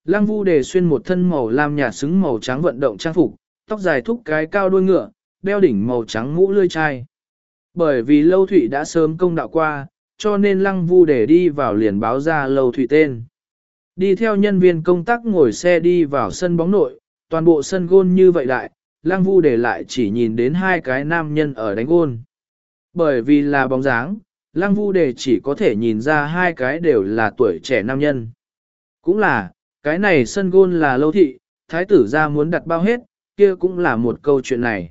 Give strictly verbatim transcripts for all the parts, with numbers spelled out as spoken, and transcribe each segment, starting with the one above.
Lăng Vu Đề xuyên một thân màu lam nhạt xứng màu trắng vận động trang phục, tóc dài thúc cái cao đuôi ngựa, đeo đỉnh màu trắng mũ lươi chai. Bởi vì Lâu Thụy đã sớm công đạo qua, cho nên Lăng Vu Đề đi vào liền báo ra Lâu Thụy tên. Đi theo nhân viên công tác ngồi xe đi vào sân bóng nội, toàn bộ sân gôn như vậy đại, Lăng Vu Đề lại chỉ nhìn đến hai cái nam nhân ở đánh gôn. Bởi vì là bóng dáng, Lăng Vu Đề chỉ có thể nhìn ra hai cái đều là tuổi trẻ nam nhân. Cũng là, cái này sân gôn là Lâu Thị, thái tử ra muốn đặt bao hết, kia cũng là một câu chuyện này.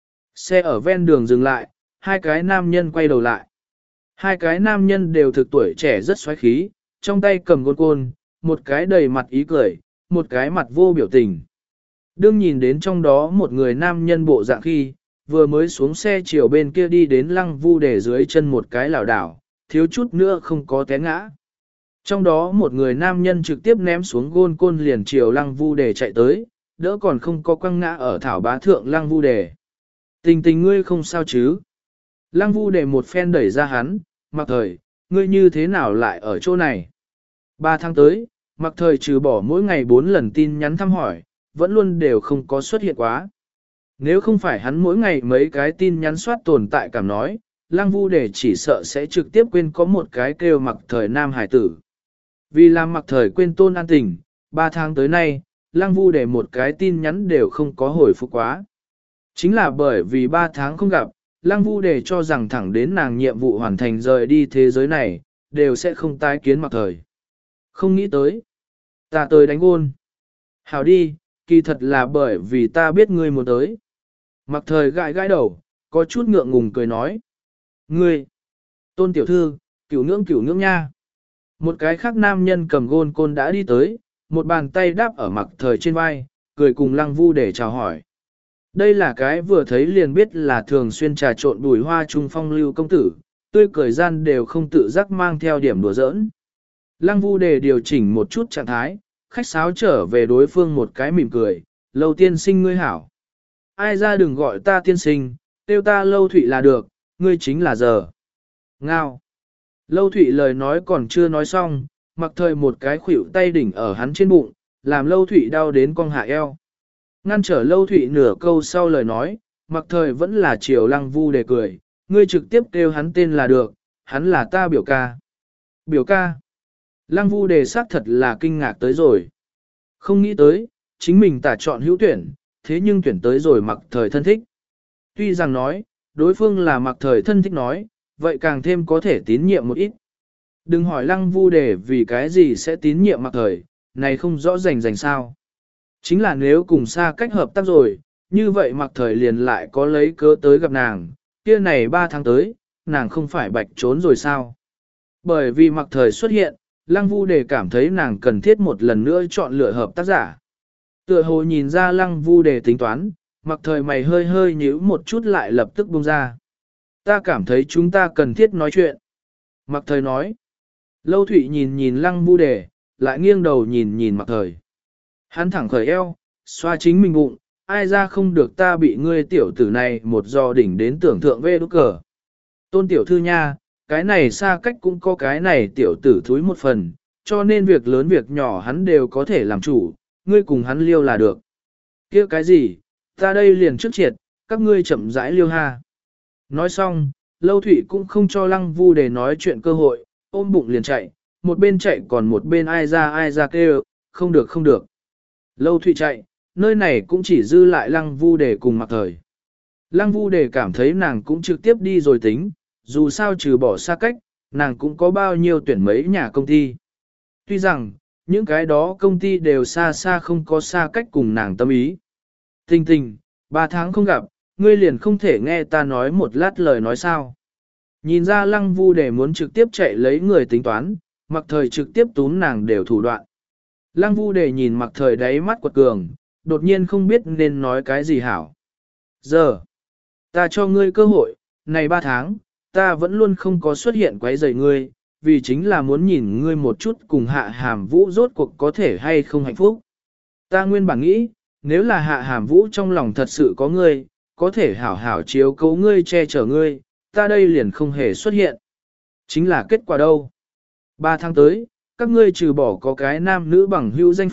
Xe ở ven đường dừng lại, hai cái nam nhân quay đầu lại. Hai cái nam nhân đều thực tuổi trẻ rất xoáy khí, trong tay cầm gôn côn, một cái đầy mặt ý cười, một cái mặt vô biểu tình. Đương nhìn đến trong đó một người nam nhân bộ dạng khi, vừa mới xuống xe chiều bên kia đi đến Lăng Vu Đề dưới chân một cái lảo đảo, thiếu chút nữa không có té ngã. Trong đó một người nam nhân trực tiếp ném xuống gôn côn liền chiều Lăng Vu Đề chạy tới, đỡ còn không có quăng ngã ở thảo bá thượng Lăng Vu Đề. Tình tình ngươi không sao chứ? Lăng Vu Đề một phen đẩy ra hắn, Mặc Thời, ngươi như thế nào lại ở chỗ này? Ba tháng tới, Mặc Thời trừ bỏ mỗi ngày bốn lần tin nhắn thăm hỏi, vẫn luôn đều không có xuất hiện quá. Nếu không phải hắn mỗi ngày mấy cái tin nhắn soát tồn tại cảm nói, Lăng Vu Đề chỉ sợ sẽ trực tiếp quên có một cái kêu Mặc Thời nam hải tử. Vì làm Mặc Thời quên Tôn An Tình, ba tháng tới nay, Lăng Vu Đề một cái tin nhắn đều không có hồi phục quá. Chính là bởi vì ba tháng không gặp, Lăng Vu Đề cho rằng thẳng đến nàng nhiệm vụ hoàn thành rời đi thế giới này, đều sẽ không tái kiến Mặc Thời. Không nghĩ tới. Ta tới đánh gôn. Hảo đi, kỳ thật là bởi vì ta biết ngươi muốn tới. Mặc Thời gãi gãi đầu, có chút ngượng ngùng cười nói. Ngươi, Tôn tiểu thư, cửu ngưỡng cửu ngưỡng nha. Một cái khác nam nhân cầm gôn côn đã đi tới, một bàn tay đáp ở Mặc Thời trên vai, cười cùng Lăng Vu Đề chào hỏi. Đây là cái vừa thấy liền biết là thường xuyên trà trộn bùi hoa trung phong lưu công tử, tươi cười gian đều không tự giác mang theo điểm đùa giỡn. Lăng Vu Đề điều chỉnh một chút trạng thái, khách sáo trở về đối phương một cái mỉm cười, Lâu tiên sinh ngươi hảo. Ai ra đừng gọi ta tiên sinh, tiêu ta Lâu Thụy là được, ngươi chính là giờ. Ngao. Lâu Thụy lời nói còn chưa nói xong, Mặc Thời một cái khuỷu tay đỉnh ở hắn trên bụng, làm Lâu Thụy đau đến cong hạ eo. Ngăn trở Lâu Thụy nửa câu sau lời nói, Mặc Thời vẫn là chiều Lăng Vu Đề cười, ngươi trực tiếp kêu hắn tên là được, hắn là ta biểu ca. Biểu ca. Lăng Vu Đề xác thật là kinh ngạc tới rồi. Không nghĩ tới, chính mình tả chọn hữu tuyển, thế nhưng tuyển tới rồi Mặc Thời thân thích. Tuy rằng nói, đối phương là Mặc Thời thân thích nói, vậy càng thêm có thể tín nhiệm một ít. Đừng hỏi Lăng Vu Đề vì cái gì sẽ tín nhiệm Mặc Thời, này không rõ rành rành sao. Chính là nếu cùng xa cách hợp tác rồi, như vậy Mặc Thời liền lại có lấy cớ tới gặp nàng, kia này ba tháng tới, nàng không phải bạch trốn rồi sao. Bởi vì Mặc Thời xuất hiện, Lăng Vu Đề cảm thấy nàng cần thiết một lần nữa chọn lựa hợp tác giả. Tựa hồ nhìn ra Lăng Vu Đề tính toán, Mặc Thời mày hơi hơi nhíu một chút lại lập tức buông ra. Ta cảm thấy chúng ta cần thiết nói chuyện. Mặc Thời nói. Lâu Thụy nhìn nhìn Lăng Vu Đề, lại nghiêng đầu nhìn nhìn Mặc Thời. Hắn thẳng khởi eo, xoa chính mình bụng, ai ra không được ta bị ngươi tiểu tử này một giò đỉnh đến tưởng thượng vê đúc cờ. Tôn tiểu thư nha, cái này xa cách cũng có cái này tiểu tử thúi một phần, cho nên việc lớn việc nhỏ hắn đều có thể làm chủ, ngươi cùng hắn liêu là được. Kia cái gì, ta đây liền trước triệt, các ngươi chậm rãi liêu ha. Nói xong, Lâu Thụy cũng không cho Lăng Vu Đề nói chuyện cơ hội, ôm bụng liền chạy, một bên chạy còn một bên ai ra ai ra kêu, không được không được. Lâu Thụy chạy, nơi này cũng chỉ dư lại Lăng Vu Đề cùng Mặc Thời. Lăng Vu Đề cảm thấy nàng cũng trực tiếp đi rồi tính, dù sao trừ bỏ xa cách, nàng cũng có bao nhiêu tuyển mấy nhà công ty. Tuy rằng, những cái đó công ty đều xa xa không có xa cách cùng nàng tâm ý. Tình tình, ba tháng không gặp, ngươi liền không thể nghe ta nói một lát lời nói sao. Nhìn ra Lăng Vu Đề muốn trực tiếp chạy lấy người tính toán, Mặc Thời trực tiếp túm nàng đều thủ đoạn. Lăng Vu Đề nhìn Mặc Thời đáy mắt quật cường, đột nhiên không biết nên nói cái gì hảo. Giờ, ta cho ngươi cơ hội, này ba tháng, ta vẫn luôn không có xuất hiện quấy rầy ngươi, vì chính là muốn nhìn ngươi một chút cùng Hạ Hàm Vũ rốt cuộc có thể hay không hạnh phúc. Ta nguyên bản nghĩ, nếu là Hạ Hàm Vũ trong lòng thật sự có ngươi, có thể hảo hảo chiếu cố ngươi che chở ngươi, ta đây liền không hề xuất hiện. Chính là kết quả đâu. Ba tháng tới, các ngươi trừ bỏ có cái nam nữ bằng hữu danh phận,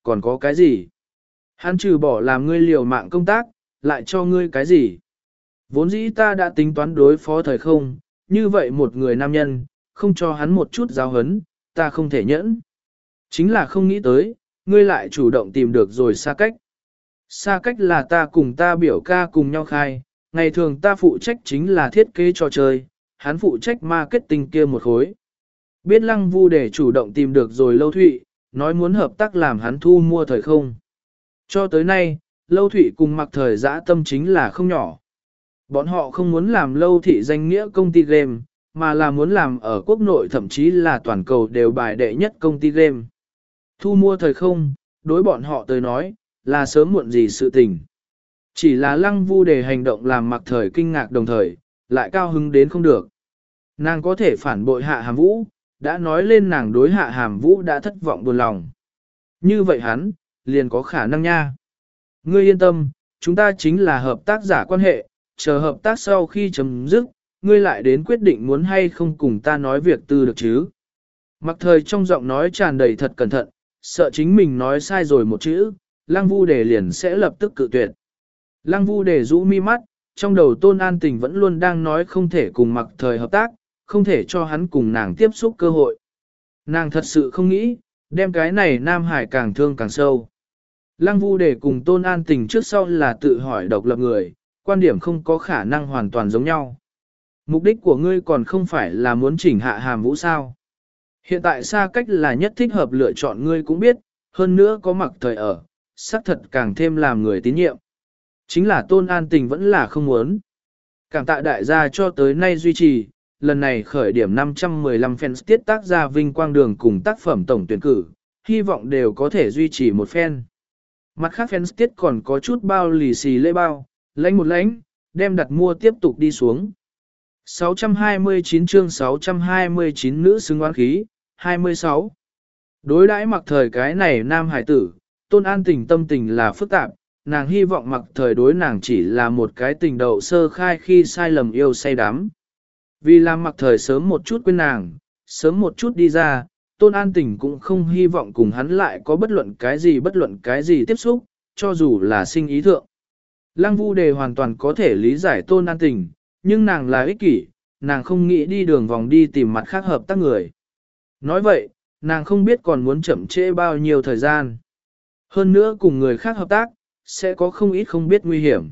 còn có cái gì? Hắn trừ bỏ làm ngươi liều mạng công tác, lại cho ngươi cái gì? Vốn dĩ ta đã tính toán đối phó thời không, như vậy một người nam nhân, không cho hắn một chút giáo hấn, ta không thể nhẫn. Chính là không nghĩ tới, ngươi lại chủ động tìm được rồi xa cách. Xa cách là ta cùng ta biểu ca cùng nhau khai, ngày thường ta phụ trách chính là thiết kế trò chơi, hắn phụ trách marketing kia một khối. Biết Lăng Vu để chủ động tìm được rồi Lâu Thụy, nói muốn hợp tác làm hắn thu mua thời không. Cho tới nay, Lâu Thụy cùng Mặc Thời dã tâm chính là không nhỏ. Bọn họ không muốn làm Lâu Thị danh nghĩa công ty game, mà là muốn làm ở quốc nội thậm chí là toàn cầu đều bài đệ nhất công ty game. Thu mua thời không, đối bọn họ tới nói, là sớm muộn gì sự tình. Chỉ là Lăng Vu để hành động làm Mặc Thời kinh ngạc đồng thời, lại cao hứng đến không được. Nàng có thể phản bội Hạ Hàm Vũ, đã nói lên nàng đối Hạ Hàm Vũ đã thất vọng buồn lòng. Như vậy hắn, liền có khả năng nha. Ngươi yên tâm, chúng ta chính là hợp tác giả quan hệ, chờ hợp tác sau khi chấm dứt, ngươi lại đến quyết định muốn hay không cùng ta nói việc tư được chứ. Mặc Thời trong giọng nói tràn đầy thật cẩn thận, sợ chính mình nói sai rồi một chữ, Lăng Vu Đề liền sẽ lập tức cự tuyệt. Lăng Vu Đề rũ mi mắt, trong đầu Tôn An Tình vẫn luôn đang nói không thể cùng Mặc Thời hợp tác, không thể cho hắn cùng nàng tiếp xúc cơ hội. Nàng thật sự không nghĩ, đem cái này Nam Hải càng thương càng sâu. Lăng Vu Đề cùng Tôn An Tình trước sau là tự hỏi độc lập người, quan điểm không có khả năng hoàn toàn giống nhau. Mục đích của ngươi còn không phải là muốn chỉnh Hạ Hàm Vũ sao. Hiện tại xa cách là nhất thích hợp lựa chọn ngươi cũng biết, hơn nữa có Mặc Thời ở, xác thật càng thêm làm người tín nhiệm. Chính là Tôn An Tình vẫn là không muốn. Cảm tạ đại gia cho tới nay duy trì, lần này khởi điểm năm trăm mười lăm fans tiết tác ra vinh quang đường cùng tác phẩm tổng tuyển cử, hy vọng đều có thể duy trì một fan. Mặt khác fans tiết còn có chút bao lì xì lễ bao, lãnh một lãnh, đem đặt mua tiếp tục đi xuống. sáu trăm hai mươi chín chương sáu trăm hai mươi chín nữ xứng oán khí, hai mươi sáu. Đối đãi Mặc Thời cái này nam hải tử, Tôn An Tình tâm tình là phức tạp, nàng hy vọng Mặc Thời đối nàng chỉ là một cái tình đậu sơ khai khi sai lầm yêu say đắm. Vì làm Mặc Thời sớm một chút quên nàng, sớm một chút đi ra, Tôn An Tình cũng không hy vọng cùng hắn lại có bất luận cái gì bất luận cái gì tiếp xúc, cho dù là sinh ý thượng. Lăng Vu Đề hoàn toàn có thể lý giải Tôn An Tình, nhưng nàng là ích kỷ, nàng không nghĩ đi đường vòng đi tìm mặt khác hợp tác người. Nói vậy, nàng không biết còn muốn chậm trễ bao nhiêu thời gian. Hơn nữa cùng người khác hợp tác, sẽ có không ít không biết nguy hiểm.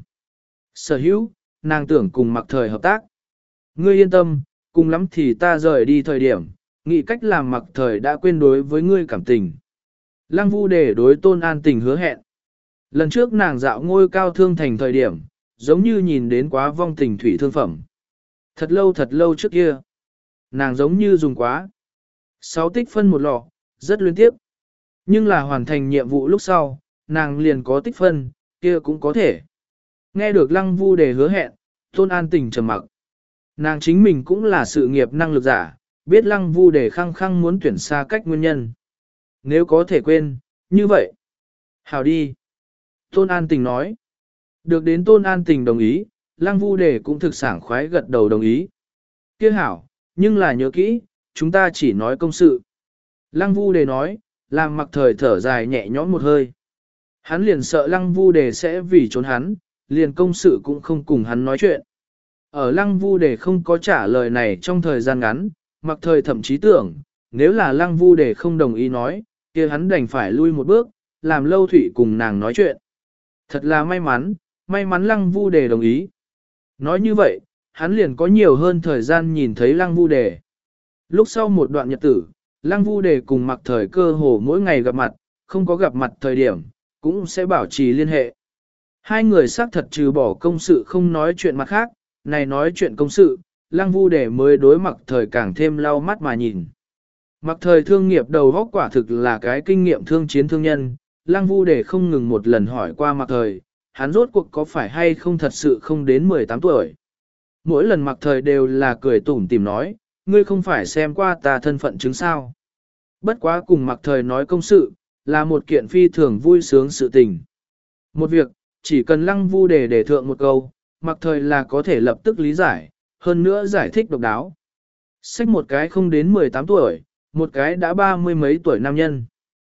Sở hữu, nàng tưởng cùng Mặc Thời hợp tác. Ngươi yên tâm, cùng lắm thì ta rời đi thời điểm, nghĩ cách làm Mặc Thời đã quên đối với ngươi cảm tình. Lăng Vu Đề đối Tôn An Tình hứa hẹn. Lần trước nàng dạo ngôi cao thương thành thời điểm, giống như nhìn đến quá vong tình thủy thương phẩm. Thật lâu thật lâu trước kia, nàng giống như dùng quá. Sáu tích phân một lọ, rất luyến tiếp. Nhưng là hoàn thành nhiệm vụ lúc sau, nàng liền có tích phân, kia cũng có thể. Nghe được Lăng Vu Đề hứa hẹn, Tôn An Tình trầm mặc. Nàng chính mình cũng là sự nghiệp năng lực giả, biết Lăng Vu Đề khăng khăng muốn tuyển xa cách nguyên nhân. Nếu có thể quên, như vậy. Hào đi. Tôn An Tình nói. Được đến Tôn An Tình đồng ý, Lăng Vu Đề cũng thực sảng khoái gật đầu đồng ý. Kia hảo, nhưng là nhớ kỹ, chúng ta chỉ nói công sự. Lăng Vu Đề nói, làm Mặc Thời thở dài nhẹ nhõm một hơi. Hắn liền sợ Lăng Vu Đề sẽ vì trốn hắn, liền công sự cũng không cùng hắn nói chuyện. Ở Lăng Vu Đề không có trả lời này trong thời gian ngắn, Mặc Thời thậm chí tưởng, nếu là Lăng Vu Đề không đồng ý nói, kia hắn đành phải lui một bước, làm Lâu Thụy cùng nàng nói chuyện. Thật là may mắn, may mắn Lăng Vu Đề đồng ý. Nói như vậy, hắn liền có nhiều hơn thời gian nhìn thấy Lăng Vu Đề. Lúc sau một đoạn nhật tử, Lăng Vu Đề cùng Mặc Thời cơ hồ mỗi ngày gặp mặt, không có gặp mặt thời điểm, cũng sẽ bảo trì liên hệ. Hai người xác thật trừ bỏ công sự không nói chuyện mặt khác, này nói chuyện công sự, Lăng Vu Đề mới đối Mặc Thời càng thêm lau mắt mà nhìn. Mặc Thời thương nghiệp đầu góc quả thực là cái kinh nghiệm thương chiến thương nhân, Lăng Vu Đề không ngừng một lần hỏi qua Mặc Thời, hắn rốt cuộc có phải hay không thật sự không đến mười tám tuổi. Mỗi lần Mặc Thời đều là cười tủm tỉm nói, ngươi không phải xem qua ta thân phận chứng sao. Bất quá cùng Mặc Thời nói công sự, là một kiện phi thường vui sướng sự tình. Một việc, chỉ cần Lăng Vu Đề đề thượng một câu, Mặc Thời là có thể lập tức lý giải, hơn nữa giải thích độc đáo. Xách một cái không đến mười tám tuổi, một cái đã ba mươi mấy tuổi nam nhân.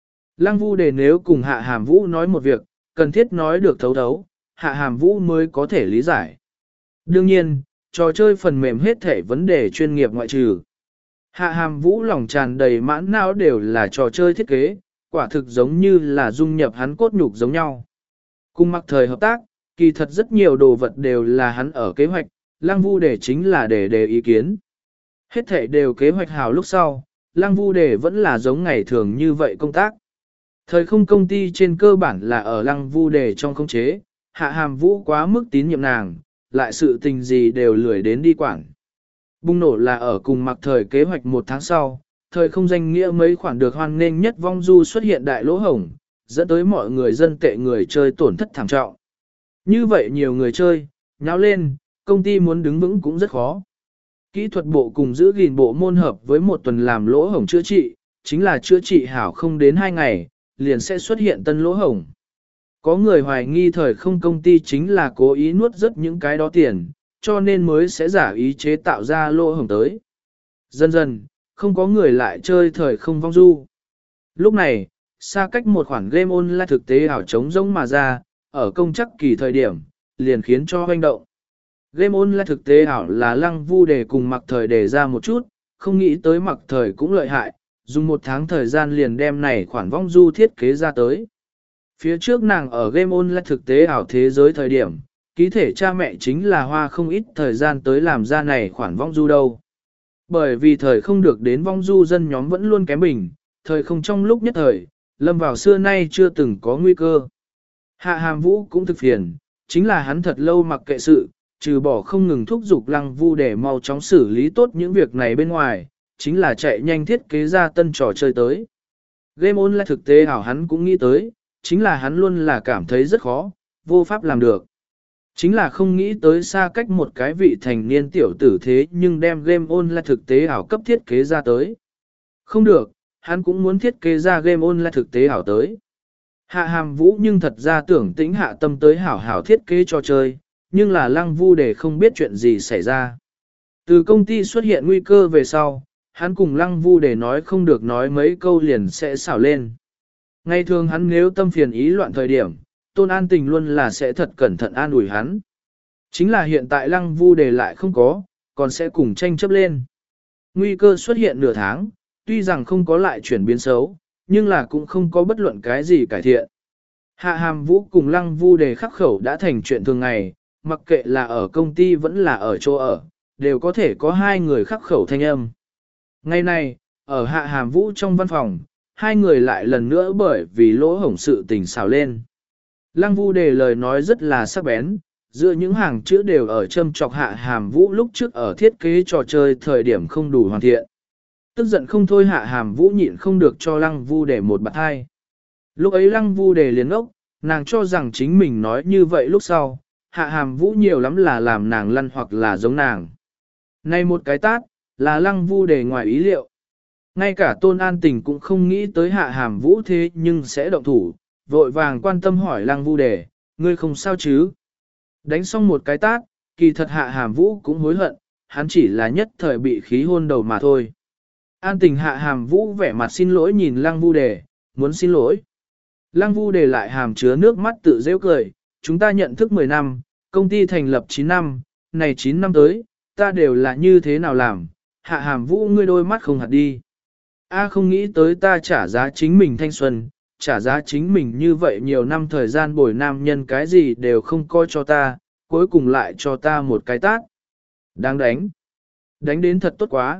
Lăng Vu Đề nếu cùng Hạ Hàm Vũ nói một việc, cần thiết nói được thấu thấu, Hạ Hàm Vũ mới có thể lý giải. Đương nhiên, trò chơi phần mềm hết thể vấn đề chuyên nghiệp ngoại trừ. Hạ Hàm Vũ lòng tràn đầy mãn não đều là trò chơi thiết kế, quả thực giống như là dung nhập hắn cốt nhục giống nhau. Cùng mặc thời hợp tác, kỳ thật rất nhiều đồ vật đều là hắn ở kế hoạch, Lăng Vu Đề chính là để đề ý kiến. Hết thể đều kế hoạch hào lúc sau, Lăng Vu Đề vẫn là giống ngày thường như vậy công tác. Thời không công ty trên cơ bản là ở Lăng Vu Đề trong khống chế, Hạ Hàm Vũ quá mức tín nhiệm nàng, lại sự tình gì đều lười đến đi quản. Bùng nổ là ở cùng mặc thời kế hoạch một tháng sau, thời không danh nghĩa mấy khoản được hoan nghênh nhất vong du xuất hiện đại lỗ hổng, dẫn tới mọi người dân tệ người chơi tổn thất thảm trọng. Như vậy nhiều người chơi, nháo lên, công ty muốn đứng vững cũng rất khó. Kỹ thuật bộ cùng giữ gìn bộ môn hợp với một tuần làm lỗ hổng chữa trị, chính là chữa trị hảo không đến hai ngày, liền sẽ xuất hiện tân lỗ hổng. Có người hoài nghi thời không công ty chính là cố ý nuốt rất những cái đó tiền, cho nên mới sẽ giả ý chế tạo ra lỗ hổng tới. Dần dần, không có người lại chơi thời không vong du. Lúc này, xa cách một khoản game online thực tế ảo trống rỗng mà ra, ở công chắc kỳ thời điểm, liền khiến cho hoành động. Game online thực tế ảo là Lăng Vu Đề cùng mặc thời đề ra một chút, không nghĩ tới mặc thời cũng lợi hại, dùng một tháng thời gian liền đem này khoản vong du thiết kế ra tới. Phía trước nàng ở game online thực tế ảo thế giới thời điểm, ký thể cha mẹ chính là hoa không ít thời gian tới làm ra này khoản vong du đâu. Bởi vì thời không được đến vong du dân nhóm vẫn luôn kém bình, thời không trong lúc nhất thời, lâm vào xưa nay chưa từng có nguy cơ. Hạ Hàm Vũ cũng thực phiền, chính là hắn thật lâu mặc kệ sự, trừ bỏ không ngừng thúc giục Lăng Vu để mau chóng xử lý tốt những việc này bên ngoài, chính là chạy nhanh thiết kế ra tân trò chơi tới. Game online thực tế ảo hắn cũng nghĩ tới, chính là hắn luôn là cảm thấy rất khó, vô pháp làm được. Chính là không nghĩ tới xa cách một cái vị thành niên tiểu tử thế nhưng đem game online thực tế ảo cấp thiết kế ra tới. Không được, hắn cũng muốn thiết kế ra game online thực tế ảo tới. Hạ Hàm Vũ nhưng thật ra tưởng tĩnh hạ tâm tới hảo hảo thiết kế trò chơi, nhưng là Lăng Vu để không biết chuyện gì xảy ra. Từ công ty xuất hiện nguy cơ về sau, hắn cùng Lăng Vu để nói không được nói mấy câu liền sẽ xảo lên. Ngày thường hắn nếu tâm phiền ý loạn thời điểm, Tôn An Tình luôn là sẽ thật cẩn thận an ủi hắn. Chính là hiện tại Lăng Vu để lại không có, còn sẽ cùng tranh chấp lên. Nguy cơ xuất hiện nửa tháng, tuy rằng không có lại chuyển biến xấu, nhưng là cũng không có bất luận cái gì cải thiện. Hạ Hàm Vũ cùng Lăng Vu để khắc khẩu đã thành chuyện thường ngày, mặc kệ là ở công ty vẫn là ở chỗ ở, đều có thể có hai người khắc khẩu thanh âm. Ngày nay, ở Hạ Hàm Vũ trong văn phòng, hai người lại lần nữa bởi vì lỗ hổng sự tình xào lên. Lăng Vu đề lời nói rất là sắc bén, giữa những hàng chữ đều ở châm chọc Hạ Hàm Vũ lúc trước ở thiết kế trò chơi thời điểm không đủ hoàn thiện. Tức giận không thôi Hạ Hàm Vũ nhịn không được cho Lăng Vu đề một bạt hai. Lúc ấy Lăng Vu đề liền ốc, nàng cho rằng chính mình nói như vậy lúc sau, Hạ Hàm Vũ nhiều lắm là làm nàng lăn hoặc là giống nàng. Này một cái tát, là Lăng Vu đề ngoài ý liệu. Ngay cả Tôn An Tình cũng không nghĩ tới Hạ Hàm Vũ thế nhưng sẽ động thủ, vội vàng quan tâm hỏi Lăng Vu đề, ngươi không sao chứ? Đánh xong một cái tát, kỳ thật Hạ Hàm Vũ cũng hối hận, hắn chỉ là nhất thời bị khí hôn đầu mà thôi. An Tình Hạ Hàm Vũ vẻ mặt xin lỗi nhìn Lăng Vu đề, muốn xin lỗi. Lăng Vu đề lại hàm chứa nước mắt tự rêu cười, chúng ta nhận thức mười năm, công ty thành lập chín năm, này chín năm tới, ta đều là như thế nào làm, Hạ Hàm Vũ ngươi đôi mắt không hạt đi. A không nghĩ tới ta trả giá chính mình thanh xuân, trả giá chính mình như vậy nhiều năm thời gian bồi nam nhân cái gì đều không coi cho ta, cuối cùng lại cho ta một cái tát. Đáng đánh. Đánh đến thật tốt quá.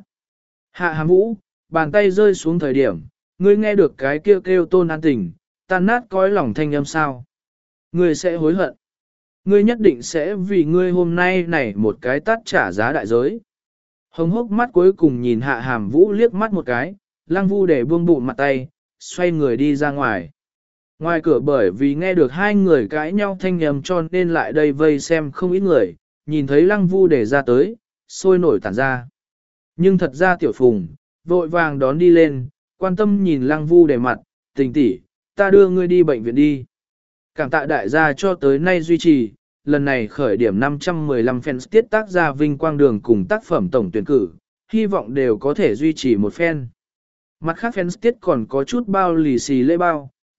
Hạ Hàm Vũ, bàn tay rơi xuống thời điểm, ngươi nghe được cái kêu kêu Tôn An Tình, tan nát cõi lòng thanh âm sao. Ngươi sẽ hối hận. Ngươi nhất định sẽ vì ngươi hôm nay này một cái tát trả giá đại giới. Hồng hốc mắt cuối cùng nhìn Hạ Hàm Vũ liếc mắt một cái, Lăng Vu để buông bụng mặt tay, xoay người đi ra ngoài. Ngoài cửa bởi vì nghe được hai người cãi nhau thanh âm cho nên lại đây vây xem không ít người, nhìn thấy Lăng Vu để ra tới, sôi nổi tản ra. Nhưng thật ra Tiểu Phùng, vội vàng đón đi lên, quan tâm nhìn Lăng Vu để mặt, tình tỷ, ta đưa ngươi đi bệnh viện đi. Cảm tạ đại gia cho tới nay duy trì, lần này khởi điểm năm trăm mười lăm fans tiết tác ra vinh quang đường cùng tác phẩm tổng tuyển cử, hy vọng đều có thể duy trì một fan. Mặt khác fans tiết còn có chút bao lì xì lễ bao,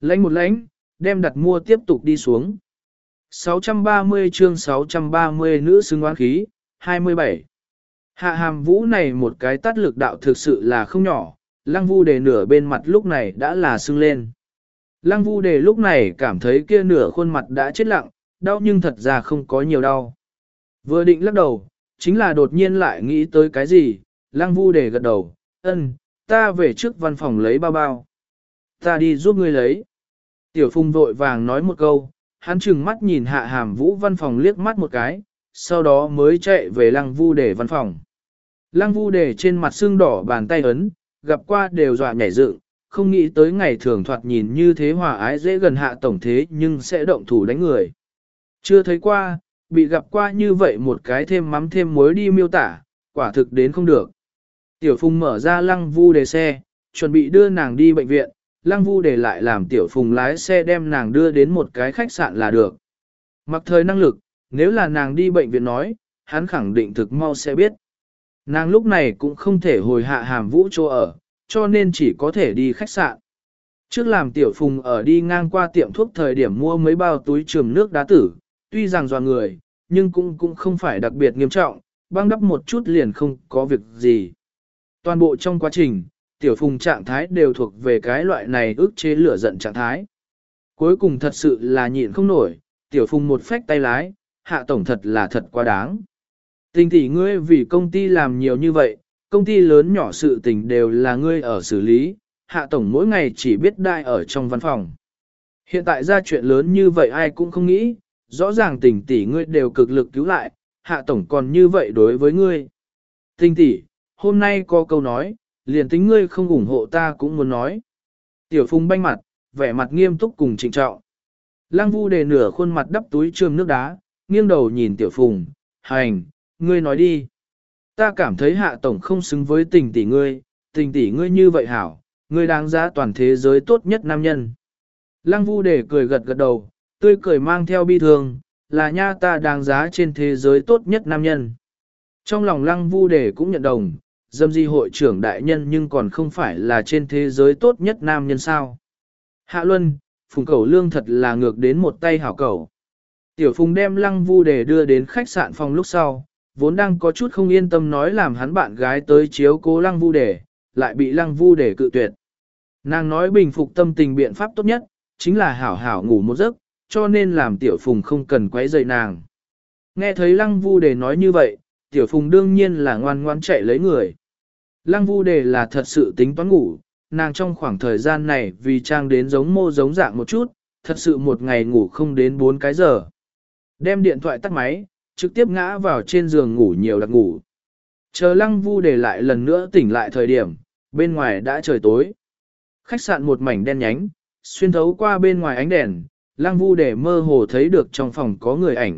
Lãnh một lãnh, đem đặt mua tiếp tục đi xuống. sáu trăm ba mươi chương sáu trăm ba mươi nữ xứng oán khí, hai mươi bảy. Hạ hàm vũ này một cái tát lực đạo thực sự là không nhỏ, lăng vu đề nửa bên mặt lúc này đã là sưng lên. Lăng vu đề lúc này cảm thấy kia nửa khuôn mặt đã chết lặng, đau nhưng thật ra không có nhiều đau. Vừa định lắc đầu, chính là đột nhiên lại nghĩ tới cái gì, lăng vu đề gật đầu, ân, ta về trước văn phòng lấy bao bao. Ta đi giúp ngươi lấy. Tiểu Phùng vội vàng nói một câu, hắn chừng mắt nhìn hạ hàm vũ văn phòng liếc mắt một cái, sau đó mới chạy về lăng vu đề văn phòng. Lăng vu đề trên mặt xương đỏ bàn tay ấn, gặp qua đều dọa nhảy dựng, không nghĩ tới ngày thường thoạt nhìn như thế hòa ái dễ gần hạ tổng thế nhưng sẽ động thủ đánh người. Chưa thấy qua, bị gặp qua như vậy một cái thêm mắm thêm muối đi miêu tả, quả thực đến không được. Tiểu Phùng mở ra lăng vu đề xe, chuẩn bị đưa nàng đi bệnh viện, lăng vu đề lại làm Tiểu Phùng lái xe đem nàng đưa đến một cái khách sạn là được. Mặc thời năng lực, nếu là nàng đi bệnh viện nói, hắn khẳng định thực mau sẽ biết. Nàng lúc này cũng không thể hồi hạ hàm vũ chỗ ở, cho nên chỉ có thể đi khách sạn. Trước làm Tiểu Phùng ở đi ngang qua tiệm thuốc thời điểm mua mấy bao túi trường nước đá tử, tuy rằng dọa người, nhưng cũng cũng không phải đặc biệt nghiêm trọng, băng đắp một chút liền không có việc gì. Toàn bộ trong quá trình, Tiểu Phùng trạng thái đều thuộc về cái loại này ức chế lửa giận trạng thái. Cuối cùng thật sự là nhịn không nổi, Tiểu Phùng một phách tay lái, hạ tổng thật là thật quá đáng. Tình tỷ ngươi vì công ty làm nhiều như vậy, công ty lớn nhỏ sự tình đều là ngươi ở xử lý, hạ tổng mỗi ngày chỉ biết đai ở trong văn phòng. Hiện tại ra chuyện lớn như vậy ai cũng không nghĩ, rõ ràng tình tỷ ngươi đều cực lực cứu lại, hạ tổng còn như vậy đối với ngươi. Tình tỷ, hôm nay có câu nói, liền tính ngươi không ủng hộ ta cũng muốn nói. Tiểu Phùng banh mặt, vẻ mặt nghiêm túc cùng trịnh trọng. Lăng vu đề nửa khuôn mặt đắp túi trơm nước đá, nghiêng đầu nhìn Tiểu Phùng, hành, ngươi nói đi. Ta cảm thấy hạ tổng không xứng với tình tỷ ngươi, tình tỷ ngươi như vậy hảo, ngươi đáng giá toàn thế giới tốt nhất nam nhân. Lăng vu đề cười gật gật đầu, tươi cười mang theo bi thương, là nha ta đáng giá trên thế giới tốt nhất nam nhân. Trong lòng lăng vu đề cũng nhận đồng, dâm di hội trưởng đại nhân nhưng còn không phải là trên thế giới tốt nhất nam nhân sao. Hạ Luân, Phùng Cẩu Lương thật là ngược đến một tay hảo cẩu. Tiểu Phùng đem lăng vu đề đưa đến khách sạn phòng lúc sau, vốn đang có chút không yên tâm nói làm hắn bạn gái tới chiếu cố lăng vu đề, lại bị lăng vu đề cự tuyệt. Nàng nói bình phục tâm tình biện pháp tốt nhất, chính là hảo hảo ngủ một giấc, cho nên làm Tiểu Phùng không cần quấy rầy nàng. Nghe thấy lăng vu đề nói như vậy, Tiểu Phùng đương nhiên là ngoan ngoan chạy lấy người. Lăng vu đề là thật sự tính toán ngủ, nàng trong khoảng thời gian này vì trang đến giống mô giống dạng một chút, thật sự một ngày ngủ không đến bốn cái giờ. Đem điện thoại tắt máy, trực tiếp ngã vào trên giường ngủ nhiều đặc ngủ. Chờ lăng vu đề lại lần nữa tỉnh lại thời điểm, bên ngoài đã trời tối. Khách sạn một mảnh đen nhánh, xuyên thấu qua bên ngoài ánh đèn, lăng vu đề mơ hồ thấy được trong phòng có người ảnh.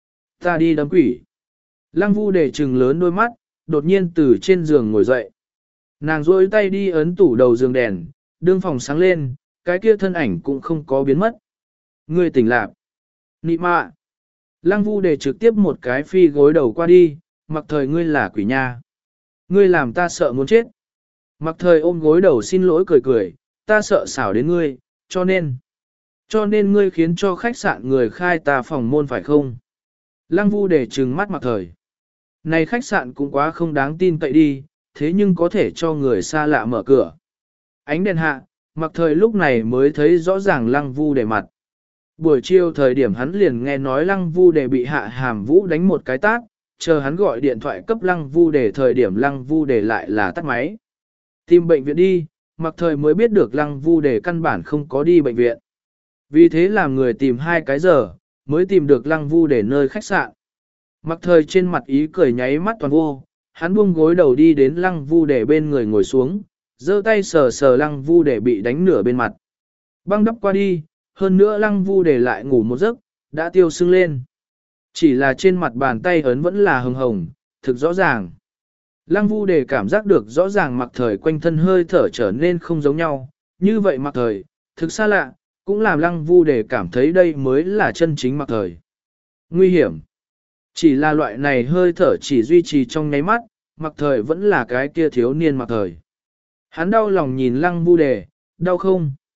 Ta đi đấm quỷ. Lăng vu đề trừng lớn đôi mắt, đột nhiên từ trên giường ngồi dậy. Nàng duỗi tay đi ấn tủ đầu giường đèn, đương phòng sáng lên, cái kia thân ảnh cũng không có biến mất. Ngươi tỉnh lạc. Nị mạ. Lăng vu đề trực tiếp một cái phi gối đầu qua đi, mặc thời ngươi là quỷ nha. Ngươi làm ta sợ muốn chết. Mặc thời ôm gối đầu xin lỗi cười cười, ta sợ xảo đến ngươi, cho nên. Cho nên ngươi khiến cho khách sạn người khai ta phòng môn phải không? Lăng vu đề trừng mắt mặc thời. Này khách sạn cũng quá không đáng tin cậy đi, thế nhưng có thể cho người xa lạ mở cửa. Ánh đèn hạ, mặc thời lúc này mới thấy rõ ràng lăng vu đề mặt. Buổi chiều thời điểm hắn liền nghe nói lăng vu đề bị hạ hàm vũ đánh một cái tát, chờ hắn gọi điện thoại cấp lăng vu đề thời điểm lăng vu đề lại là tắt máy. Tìm bệnh viện đi, mặc thời mới biết được lăng vu đề căn bản không có đi bệnh viện. Vì thế làm người tìm hai cái giờ, mới tìm được lăng vu đề nơi khách sạn. Mặc thời trên mặt ý cười nháy mắt toàn vô, hắn buông gối đầu đi đến lăng vu đề bên người ngồi xuống, giơ tay sờ sờ lăng vu đề bị đánh nửa bên mặt. Băng đắp qua đi, hơn nữa lăng vu đề lại ngủ một giấc, đã tiêu sưng lên. Chỉ là trên mặt bàn tay ấn vẫn là hồng hồng, thực rõ ràng. Lăng vu đề cảm giác được rõ ràng mặc thời quanh thân hơi thở trở nên không giống nhau, như vậy mặc thời, thực xa lạ, cũng làm lăng vu đề cảm thấy đây mới là chân chính mặc thời. Nguy hiểm. Chỉ là loại này hơi thở chỉ duy trì trong nháy mắt, mặc thời vẫn là cái kia thiếu niên mặc thời. Hắn đau lòng nhìn lăng vu đề, đau không?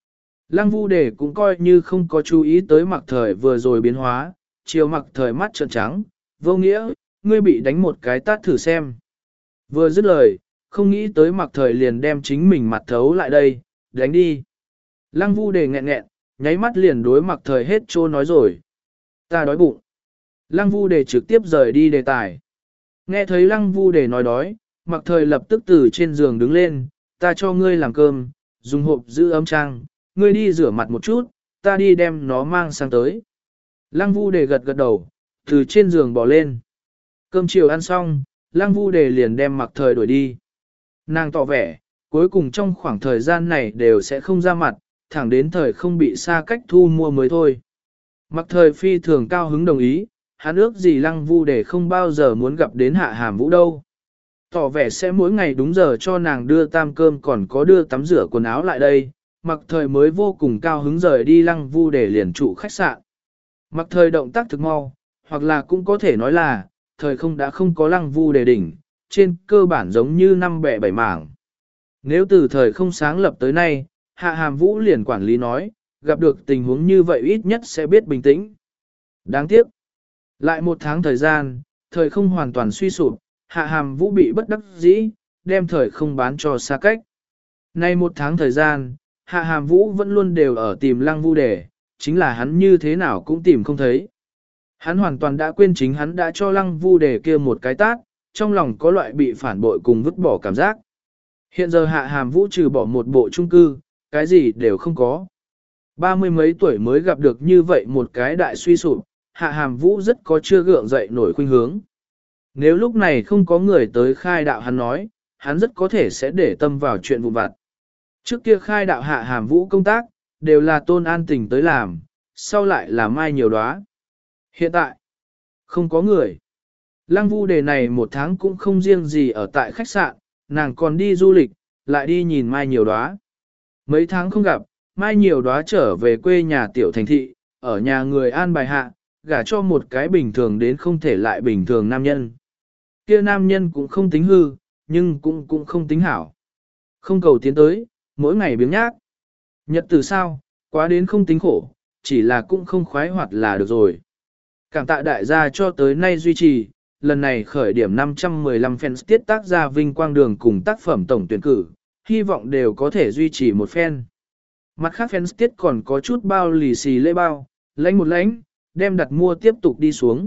Lăng Vu Đề cũng coi như không có chú ý tới Mặc Thời vừa rồi biến hóa, chiều Mặc Thời mắt trợn trắng, vô nghĩa, ngươi bị đánh một cái tát thử xem. Vừa dứt lời, không nghĩ tới Mặc Thời liền đem chính mình mặt thấu lại đây, đánh đi. Lăng Vu Đề nghẹn nghẹn, nháy mắt liền đối Mặc Thời hết trô nói rồi. Ta đói bụng. Lăng Vu Đề trực tiếp rời đi đề tài. Nghe thấy Lăng Vu Đề nói đói, Mặc Thời lập tức từ trên giường đứng lên, ta cho ngươi làm cơm, dùng hộp giữ ấm trang, ngươi đi rửa mặt một chút, ta đi đem nó mang sang tới. Lăng Vu Đề gật gật đầu, từ trên giường bỏ lên. Cơm chiều ăn xong, Lăng Vu Đề liền đem Mặc Thời đuổi đi. Nàng tỏ vẻ, cuối cùng trong khoảng thời gian này đều sẽ không ra mặt, thẳng đến thời không bị xa cách thu mua mới thôi. Mặc Thời phi thường cao hứng đồng ý, hắn ước gì Lăng Vu Đề không bao giờ muốn gặp đến Hạ Hàm Vũ đâu. Tỏ vẻ sẽ mỗi ngày đúng giờ cho nàng đưa tam cơm còn có đưa tắm rửa quần áo lại đây, Mặc Thời mới vô cùng cao hứng rời đi Lăng Vu Đề liền trụ khách sạn. Mặc Thời động tác thực mau, hoặc là cũng có thể nói là, thời không đã không có Lăng Vu Đề đỉnh, trên cơ bản giống như năm bẻ bảy mảng. Nếu từ thời không sáng lập tới nay, Hạ Hàm Vũ liền quản lý nói, gặp được tình huống như vậy ít nhất sẽ biết bình tĩnh. Đáng tiếc. Lại một tháng thời gian, thời không hoàn toàn suy sụp, Hạ Hàm Vũ bị bất đắc dĩ, đem thời không bán cho xa cách. Nay một tháng thời gian, Hạ Hàm Vũ vẫn luôn đều ở tìm Lăng Vu Đề, chính là hắn như thế nào cũng tìm không thấy. Hắn hoàn toàn đã quên chính hắn đã cho Lăng Vu Đề kia một cái tát, trong lòng có loại bị phản bội cùng vứt bỏ cảm giác. Hiện giờ Hạ Hàm Vũ trừ bỏ một bộ chung cư, cái gì đều không có. Ba mươi mấy tuổi mới gặp được như vậy một cái đại suy sụp, Hạ Hàm Vũ rất có chưa gượng dậy nổi khuynh hướng. Nếu lúc này không có người tới khai đạo hắn nói, hắn rất có thể sẽ để tâm vào chuyện vụn vặt. Trước kia khai đạo Hạ Hàm Vũ công tác, đều là Tôn An Tình tới làm, sau lại là Mai Nhiều Đóa. Hiện tại, không có người. Lăng Vu Đề này một tháng cũng không riêng gì ở tại khách sạn, nàng còn đi du lịch, lại đi nhìn Mai Nhiều Đóa. Mấy tháng không gặp, Mai Nhiều Đóa trở về quê nhà tiểu thành thị, ở nhà người an bài hạ, gả cho một cái bình thường đến không thể lại bình thường nam nhân. Kia nam nhân cũng không tính hư, nhưng cũng cũng không tính hảo. Không cầu tiến tới, mỗi ngày biếng nhác. Nhật từ sao, quá đến không tính khổ, chỉ là cũng không khoái hoạt là được rồi. Cảm tạ đại gia cho tới nay duy trì, lần này khởi điểm năm trăm mười lăm fans tiết tác gia vinh quang đường cùng tác phẩm tổng tuyển cử, hy vọng đều có thể duy trì một fan. Mặt khác fans tiết còn có chút bao lì xì lễ bao, lãnh một lãnh, đem đặt mua tiếp tục đi xuống.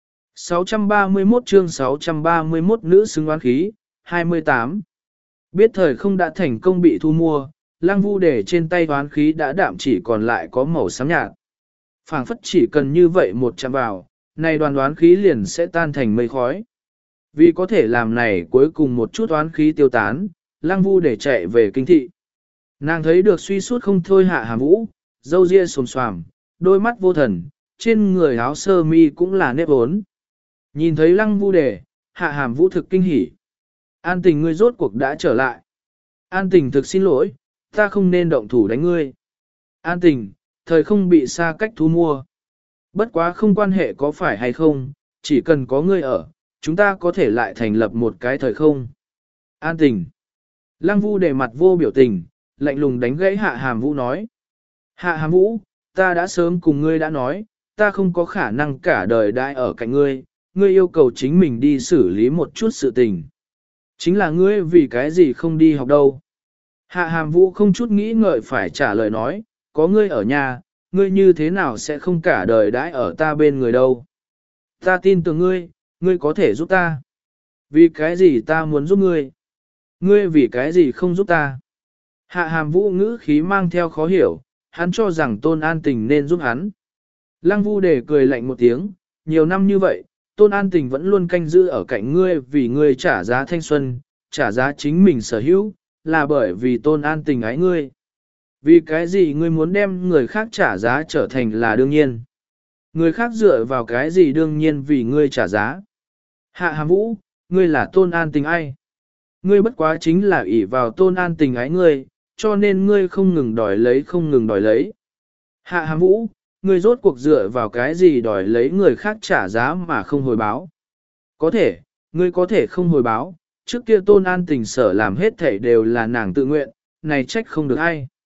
sáu trăm ba mươi mốt chương sáu trăm ba mươi mốt nữ xứng oán khí, hai mươi tám. Biết thời không đã thành công bị thu mua, Lăng Vu Đề trên tay oán khí đã đạm chỉ còn lại có màu xám nhạt. Phảng phất chỉ cần như vậy một chạm vào, này đoàn oán khí liền sẽ tan thành mây khói. Vì có thể làm này cuối cùng một chút oán khí tiêu tán, Lăng Vu Đề chạy về kinh thị. Nàng thấy được suy sút không thôi Hạ Hàm Vũ, râu ria xồm xoàm, đôi mắt vô thần, trên người áo sơ mi cũng là nếp ốn. Nhìn thấy Lăng Vu Đề, Hạ Hàm Vũ thực kinh hỉ. An Tình ngươi rốt cuộc đã trở lại. An Tình thực xin lỗi, ta không nên động thủ đánh ngươi. An Tình, thời không bị xa cách thu mua. Bất quá không quan hệ có phải hay không, chỉ cần có ngươi ở, chúng ta có thể lại thành lập một cái thời không. An Tình. Lăng Vu Đề mặt vô biểu tình, lạnh lùng đánh gãy Hạ Hàm Vũ nói. Hạ Hàm Vũ, ta đã sớm cùng ngươi đã nói, ta không có khả năng cả đời đãi ở cạnh ngươi, ngươi yêu cầu chính mình đi xử lý một chút sự tình. Chính là ngươi vì cái gì không đi học đâu. Hạ Hàm Vũ không chút nghĩ ngợi phải trả lời nói, có ngươi ở nhà, ngươi như thế nào sẽ không cả đời đãi ở ta bên người đâu. Ta tin tưởng ngươi, ngươi có thể giúp ta. Vì cái gì ta muốn giúp ngươi? Ngươi vì cái gì không giúp ta? Hạ Hàm Vũ ngữ khí mang theo khó hiểu, hắn cho rằng Tôn An Tình nên giúp hắn. Lăng Vu Đề cười lạnh một tiếng, nhiều năm như vậy, Tôn An Tình vẫn luôn canh giữ ở cạnh ngươi vì ngươi trả giá thanh xuân, trả giá chính mình sở hữu, là bởi vì Tôn An Tình ái ngươi. Vì cái gì ngươi muốn đem người khác trả giá trở thành là đương nhiên? Người khác dựa vào cái gì đương nhiên vì ngươi trả giá? Hạ Hàm Vũ, ngươi là Tôn An Tình ai? Ngươi bất quá chính là ỷ vào Tôn An Tình ái ngươi, cho nên ngươi không ngừng đòi lấy không ngừng đòi lấy. Hạ Hàm Vũ, ngươi rốt cuộc dựa vào cái gì đòi lấy người khác trả giá mà không hồi báo? Có thể, ngươi có thể không hồi báo, trước kia Tôn An Tình sở làm hết thảy đều là nàng tự nguyện, này trách không được ai.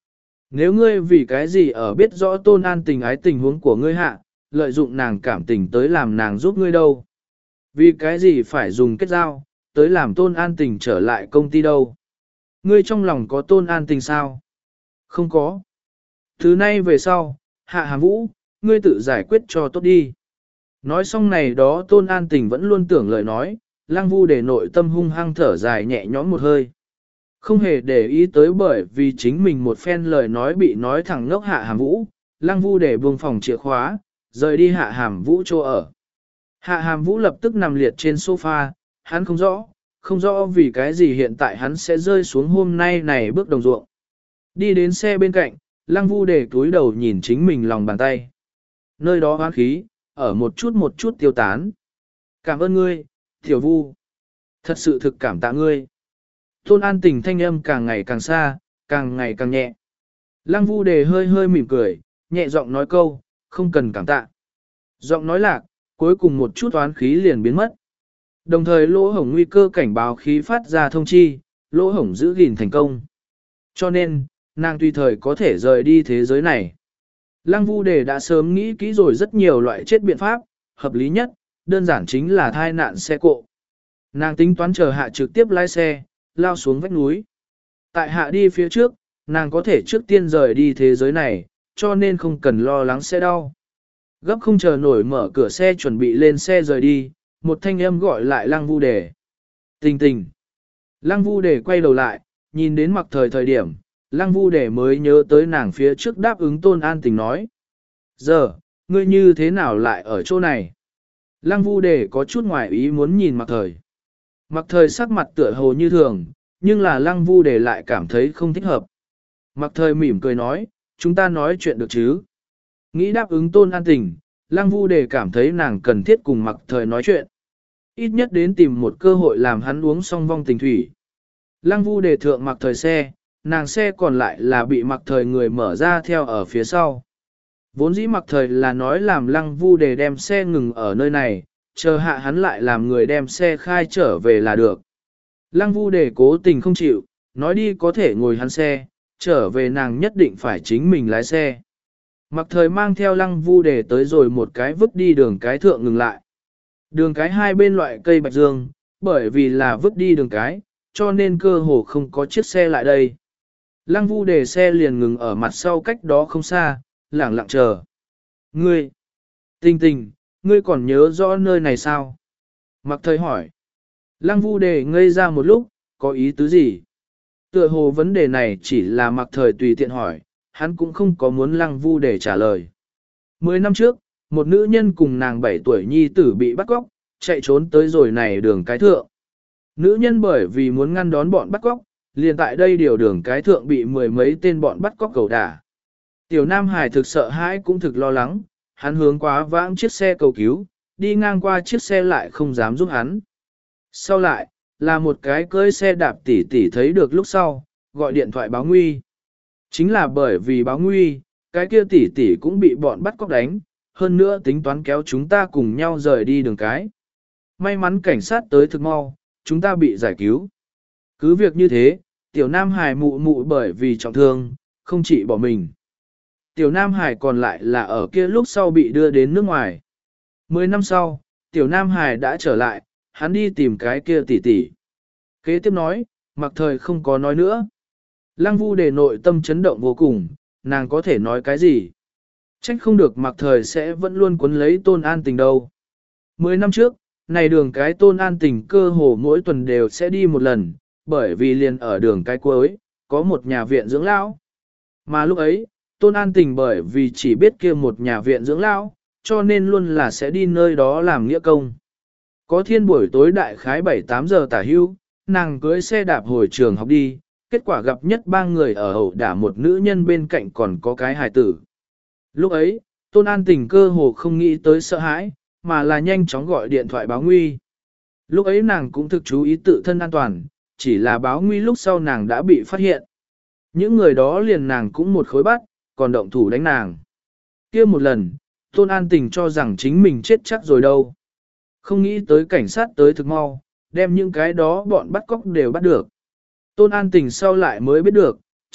Nếu ngươi vì cái gì ở biết rõ Tôn An tình ái tình huống của ngươi hạ, lợi dụng nàng cảm tình tới làm nàng giúp ngươi đâu? Vì cái gì phải dùng kết giao, tới làm Tôn An tình trở lại công ty đâu? Ngươi trong lòng có Tôn An tình sao? Không có. Thứ nay về sau, Hạ Hàm Vũ, ngươi tự giải quyết cho tốt đi. Nói xong này đó Tôn An tình vẫn luôn tưởng lời nói, Lăng Vu để nội tâm hung hăng thở dài nhẹ nhõm một hơi. Không hề để ý tới bởi vì chính mình một phen lời nói bị nói thẳng ngốc Hạ Hàm Vũ, Lăng Vu để buông phòng chìa khóa, rời đi Hạ Hàm Vũ chỗ ở. Hạ Hàm Vũ lập tức nằm liệt trên sofa, hắn không rõ, không rõ vì cái gì hiện tại hắn sẽ rơi xuống hôm nay này bước đồng ruộng. Đi đến xe bên cạnh, Lăng Vu để túi đầu nhìn chính mình lòng bàn tay. Nơi đó hoán khí, ở một chút một chút tiêu tán. Cảm ơn ngươi, Tiểu Vu. Thật sự thực cảm tạ ngươi. Tôn An tình thanh âm càng ngày càng xa, càng ngày càng nhẹ. Lăng Vu đề hơi hơi mỉm cười, nhẹ giọng nói câu, không cần cảm tạ. Giọng nói lạc, cuối cùng một chút oán khí liền biến mất. Đồng thời lỗ hổng nguy cơ cảnh báo khí phát ra thông chi, lỗ hổng giữ gìn thành công. Cho nên, nàng tùy thời có thể rời đi thế giới này. Lăng Vu đề đã sớm nghĩ kỹ rồi rất nhiều loại chết biện pháp, hợp lý nhất, đơn giản chính là thai nạn xe cộ. Nàng tính toán chờ Hạ trực tiếp lái xe, lao xuống vách núi. Tại Hạ đi phía trước, nàng có thể trước tiên rời đi thế giới này, cho nên không cần lo lắng xe đau. Gấp không chờ nổi mở cửa xe chuẩn bị lên xe rời đi, một thanh âm gọi lại Lăng Vu đề. Tình tình. Lăng Vu đề quay đầu lại, nhìn đến Mặc Thời thời điểm, Lăng Vu đề mới nhớ tới nàng phía trước đáp ứng Tôn An tình nói. Giờ, ngươi như thế nào lại ở chỗ này? Lăng Vu đề có chút ngoài ý muốn nhìn Mặc Thời. Mặc Thời sắc mặt tựa hồ như thường, nhưng là Lăng Vu đề lại cảm thấy không thích hợp. Mặc Thời mỉm cười nói, chúng ta nói chuyện được chứ? Nghĩ đáp ứng Tôn An tình, Lăng Vu đề cảm thấy nàng cần thiết cùng Mặc Thời nói chuyện. Ít nhất đến tìm một cơ hội làm hắn uống xong vong tình thủy. Lăng Vu đề thượng Mặc Thời xe, nàng xe còn lại là bị Mặc Thời người mở ra theo ở phía sau. Vốn dĩ Mặc Thời là nói làm Lăng Vu đề đem xe ngừng ở nơi này, chờ hạ hắn lại làm người đem xe khai trở về là được. Lăng Vu đề cố tình không chịu, nói đi có thể ngồi hắn xe, trở về nàng nhất định phải chính mình lái xe. Mặc Thời mang theo Lăng Vu đề tới rồi một cái vứt đi đường cái thượng ngừng lại. Đường cái hai bên loại cây bạch dương, bởi vì là vứt đi đường cái, cho nên cơ hồ không có chiếc xe lại đây. Lăng Vu đề xe liền ngừng ở mặt sau cách đó không xa, lẳng lặng chờ. Ngươi, Tình tình, ngươi còn nhớ rõ nơi này sao? Mặc Thời hỏi. Lăng Vu đề ngây ra một lúc, có ý tứ gì? Tựa hồ vấn đề này chỉ là Mặc Thời tùy tiện hỏi, hắn cũng không có muốn Lăng Vu đề trả lời. Mười năm trước, một nữ nhân cùng nàng bảy tuổi nhi tử bị bắt cóc, chạy trốn tới rồi này đường cái thượng. Nữ nhân bởi vì muốn ngăn đón bọn bắt cóc, liền tại đây điều đường cái thượng bị mười mấy tên bọn bắt cóc cầu đả. Tiểu Nam Hải thực sợ hãi cũng thực lo lắng, hắn hướng quá vãng chiếc xe cầu cứu, đi ngang qua chiếc xe lại không dám giúp hắn. Sau lại, là một cái cưỡi xe đạp tỉ tỉ thấy được lúc sau, gọi điện thoại báo nguy. Chính là bởi vì báo nguy, cái kia tỉ tỉ cũng bị bọn bắt cóc đánh, hơn nữa tính toán kéo chúng ta cùng nhau rời đi đường cái. May mắn cảnh sát tới thực mau, chúng ta bị giải cứu. Cứ việc như thế, Tiểu Nam Hải mụ mụ bởi vì trọng thương, không chỉ bỏ mình. Tiểu Nam Hải còn lại là ở kia lúc sau bị đưa đến nước ngoài. Mười năm sau, Tiểu Nam Hải đã trở lại, hắn đi tìm cái kia tỷ tỷ. Kế tiếp nói, Mặc Thời không có nói nữa. Lăng Vu đề nội tâm chấn động vô cùng, nàng có thể nói cái gì? Trách không được Mặc Thời sẽ vẫn luôn cuốn lấy Tôn An tình đâu. Mười năm trước, này đường cái Tôn An tình cơ hồ mỗi tuần đều sẽ đi một lần, bởi vì liền ở đường cái cuối, có một nhà viện dưỡng lão. Mà lúc ấy, Tôn An tình bởi vì chỉ biết kia một nhà viện dưỡng lão, cho nên luôn là sẽ đi nơi đó làm nghĩa công. Có thiên buổi tối đại khái bảy tám giờ tả hưu, nàng cưới xe đạp hồi trường học đi, kết quả gặp nhất ba người ở ẩu đả một nữ nhân bên cạnh còn có cái hài tử. Lúc ấy, Tôn An tình cơ hồ không nghĩ tới sợ hãi, mà là nhanh chóng gọi điện thoại báo nguy. Lúc ấy nàng cũng thực chú ý tự thân an toàn, chỉ là báo nguy lúc sau nàng đã bị phát hiện. Những người đó liền nàng cũng một khối bắt, còn động thủ đánh nàng. Kia một lần, Tôn An tình cho rằng chính mình chết chắc rồi đâu. Không nghĩ tới cảnh sát tới thực mau, đem những cái đó bọn bắt cóc đều bắt được. Tôn An tình sau lại mới biết được,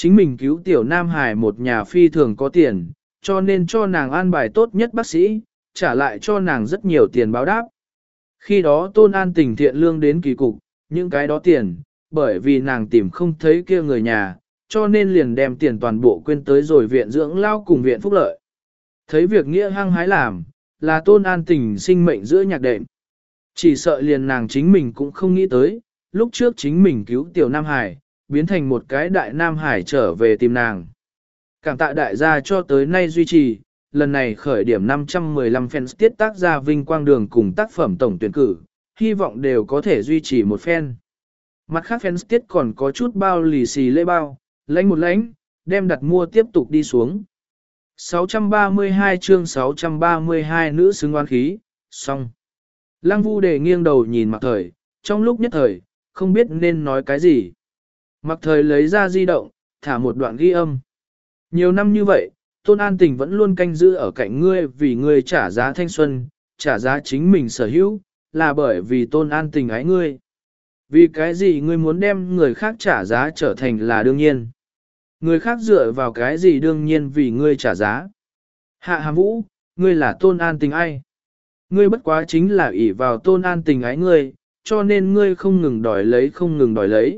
Chính mình cứu tiểu Nam Hải một nhà phi thường có tiền, cho nên cho nàng an bài tốt nhất bác sĩ, trả lại cho nàng rất nhiều tiền báo đáp. Khi đó Tôn An Tình thiện lương đến kỳ cục, những cái đó tiền, bởi vì nàng tìm không thấy kia người nhà, cho nên liền đem tiền toàn bộ quên tới rồi viện dưỡng lao cùng viện phúc lợi. Thấy việc nghĩa hăng hái làm, là Tôn An Tình sinh mệnh giữa nhạc đệm. Chỉ sợ liền nàng chính mình cũng không nghĩ tới, lúc trước chính mình cứu tiểu Nam Hải, biến thành một cái đại Nam Hải trở về tìm nàng. Cảm tạ đại gia cho tới nay duy trì, lần này khởi điểm năm trăm mười lăm fans tiết tác ra vinh quang đường cùng tác phẩm tổng tuyển cử, hy vọng đều có thể duy trì một fan. Mặt khác fans tiết còn có chút bao lì xì lễ bao, lãnh một lãnh, đem đặt mua tiếp tục đi xuống. sáu trăm ba mươi hai chương sáu trăm ba mươi hai nữ xứng oán khí, xong. Lăng Vu Đề nghiêng đầu nhìn Mạc Thời, trong lúc nhất thời, không biết nên nói cái gì. Mạc Thời lấy ra di động, thả một đoạn ghi âm. Nhiều năm như vậy, Tôn An Tình vẫn luôn canh giữ ở cạnh ngươi vì ngươi trả giá thanh xuân, trả giá chính mình sở hữu, là bởi vì Tôn An Tình ái ngươi. Vì cái gì ngươi muốn đem người khác trả giá trở thành là đương nhiên? Người khác dựa vào cái gì đương nhiên vì ngươi trả giá? Hạ Hàm Vũ, ngươi là Tôn An Tình ai? Ngươi bất quá chính là ỷ vào Tôn An Tình ái ngươi, cho nên ngươi không ngừng đòi lấy không ngừng đòi lấy.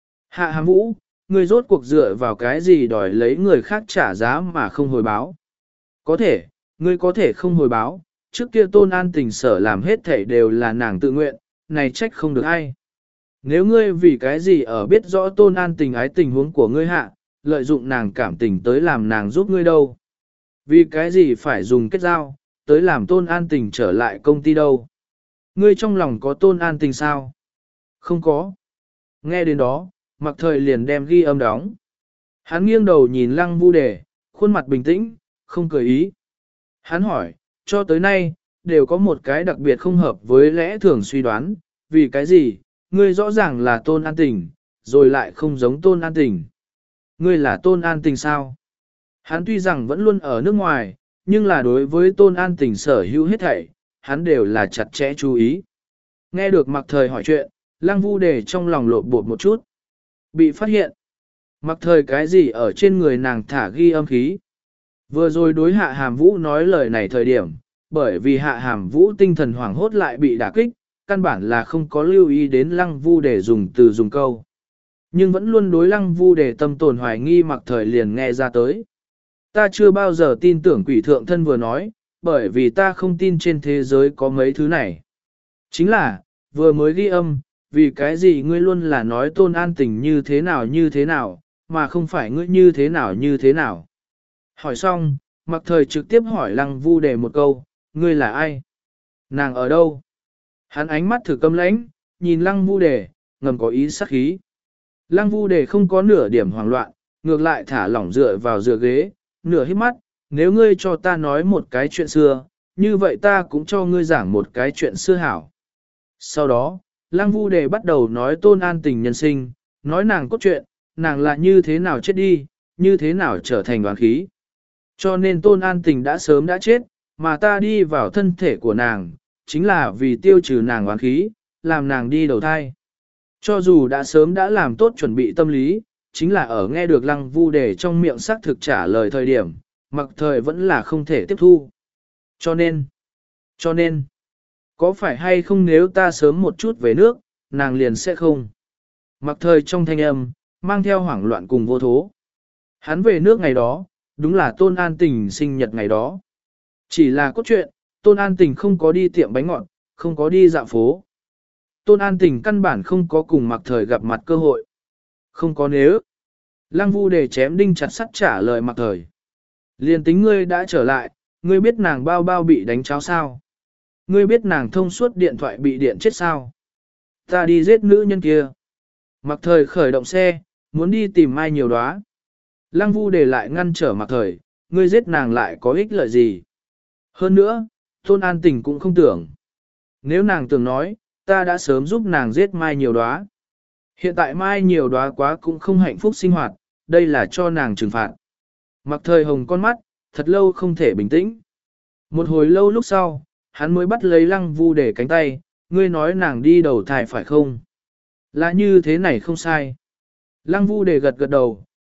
Hạ Hàm Vũ, ngươi rốt cuộc dựa vào cái gì đòi lấy người khác trả giá mà không hồi báo? Có thể, ngươi có thể không hồi báo, trước kia Tôn An Tình sở làm hết thảy đều là nàng tự nguyện, này trách không được ai. Nếu ngươi vì cái gì ở biết rõ Tôn An Tình ái tình huống của ngươi hạ, lợi dụng nàng cảm tình tới làm nàng giúp ngươi đâu? Vì cái gì phải dùng kết giao, tới làm Tôn An Tình trở lại công ty đâu? Ngươi trong lòng có Tôn An Tình sao? Không có. Nghe đến đó, Mạc Thời liền đem ghi âm đóng. Hắn nghiêng đầu nhìn Lăng Vu Đề, khuôn mặt bình tĩnh, không cười ý. Hắn hỏi, cho tới nay, đều có một cái đặc biệt không hợp với lẽ thường suy đoán, vì cái gì, ngươi rõ ràng là Tôn An Tình, rồi lại không giống Tôn An Tình. Ngươi là Tôn An Tình sao? Hắn tuy rằng vẫn luôn ở nước ngoài, nhưng là đối với Tôn An Tình sở hữu hết thảy, hắn đều là chặt chẽ chú ý. Nghe được Mạc Thời hỏi chuyện, Lăng Vu Đề trong lòng lộn bột một chút. Bị phát hiện. Mạc Thời cái gì ở trên người nàng thả ghi âm khí. Vừa rồi đối Hạ Hàm Vũ nói lời này thời điểm, bởi vì Hạ Hàm Vũ tinh thần hoảng hốt lại bị đả kích, căn bản là không có lưu ý đến Lăng Vu Đề dùng từ dùng câu. Nhưng vẫn luôn đối Lăng Vu Đề tâm tồn hoài nghi Mạc Thời liền nghe ra tới. Ta chưa bao giờ tin tưởng quỷ thượng thân vừa nói, bởi vì ta không tin trên thế giới có mấy thứ này. Chính là, vừa mới ghi âm, vì cái gì ngươi luôn là nói Tôn An Tình như thế nào như thế nào, mà không phải ngươi như thế nào như thế nào. Hỏi xong, Mạc Thời trực tiếp hỏi Lăng Vu Đề một câu, ngươi là ai? Nàng ở đâu? Hắn ánh mắt thử câm lãnh, nhìn Lăng Vu Đề, ngầm có ý sắc khí. Lăng Vu Đề không có nửa điểm hoảng loạn, ngược lại thả lỏng dựa vào dựa ghế, nửa hít mắt, nếu ngươi cho ta nói một cái chuyện xưa, như vậy ta cũng cho ngươi giảng một cái chuyện xưa hảo. Sau đó, Lăng Vu Đề bắt đầu nói Tôn An Tình nhân sinh, nói nàng cốt truyện, nàng là như thế nào chết đi, như thế nào trở thành oán khí. Cho nên Tôn An Tình đã sớm đã chết, mà ta đi vào thân thể của nàng, chính là vì tiêu trừ nàng oán khí, làm nàng đi đầu thai. Cho dù đã sớm đã làm tốt chuẩn bị tâm lý, chính là ở nghe được Lăng Vu Đề trong miệng xác thực trả lời thời điểm, Mặc Thời vẫn là không thể tiếp thu. Cho nên, cho nên, có phải hay không nếu ta sớm một chút về nước, nàng liền sẽ không. Mặc Thời trong thanh âm, mang theo hoảng loạn cùng vô thố. Hắn về nước ngày đó, đúng là Tôn An Tình sinh nhật ngày đó. Chỉ là cốt truyện, Tôn An Tình không có đi tiệm bánh ngọt, không có đi dạo phố. Tôn An Tình căn bản không có cùng Mặc Thời gặp mặt cơ hội. Không có nếu. Lăng Vu Đề chém đinh chặt sắt trả lời Mặc Thời. Liền tính ngươi đã trở lại, ngươi biết nàng bao bao bị đánh cháo sao? Ngươi biết nàng thông suốt điện thoại bị điện chết sao? Ta đi giết nữ nhân kia. Mặc Thời khởi động xe, muốn đi tìm Mai Nhiều Đóa. Lăng Vu Đề lại ngăn trở Mặc Thời, ngươi giết nàng lại có ích lợi gì? Hơn nữa, Tôn An Tình cũng không tưởng. Nếu nàng tưởng nói, ta đã sớm giúp nàng giết Mai Nhiều Đóa. Hiện tại Mai Nhiều Đóa quá cũng không hạnh phúc sinh hoạt, đây là cho nàng trừng phạt. Mặc Thời hồng con mắt, thật lâu không thể bình tĩnh. Một hồi lâu lúc sau, hắn mới bắt lấy Lăng Vu Đề cánh tay, ngươi nói nàng đi đầu thai phải không? Là như thế này không sai. Lăng Vu Đề gật gật đầu,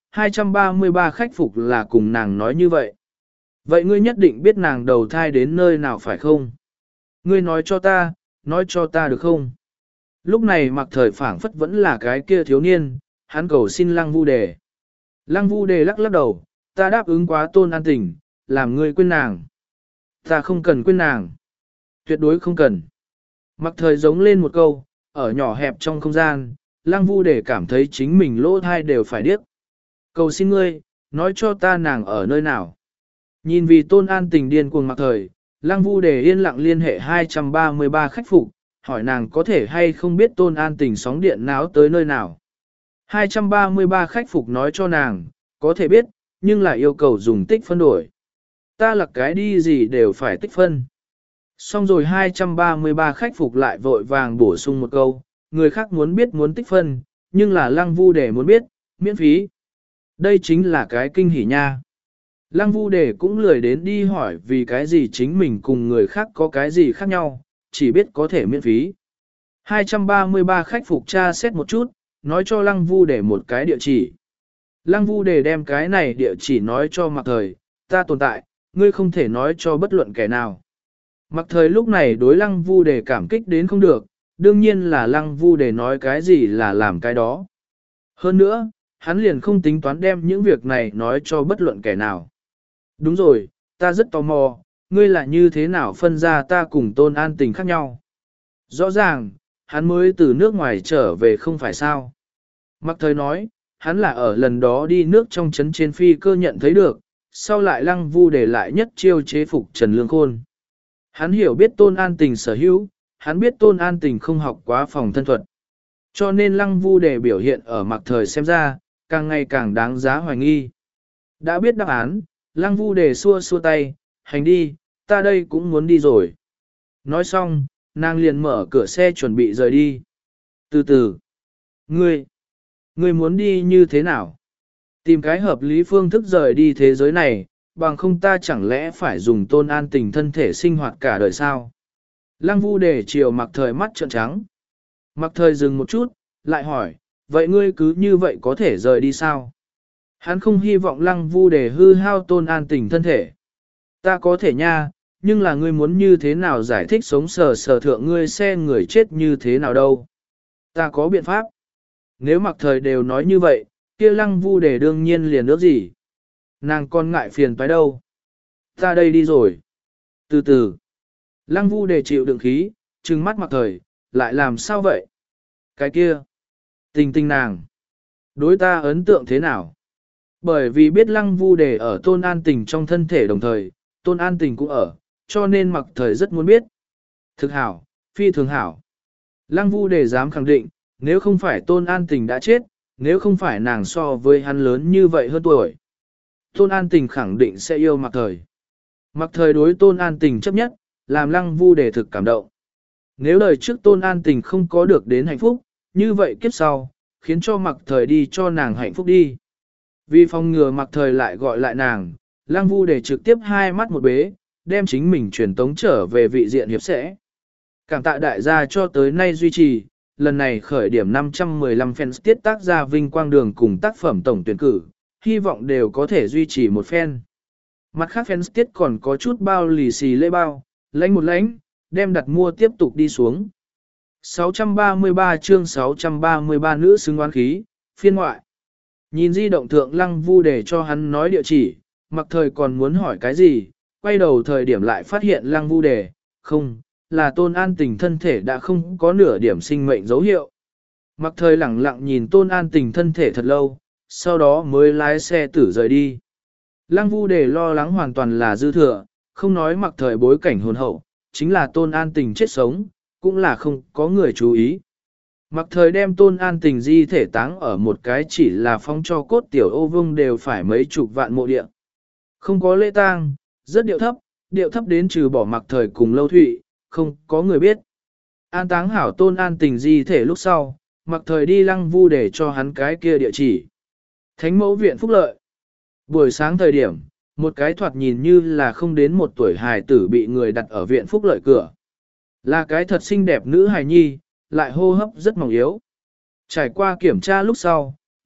hai trăm ba mươi ba khách phục là cùng nàng nói như vậy. Vậy ngươi nhất định biết nàng đầu thai đến nơi nào phải không? Ngươi nói cho ta, nói cho ta được không? Lúc này Mặc Thời phảng phất vẫn là cái kia thiếu niên, hắn cầu xin Lăng Vu Đề. Lăng Vu Đề lắc lắc đầu, ta đáp ứng quá Tôn An Tình, làm ngươi quên nàng. Ta không cần quên nàng. Tuyệt đối không cần. Mặc Thời giống lên một câu, ở nhỏ hẹp trong không gian, Lăng Vu Đề cảm thấy chính mình lỗ thai đều phải điếc. Cầu xin ngươi, nói cho ta nàng ở nơi nào. Nhìn vì Tôn An Tình điên cuồng Mặc Thời, Lăng Vu Đề yên lặng liên hệ hai trăm ba mươi ba khách phục, hỏi nàng có thể hay không biết Tôn An Tình sóng điện náo tới nơi nào. hai trăm ba mươi ba khách phục nói cho nàng, có thể biết, nhưng lại yêu cầu dùng tích phân đổi. Ta là cái đi gì đều phải tích phân. Xong rồi hai trăm ba mươi ba khách phục lại vội vàng bổ sung một câu, người khác muốn biết muốn tích phân, nhưng là Lăng Vu Đề muốn biết, miễn phí. Đây chính là cái kinh hỉ nha. Lăng Vu Đề cũng lười đến đi hỏi vì cái gì chính mình cùng người khác có cái gì khác nhau, chỉ biết có thể miễn phí. hai trăm ba mươi ba khách phục tra xét một chút, nói cho Lăng Vu Đề một cái địa chỉ. Lăng Vu Đề đem cái này địa chỉ nói cho Mặc Thời, ta tồn tại, ngươi không thể nói cho bất luận kẻ nào. Mặc Thời lúc này đối Lăng Vu Đề cảm kích đến không được, đương nhiên là Lăng Vu Đề nói cái gì là làm cái đó. Hơn nữa, hắn liền không tính toán đem những việc này nói cho bất luận kẻ nào. Đúng rồi, ta rất tò mò, ngươi là như thế nào phân ra ta cùng Tôn An Tình khác nhau. Rõ ràng, hắn mới từ nước ngoài trở về không phải sao. Mặc Thời nói, hắn là ở lần đó đi nước trong trấn trên phi cơ nhận thấy được, sau lại Lăng Vu để lại nhất chiêu chế phục Trần Lương Khôn. Hắn hiểu biết Tôn An Tình sở hữu, hắn biết Tôn An Tình không học quá phòng thân thuật. Cho nên Lăng Vu để biểu hiện ở Mặc Thời xem ra, càng ngày càng đáng giá hoài nghi. Đã biết đáp án, Lăng Vu để xua xua tay, hành đi, ta đây cũng muốn đi rồi. Nói xong, nàng liền mở cửa xe chuẩn bị rời đi. Từ từ, ngươi, ngươi muốn đi như thế nào? Tìm cái hợp lý phương thức rời đi thế giới này, bằng không ta chẳng lẽ phải dùng Tôn An Tình thân thể sinh hoạt cả đời sao? Lăng Vu để chiều Mặc Thời mắt trợn trắng. Mặc Thời dừng một chút, lại hỏi, vậy ngươi cứ như vậy có thể rời đi sao? Hắn không hy vọng Lăng Vu để hư hao Tôn An Tình thân thể. Ta có thể nha, nhưng là ngươi muốn như thế nào giải thích sống sờ sờ thượng ngươi xe người chết như thế nào đâu? Ta có biện pháp. Nếu Mặc Thời đều nói như vậy, kia Lăng Vu để đương nhiên liền ước gì? Nàng còn ngại phiền phải đâu? Ta đây đi rồi. Từ từ. Lăng Vu để chịu đựng khí, trừng mắt Mặc Thời, lại làm sao vậy? Cái kia. Tình tình nàng. Đối ta ấn tượng thế nào? Bởi vì biết Lăng Vu để ở Tôn An Tình trong thân thể đồng thời, Tôn An Tình cũng ở, cho nên Mặc Thời rất muốn biết. Thực hảo, phi thường hảo. Lăng Vu để dám khẳng định, nếu không phải Tôn An Tình đã chết, nếu không phải nàng so với hắn lớn như vậy hơn tuổi. Tôn An Tình khẳng định sẽ yêu Mặc Thời. Mặc Thời đối Tôn An Tình chấp nhất, làm Lăng Vu để thực cảm động. Nếu đời trước Tôn An Tình không có được đến hạnh phúc, như vậy kiếp sau, khiến cho Mặc Thời đi cho nàng hạnh phúc đi. Vì phòng ngừa Mặc Thời lại gọi lại nàng, Lăng Vu để trực tiếp hai mắt một bế, đem chính mình truyền tống trở về vị diện hiệp sẽ. Cảm tạ đại gia cho tới nay duy trì, lần này khởi điểm năm trăm mười lăm fans tiết tác ra vinh quang đường cùng tác phẩm tổng tuyển cử, hy vọng đều có thể duy trì một fan. Mặt khác fans tiết còn có chút bao lì xì lễ bao, lãnh một lãnh, đem đặt mua tiếp tục đi xuống. sáu trăm ba mươi ba chương sáu trăm ba mươi ba nữ xứng oán khí, phiên ngoại. Nhìn di động thượng Lăng Vu để cho hắn nói địa chỉ, Mặc Thời còn muốn hỏi cái gì, quay đầu thời điểm lại phát hiện Lăng Vu đề, không, là Tôn An Tình thân thể đã không có nửa điểm sinh mệnh dấu hiệu. Mặc Thời lẳng lặng nhìn Tôn An Tình thân thể thật lâu, sau đó mới lái xe tử rời đi. Lăng Vu đề lo lắng hoàn toàn là dư thừa, không nói Mặc Thời bối cảnh hồn hậu, chính là Tôn An Tình chết sống, cũng là không có người chú ý. Mặc Thời đem Tôn An Tình di thể táng ở một cái chỉ là phong cho cốt tiểu ô vương đều phải mấy chục vạn mộ địa. Không có lễ tang, rất điệu thấp, điệu thấp đến trừ bỏ Mặc Thời cùng Lâu Thụy, không có người biết. An táng hảo Tôn An Tình di thể lúc sau, Mặc Thời đi Lăng Vu để cho hắn cái kia địa chỉ. Thánh mẫu viện phúc lợi. Buổi sáng thời điểm, một cái thoạt nhìn như là không đến một tuổi hài tử bị người đặt ở viện phúc lợi cửa. Là cái thật xinh đẹp nữ hài nhi, lại hô hấp rất mỏng yếu. Trải qua kiểm tra lúc sau,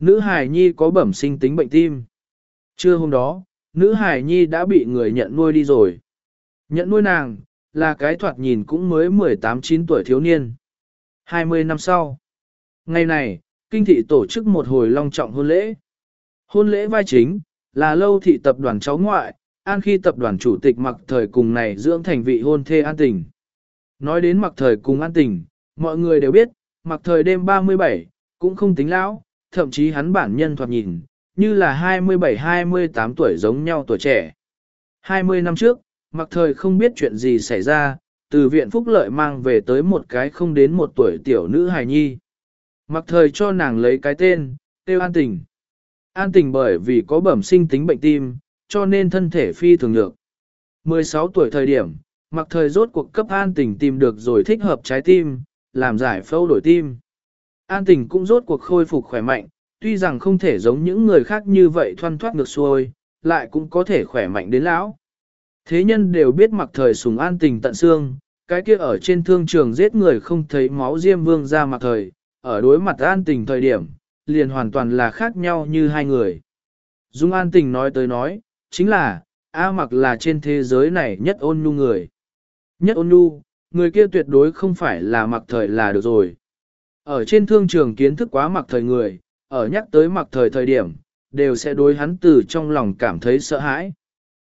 nữ hài nhi có bẩm sinh tính bệnh tim. Trưa hôm đó, nữ hài nhi đã bị người nhận nuôi đi rồi. Nhận nuôi nàng, là cái thoạt nhìn cũng mới mười tám chín tuổi thiếu niên. hai mươi năm sau, ngày này, kinh thị tổ chức một hồi long trọng hôn lễ. Hôn lễ vai chính, là Lâu thị tập đoàn cháu ngoại, An Khi tập đoàn chủ tịch Mặc Thời cùng này dưỡng thành vị hôn thê An Tình. Nói đến Mặc Thời cùng An Tình, mọi người đều biết, Mặc Thời đêm ba mươi bảy, cũng không tính lão, thậm chí hắn bản nhân thoạt nhìn, như là hai mươi bảy hai mươi tám tuổi giống nhau tuổi trẻ. hai mươi năm trước, Mặc Thời không biết chuyện gì xảy ra, từ viện phúc lợi mang về tới một cái không đến một tuổi tiểu nữ hài nhi. Mặc Thời cho nàng lấy cái tên, tiêu An Tình. An Tình bởi vì có bẩm sinh tính bệnh tim, cho nên thân thể phi thường nhược. mười sáu tuổi thời điểm, Mặc Thời rốt cuộc cấp An Tình tìm được rồi thích hợp trái tim, làm giải phẫu đổi tim. An Tình cũng rốt cuộc khôi phục khỏe mạnh, tuy rằng không thể giống những người khác như vậy thoăn thoát ngược xuôi, lại cũng có thể khỏe mạnh đến lão. Thế nhân đều biết Mặc Thời sùng An Tình tận xương, cái kia ở trên thương trường giết người không thấy máu Diêm Vương ra Mặc Thời, ở đối mặt An Tình thời điểm, liền hoàn toàn là khác nhau như hai người. Dung An Tình nói tới nói, chính là, A Mặc là trên thế giới này nhất ôn nhu người. Nhất ôn nhu, người kia tuyệt đối không phải là Mặc Thời là được rồi. Ở trên thương trường kiến thức quá Mặc Thời người, ở nhắc tới Mặc Thời thời điểm, đều sẽ đối hắn từ trong lòng cảm thấy sợ hãi.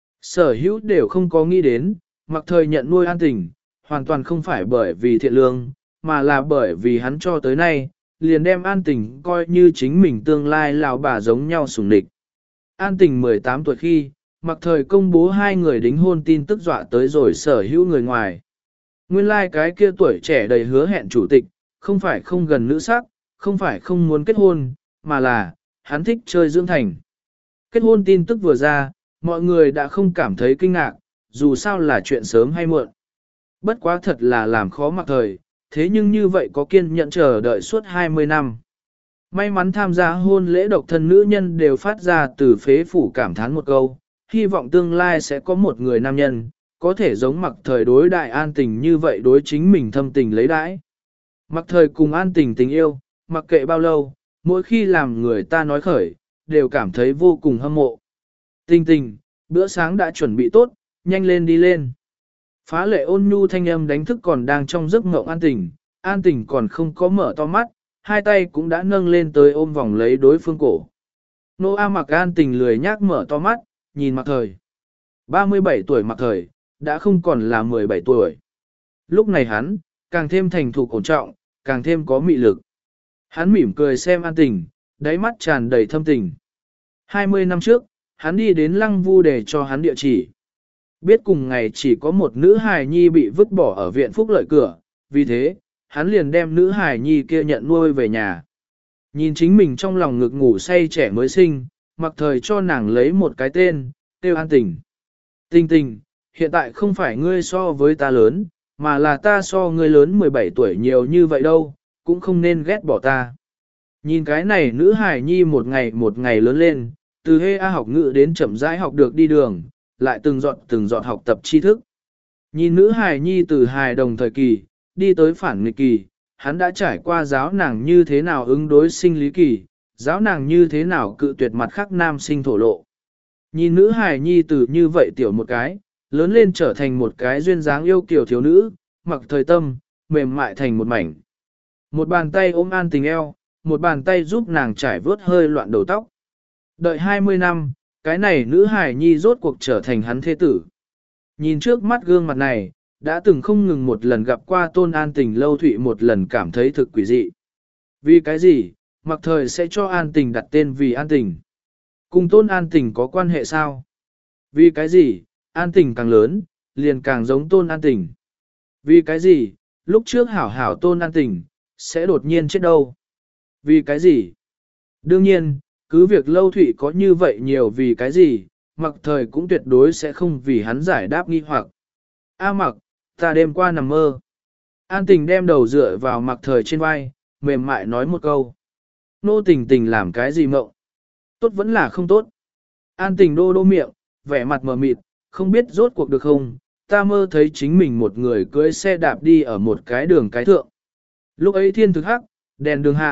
Sở hữu đều không có nghĩ đến, Mặc Thời nhận nuôi An Tình, hoàn toàn không phải bởi vì thiện lương, mà là bởi vì hắn cho tới nay, liền đem An Tình coi như chính mình tương lai lão bà giống nhau sủng địch. An Tình mười tám tuổi khi, Mặc Thời công bố hai người đính hôn tin tức dọa tới rồi sở hữu người ngoài. Nguyên lai like cái kia tuổi trẻ đầy hứa hẹn chủ tịch, không phải không gần nữ sắc, không phải không muốn kết hôn, mà là, hắn thích chơi dưỡng thành. Kết hôn tin tức vừa ra, mọi người đã không cảm thấy kinh ngạc, dù sao là chuyện sớm hay muộn. Bất quá thật là làm khó Mặc Thời, thế nhưng như vậy có kiên nhẫn chờ đợi suốt hai mươi năm. May mắn tham gia hôn lễ độc thân nữ nhân đều phát ra từ phế phủ cảm thán một câu, hy vọng tương lai sẽ có một người nam nhân, có thể giống Mặc Thời đối đại An Tình như vậy đối chính mình thâm tình lấy đãi. Mặc Thời cùng An Tình tình yêu, mặc kệ bao lâu, mỗi khi làm người ta nói khởi, đều cảm thấy vô cùng hâm mộ. Tình Tình, bữa sáng đã chuẩn bị tốt, nhanh lên đi lên. Phá lệ ôn nhu thanh âm đánh thức còn đang trong giấc mộng An Tình, An Tình còn không có mở to mắt, hai tay cũng đã nâng lên tới ôm vòng lấy đối phương cổ. Nô A Mặc An Tình lười nhác mở to mắt, nhìn Mặc Thời. ba mươi bảy tuổi Mặc Thời, đã không còn là mười bảy tuổi. Lúc này hắn, càng thêm thành thục ổn trọng, càng thêm có mị lực. Hắn mỉm cười xem An Tình, đáy mắt tràn đầy thâm tình. hai mươi năm trước, hắn đi đến Lăng Vu để cho hắn địa chỉ. Biết cùng ngày chỉ có một nữ hài nhi bị vứt bỏ ở viện phúc lợi cửa, vì thế, hắn liền đem nữ hài nhi kia nhận nuôi về nhà. Nhìn chính mình trong lòng ngực ngủ say trẻ mới sinh, Mặc Thời cho nàng lấy một cái tên, tiêu An Tình. Tình Tình, hiện tại không phải ngươi so với ta lớn, mà là ta so ngươi lớn mười bảy tuổi nhiều như vậy đâu, cũng không nên ghét bỏ ta. Nhìn cái này nữ hài nhi một ngày một ngày lớn lên, từ hê A học ngữ đến chậm rãi học được đi đường, lại từng dọn từng dọn học tập tri thức. Nhìn nữ hài nhi từ hài đồng thời kỳ, đi tới phản nghịch kỳ, hắn đã trải qua giáo nàng như thế nào ứng đối sinh lý kỳ, giáo nàng như thế nào cự tuyệt mặt khác nam sinh thổ lộ. Nhìn nữ hài nhi từ như vậy tiểu một cái, lớn lên trở thành một cái duyên dáng yêu kiều thiếu nữ, mặc thời tâm, mềm mại thành một mảnh. Một bàn tay ôm An Tình eo, một bàn tay giúp nàng trải vớt hơi loạn đầu tóc. Đợi hai mươi năm, cái này nữ hài nhi rốt cuộc trở thành hắn thế tử. Nhìn trước mắt gương mặt này, đã từng không ngừng một lần gặp qua Tôn An Tình Lâu Thụy một lần cảm thấy thực quỷ dị. Vì cái gì, Mặc Thời sẽ cho An Tình đặt tên vì An Tình? Cùng Tôn An Tình có quan hệ sao? Vì cái gì, An Tình càng lớn, liền càng giống Tôn An Tình? Vì cái gì, lúc trước hảo hảo Tôn An Tình, sẽ đột nhiên chết đâu? Vì cái gì? Đương nhiên, cứ việc Lâu Thụy có như vậy nhiều vì cái gì, Mặc Thời cũng tuyệt đối sẽ không vì hắn giải đáp nghi hoặc. A Mặc, ta đêm qua nằm mơ. An Tình đem đầu dựa vào Mặc Thời trên vai, mềm mại nói một câu. Nô Tình Tình làm cái gì mộng? Tốt vẫn là không tốt. An Tình đô đô miệng, vẻ mặt mờ mịt, không biết rốt cuộc được không, ta mơ thấy chính mình một người cưỡi xe đạp đi ở một cái đường cái thượng. Lúc ấy thiên thực hắc, đèn đường hạ,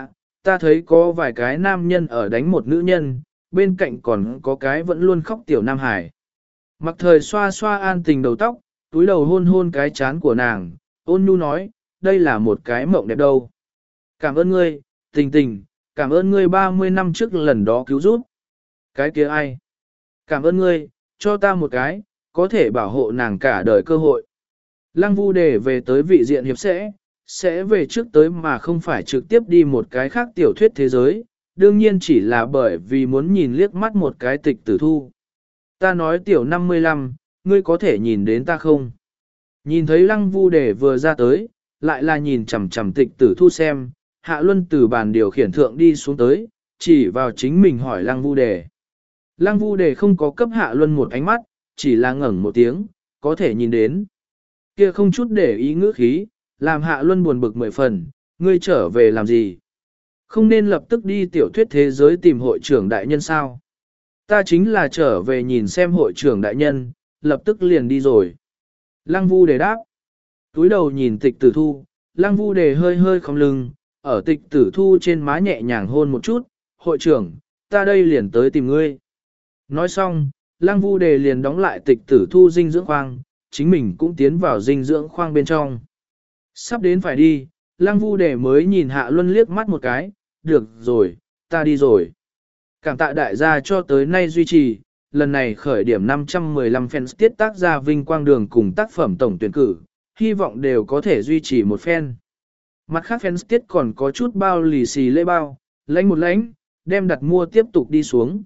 ta thấy có vài cái nam nhân ở đánh một nữ nhân, bên cạnh còn có cái vẫn luôn khóc tiểu nam hải. Mặc thời xoa xoa an tình đầu tóc, túi đầu hôn hôn cái chán của nàng, ôn nhu nói, đây là một cái mộng đẹp đâu. Cảm ơn ngươi, tình tình, cảm ơn ngươi ba mươi năm trước lần đó cứu giúp. Cái kia ai? Cảm ơn ngươi, cho ta một cái, có thể bảo hộ nàng cả đời cơ hội. Lăng Vu Đề về tới vị diện hiệp sẽ, sẽ về trước tới mà không phải trực tiếp đi một cái khác tiểu thuyết thế giới, đương nhiên chỉ là bởi vì muốn nhìn liếc mắt một cái tịch tử thu. Ta nói tiểu năm mươi lăm, ngươi có thể nhìn đến ta không? Nhìn thấy Lăng Vu Đề vừa ra tới, lại là nhìn chằm chằm tịch tử thu xem, Hạ Luân từ bàn điều khiển thượng đi xuống tới, chỉ vào chính mình hỏi Lăng Vu Đề. Lăng Vu Đề không có cấp Hạ Luân một ánh mắt, chỉ là ngẩng một tiếng, có thể nhìn đến. Kia không chút để ý ngữ khí, làm Hạ Luân buồn bực mười phần, ngươi trở về làm gì? Không nên lập tức đi tiểu thuyết thế giới tìm hội trưởng đại nhân sao? Ta chính là trở về nhìn xem hội trưởng đại nhân, lập tức liền đi rồi. Lăng Vu Đề đáp. Túi đầu nhìn tịch tử thu, Lăng Vu Đề hơi hơi không lưng, ở tịch tử thu trên má nhẹ nhàng hôn một chút, hội trưởng, ta đây liền tới tìm ngươi. Nói xong, Lăng Vu Đề liền đóng lại tịch tử thu dinh dưỡng khoang, chính mình cũng tiến vào dinh dưỡng khoang bên trong. Sắp đến phải đi, Lăng Vu Đề mới nhìn Hạ Luân liếc mắt một cái, được rồi, ta đi rồi. Cảm tạ đại gia cho tới nay duy trì, lần này khởi điểm năm trăm mười lăm fans tiết tác gia vinh quang đường cùng tác phẩm tổng tuyển cử, hy vọng đều có thể duy trì một fan. Mặt khác fans tiết còn có chút bao lì xì lễ bao, lãnh một lãnh, đem đặt mua tiếp tục đi xuống.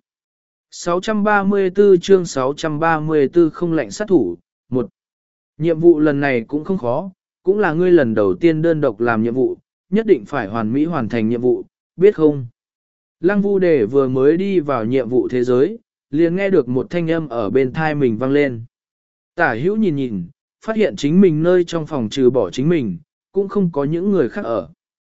sáu trăm ba mươi tư chương sáu trăm ba mươi tư không lệnh sát thủ, một. Nhiệm vụ lần này cũng không khó, cũng là ngươi lần đầu tiên đơn độc làm nhiệm vụ, nhất định phải hoàn mỹ hoàn thành nhiệm vụ, biết không? Lăng Vu Đề vừa mới đi vào nhiệm vụ thế giới, liền nghe được một thanh âm ở bên thai mình vang lên. Tả hữu nhìn nhìn, phát hiện chính mình nơi trong phòng trừ bỏ chính mình, cũng không có những người khác ở.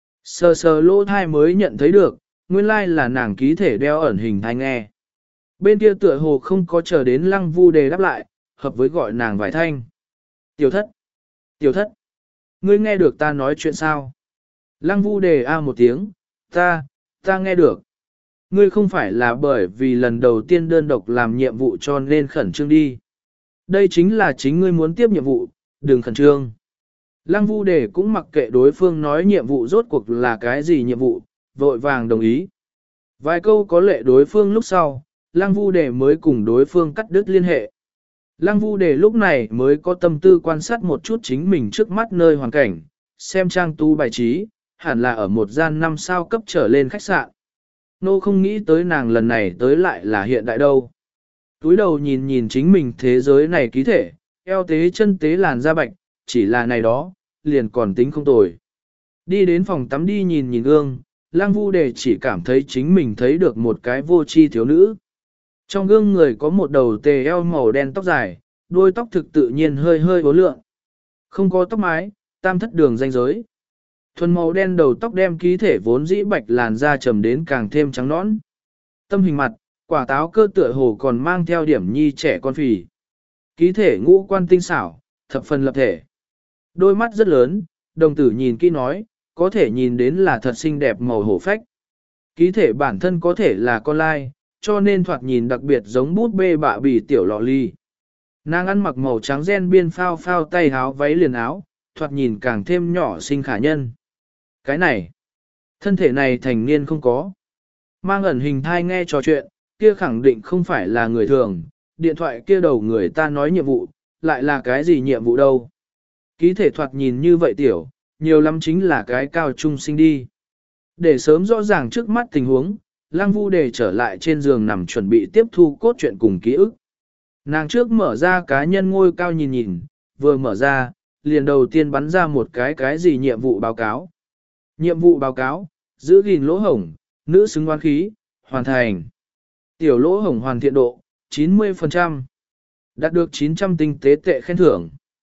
Sờ sờ lỗ thai mới nhận thấy được, nguyên lai là nàng ký thể đeo ẩn hình thai nghe. Bên kia tựa hồ không có chờ đến Lăng Vu Đề đáp lại, hợp với gọi nàng vài thanh. Tiểu thất! Tiểu thất! Ngươi nghe được ta nói chuyện sao? Lăng Vu Đề a một tiếng, ta, ta nghe được. Ngươi không phải là bởi vì lần đầu tiên đơn độc làm nhiệm vụ cho nên khẩn trương đi. Đây chính là chính ngươi muốn tiếp nhiệm vụ, đừng khẩn trương. Lăng Vu Đề cũng mặc kệ đối phương nói nhiệm vụ rốt cuộc là cái gì nhiệm vụ, vội vàng đồng ý. Vài câu có lệ đối phương lúc sau, Lăng Vu Đề mới cùng đối phương cắt đứt liên hệ. Lăng Vu Đề lúc này mới có tâm tư quan sát một chút chính mình trước mắt nơi hoàn cảnh, xem trang tu bài trí, hẳn là ở một gian năm sao cấp trở lên khách sạn. Nô không nghĩ tới nàng lần này tới lại là hiện đại đâu. Túi đầu nhìn nhìn chính mình thế giới này ký thể, eo tế chân tế làn da bạch, chỉ là này đó, liền còn tính không tồi. Đi đến phòng tắm đi nhìn nhìn gương, Lăng Vu Đề chỉ cảm thấy chính mình thấy được một cái vô tri thiếu nữ. Trong gương người có một đầu tề eo màu đen tóc dài, đuôi tóc thực tự nhiên hơi hơi vô lượng. Không có tóc mái, tam thất đường ranh giới. Thuần màu đen đầu tóc đem ký thể vốn dĩ bạch làn da trầm đến càng thêm trắng nõn. Tâm hình mặt, quả táo cơ tựa hồ còn mang theo điểm nhi trẻ con phì. Ký thể ngũ quan tinh xảo, thập phần lập thể. Đôi mắt rất lớn, đồng tử nhìn kỹ nói, có thể nhìn đến là thật xinh đẹp màu hổ phách. Ký thể bản thân có thể là con lai, cho nên thoạt nhìn đặc biệt giống bút bê bạ bì tiểu lọ ly. Nàng ăn mặc màu trắng ren biên phao phao tay áo váy liền áo, thoạt nhìn càng thêm nhỏ xinh khả nhân. Cái này, thân thể này thành niên không có. Mang ẩn hình thai nghe trò chuyện, kia khẳng định không phải là người thường, điện thoại kia đầu người ta nói nhiệm vụ, lại là cái gì nhiệm vụ đâu. Ký thể thoạt nhìn như vậy tiểu, nhiều lắm chính là cái cao trung sinh đi. Để sớm rõ ràng trước mắt tình huống, Lăng Vu Đề trở lại trên giường nằm chuẩn bị tiếp thu cốt truyện cùng ký ức. Nàng trước mở ra cá nhân ngôi cao nhìn nhìn, vừa mở ra, liền đầu tiên bắn ra một cái cái gì nhiệm vụ báo cáo. Nhiệm vụ báo cáo, giữ gìn lỗ hổng, nữ xứng oán khí, hoàn thành. Tiểu lỗ hổng hoàn thiện độ, chín mươi phần trăm. Đạt được chín trăm tinh tế tệ khen thưởng.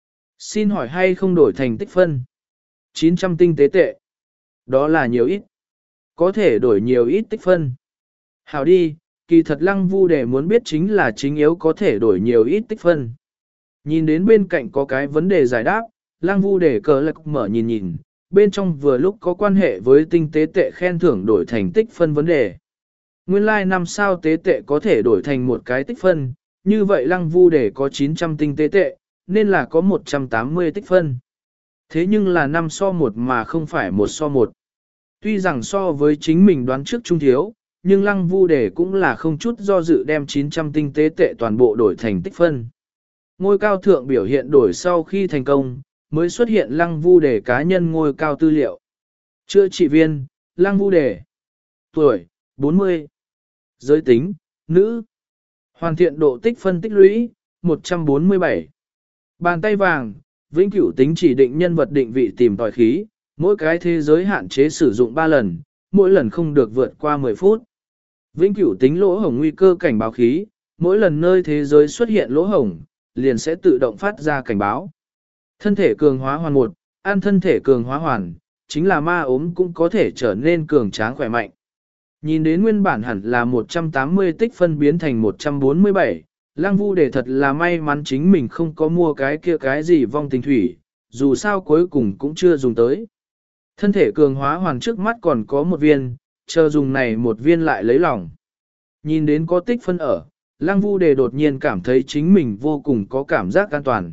Xin hỏi hay không đổi thành tích phân? chín trăm tinh tế tệ. Đó là nhiều ít. Có thể đổi nhiều ít tích phân. Hảo đi, kỳ thật Lăng Vu Đề muốn biết chính là chính yếu có thể đổi nhiều ít tích phân. Nhìn đến bên cạnh có cái vấn đề giải đáp, Lăng Vu Đề cờ lạc mở nhìn nhìn, bên trong vừa lúc có quan hệ với tinh tế tệ khen thưởng đổi thành tích phân vấn đề. Nguyên lai like năm sao tế tệ có thể đổi thành một cái tích phân, như vậy Lăng Vu Đề có chín trăm tinh tế tệ, nên là có một trăm tám mươi tích phân. Thế nhưng là năm so một mà không phải một so một. Tuy rằng so với chính mình đoán trước trung thiếu, nhưng Lăng Vu Đề cũng là không chút do dự đem chín trăm tinh tế tệ toàn bộ đổi thành tích phân. Ngôi cao thượng biểu hiện đổi sau khi thành công, mới xuất hiện Lăng Vu Đề cá nhân ngôi cao tư liệu. Chữa trị viên, Lăng Vu Đề. Tuổi, bốn mươi. Giới tính, nữ. Hoàn thiện độ tích phân tích lũy, một trăm bốn mươi bảy. Bàn tay vàng, vĩnh cửu tính chỉ định nhân vật định vị tìm tòi khí, mỗi cái thế giới hạn chế sử dụng ba lần, mỗi lần không được vượt qua mười phút. Vĩnh cửu tính lỗ hổng nguy cơ cảnh báo khí, mỗi lần nơi thế giới xuất hiện lỗ hổng, liền sẽ tự động phát ra cảnh báo. Thân thể cường hóa hoàn một, ăn thân thể cường hóa hoàn, chính là ma ốm cũng có thể trở nên cường tráng khỏe mạnh. Nhìn đến nguyên bản hẳn là một trăm tám mươi tích phân biến thành một trăm bốn mươi bảy, Lăng Vu Đề thật là may mắn chính mình không có mua cái kia cái gì vong tình thủy, dù sao cuối cùng cũng chưa dùng tới. Thân thể cường hóa hoàn trước mắt còn có một viên, chờ dùng này một viên lại lấy lòng. Nhìn đến có tích phân ở, Lăng Vu Đề đột nhiên cảm thấy chính mình vô cùng có cảm giác an toàn.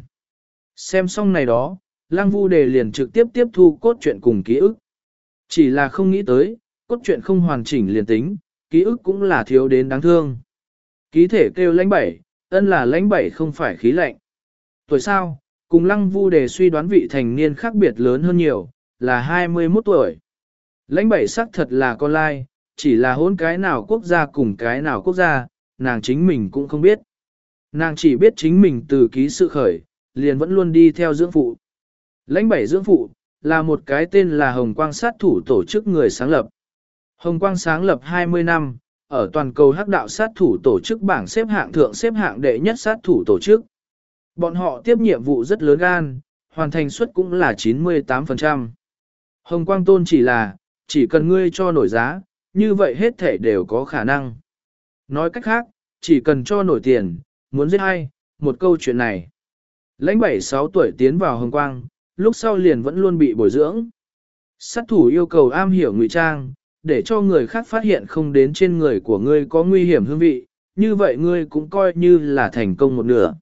Xem xong này đó, Lăng Vu Đề liền trực tiếp tiếp thu cốt truyện cùng ký ức. Chỉ là không nghĩ tới, cốt truyện không hoàn chỉnh liền tính, ký ức cũng là thiếu đến đáng thương. Ký thể kêu lãnh bảy, ân là lãnh bảy không phải khí lạnh. Tuổi sao, cùng Lăng Vu Đề suy đoán vị thành niên khác biệt lớn hơn nhiều, là hai mươi mốt tuổi. Lãnh bảy sắc thật là con lai, chỉ là hôn cái nào quốc gia cùng cái nào quốc gia, nàng chính mình cũng không biết. Nàng chỉ biết chính mình từ ký sự khởi, liền vẫn luôn đi theo dưỡng phụ. Lãnh bảy dưỡng phụ, là một cái tên là Hồng Quang sát thủ tổ chức người sáng lập. Hồng Quang sáng lập hai mươi năm, ở toàn cầu hắc đạo sát thủ tổ chức bảng xếp hạng thượng xếp hạng đệ nhất sát thủ tổ chức. Bọn họ tiếp nhiệm vụ rất lớn gan, hoàn thành suất cũng là chín mươi tám phần trăm. Hồng Quang tôn chỉ là, chỉ cần ngươi cho nổi giá, như vậy hết thể đều có khả năng. Nói cách khác, chỉ cần cho nổi tiền, muốn giết ai, một câu chuyện này. Lãnh bảy sáu tuổi tiến vào Hồng Quang, lúc sau liền vẫn luôn bị bồi dưỡng. Sát thủ yêu cầu am hiểu ngụy trang, để cho người khác phát hiện không đến trên người của ngươi có nguy hiểm hương vị, như vậy ngươi cũng coi như là thành công một nửa.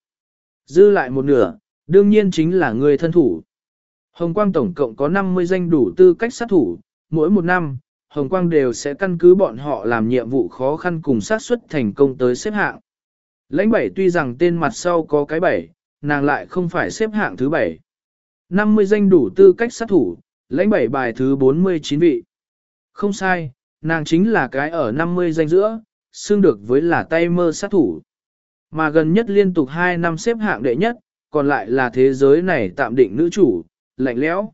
Dư lại một nửa, đương nhiên chính là ngươi thân thủ. Hồng Quang tổng cộng có năm mươi danh đủ tư cách sát thủ, mỗi một năm, Hồng Quang đều sẽ căn cứ bọn họ làm nhiệm vụ khó khăn cùng sát suất thành công tới xếp hạng. Lãnh bảy tuy rằng tên mặt sau có cái bảy, nàng lại không phải xếp hạng thứ bảy. năm mươi danh đủ tư cách sát thủ, lãnh bảy bài thứ bốn mươi chín vị. Không sai, nàng chính là cái ở năm mươi danh giữa, xưng được với là tay mơ sát thủ. Mà gần nhất liên tục hai năm xếp hạng đệ nhất, còn lại là thế giới này tạm định nữ chủ, lạnh lẽo.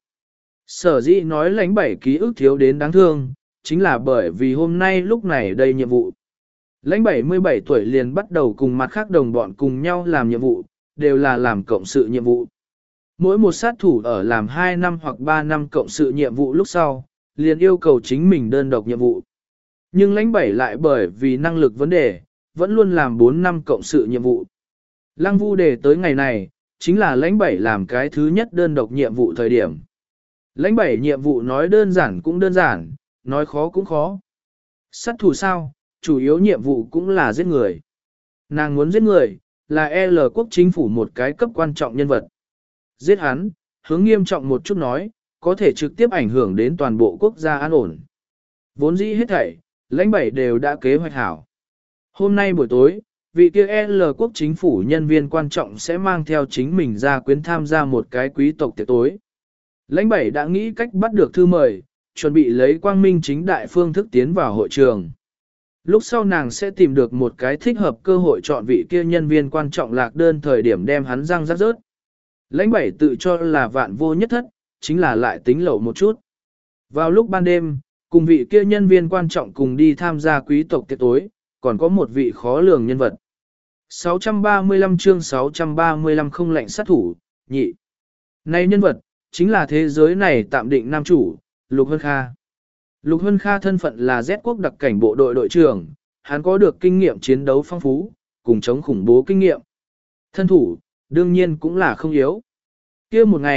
Sở dĩ nói lãnh bảy ký ức thiếu đến đáng thương, chính là bởi vì hôm nay lúc này đây nhiệm vụ. Lãnh bảy mươi bảy tuổi liền bắt đầu cùng mặt khác đồng bọn cùng nhau làm nhiệm vụ, đều là làm cộng sự nhiệm vụ. Mỗi một sát thủ ở làm hai năm hoặc ba năm cộng sự nhiệm vụ lúc sau, liền yêu cầu chính mình đơn độc nhiệm vụ. Nhưng lãnh bảy lại bởi vì năng lực vấn đề, vẫn luôn làm bốn năm cộng sự nhiệm vụ. Lăng Vu Đề tới ngày này, chính là lãnh bảy làm cái thứ nhất đơn độc nhiệm vụ thời điểm. Lãnh bảy nhiệm vụ nói đơn giản cũng đơn giản, nói khó cũng khó. Sát thủ sao, chủ yếu nhiệm vụ cũng là giết người. Nàng muốn giết người, là L quốc chính phủ một cái cấp quan trọng nhân vật. Giết hắn, hướng nghiêm trọng một chút nói, có thể trực tiếp ảnh hưởng đến toàn bộ quốc gia an ổn. Vốn dĩ hết thảy, lãnh bảy đều đã kế hoạch hảo. Hôm nay buổi tối, vị kia L quốc chính phủ nhân viên quan trọng sẽ mang theo chính mình ra quyến tham gia một cái quý tộc tiệc tối. Lãnh bảy đã nghĩ cách bắt được thư mời, chuẩn bị lấy quang minh chính đại phương thức tiến vào hội trường. Lúc sau nàng sẽ tìm được một cái thích hợp cơ hội chọn vị kia nhân viên quan trọng lạc đơn thời điểm đem hắn răng rắc rớt. Lãnh bảy tự cho là vạn vô nhất thất, chính là lại tính lẩu một chút. Vào lúc ban đêm, cùng vị kia nhân viên quan trọng cùng đi tham gia quý tộc tiệc tối, còn có một vị khó lường nhân vật. sáu trăm ba mươi lăm chương sáu trăm ba mươi lăm không lệnh sát thủ, nhị. Này nhân vật, chính là thế giới này tạm định nam chủ, Lục Hân Kha. Lục Hân Kha thân phận là Z quốc đặc cảnh bộ đội đội trưởng, hắn có được kinh nghiệm chiến đấu phong phú, cùng chống khủng bố kinh nghiệm. Thân thủ, đương nhiên cũng là không yếu. Kia một ngày,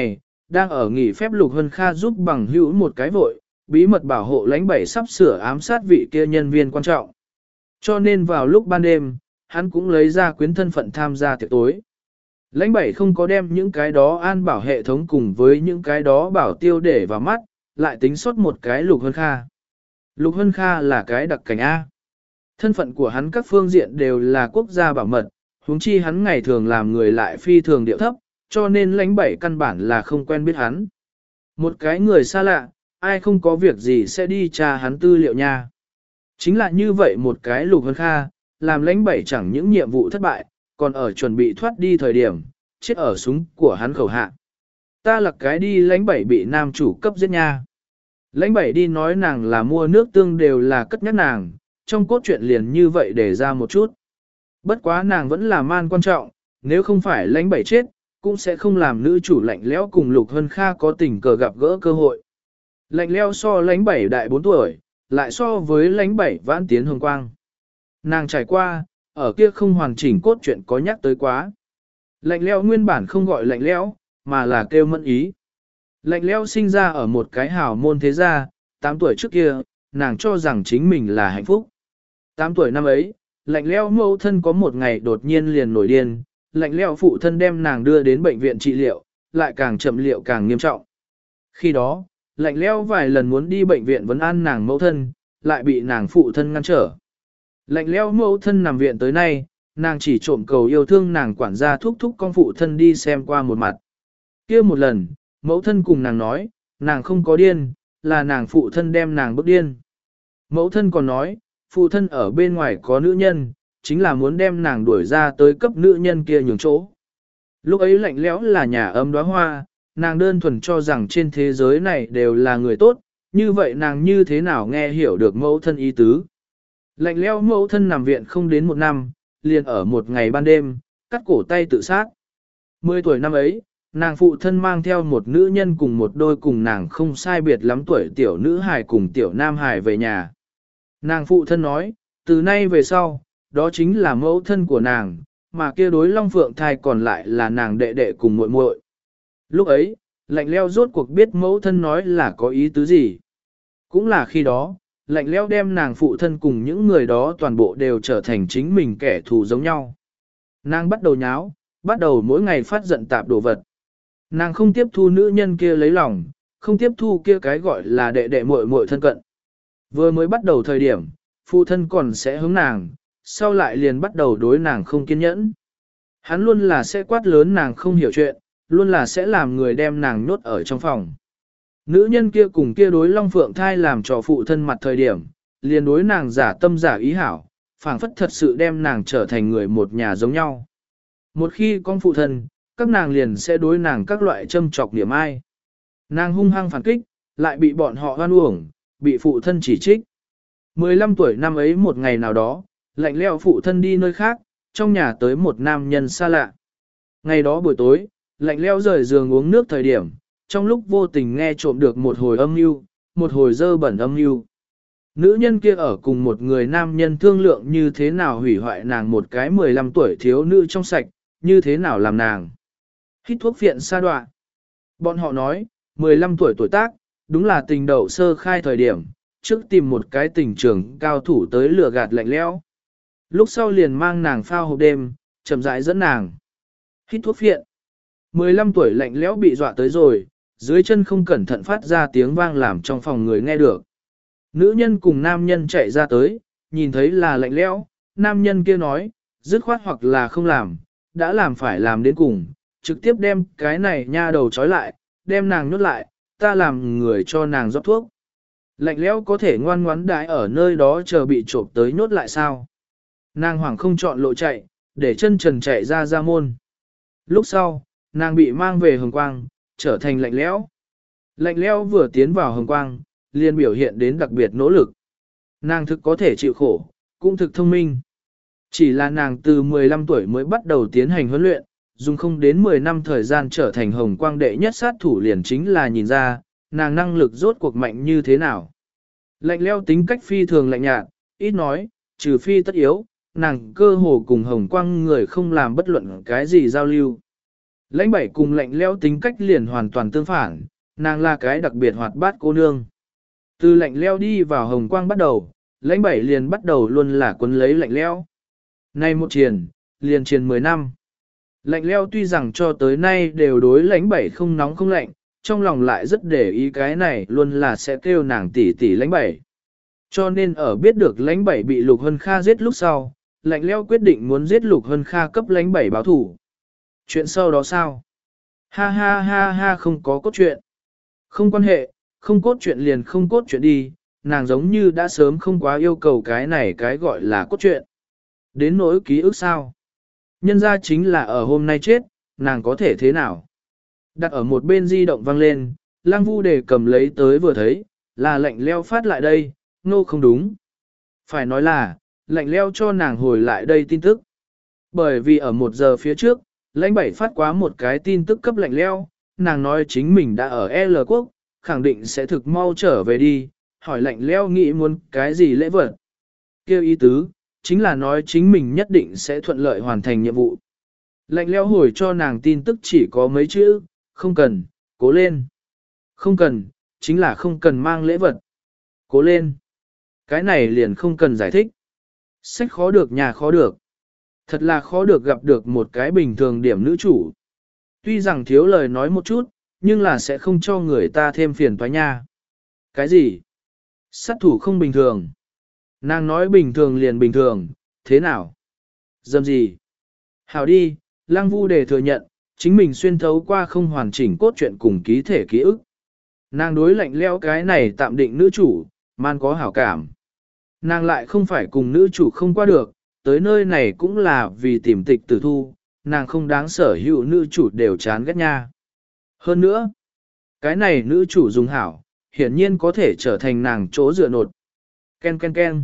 đang ở nghỉ phép Lục Hân Kha giúp bằng hữu một cái vội, bí mật bảo hộ lãnh bảy sắp sửa ám sát vị kia nhân viên quan trọng. Cho nên vào lúc ban đêm, hắn cũng lấy ra quyến thân phận tham gia tiệc tối. Lãnh bảy không có đem những cái đó an bảo hệ thống cùng với những cái đó bảo tiêu để vào mắt, lại tính sót một cái Lục Hân Kha. Lục Hân Kha là cái đặc cảnh A. Thân phận của hắn các phương diện đều là quốc gia bảo mật, huống chi hắn ngày thường làm người lại phi thường điệu thấp, cho nên lãnh bảy căn bản là không quen biết hắn. Một cái người xa lạ, ai không có việc gì sẽ đi tra hắn tư liệu nha. Chính là như vậy một cái Lục Hân Kha, làm lãnh bảy chẳng những nhiệm vụ thất bại, còn ở chuẩn bị thoát đi thời điểm, chết ở súng của hắn khẩu hạ. Ta là cái đi lãnh bảy bị nam chủ cấp giết nha. Lãnh bảy đi nói nàng là mua nước tương đều là cất nhắc nàng, trong cốt truyện liền như vậy để ra một chút. Bất quá nàng vẫn là man quan trọng, nếu không phải lãnh bảy chết, cũng sẽ không làm nữ chủ lạnh lẽo cùng Lục Hân Kha có tình cờ gặp gỡ cơ hội. Lạnh lẽo so lãnh bảy đại bốn tuổi, lại so với lãnh bảy vãn tiến hồng quang. Nàng trải qua, ở kia không hoàn chỉnh cốt truyện có nhắc tới quá. Lạnh lẽo nguyên bản không gọi lạnh lẽo, mà là kêu mẫn ý. Lạnh lẽo sinh ra ở một cái hào môn thế gia, tám tuổi trước kia, nàng cho rằng chính mình là hạnh phúc. tám tuổi năm ấy, lạnh lẽo mẫu thân có một ngày đột nhiên liền nổi điên, lạnh lẽo phụ thân đem nàng đưa đến bệnh viện trị liệu, lại càng chậm liệu càng nghiêm trọng. Khi đó, lạnh lẽo vài lần muốn đi bệnh viện vấn an nàng mẫu thân, lại bị nàng phụ thân ngăn trở. Lạnh lẽo mẫu thân nằm viện tới nay, nàng chỉ trộm cầu yêu thương nàng quản gia thúc thúc con phụ thân đi xem qua một mặt. Kia một lần, mẫu thân cùng nàng nói, nàng không có điên, là nàng phụ thân đem nàng bức điên. Mẫu thân còn nói, phụ thân ở bên ngoài có nữ nhân, chính là muốn đem nàng đuổi ra tới cấp nữ nhân kia nhường chỗ. Lúc ấy lạnh lẽo là nhà ấm đóa hoa, nàng đơn thuần cho rằng trên thế giới này đều là người tốt, như vậy nàng như thế nào nghe hiểu được mẫu thân ý tứ. Lạnh lẽo mẫu thân nằm viện không đến một năm, liền ở một ngày ban đêm, cắt cổ tay tự sát. Mười tuổi năm ấy, nàng phụ thân mang theo một nữ nhân cùng một đôi cùng nàng không sai biệt lắm tuổi tiểu nữ hài cùng tiểu nam hài về nhà. Nàng phụ thân nói, từ nay về sau, đó chính là mẫu thân của nàng, mà kia đối long phượng thai còn lại là nàng đệ đệ cùng muội muội. Lúc ấy, lạnh leo rốt cuộc biết mẫu thân nói là có ý tứ gì. Cũng là khi đó, lạnh leo đem nàng phụ thân cùng những người đó toàn bộ đều trở thành chính mình kẻ thù giống nhau. Nàng bắt đầu nháo, bắt đầu mỗi ngày phát giận tạp đồ vật. Nàng không tiếp thu nữ nhân kia lấy lòng, không tiếp thu kia cái gọi là đệ đệ muội muội thân cận. Vừa mới bắt đầu thời điểm, phụ thân còn sẽ hướng nàng, sau lại liền bắt đầu đối nàng không kiên nhẫn. Hắn luôn là sẽ quát lớn nàng không hiểu chuyện, luôn là sẽ làm người đem nàng nhốt ở trong phòng. Nữ nhân kia cùng kia đối long phượng thai làm cho phụ thân mặt thời điểm, liền đối nàng giả tâm giả ý hảo, phảng phất thật sự đem nàng trở thành người một nhà giống nhau. Một khi con phụ thân, các nàng liền sẽ đối nàng các loại châm chọc điểm ai. Nàng hung hăng phản kích, lại bị bọn họ hoan uổng, bị phụ thân chỉ trích. mười lăm tuổi năm ấy một ngày nào đó, lạnh lẽo phụ thân đi nơi khác, trong nhà tới một nam nhân xa lạ. Ngày đó buổi tối, lạnh lẽo rời giường uống nước thời điểm, trong lúc vô tình nghe trộm được một hồi âm mưu, một hồi dơ bẩn âm mưu. Nữ nhân kia ở cùng một người nam nhân thương lượng như thế nào hủy hoại nàng một cái mười lăm tuổi thiếu nữ trong sạch, như thế nào làm nàng. Hít thuốc phiện sa đoạ. Bọn họ nói, mười lăm tuổi tuổi tác, đúng là tình đầu sơ khai thời điểm, trước tìm một cái tình trường cao thủ tới lừa gạt lạnh lẽo. Lúc sau liền mang nàng phao hộp đêm, chậm rãi dẫn nàng. Hít thuốc phiện. mười lăm tuổi lạnh lẽo bị dọa tới rồi, dưới chân không cẩn thận phát ra tiếng vang làm trong phòng người nghe được. Nữ nhân cùng nam nhân chạy ra tới, nhìn thấy là lạnh lẽo, nam nhân kia nói, dứt khoát hoặc là không làm, đã làm phải làm đến cùng, trực tiếp đem cái này nha đầu trói lại, đem nàng nhốt lại, ta làm người cho nàng rót thuốc. Lạnh lẽo có thể ngoan ngoãn đái ở nơi đó chờ bị trộm tới nhốt lại sao? Nàng hoảng không chọn lộ chạy, để chân trần chạy ra ra môn. Lúc sau, nàng bị mang về hồng quang, trở thành lạnh lẽo. Lạnh lẽo vừa tiến vào hồng quang, liền biểu hiện đến đặc biệt nỗ lực. Nàng thực có thể chịu khổ, cũng thực thông minh. Chỉ là nàng từ mười lăm tuổi mới bắt đầu tiến hành huấn luyện, dùng không đến mười năm thời gian trở thành hồng quang đệ nhất sát thủ liền chính là nhìn ra, nàng năng lực rốt cuộc mạnh như thế nào. Lạnh lẽo tính cách phi thường lạnh nhạt, ít nói, trừ phi tất yếu, nàng cơ hồ cùng hồng quang người không làm bất luận cái gì giao lưu. Lãnh bảy cùng lạnh lẽo tính cách liền hoàn toàn tương phản, nàng là cái đặc biệt hoạt bát cô nương. Từ lạnh lẽo đi vào hồng quang bắt đầu, lãnh bảy liền bắt đầu luôn là quấn lấy lạnh lẽo. Nay một triền, liền triền mười năm. Lạnh lẽo tuy rằng cho tới nay đều đối lãnh bảy không nóng không lạnh, trong lòng lại rất để ý cái này luôn là sẽ kêu nàng tỷ tỷ lãnh bảy. Cho nên ở biết được lãnh bảy bị Lục Hân Kha giết lúc sau, lạnh lẽo quyết định muốn giết Lục Hân Kha cấp lãnh bảy báo thủ. Chuyện sau đó sao? Ha ha ha ha, không có cốt truyện. Không quan hệ, không cốt truyện liền không cốt truyện đi, nàng giống như đã sớm không quá yêu cầu cái này cái gọi là cốt truyện. Đến nỗi ký ức sao? Nhân ra chính là ở hôm nay chết, nàng có thể thế nào? Đặt ở một bên di động vang lên, Lăng Vu Đề cầm lấy tới vừa thấy, là lạnh leo phát lại đây, nô không đúng. Phải nói là, lạnh leo cho nàng hồi lại đây tin tức. Bởi vì ở một giờ phía trước, lãnh bảy phát quá một cái tin tức cấp lạnh leo, nàng nói chính mình đã ở L quốc, khẳng định sẽ thực mau trở về đi, hỏi lạnh leo nghĩ muốn cái gì lễ vật. Kêu ý tứ, chính là nói chính mình nhất định sẽ thuận lợi hoàn thành nhiệm vụ. Lạnh leo hồi cho nàng tin tức chỉ có mấy chữ, không cần, cố lên. Không cần, chính là không cần mang lễ vật. Cố lên. Cái này liền không cần giải thích. Sách khó được nhà khó được. Thật là khó được gặp được một cái bình thường điểm nữ chủ. Tuy rằng thiếu lời nói một chút, nhưng là sẽ không cho người ta thêm phiền toái nha. Cái gì? Sát thủ không bình thường. Nàng nói bình thường liền bình thường, thế nào? Dâm gì? Hảo đi, Lăng Vu Đề thừa nhận, chính mình xuyên thấu qua không hoàn chỉnh cốt truyện cùng ký thể ký ức. Nàng đối lạnh lẽo cái này tạm định nữ chủ, man có hảo cảm. Nàng lại không phải cùng nữ chủ không qua được, tới nơi này cũng là vì tìm tịch tử thu, nàng không đáng sở hữu nữ chủ đều chán ghét nha. Hơn nữa, cái này nữ chủ dùng hảo, hiển nhiên có thể trở thành nàng chỗ dựa nột. Ken ken ken.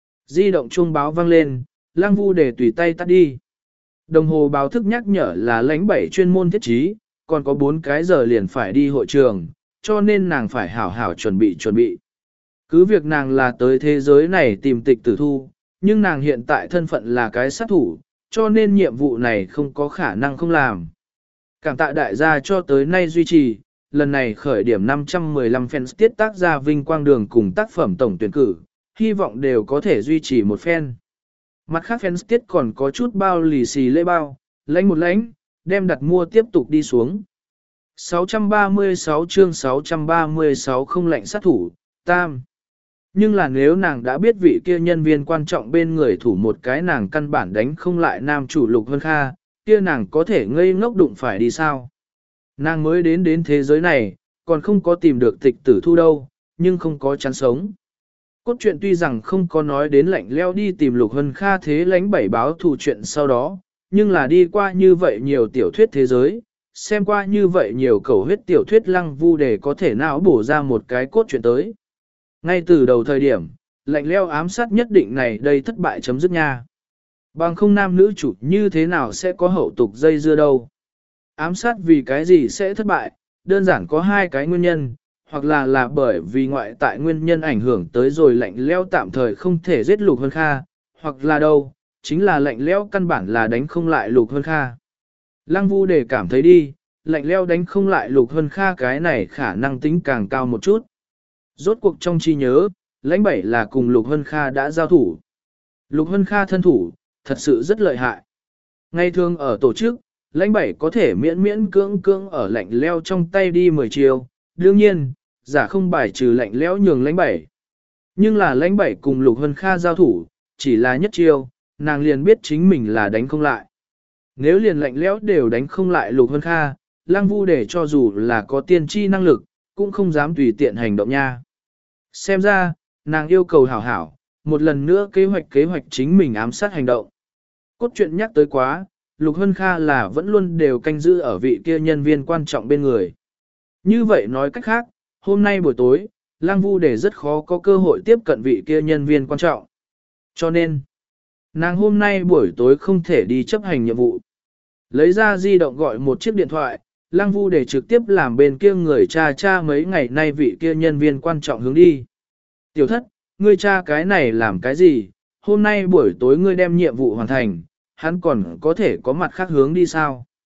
Di động chuông báo vang lên, Lăng Vu Đề tùy tay tắt đi. Đồng hồ báo thức nhắc nhở là lãnh bảy chuyên môn thiết trí, còn có bốn cái giờ liền phải đi hội trường, cho nên nàng phải hảo hảo chuẩn bị chuẩn bị. Cứ việc nàng là tới thế giới này tìm tịch tử thu, nhưng nàng hiện tại thân phận là cái sát thủ, cho nên nhiệm vụ này không có khả năng không làm. Cảm tạ đại gia cho tới nay duy trì, lần này khởi điểm năm trăm mười lăm fans tiết tác ra vinh quang đường cùng tác phẩm tổng tuyển cử, hy vọng đều có thể duy trì một fan. Mặt khác fans tiết còn có chút bao lì xì lễ bao, lãnh một lãnh, đem đặt mua tiếp tục đi xuống. sáu trăm ba mươi sáu chương sáu trăm ba mươi sáu không lệnh sát thủ, tam. Nhưng là nếu nàng đã biết vị kia nhân viên quan trọng bên người thủ một cái nàng căn bản đánh không lại nam chủ Lục Vân Kha, kia nàng có thể ngây ngốc đụng phải đi sao? Nàng mới đến đến thế giới này, còn không có tìm được tịch tử thu đâu, nhưng không có chán sống. Cốt truyện tuy rằng không có nói đến lạnh leo đi tìm Lục Vân Kha thế lánh bảy báo thù chuyện sau đó, nhưng là đi qua như vậy nhiều tiểu thuyết thế giới, xem qua như vậy nhiều cầu huyết tiểu thuyết Lăng Vu để có thể não bổ ra một cái cốt truyện tới. Ngay từ đầu thời điểm, lạnh leo ám sát nhất định này đây thất bại chấm dứt nha. Bằng không nam nữ chủ như thế nào sẽ có hậu tục dây dưa đâu. Ám sát vì cái gì sẽ thất bại, đơn giản có hai cái nguyên nhân, hoặc là là bởi vì ngoại tại nguyên nhân ảnh hưởng tới rồi lạnh leo tạm thời không thể giết Lục Vân Kha, hoặc là đâu, chính là lạnh leo căn bản là đánh không lại Lục Vân Kha. Lăng Vu để cảm thấy đi, lạnh leo đánh không lại Lục Vân Kha cái này khả năng tính càng cao một chút. Rốt cuộc trong trí nhớ, lãnh bảy là cùng Lục Vân Kha đã giao thủ. Lục Vân Kha thân thủ, thật sự rất lợi hại. Ngay thường ở tổ chức, lãnh bảy có thể miễn miễn cưỡng cưỡng ở lạnh leo trong tay đi mười chiều. Đương nhiên, giả không bài trừ lạnh lẽo nhường lãnh bảy. Nhưng là lãnh bảy cùng Lục Vân Kha giao thủ, chỉ là nhất chiêu, nàng liền biết chính mình là đánh không lại. Nếu liền lạnh lẽo đều đánh không lại Lục Vân Kha, Lăng Vu để cho dù là có tiên tri năng lực, cũng không dám tùy tiện hành động nha. Xem ra, nàng yêu cầu hảo hảo, một lần nữa kế hoạch kế hoạch chính mình ám sát hành động. Cốt truyện nhắc tới quá, Lục Vân Kha là vẫn luôn đều canh giữ ở vị kia nhân viên quan trọng bên người. Như vậy nói cách khác, hôm nay buổi tối, Lăng Vu để rất khó có cơ hội tiếp cận vị kia nhân viên quan trọng. Cho nên, nàng hôm nay buổi tối không thể đi chấp hành nhiệm vụ. Lấy ra di động gọi một chiếc điện thoại, Lăng Vu để trực tiếp làm bên kia người cha cha mấy ngày nay vị kia nhân viên quan trọng hướng đi. Tiểu thất, ngươi cha cái này làm cái gì? Hôm nay buổi tối ngươi đem nhiệm vụ hoàn thành, hắn còn có thể có mặt khác hướng đi sao?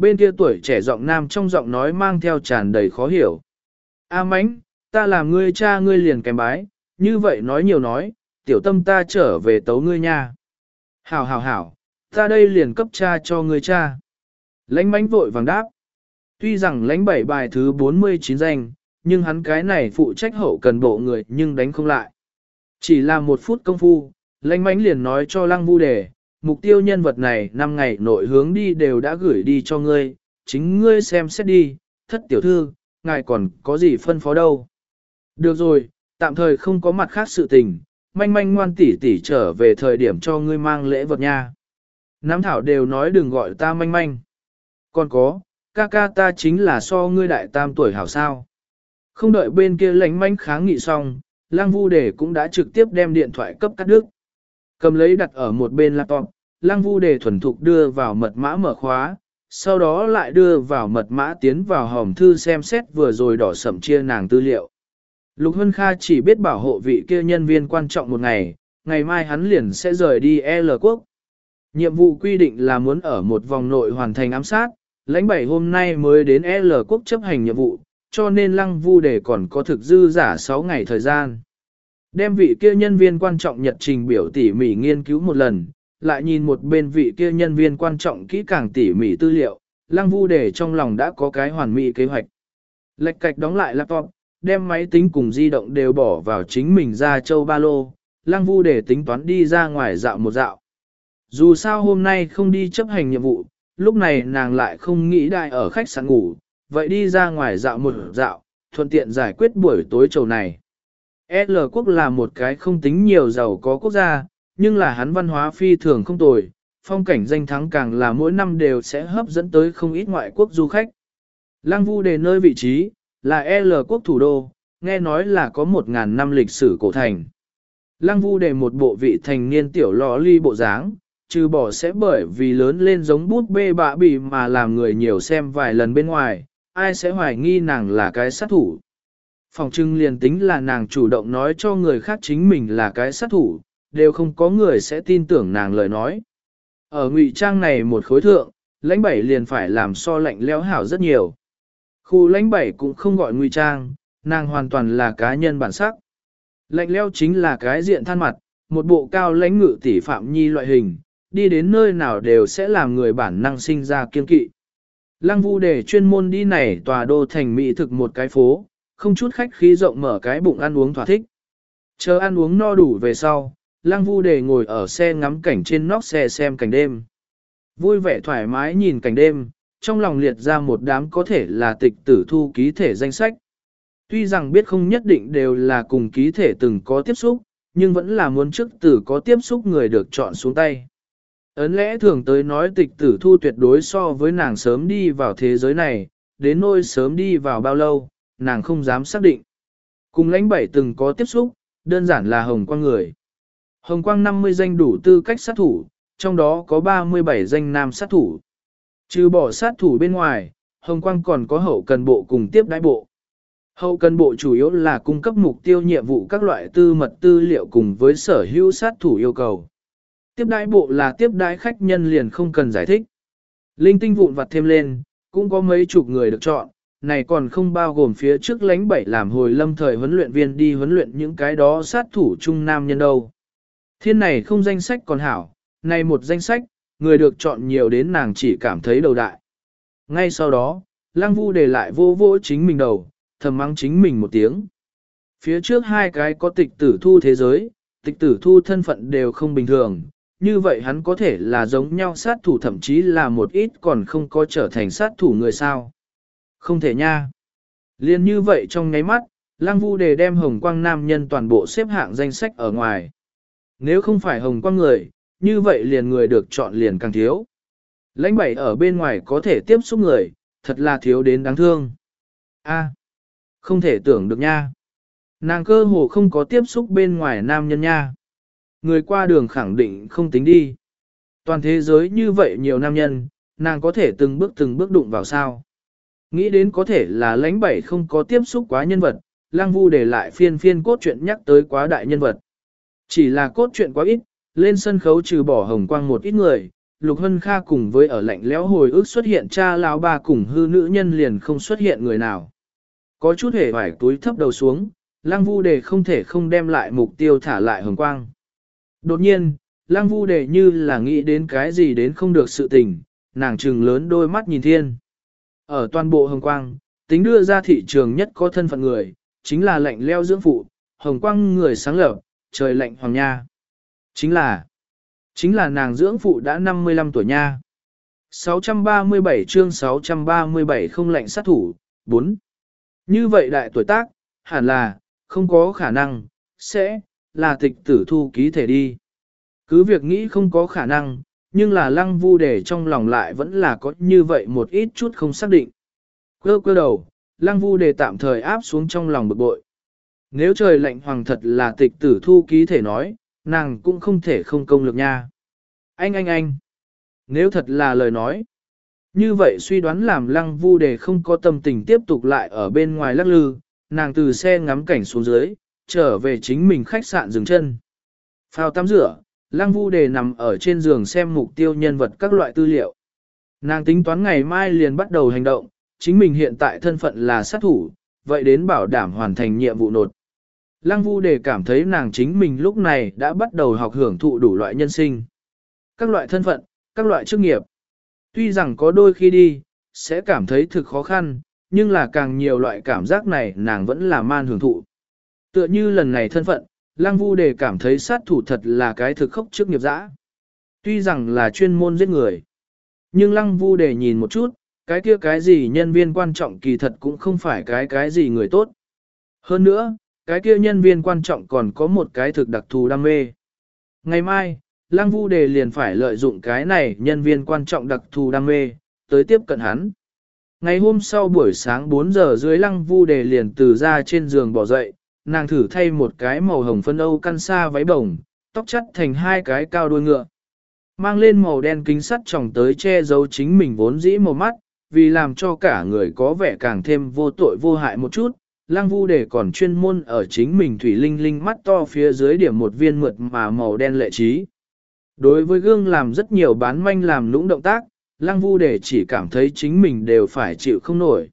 Bên kia tuổi trẻ giọng nam trong giọng nói mang theo tràn đầy khó hiểu. A mánh, ta làm ngươi cha ngươi liền kèm bái, như vậy nói nhiều nói, tiểu tâm ta trở về tấu ngươi nha. Hảo hảo hảo, ta đây liền cấp cha cho ngươi cha. Lãnh mánh vội vàng đáp. Tuy rằng lãnh bảy bài thứ bốn mươi chín danh, nhưng hắn cái này phụ trách hậu cần bộ người nhưng đánh không lại. Chỉ là một phút công phu, lãnh mánh liền nói cho lăng vu đề, mục tiêu nhân vật này năm ngày nội hướng đi đều đã gửi đi cho ngươi, chính ngươi xem xét đi, thất tiểu thư, ngài còn có gì phân phó đâu. Được rồi, tạm thời không có mặt khác sự tình, manh manh ngoan tỉ tỉ trở về thời điểm cho ngươi mang lễ vật nha. Nam thảo đều nói đừng gọi ta manh manh. Còn có, ca ca ta chính là so ngươi đại tam tuổi hảo sao. Không đợi bên kia lánh manh kháng nghị xong, Lăng Vu Đề cũng đã trực tiếp đem điện thoại cấp cắt đứt. Cầm lấy đặt ở một bên laptop, Lăng Vu Đề thuần thục đưa vào mật mã mở khóa, sau đó lại đưa vào mật mã tiến vào hòm thư xem xét vừa rồi đỏ sẩm chia nàng tư liệu. Lục Hân Kha chỉ biết bảo hộ vị kia nhân viên quan trọng một ngày, ngày mai hắn liền sẽ rời đi L quốc. Nhiệm vụ quy định là muốn ở một vòng nội hoàn thành ám sát, lãnh bảy hôm nay mới đến L quốc chấp hành nhiệm vụ, cho nên Lăng Vu Đề còn có thực dư giả sáu ngày thời gian. Đem vị kia nhân viên quan trọng nhật trình biểu tỉ mỉ nghiên cứu một lần, lại nhìn một bên vị kia nhân viên quan trọng kỹ càng tỉ mỉ tư liệu, Lăng Vu Đề trong lòng đã có cái hoàn mỹ kế hoạch. Lệch cạch đóng lại laptop, đem máy tính cùng di động đều bỏ vào chính mình ra châu ba lô, Lăng Vu Đề tính toán đi ra ngoài dạo một dạo. Dù sao hôm nay không đi chấp hành nhiệm vụ, lúc này nàng lại không nghĩ đại ở khách sạn ngủ, vậy đi ra ngoài dạo một dạo, thuận tiện giải quyết buổi tối trầu này. L quốc là một cái không tính nhiều giàu có quốc gia, nhưng là hắn văn hóa phi thường không tồi, phong cảnh danh thắng càng là mỗi năm đều sẽ hấp dẫn tới không ít ngoại quốc du khách. Lăng Vu Đề nơi vị trí, là L quốc thủ đô, nghe nói là có một ngàn năm lịch sử cổ thành. Lăng Vu Đề một bộ vị thành niên tiểu lò ly bộ dáng, trừ bỏ sẽ bởi vì lớn lên giống bút bê bạ bì mà làm người nhiều xem vài lần bên ngoài, ai sẽ hoài nghi nàng là cái sát thủ. Phòng trưng liền tính là nàng chủ động nói cho người khác chính mình là cái sát thủ, đều không có người sẽ tin tưởng nàng lời nói. Ở ngụy trang này một khối thượng, lãnh bảy liền phải làm so lạnh lẽo hảo rất nhiều. Khu lãnh bảy cũng không gọi ngụy trang, nàng hoàn toàn là cá nhân bản sắc. Lạnh lẽo chính là cái diện than mặt, một bộ cao lãnh ngự tỷ phạm nhi loại hình, đi đến nơi nào đều sẽ làm người bản năng sinh ra kiên kỵ. Lăng Vu Đề chuyên môn đi này tòa đô thành mỹ thực một cái phố, không chút khách khí rộng mở cái bụng ăn uống thỏa thích. Chờ ăn uống no đủ về sau, Lăng Vu Đề ngồi ở xe ngắm cảnh trên nóc xe xem cảnh đêm. Vui vẻ thoải mái nhìn cảnh đêm, trong lòng liệt ra một đám có thể là tịch tử thu ký thể danh sách. Tuy rằng biết không nhất định đều là cùng ký thể từng có tiếp xúc, nhưng vẫn là muốn trước tử có tiếp xúc người được chọn xuống tay. Ấn lẽ thường tới nói tịch tử thu tuyệt đối so với nàng sớm đi vào thế giới này, đến nỗi sớm đi vào bao lâu, nàng không dám xác định. Cùng lãnh bảy từng có tiếp xúc, đơn giản là hồng quang người. Hồng quang năm mươi danh đủ tư cách sát thủ, trong đó có ba mươi bảy danh nam sát thủ. Trừ bỏ sát thủ bên ngoài, hồng quang còn có hậu cần bộ cùng tiếp đái bộ. Hậu cần bộ chủ yếu là cung cấp mục tiêu nhiệm vụ các loại tư mật tư liệu cùng với sở hữu sát thủ yêu cầu. Tiếp đái bộ là tiếp đái khách nhân liền không cần giải thích. Linh tinh vụn vặt thêm lên, cũng có mấy chục người được chọn, này còn không bao gồm phía trước lãnh bảy làm hồi lâm thời huấn luyện viên đi huấn luyện những cái đó sát thủ trung nam nhân đâu. Thiên này không danh sách còn hảo, này một danh sách, người được chọn nhiều đến nàng chỉ cảm thấy đầu đại. Ngay sau đó, Lăng Vu Đề lại vô vô chính mình đầu, thầm mắng chính mình một tiếng. Phía trước hai cái có tịch tử thu thế giới, tịch tử thu thân phận đều không bình thường, như vậy hắn có thể là giống nhau sát thủ thậm chí là một ít còn không có trở thành sát thủ người sao. Không thể nha. Liên như vậy trong nháy mắt, Lăng Vu Đề đem hồng quang nam nhân toàn bộ xếp hạng danh sách ở ngoài. Nếu không phải hồng quang người, như vậy liền người được chọn liền càng thiếu. Lãnh bảy ở bên ngoài có thể tiếp xúc người, thật là thiếu đến đáng thương. A, không thể tưởng được nha. Nàng cơ hồ không có tiếp xúc bên ngoài nam nhân nha. Người qua đường khẳng định không tính đi. Toàn thế giới như vậy nhiều nam nhân, nàng có thể từng bước từng bước đụng vào sao. Nghĩ đến có thể là lãnh bảy không có tiếp xúc quá nhân vật, Lăng Vu để lại phiên phiên cốt truyện nhắc tới quá đại nhân vật. Chỉ là cốt truyện quá ít, lên sân khấu trừ bỏ hồng quang một ít người, Lục Hân Kha cùng với ở lạnh lẽo hồi ức xuất hiện cha lão ba cùng hư nữ nhân liền không xuất hiện người nào. Có chút hề vải túi thấp đầu xuống, Lăng Vu Đề không thể không đem lại mục tiêu thả lại hồng quang. Đột nhiên, Lăng Vu Đề như là nghĩ đến cái gì đến không được sự tình, nàng trừng lớn đôi mắt nhìn thiên. Ở toàn bộ hồng quang, tính đưa ra thị trường nhất có thân phận người, chính là lạnh leo dưỡng phụ, hồng quang người sáng lập, trời lạnh hoàng nha. Chính là, chính là nàng dưỡng phụ đã năm mươi lăm tuổi nha. sáu trăm ba mươi bảy chương sáu trăm ba mươi bảy không lạnh sát thủ, bốn. Như vậy đại tuổi tác, hẳn là, không có khả năng, sẽ, là tịch tử thu ký thể đi. Cứ việc nghĩ không có khả năng, nhưng là Lăng Vu Đề trong lòng lại vẫn là có như vậy một ít chút không xác định. Cơ cơ đầu, Lăng Vu Đề tạm thời áp xuống trong lòng bực bội. Nếu trời lạnh hoàng thật là tịch tử thu ký thể nói, nàng cũng không thể không công lực nha. Anh anh anh, nếu thật là lời nói, như vậy suy đoán làm Lăng Vu Đề không có tâm tình tiếp tục lại ở bên ngoài lắc lư, nàng từ xe ngắm cảnh xuống dưới, trở về chính mình khách sạn dừng chân. Phao tắm rửa, Lăng Vu Đề nằm ở trên giường xem mục tiêu nhân vật các loại tư liệu. Nàng tính toán ngày mai liền bắt đầu hành động, chính mình hiện tại thân phận là sát thủ, vậy đến bảo đảm hoàn thành nhiệm vụ nột. Lăng Vu Đề cảm thấy nàng chính mình lúc này đã bắt đầu học hưởng thụ đủ loại nhân sinh. Các loại thân phận, các loại chức nghiệp. Tuy rằng có đôi khi đi, sẽ cảm thấy thực khó khăn, nhưng là càng nhiều loại cảm giác này nàng vẫn là man hưởng thụ. Tựa như lần này thân phận, Lăng Vu Đề cảm thấy sát thủ thật là cái thực khốc chức nghiệp dã. Tuy rằng là chuyên môn giết người, nhưng Lăng Vu Đề nhìn một chút, cái kia cái gì nhân viên quan trọng kỳ thật cũng không phải cái cái gì người tốt. Hơn nữa, cái kia nhân viên quan trọng còn có một cái thực đặc thù đam mê. Ngày mai, Lăng Vu Đề liền phải lợi dụng cái này nhân viên quan trọng đặc thù đam mê, tới tiếp cận hắn. Ngày hôm sau buổi sáng bốn giờ dưới Lăng Vu Đề liền từ ra trên giường bỏ dậy, nàng thử thay một cái màu hồng phân âu căn sa váy bồng, tóc chắt thành hai cái cao đuôi ngựa. Mang lên màu đen kính sắt tròng tới che giấu chính mình vốn dĩ màu mắt, vì làm cho cả người có vẻ càng thêm vô tội vô hại một chút. Lăng Vu Đề còn chuyên môn ở chính mình thủy linh linh mắt to phía dưới điểm một viên mượt mà màu đen lệ trí. Đối với gương làm rất nhiều bán manh làm lũng động tác, Lăng Vu Đề chỉ cảm thấy chính mình đều phải chịu không nổi.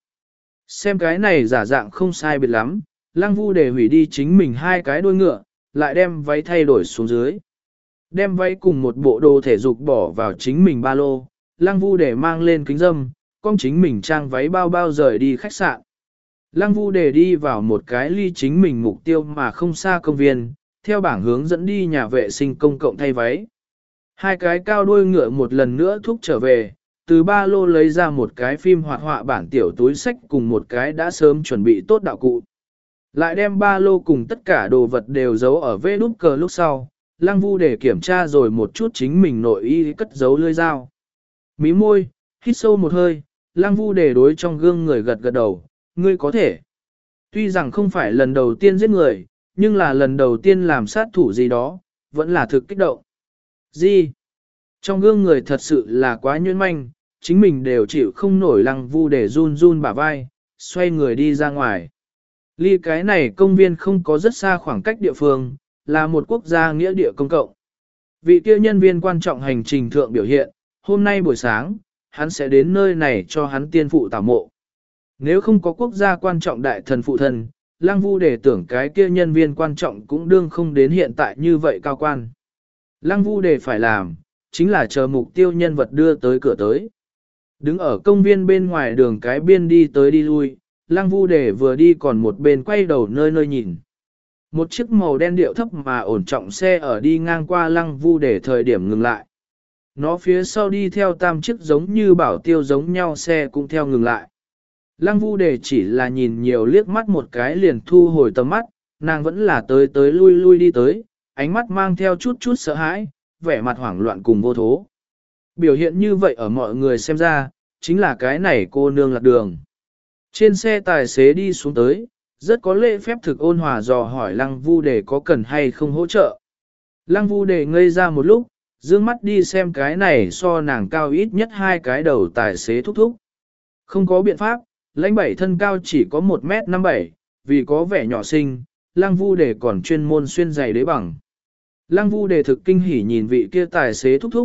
Xem cái này giả dạng không sai biệt lắm, Lăng Vu Đề hủy đi chính mình hai cái đuôi ngựa, lại đem váy thay đổi xuống dưới. Đem váy cùng một bộ đồ thể dục bỏ vào chính mình ba lô, Lăng Vu Đề mang lên kính râm, con chính mình trang váy bao bao rời đi khách sạn. Lăng Vu Đề đi vào một cái ly chính mình mục tiêu mà không xa công viên, theo bảng hướng dẫn đi nhà vệ sinh công cộng thay váy. Hai cái cao đuôi ngựa một lần nữa thúc trở về, từ ba lô lấy ra một cái phim hoạt họa bản tiểu túi sách cùng một cái đã sớm chuẩn bị tốt đạo cụ. Lại đem ba lô cùng tất cả đồ vật đều giấu ở vê đút cờ lúc sau, Lăng Vu Đề kiểm tra rồi một chút chính mình nội y cất giấu lưỡi dao. Mí môi, hít sâu một hơi, Lăng Vu Đề đối trong gương người gật gật đầu, ngươi có thể. Tuy rằng không phải lần đầu tiên giết người, nhưng là lần đầu tiên làm sát thủ gì đó, vẫn là thực kích động. Gì? Trong gương người thật sự là quá nhuyễn manh, chính mình đều chịu không nổi. Lăng Vu Đề run run bả vai, xoay người đi ra ngoài. Ly cái này công viên không có rất xa khoảng cách địa phương, là một quốc gia nghĩa địa công cộng. Vị kia nhân viên quan trọng hành trình thượng biểu hiện, hôm nay buổi sáng, hắn sẽ đến nơi này cho hắn tiên phụ tảo mộ. Nếu không có quốc gia quan trọng đại thần phụ thần, Lăng Vu Đề tưởng cái kia nhân viên quan trọng cũng đương không đến hiện tại như vậy cao quan. Lăng Vu Đề phải làm, chính là chờ mục tiêu nhân vật đưa tới cửa tới. Đứng ở công viên bên ngoài đường cái biên đi tới đi lui, Lăng Vu Đề vừa đi còn một bên quay đầu nơi nơi nhìn. Một chiếc màu đen điệu thấp mà ổn trọng xe ở đi ngang qua Lăng Vu Đề thời điểm ngừng lại. Nó phía sau đi theo tam chiếc giống như bảo tiêu giống nhau xe cũng theo ngừng lại. Lăng Vu Đề chỉ là nhìn nhiều liếc mắt một cái liền thu hồi tầm mắt, nàng vẫn là tới tới lui lui đi tới, ánh mắt mang theo chút chút sợ hãi, vẻ mặt hoảng loạn cùng vô thố. Biểu hiện như vậy ở mọi người xem ra, chính là cái này cô nương lạc đường. Trên xe tài xế đi xuống tới, rất có lễ phép thực ôn hòa dò hỏi Lăng Vu Đề có cần hay không hỗ trợ. Lăng Vu Đề ngây ra một lúc, dương mắt đi xem cái này so nàng cao ít nhất hai cái đầu tài xế thúc thúc. Không có biện pháp, lãnh bảy thân cao chỉ có một mét năm bảy, vì có vẻ nhỏ xinh, Lăng Vu Đề còn chuyên môn xuyên giày đế bằng. Lăng Vu Đề thực kinh hỉ nhìn vị kia tài xế thúc thúc,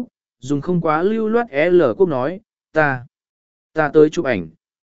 dùng không quá lưu loát L quốc nói, ta, ta tới chụp ảnh.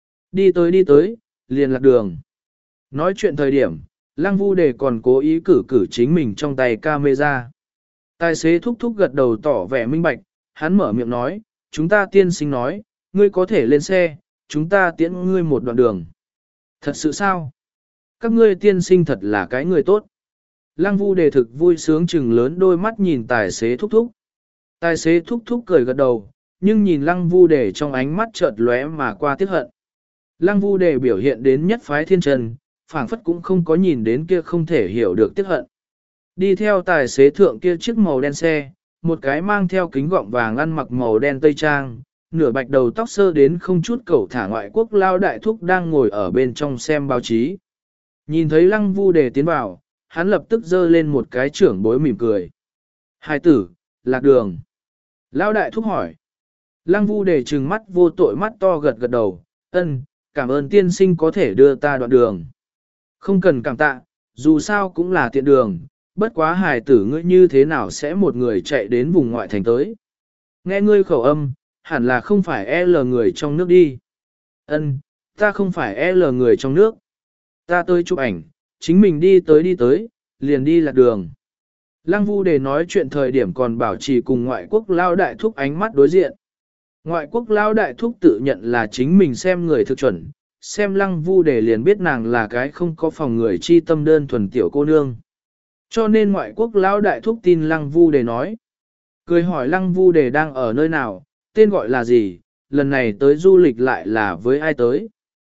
Đi tới đi tới, liền lạc đường. Nói chuyện thời điểm, Lăng Vu Đề còn cố ý cử cử chính mình trong tay camera. Tài xế thúc thúc gật đầu tỏ vẻ minh bạch, hắn mở miệng nói, chúng ta tiên sinh nói, ngươi có thể lên xe, chúng ta tiễn ngươi một đoạn đường. Thật sự sao? Các ngươi tiên sinh thật là cái người tốt. Lăng Vu Đề thực vui sướng chừng lớn đôi mắt nhìn tài xế thúc thúc. Tài xế thúc thúc cười gật đầu, nhưng nhìn Lăng Vu Đề trong ánh mắt chợt lóe mà qua tiếc hận. Lăng Vu Đề biểu hiện đến nhất phái thiên trần, phảng phất cũng không có nhìn đến kia không thể hiểu được tiếc hận. Đi theo tài xế thượng kia chiếc màu đen xe, một cái mang theo kính gọng vàng ăn mặc màu đen tây trang, nửa bạch đầu tóc sơ đến không chút cẩu thả ngoại quốc lao đại thúc đang ngồi ở bên trong xem báo chí. Nhìn thấy Lăng Vu Đề tiến vào, hắn lập tức giơ lên một cái trưởng bối mỉm cười. Hai tử, lạc đường. Lao đại thúc hỏi. Lăng Vu Đề trừng mắt vô tội mắt to gật gật đầu, ân, cảm ơn tiên sinh có thể đưa ta đoạn đường. Không cần cảm tạ, dù sao cũng là tiện đường, bất quá hài tử ngươi như thế nào sẽ một người chạy đến vùng ngoại thành tới. Nghe ngươi khẩu âm, hẳn là không phải L người trong nước đi. Ân, ta không phải L người trong nước. Ta tới chụp ảnh, chính mình đi tới đi tới, liền đi lạc đường. Lăng Vu Đề nói chuyện thời điểm còn bảo trì cùng ngoại quốc lao đại thúc ánh mắt đối diện. Ngoại quốc lao đại thúc tự nhận là chính mình xem người thực chuẩn, xem Lăng Vu Đề liền biết nàng là cái không có phòng người chi tâm đơn thuần tiểu cô nương. Cho nên ngoại quốc lao đại thúc tin Lăng Vu Đề nói. Cười hỏi Lăng Vu Đề đang ở nơi nào, tên gọi là gì, lần này tới du lịch lại là với ai tới.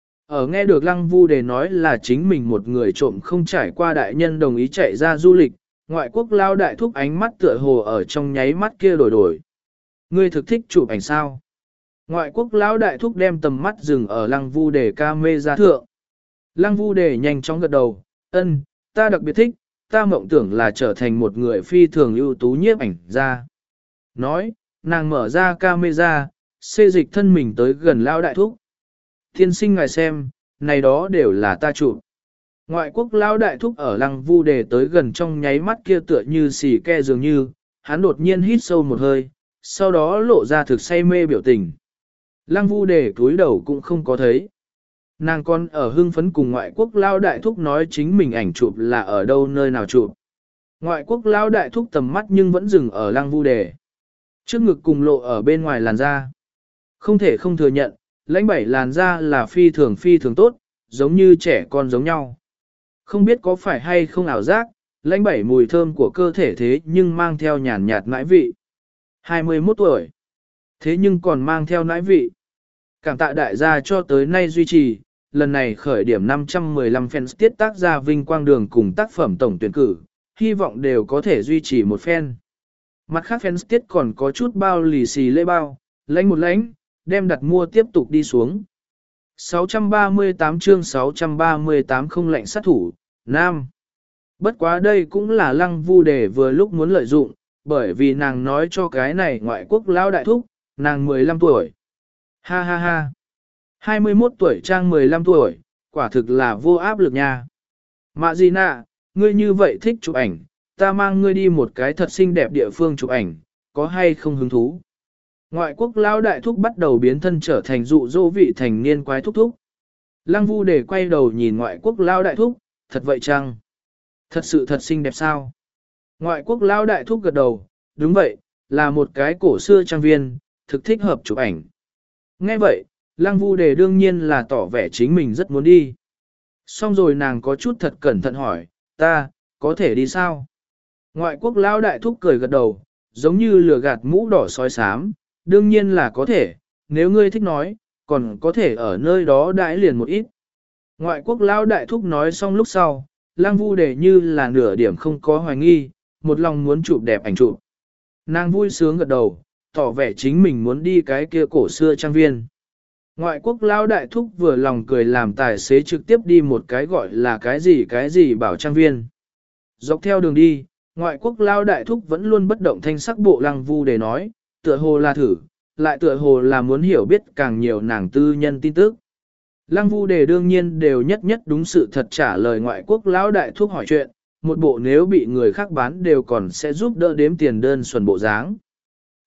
Ở nghe được Lăng Vu Đề nói là chính mình một người trộm không trải qua đại nhân đồng ý chạy ra du lịch, ngoại quốc lao đại thúc ánh mắt tựa hồ ở trong nháy mắt kia đổi đổi. Ngươi thực thích chụp ảnh sao? Ngoại quốc lão đại thúc đem tầm mắt dừng ở Lăng Vu Đề ca mê ra thượng. Lăng Vu Đề nhanh chóng gật đầu, ân, ta đặc biệt thích, ta mộng tưởng là trở thành một người phi thường ưu tú nhiếp ảnh ra. Nói, nàng mở ra camera, xê dịch thân mình tới gần lão đại thúc. Tiên sinh ngài xem, này đó đều là ta chụp. Ngoại quốc lão đại thúc ở Lăng Vu Đề tới gần trong nháy mắt kia tựa như xì ke dường như, hắn đột nhiên hít sâu một hơi, sau đó lộ ra thực say mê biểu tình. Lăng Vu Đề cúi đầu cũng không có thấy. Nàng còn ở hưng phấn cùng ngoại quốc lao đại thúc nói chính mình ảnh chụp là ở đâu nơi nào chụp. Ngoại quốc lao đại thúc tầm mắt nhưng vẫn dừng ở Lăng Vu Đề. Trước ngực cùng lộ ở bên ngoài làn da. Không thể không thừa nhận, lãnh bảy làn da là phi thường phi thường tốt, giống như trẻ con giống nhau. Không biết có phải hay không ảo giác, lãnh bảy mùi thơm của cơ thể thế nhưng mang theo nhàn nhạt nãi vị. hai mươi mốt tuổi. Thế nhưng còn mang theo nãi vị. Cảm tạ đại gia cho tới nay duy trì, lần này khởi điểm năm trăm mười lăm fans tiết tác ra vinh quang đường cùng tác phẩm tổng tuyển cử, hy vọng đều có thể duy trì một fan. Mặt khác fans tiết còn có chút bao lì xì lễ bao, lãnh một lãnh, đem đặt mua tiếp tục đi xuống. sáu trăm ba mươi tám chương sáu trăm ba mươi tám không lệnh sát thủ, Nam. Bất quá đây cũng là Lăng Vu Đề vừa lúc muốn lợi dụng, bởi vì nàng nói cho cái này ngoại quốc lão đại thúc, nàng mười lăm tuổi. Ha ha ha. hai mươi mốt tuổi trang mười lăm tuổi, quả thực là vô áp lực nha. Mạ gì nạ, ngươi như vậy thích chụp ảnh, ta mang ngươi đi một cái thật xinh đẹp địa phương chụp ảnh, có hay không hứng thú? Ngoại quốc lão đại thúc bắt đầu biến thân trở thành dụ dỗ vị thành niên quái thúc thúc. Lăng Vu Đề quay đầu nhìn ngoại quốc lão đại thúc, thật vậy chăng? Thật sự thật xinh đẹp sao? Ngoại quốc lão đại thúc gật đầu, đúng vậy, là một cái cổ xưa trang viên, thực thích hợp chụp ảnh. Nghe vậy, Lăng Vu Đề đương nhiên là tỏ vẻ chính mình rất muốn đi. Xong rồi nàng có chút thật cẩn thận hỏi, ta, có thể đi sao? Ngoại quốc lão đại thúc cười gật đầu, giống như lừa gạt mũ đỏ sói xám, đương nhiên là có thể, nếu ngươi thích nói, còn có thể ở nơi đó đãi liền một ít. Ngoại quốc lão đại thúc nói xong lúc sau, Lăng Vu Đề như là nửa điểm không có hoài nghi, một lòng muốn chụp đẹp ảnh chụp. Nàng vui sướng gật đầu, tỏ vẻ chính mình muốn đi cái kia cổ xưa trang viên. Ngoại quốc lão đại thúc vừa lòng cười làm tài xế trực tiếp đi một cái gọi là cái gì cái gì bảo trang viên. Dọc theo đường đi, ngoại quốc lão đại thúc vẫn luôn bất động thanh sắc bộ Lăng Vu Đề nói, tựa hồ là thử, lại tựa hồ là muốn hiểu biết càng nhiều nàng tư nhân tin tức. Lăng Vu Đề đương nhiên đều nhất nhất đúng sự thật trả lời ngoại quốc lão đại thúc hỏi chuyện, một bộ nếu bị người khác bán đều còn sẽ giúp đỡ đếm tiền đơn xuẩn bộ dáng.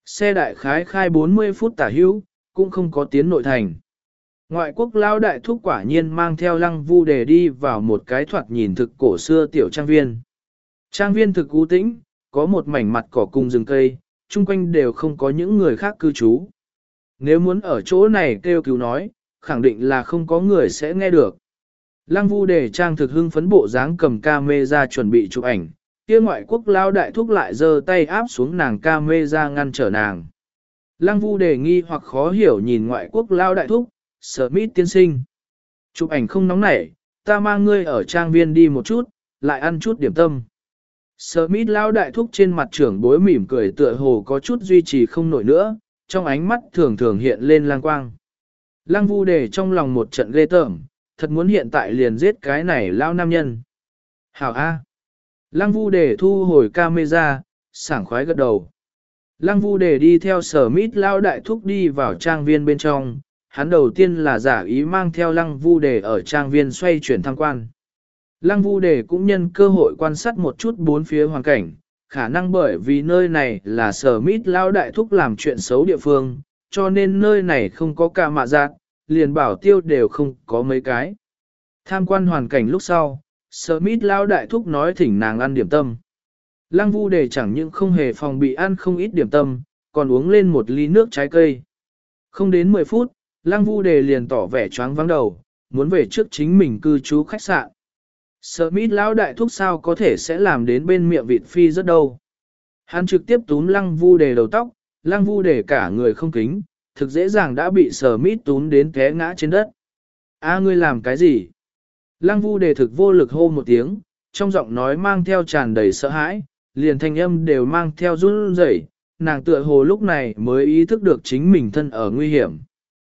Xe đại khái khai bốn mươi phút tả hữu, cũng không có tiến nội thành. Ngoại quốc lao đại thúc quả nhiên mang theo Lăng Vu Đề đi vào một cái thoạt nhìn thực cổ xưa tiểu trang viên. Trang viên thực u tĩnh, có một mảnh mặt cỏ cùng rừng cây, chung quanh đều không có những người khác cư trú. Nếu muốn ở chỗ này kêu cứu nói, khẳng định là không có người sẽ nghe được. Lăng Vu Đề trang thực hưng phấn bộ dáng cầm camera chuẩn bị chụp ảnh, kia ngoại quốc lao đại thúc lại giơ tay áp xuống nàng camera ngăn trở nàng. Lăng Vu Đề nghi hoặc khó hiểu nhìn ngoại quốc lao đại thúc, Smith tiên sinh. Chụp ảnh không nóng nảy, ta mang ngươi ở trang viên đi một chút, lại ăn chút điểm tâm. Smith lao đại thúc trên mặt trưởng bối mỉm cười tựa hồ có chút duy trì không nổi nữa, trong ánh mắt thường thường hiện lên lang quang. Lăng Vu Đề trong lòng một trận ghê tởm, thật muốn hiện tại liền giết cái này lao nam nhân. Hảo A. Lăng Vu Đề thu hồi camera, sảng khoái gật đầu. Lăng Vu Đề đi theo Smith lao đại thúc đi vào trang viên bên trong, hắn đầu tiên là giả ý mang theo Lăng Vu Đề ở trang viên xoay chuyển tham quan. Lăng Vu Đề cũng nhân cơ hội quan sát một chút bốn phía hoàn cảnh, khả năng bởi vì nơi này là Smith lao đại thúc làm chuyện xấu địa phương, cho nên nơi này không có ca mạ giác, liền bảo tiêu đều không có mấy cái. Tham quan hoàn cảnh lúc sau, Smith lao đại thúc nói thỉnh nàng ăn điểm tâm. Lăng Vu Đề chẳng những không hề phòng bị ăn không ít điểm tâm, còn uống lên một ly nước trái cây. Không đến mười phút, Lăng Vu Đề liền tỏ vẻ choáng vắng đầu, muốn về trước chính mình cư trú khách sạn. Smith lão đại thúc sao có thể sẽ làm đến bên miệng vịt phi rất đâu. Hắn trực tiếp túm Lăng Vu Đề đầu tóc, Lăng Vu Đề cả người không kính, thực dễ dàng đã bị Smith túm đến té ngã trên đất. A ngươi làm cái gì? Lăng Vu Đề thực vô lực hô một tiếng, trong giọng nói mang theo tràn đầy sợ hãi, liền thanh âm đều mang theo run rẩy, nàng tựa hồ lúc này mới ý thức được chính mình thân ở nguy hiểm.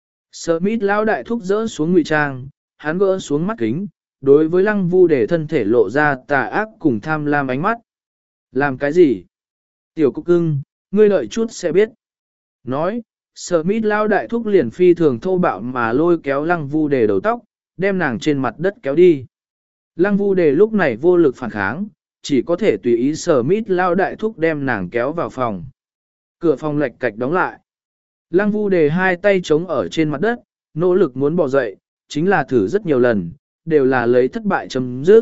Smith lão đại thúc rỡ xuống ngụy trang, hắn gỡ xuống mắt kính, đối với Lăng Vu Đề thân thể lộ ra tà ác cùng tham lam ánh mắt. Làm cái gì? Tiểu cục cưng, ngươi đợi chút sẽ biết. Nói, Smith lão đại thúc liền phi thường thô bạo mà lôi kéo Lăng Vu Đề đầu tóc, đem nàng trên mặt đất kéo đi. Lăng Vu Đề lúc này vô lực phản kháng, chỉ có thể tùy ý Smith lão đại thúc đem nàng kéo vào phòng. Cửa phòng lệch cạch đóng lại. Lăng Vu Đề hai tay chống ở trên mặt đất, nỗ lực muốn bò dậy, chính là thử rất nhiều lần, đều là lấy thất bại chấm dứt.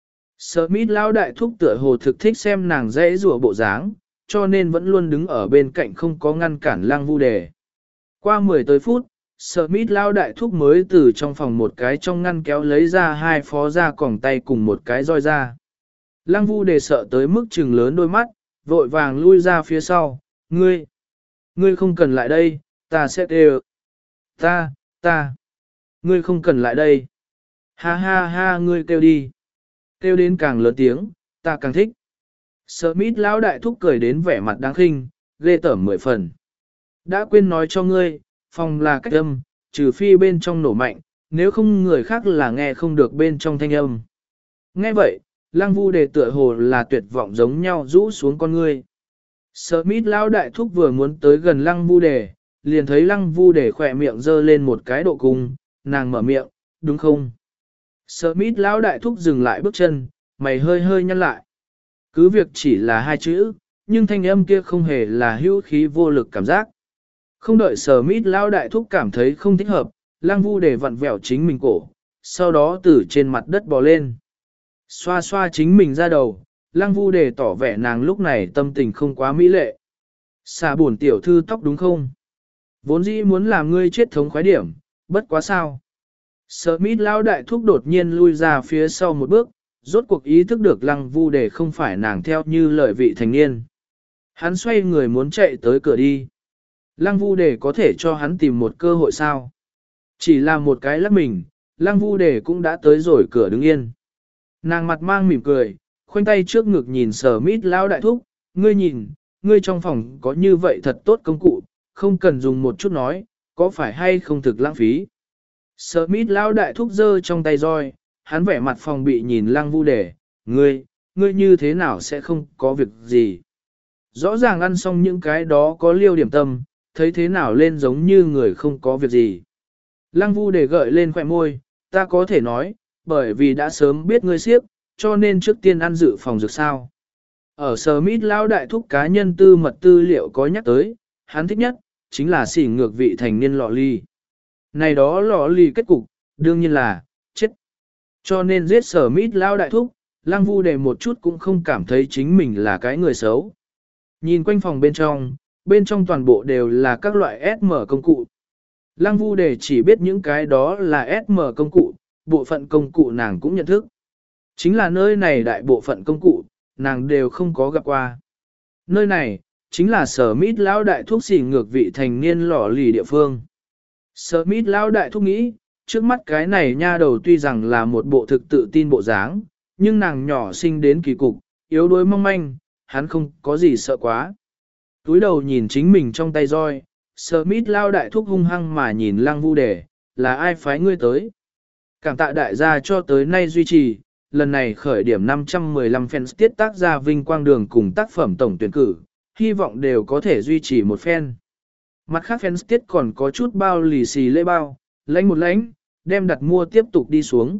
Smith lão đại thúc tựa hồ thực thích xem nàng dễ rùa bộ dáng, cho nên vẫn luôn đứng ở bên cạnh không có ngăn cản Lăng Vu Đề. Qua mười tới phút, Smith lão đại thúc mới từ trong phòng một cái trong ngăn kéo lấy ra hai phó da còng tay cùng một cái roi da. Lăng Vu Đề sợ tới mức trừng lớn đôi mắt, vội vàng lui ra phía sau, ngươi, ngươi không cần lại đây, ta sẽ kêu. Ta, ta, ngươi không cần lại đây. Ha ha ha ngươi kêu đi. Kêu đến càng lớn tiếng, ta càng thích. Smith lão đại thúc cười đến vẻ mặt đáng khinh, ghê tởm mười phần. Đã quên nói cho ngươi, phòng là cách âm, trừ phi bên trong nổ mạnh, nếu không người khác là nghe không được bên trong thanh âm. Nghe vậy, Lăng Vu Đề tựa hồ là tuyệt vọng giống nhau rũ xuống con ngươi. Smith lão đại thúc vừa muốn tới gần Lăng Vu Đề, liền thấy Lăng Vu Đề khỏe miệng dơ lên một cái độ cung, nàng mở miệng, đúng không? Smith lão đại thúc dừng lại bước chân, mày hơi hơi nhăn lại. Cứ việc chỉ là hai chữ, nhưng thanh âm kia không hề là hữu khí vô lực cảm giác. Không đợi Smith lão đại thúc cảm thấy không thích hợp, Lăng Vu Đề vặn vẹo chính mình cổ, sau đó từ trên mặt đất bò lên. Xoa xoa chính mình ra đầu, Lăng Vu Đề tỏ vẻ nàng lúc này tâm tình không quá mỹ lệ. Xà buồn tiểu thư tóc đúng không? Vốn dĩ muốn làm ngươi chết thống khoái điểm, bất quá sao. Smith lão đại thúc đột nhiên lui ra phía sau một bước, rốt cuộc ý thức được Lăng Vu Đề không phải nàng theo như lời vị thành niên. Hắn xoay người muốn chạy tới cửa đi. Lăng Vu Đề có thể cho hắn tìm một cơ hội sao? Chỉ là một cái lắc mình, Lăng Vu Đề cũng đã tới rồi cửa đứng yên. Nàng mặt mang mỉm cười, khoanh tay trước ngực nhìn Smith lão đại thúc, ngươi nhìn, ngươi trong phòng có như vậy thật tốt công cụ, không cần dùng một chút nói, có phải hay không thực lãng phí. Smith lão đại thúc giơ trong tay roi, hắn vẻ mặt phòng bị nhìn Lăng Vu Đề, ngươi, ngươi như thế nào sẽ không có việc gì. Rõ ràng ăn xong những cái đó có liêu điểm tâm, thấy thế nào lên giống như người không có việc gì. Lăng Vu Đề gợi lên khỏe môi, ta có thể nói, bởi vì đã sớm biết ngươi siếp, cho nên trước tiên ăn dự phòng dược sao. Ở Smith lão đại thúc cá nhân tư mật tư liệu có nhắc tới, hắn thích nhất, chính là xỉ ngược vị thành niên lọ ly. Này đó lọ ly kết cục, đương nhiên là, chết. Cho nên giết sở mít lao đại thúc, Lăng Vu Đề một chút cũng không cảm thấy chính mình là cái người xấu. Nhìn quanh phòng bên trong, bên trong toàn bộ đều là các loại ét em công cụ. Lăng Vu Đề chỉ biết những cái đó là ét em công cụ, bộ phận công cụ nàng cũng nhận thức. Chính là nơi này đại bộ phận công cụ, nàng đều không có gặp qua. Nơi này, chính là sở mít lão đại thuốc xỉ ngược vị thành niên lò lì địa phương. Sở mít lão đại thuốc nghĩ, trước mắt cái này nha đầu tuy rằng là một bộ thực tự tin bộ dáng, nhưng nàng nhỏ sinh đến kỳ cục, yếu đuối mong manh, hắn không có gì sợ quá. Túi đầu nhìn chính mình trong tay roi, sở mít lão đại thuốc hung hăng mà nhìn Lăng Vu Đề, là ai phái ngươi tới. Cảm tạ đại gia cho tới nay duy trì, lần này khởi điểm năm trăm mười lăm fans tiết tác ra vinh quang đường cùng tác phẩm tổng tuyển cử, hy vọng đều có thể duy trì một fan. Mặt khác fans tiết còn có chút bao lì xì lễ bao, lãnh một lãnh, đem đặt mua tiếp tục đi xuống.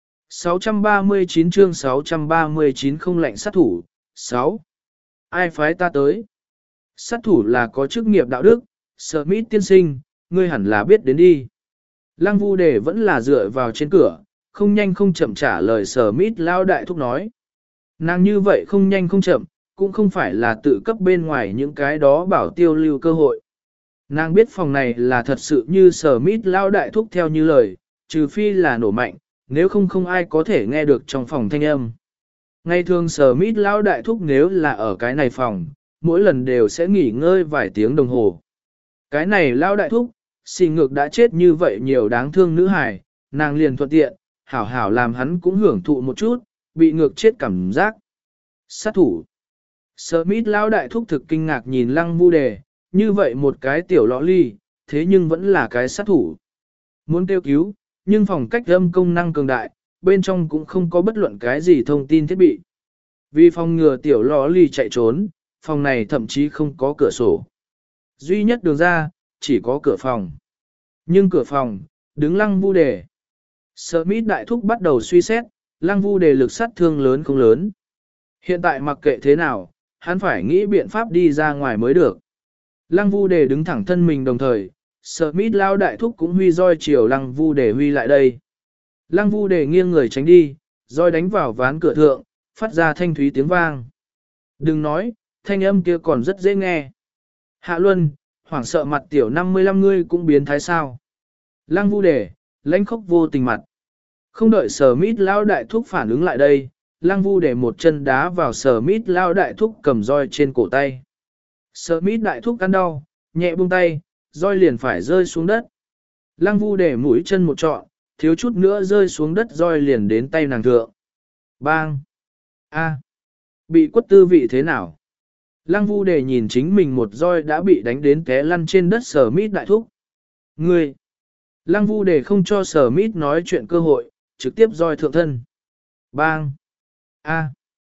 sáu trăm ba mươi chín chương sáu trăm ba mươi chín không lệnh sát thủ, sáu. Ai phái ta tới? Sát thủ là có chức nghiệp đạo đức, Smith tiên sinh, ngươi hẳn là biết đến đi. Lăng Vu Đề vẫn là dựa vào trên cửa, không nhanh không chậm trả lời Smith lao đại thúc nói. Nàng như vậy không nhanh không chậm, cũng không phải là tự cấp bên ngoài những cái đó bảo tiêu lưu cơ hội. Nàng biết phòng này là thật sự như Smith lao đại thúc theo như lời, trừ phi là nổ mạnh, nếu không không ai có thể nghe được trong phòng thanh âm. Ngày thường Smith lao đại thúc nếu là ở cái này phòng, mỗi lần đều sẽ nghỉ ngơi vài tiếng đồng hồ. Cái này lao đại thúc, xì ngược đã chết như vậy nhiều đáng thương nữ hài, nàng liền thuận tiện, hảo hảo làm hắn cũng hưởng thụ một chút, bị ngược chết cảm giác. Sát thủ. Smith lao đại thúc thực kinh ngạc nhìn Lăng Vu Đề, như vậy một cái tiểu lọ ly, thế nhưng vẫn là cái sát thủ. Muốn kêu cứu, nhưng phòng cách âm công năng cường đại, bên trong cũng không có bất luận cái gì thông tin thiết bị. Vì phòng ngừa tiểu lọ ly chạy trốn, phòng này thậm chí không có cửa sổ. Duy nhất đường ra, chỉ có cửa phòng. Nhưng cửa phòng, đứng Lăng Vu Đề. Smith đại thúc bắt đầu suy xét, Lăng Vu Đề lực sát thương lớn không lớn. Hiện tại mặc kệ thế nào, hắn phải nghĩ biện pháp đi ra ngoài mới được. Lăng Vu Đề đứng thẳng thân mình đồng thời, Smith lao đại thúc cũng huy roi chiều Lăng Vu Đề huy lại đây. Lăng Vu Đề nghiêng người tránh đi, roi đánh vào ván cửa thượng, phát ra thanh thúy tiếng vang. Đừng nói, thanh âm kia còn rất dễ nghe. Hạ Luân, hoảng sợ mặt tiểu năm mươi lăm ngươi cũng biến thái sao. Lăng Vu Đề, lãnh khốc vô tình mặt. Không đợi Smith lao đại thúc phản ứng lại đây, Lăng Vu Đề một chân đá vào Smith lao đại thúc cầm roi trên cổ tay. Smith đại thúc ăn đau, nhẹ buông tay, roi liền phải rơi xuống đất. Lăng Vu Đề mũi chân một trọn, thiếu chút nữa rơi xuống đất roi liền đến tay nàng thượng. Bang! A! Bị quất tư vị thế nào? Lăng Vu Đề nhìn chính mình một roi đã bị đánh đến té lăn trên đất Smith đại thúc. Ngươi! Lăng Vu Đề không cho Smith nói chuyện cơ hội, trực tiếp roi thượng thân. Bang! A!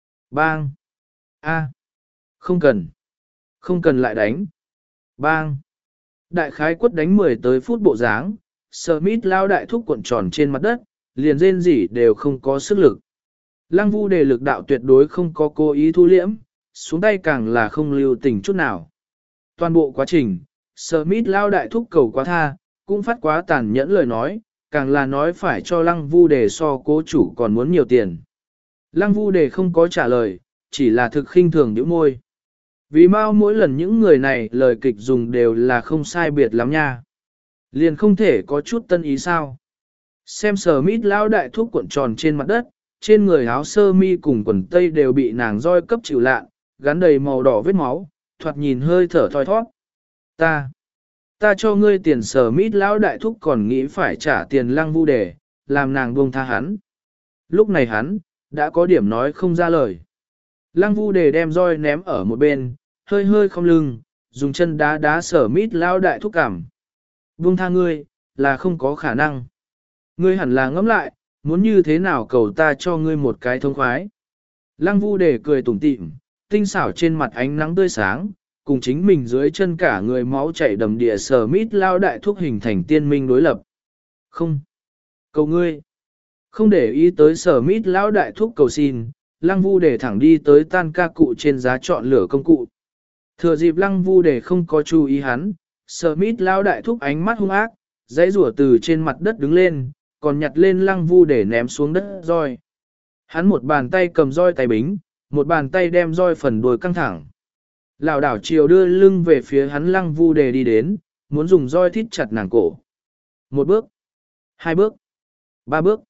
Bang! A! Không cần! Không cần lại đánh! Bang! Đại khái quất đánh mười tới phút bộ dáng, Smith lao đại thúc cuộn tròn trên mặt đất, liền rên rỉ đều không có sức lực. Lăng Vu Đề lực đạo tuyệt đối không có cố ý thu liễm, xuống tay càng là không lưu tình chút nào. Toàn bộ quá trình, Smith lao đại thúc cầu quá tha, cũng phát quá tàn nhẫn lời nói, càng là nói phải cho Lăng Vu Đề so cố chủ còn muốn nhiều tiền. Lăng Vu Đề không có trả lời, chỉ là thực khinh thường nhíu môi. Vì mau mỗi lần những người này lời kịch dùng đều là không sai biệt lắm nha. Liền không thể có chút tân ý sao. Xem Smith lao đại thúc cuộn tròn trên mặt đất, trên người áo sơ mi cùng quần tây đều bị nàng roi cấp chịu lạ, gắn đầy màu đỏ vết máu, thoạt nhìn hơi thở thoi thoát. Ta, ta cho ngươi tiền Smith lão đại thúc còn nghĩ phải trả tiền Lăng Vu Đề, làm nàng buông tha hắn. Lúc này hắn, đã có điểm nói không ra lời. Lăng Vu Đề đem roi ném ở một bên, hơi hơi không lưng, dùng chân đá đá Smith lão đại thúc cảm. Buông tha ngươi, là không có khả năng. Ngươi hẳn là ngẫm lại, muốn như thế nào cầu ta cho ngươi một cái thông khoái. Lăng Vu Đề cười tủm tỉm, tinh xảo trên mặt ánh nắng tươi sáng, cùng chính mình dưới chân cả người máu chảy đầm địa Smith lao đại thúc hình thành tiên minh đối lập. Không. Cầu ngươi. Không để ý tới Smith lão đại thúc cầu xin, Lăng Vu Đề thẳng đi tới tan ca cụ trên giá chọn lửa công cụ. Thừa dịp lăng vu để không có chú ý hắn, Smith lao đại thúc ánh mắt hung ác, dãy rủa từ trên mặt đất đứng lên, còn nhặt lên lăng vu để ném xuống đất roi. Hắn một bàn tay cầm roi tay bính, một bàn tay đem roi phần đuôi căng thẳng. Lảo đảo chiều đưa lưng về phía hắn lăng vu để đi đến, muốn dùng roi thít chặt nàng cổ. Một bước, hai bước, ba bước.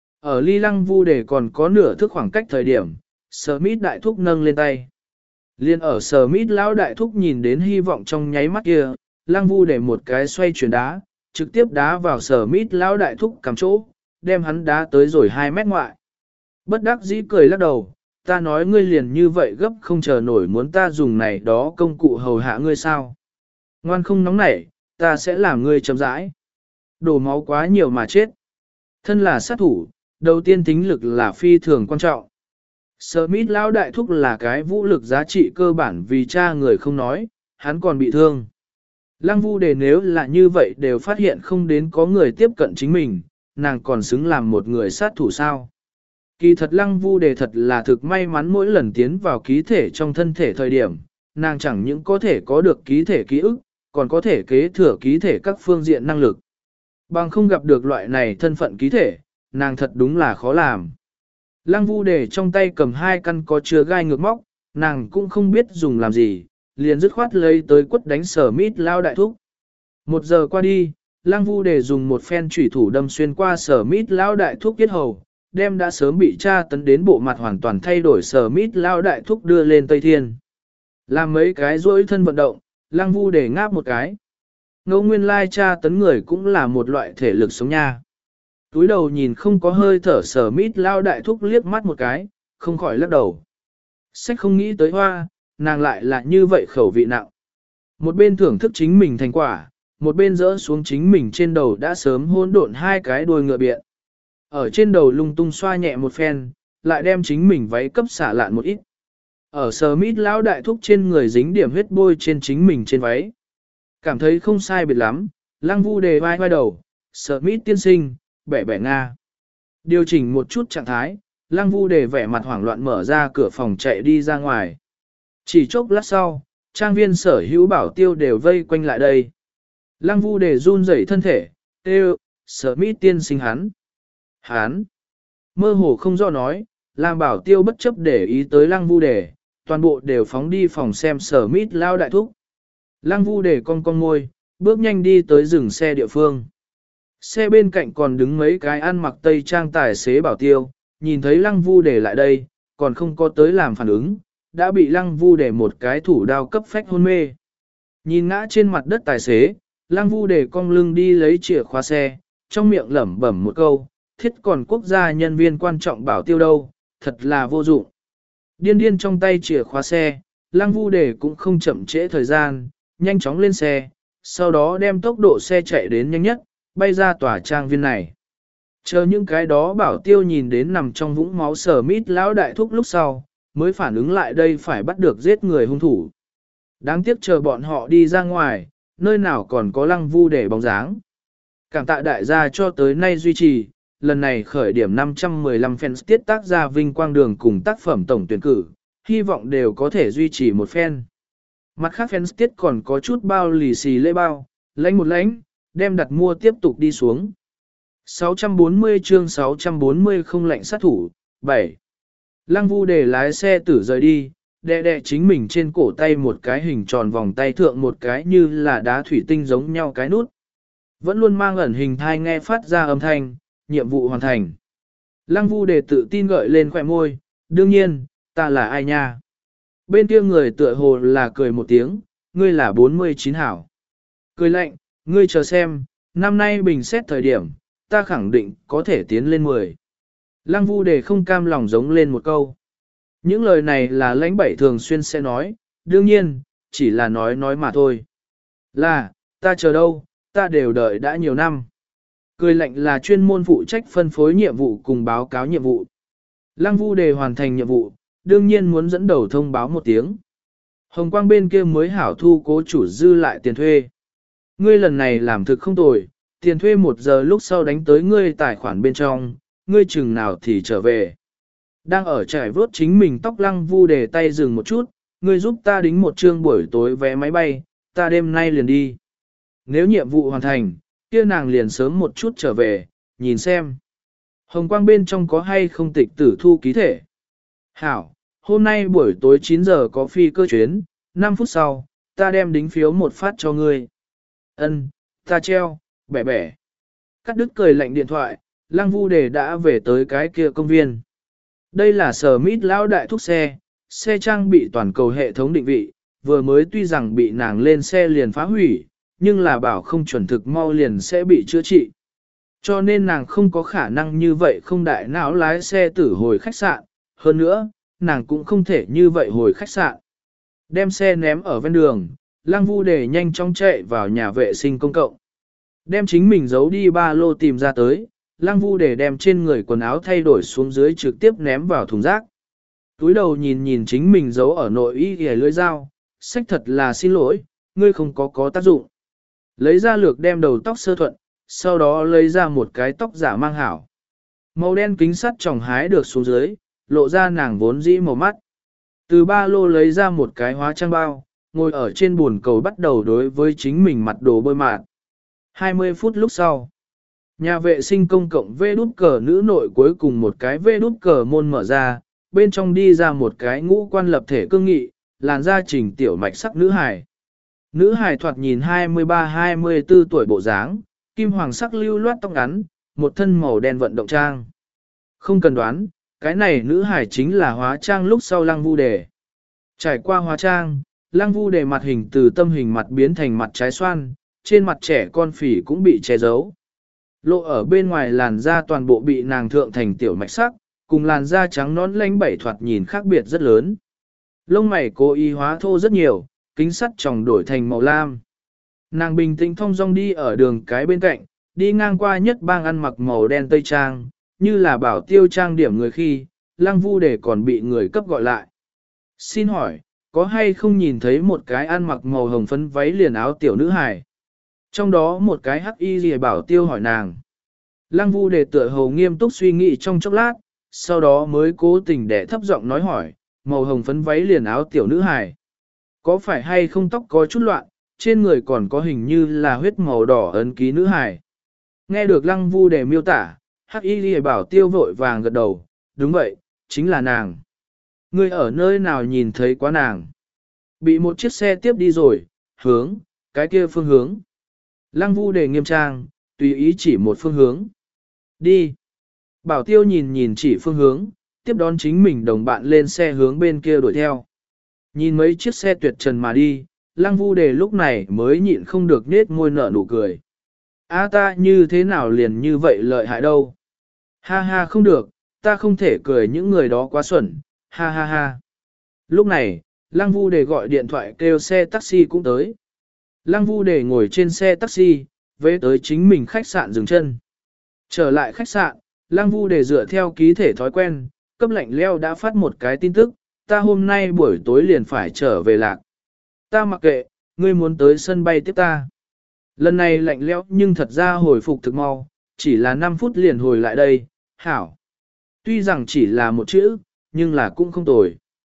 Ở ly lăng vu để còn có nửa thước khoảng cách thời điểm, Smith đại thúc nâng lên tay. Liên ở Smith lão đại thúc nhìn đến hy vọng trong nháy mắt kia, lăng vu để một cái xoay chuyển đá, trực tiếp đá vào Smith lão đại thúc cầm chỗ, đem hắn đá tới rồi hai mét ngoại. Bất đắc dĩ cười lắc đầu, ta nói ngươi liền như vậy gấp không chờ nổi muốn ta dùng này đó công cụ hầu hạ ngươi sao. Ngoan không nóng nảy, ta sẽ làm ngươi chậm rãi. Đổ máu quá nhiều mà chết. Thân là sát thủ, đầu tiên tính lực là phi thường quan trọng. Smith lão đại thúc là cái vũ lực giá trị cơ bản vì cha người không nói, hắn còn bị thương. Lăng vu đề nếu là như vậy đều phát hiện không đến có người tiếp cận chính mình, nàng còn xứng làm một người sát thủ sao. Kỳ thật lăng vu đề thật là thực may mắn mỗi lần tiến vào ký thể trong thân thể thời điểm, nàng chẳng những có thể có được ký thể ký ức, còn có thể kế thừa ký thể các phương diện năng lực. Bằng không gặp được loại này thân phận ký thể, nàng thật đúng là khó làm. Lăng vu đề trong tay cầm hai căn có chứa gai ngược móc, nàng cũng không biết dùng làm gì, liền dứt khoát lấy tới quất đánh Smith lao đại thúc. Một giờ qua đi, lăng vu đề dùng một phen chủy thủ đâm xuyên qua Smith lao đại thúc yết hầu, đem đã sớm bị tra tấn đến bộ mặt hoàn toàn thay đổi Smith lao đại thúc đưa lên Tây Thiên. Làm mấy cái duỗi thân vận động, lăng vu đề ngáp một cái. Ngẫu nguyên lai tra tấn người cũng là một loại thể lực sống nha. Túi đầu nhìn không có hơi thở Smith lao đại thúc liếc mắt một cái, không khỏi lắc đầu. Sách không nghĩ tới hoa, nàng lại là như vậy khẩu vị nặng. Một bên thưởng thức chính mình thành quả, một bên rỡ xuống chính mình trên đầu đã sớm hỗn độn hai cái đuôi ngựa biện. Ở trên đầu lung tung xoa nhẹ một phen, lại đem chính mình váy cấp xả lạn một ít. Ở Smith lão đại thúc trên người dính điểm huyết bôi trên chính mình trên váy. Cảm thấy không sai biệt lắm, lăng vu đề vai vai đầu, Smith tiên sinh, bẻ bẻ Nga. Điều chỉnh một chút trạng thái, lăng vu đề vẻ mặt hoảng loạn mở ra cửa phòng chạy đi ra ngoài. Chỉ chốc lát sau, trang viên sở hữu bảo tiêu đều vây quanh lại đây. Lăng vu đề run rẩy thân thể, kêu, Smith tiên sinh hắn. Hắn, mơ hồ không rõ nói, làm bảo tiêu bất chấp để ý tới lăng vu đề, toàn bộ đều phóng đi phòng xem Smith lao đại thúc. Lăng vu đề cong cong môi, bước nhanh đi tới dừng xe địa phương. Xe bên cạnh còn đứng mấy cái ăn mặc tây trang tài xế bảo tiêu, nhìn thấy lăng vu đề lại đây, còn không có tới làm phản ứng, đã bị lăng vu đề một cái thủ đao cấp phách hôn mê. Nhìn ngã trên mặt đất tài xế, lăng vu đề cong lưng đi lấy chìa khóa xe, trong miệng lẩm bẩm một câu, thiết còn quốc gia nhân viên quan trọng bảo tiêu đâu, thật là vô dụng. Điên điên trong tay chìa khóa xe, lăng vu đề cũng không chậm trễ thời gian, nhanh chóng lên xe, sau đó đem tốc độ xe chạy đến nhanh nhất, bay ra tòa trang viên này. Chờ những cái đó bảo tiêu nhìn đến nằm trong vũng máu Smith lão đại thúc lúc sau, mới phản ứng lại đây phải bắt được giết người hung thủ. Đáng tiếc chờ bọn họ đi ra ngoài, nơi nào còn có lăng vu để bóng dáng. Cảm tạ đại gia cho tới nay duy trì, lần này khởi điểm năm trăm mười lăm fans tiết tác ra vinh quang đường cùng tác phẩm tổng tuyển cử, hy vọng đều có thể duy trì một fan. Mặt khác fans tiết còn có chút bao lì xì lễ bao, lãnh một lãnh, đem đặt mua tiếp tục đi xuống. sáu trăm bốn mươi chương sáu trăm bốn mươi không lạnh sát thủ, bảy. Lăng vu để lái xe tử rời đi, đè đè chính mình trên cổ tay một cái hình tròn vòng tay thượng một cái như là đá thủy tinh giống nhau cái nút. Vẫn luôn mang ẩn hình thai nghe phát ra âm thanh, nhiệm vụ hoàn thành. Lăng vu để tự tin gợi lên khỏe môi, đương nhiên, ta là ai nha? Bên kia người tựa hồ là cười một tiếng, ngươi là bốn mươi chín hảo. Cười lạnh, ngươi chờ xem, năm nay bình xét thời điểm, ta khẳng định có thể tiến lên mười. Lăng vu đề không cam lòng giống lên một câu. Những lời này là lãnh bảy thường xuyên sẽ nói, đương nhiên, chỉ là nói nói mà thôi. Là, ta chờ đâu, ta đều đợi đã nhiều năm. Cười lạnh là chuyên môn phụ trách phân phối nhiệm vụ cùng báo cáo nhiệm vụ. Lăng vu đề hoàn thành nhiệm vụ, đương nhiên muốn dẫn đầu thông báo một tiếng. Hồng quang bên kia mới hảo thu cố chủ dư lại tiền thuê. Ngươi lần này làm thực không tồi, tiền thuê một giờ lúc sau đánh tới ngươi tài khoản bên trong, ngươi chừng nào thì trở về. Đang ở trải vớt chính mình tóc lăng vu đề tay dừng một chút, ngươi giúp ta đính một chương buổi tối vé máy bay, ta đêm nay liền đi. Nếu nhiệm vụ hoàn thành, kia nàng liền sớm một chút trở về, nhìn xem. Hồng quang bên trong có hay không tịch tử thu ký thể. Hảo, hôm nay buổi tối chín giờ có phi cơ chuyến, năm phút sau, ta đem đính phiếu một phát cho ngươi. Ân, ta treo, bẻ bẻ. Cắt đứt cười lạnh điện thoại, Lăng Vu Đề đã về tới cái kia công viên. Đây là sở mít lão đại thúc xe, xe trang bị toàn cầu hệ thống định vị, vừa mới tuy rằng bị nàng lên xe liền phá hủy, nhưng là bảo không chuẩn thực mau liền sẽ bị chữa trị. Cho nên nàng không có khả năng như vậy không đại não lái xe tử hồi khách sạn, hơn nữa, nàng cũng không thể như vậy hồi khách sạn. Đem xe ném ở ven đường, Lăng Vu Đề nhanh chóng chạy vào nhà vệ sinh công cộng. Đem chính mình giấu đi ba lô tìm ra tới, Lăng Vu Đề đem trên người quần áo thay đổi xuống dưới trực tiếp ném vào thùng rác. Túi đầu nhìn nhìn chính mình giấu ở nội y ghề lưỡi dao, sách thật là xin lỗi, ngươi không có có tác dụng. Lấy ra lược đem đầu tóc sơ thuận, sau đó lấy ra một cái tóc giả mang hảo. Màu đen kính sắt tròng hái được xuống dưới, lộ ra nàng vốn dĩ màu mắt. Từ ba lô lấy ra một cái hóa trang bao, ngồi ở trên buồn cầu bắt đầu đối với chính mình mặt đồ bôi mạt. hai mươi phút lúc sau, nhà vệ sinh công cộng vê đút cờ nữ nội cuối cùng một cái vê đút cờ môn mở ra, bên trong đi ra một cái ngũ quan lập thể cương nghị, làn da chỉnh tiểu mạch sắc nữ hài. Nữ hài thoạt nhìn hai mươi ba hai mươi tư tuổi bộ dáng, kim hoàng sắc lưu loát tóc ngắn, một thân màu đen vận động trang. Không cần đoán, cái này nữ hài chính là hóa trang lúc sau Lăng Vu Đề. Trải qua hóa trang, Lăng Vu Đề mặt hình từ tâm hình mặt biến thành mặt trái xoan, trên mặt trẻ con phỉ cũng bị che giấu. Lộ ở bên ngoài làn da toàn bộ bị nàng thượng thành tiểu mạch sắc, cùng làn da trắng nón lánh bảy thoạt nhìn khác biệt rất lớn. Lông mày cố ý hóa thô rất nhiều, kính sắt tròng đổi thành màu lam. Nàng bình tĩnh thong dong đi ở đường cái bên cạnh, đi ngang qua nhất bang ăn mặc màu đen tây trang, như là bảo tiêu trang điểm người khi, Lăng Vu Đề còn bị người cấp gọi lại. Xin hỏi, có hay không nhìn thấy một cái ăn mặc màu hồng phấn váy liền áo tiểu nữ hài? Trong đó một cái hắc y gì bảo tiêu hỏi nàng. Lăng Vu Đề tựa hồ nghiêm túc suy nghĩ trong chốc lát, sau đó mới cố tình để thấp giọng nói hỏi, màu hồng phấn váy liền áo tiểu nữ hài. Có phải hay không tóc có chút loạn, trên người còn có hình như là huyết màu đỏ ấn ký nữ hài. Nghe được Lăng Vu Đề miêu tả, hắc y gì bảo tiêu vội vàng gật đầu, đúng vậy, chính là nàng. Ngươi ở nơi nào nhìn thấy quá nàng? Bị một chiếc xe tiếp đi rồi, hướng, cái kia phương hướng. Lăng Vu Đề nghiêm trang, tùy ý chỉ một phương hướng. Đi. Bảo tiêu nhìn nhìn chỉ phương hướng, tiếp đón chính mình đồng bạn lên xe hướng bên kia đuổi theo. Nhìn mấy chiếc xe tuyệt trần mà đi, Lăng Vu Đề lúc này mới nhịn không được nết môi nở nụ cười. A ta như thế nào liền như vậy lợi hại đâu. Ha ha không được, ta không thể cười những người đó quá xuẩn, ha ha ha. Lúc này, Lăng Vu Đề gọi điện thoại kêu xe taxi cũng tới. Lăng Vu Đề ngồi trên xe taxi, về tới chính mình khách sạn dừng chân. Trở lại khách sạn, Lăng Vu Đề dựa theo ký thể thói quen, cấp lạnh leo đã phát một cái tin tức, ta hôm nay buổi tối liền phải trở về lạc. Ta mặc kệ, ngươi muốn tới sân bay tiếp ta. Lần này lạnh lẽo nhưng thật ra hồi phục thực mau, chỉ là năm phút liền hồi lại đây, hảo. Tuy rằng chỉ là một chữ, nhưng là cũng không tồi.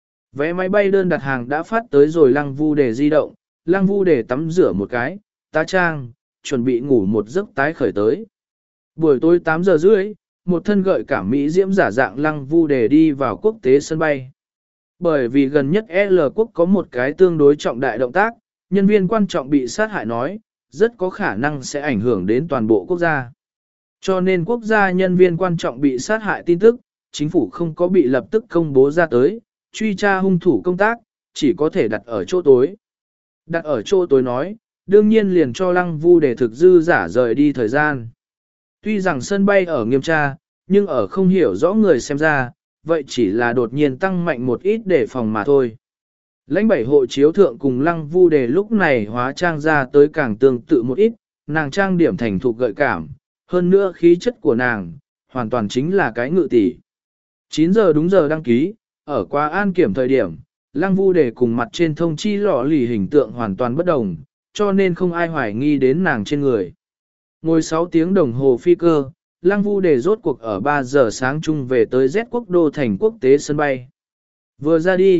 Vé máy bay đơn đặt hàng đã phát tới rồi Lăng Vu Đề di động, Lăng Vu Đề tắm rửa một cái, tá trang, chuẩn bị ngủ một giấc tái khởi tới. Buổi tối tám giờ rưỡi, một thân gợi cảm mỹ diễm giả dạng Lăng Vu Đề đi vào quốc tế sân bay. Bởi vì gần nhất L quốc có một cái tương đối trọng đại động tác, nhân viên quan trọng bị sát hại nói, rất có khả năng sẽ ảnh hưởng đến toàn bộ quốc gia. Cho nên quốc gia nhân viên quan trọng bị sát hại tin tức, chính phủ không có bị lập tức công bố ra tới, truy tra hung thủ công tác, chỉ có thể đặt ở chỗ tối. Đặt ở chỗ tối nói, đương nhiên liền cho Lăng Vu Đề thực dư giả rời đi thời gian. Tuy rằng sân bay ở nghiêm tra, nhưng ở không hiểu rõ người xem ra, vậy chỉ là đột nhiên tăng mạnh một ít để phòng mà thôi. Lãnh bảy hộ chiếu thượng cùng Lăng Vu Đề lúc này hóa trang ra tới càng tương tự một ít, nàng trang điểm thành thục gợi cảm, hơn nữa khí chất của nàng, hoàn toàn chính là cái ngự tỷ. chín giờ đúng giờ đăng ký, ở qua an kiểm thời điểm, Lăng Vu Đề cùng mặt trên thông chi lọ lì hình tượng hoàn toàn bất đồng, cho nên không ai hoài nghi đến nàng trên người. Ngồi sáu tiếng đồng hồ phi cơ, Lăng Vu Đề rốt cuộc ở ba giờ sáng chung về tới Z quốc đô thành quốc tế sân bay. Vừa ra đi,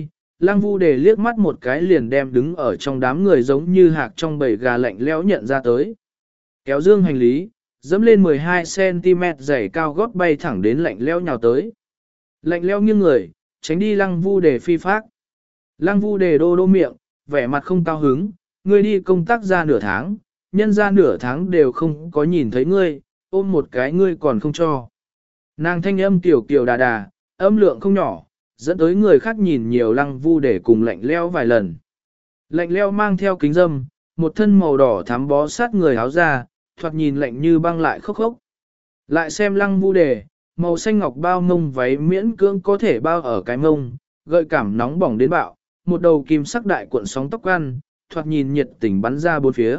Lăng Vu Đề liếc mắt một cái liền đem đứng ở trong đám người giống như hạc trong bầy gà lạnh lẽo nhận ra tới. Kéo dương hành lý, dẫm lên mười hai xăng-ti-mét dày cao gót bay thẳng đến lạnh lẽo nhào tới. Lạnh lẽo nghiêng người, tránh đi Lăng Vu Đề phi phác. Lăng Vu Đề đô đô miệng, vẻ mặt không cao hứng, ngươi đi công tác ra nửa tháng, nhân ra nửa tháng đều không có nhìn thấy ngươi, ôm một cái ngươi còn không cho. Nàng thanh âm tiểu kiều đà đà, âm lượng không nhỏ, dẫn tới người khác nhìn nhiều Lăng Vu Đề cùng lạnh lẽo vài lần. Lạnh lẽo mang theo kính dâm, một thân màu đỏ thắm bó sát người áo ra, thoạt nhìn lạnh như băng lại khốc khốc. Lại xem Lăng Vu Đề, màu xanh ngọc bao mông váy miễn cưỡng có thể bao ở cái mông, gợi cảm nóng bỏng đến bạo, một đầu kim sắc đại cuộn sóng tóc ăn, thoạt nhìn nhiệt tình bắn ra bốn phía.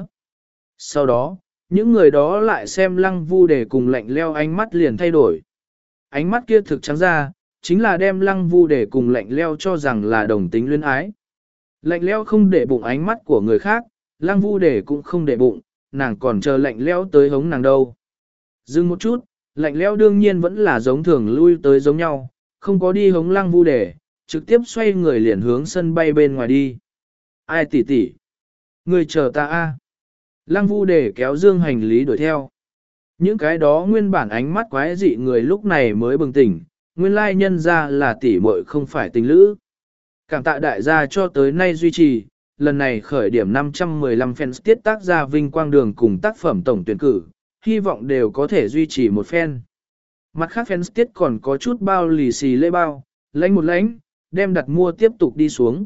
Sau đó, những người đó lại xem Lăng Vu Đề cùng lạnh lẽo ánh mắt liền thay đổi. Ánh mắt kia thực trắng ra, chính là đem Lăng Vu Đề cùng lạnh lẽo cho rằng là đồng tính luyến ái. Lạnh lẽo không để bụng ánh mắt của người khác, Lăng Vu Đề cũng không để bụng, nàng còn chờ lạnh lẽo tới hống nàng đâu. Dừng một chút, lạnh lẽo đương nhiên vẫn là giống thường lui tới giống nhau, không có đi hống Lăng Vu Đề, trực tiếp xoay người liền hướng sân bay bên ngoài đi. Ai tỉ tỉ? Người chờ ta a. Lăng Vu Đề kéo dương hành lý đuổi theo. Những cái đó nguyên bản ánh mắt quái dị người lúc này mới bừng tỉnh, nguyên lai nhân ra là tỷ muội không phải tình lữ. Cảm tạ đại gia cho tới nay duy trì, lần này khởi điểm năm trăm mười lăm fans tiết tác ra vinh quang đường cùng tác phẩm tổng tuyển cử, hy vọng đều có thể duy trì một fan. Mặt khác fans tiết còn có chút bao lì xì lễ bao, lãnh một lãnh, đem đặt mua tiếp tục đi xuống.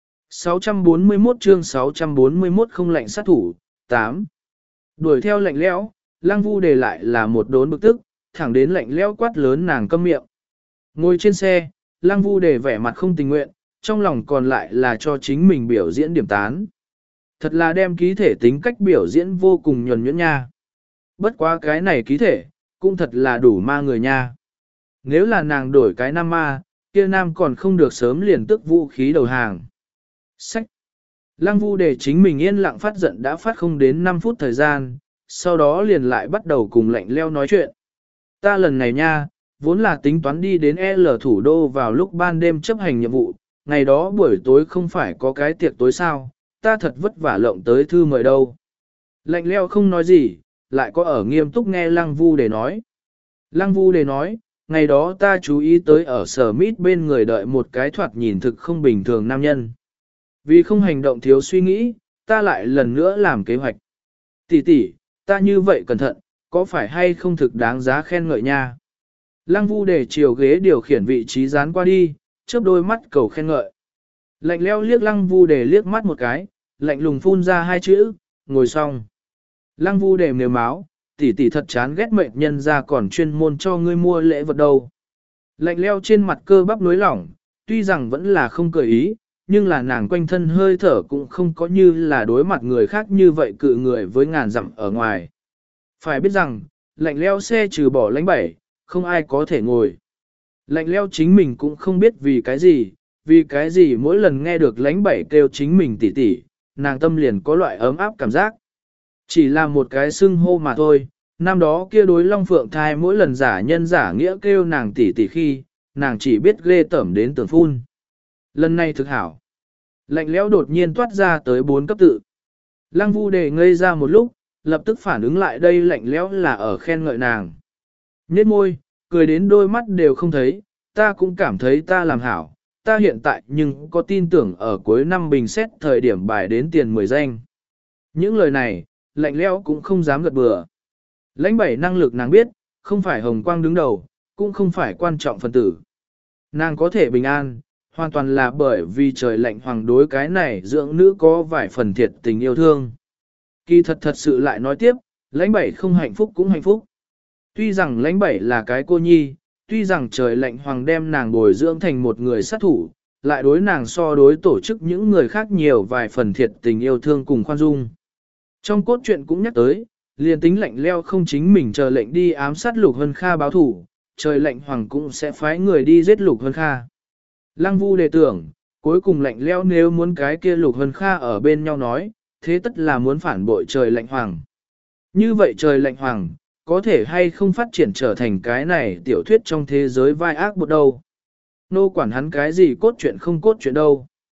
sáu trăm bốn mươi mốt chương sáu trăm bốn mươi mốt không lạnh sát thủ, tám. Đuổi theo lạnh lẽo, Lăng Vu Đề lại là một đốn bực tức, thẳng đến lạnh lẽo quát lớn nàng câm miệng. Ngồi trên xe, Lăng Vu Đề vẻ mặt không tình nguyện, trong lòng còn lại là cho chính mình biểu diễn điểm tán. Thật là đem ký thể tính cách biểu diễn vô cùng nhuần nhuyễn nha. Bất quá cái này ký thể, cũng thật là đủ ma người nha. Nếu là nàng đổi cái nam ma, kia nam còn không được sớm liền tức vũ khí đầu hàng. Sách. Lăng Vu Đề chính mình yên lặng phát giận đã phát không đến năm phút thời gian, sau đó liền lại bắt đầu cùng lạnh leo nói chuyện. Ta lần này nha, vốn là tính toán đi đến L thủ đô vào lúc ban đêm chấp hành nhiệm vụ, ngày đó buổi tối không phải có cái tiệc tối sao, ta thật vất vả lộng tới thư mời đâu. Lạnh leo không nói gì, lại có ở nghiêm túc nghe Lăng Vu Đề nói. Lăng Vu Đề nói, ngày đó ta chú ý tới ở sở mít bên người đợi một cái thoạt nhìn thực không bình thường nam nhân. Vì không hành động thiếu suy nghĩ, ta lại lần nữa làm kế hoạch. Tỷ tỷ, ta như vậy cẩn thận, có phải hay không thực đáng giá khen ngợi nha? Lăng Vu Đề chiều ghế điều khiển vị trí dán qua đi, chớp đôi mắt cầu khen ngợi. Lạnh leo liếc Lăng Vu Đề liếc mắt một cái, lạnh lùng phun ra hai chữ, ngồi xong. Lăng Vu Đề mềm máu, tỷ tỷ thật chán ghét mệnh nhân ra còn chuyên môn cho ngươi mua lễ vật đâu. Lạnh leo trên mặt cơ bắp nối lỏng, tuy rằng vẫn là không cười ý, nhưng là nàng quanh thân hơi thở cũng không có như là đối mặt người khác như vậy cự người với ngàn dặm ở ngoài. Phải biết rằng, lạnh leo xe trừ bỏ lánh bảy, không ai có thể ngồi. Lạnh leo chính mình cũng không biết vì cái gì, vì cái gì mỗi lần nghe được lánh bảy kêu chính mình tỉ tỉ, nàng tâm liền có loại ấm áp cảm giác. Chỉ là một cái xưng hô mà thôi, năm đó kia đối Long Phượng thai mỗi lần giả nhân giả nghĩa kêu nàng tỉ tỉ khi, nàng chỉ biết ghê tởm đến tường phun. Lần này thực hảo. Lạnh lẽo đột nhiên toát ra tới bốn cấp tự. Lăng Vu Đề ngây ra một lúc, lập tức phản ứng lại đây lạnh lẽo là ở khen ngợi nàng. Nhếch môi, cười đến đôi mắt đều không thấy, ta cũng cảm thấy ta làm hảo, ta hiện tại nhưng có tin tưởng ở cuối năm bình xét thời điểm bài đến tiền mười danh. Những lời này, lạnh lẽo cũng không dám gật bừa. Lãnh bảy năng lực nàng biết, không phải hồng quang đứng đầu, cũng không phải quan trọng phần tử. Nàng có thể bình an, hoàn toàn là bởi vì trời lạnh hoàng đối cái này dưỡng nữ có vài phần thiệt tình yêu thương. Kỳ thật thật sự lại nói tiếp, lãnh bảy không hạnh phúc cũng hạnh phúc. Tuy rằng lãnh bảy là cái cô nhi, tuy rằng trời lạnh hoàng đem nàng bồi dưỡng thành một người sát thủ, lại đối nàng so đối tổ chức những người khác nhiều vài phần thiệt tình yêu thương cùng khoan dung. Trong cốt truyện cũng nhắc tới, liền tính lạnh leo không chính mình chờ lệnh đi ám sát Lục Hân Kha báo thủ, trời lạnh hoàng cũng sẽ phái người đi giết Lục Hân Kha. Lăng Vu Đề tưởng, cuối cùng lạnh leo nếu muốn cái kia Lục Hân Kha ở bên nhau nói, thế tất là muốn phản bội trời lạnh hoàng. Như vậy trời lạnh hoàng, có thể hay không phát triển trở thành cái này tiểu thuyết trong thế giới vai ác một đâu. Nô quản hắn cái gì cốt truyện không cốt truyện đâu.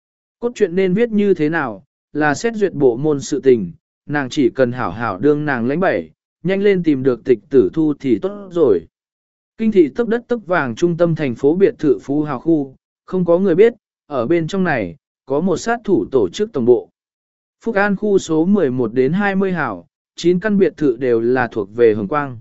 Cốt truyện nên viết như thế nào, là xét duyệt bộ môn sự tình, nàng chỉ cần hảo hảo đương nàng lãnh bảy, nhanh lên tìm được tịch tử thu thì tốt rồi. Kinh thị tấp đất tấp vàng trung tâm thành phố biệt thự phú hào khu, không có người biết, ở bên trong này, có một sát thủ tổ chức tổng bộ. Phúc An khu số mười một đến hai mươi hảo, chín căn biệt thự đều là thuộc về Hồng Quang.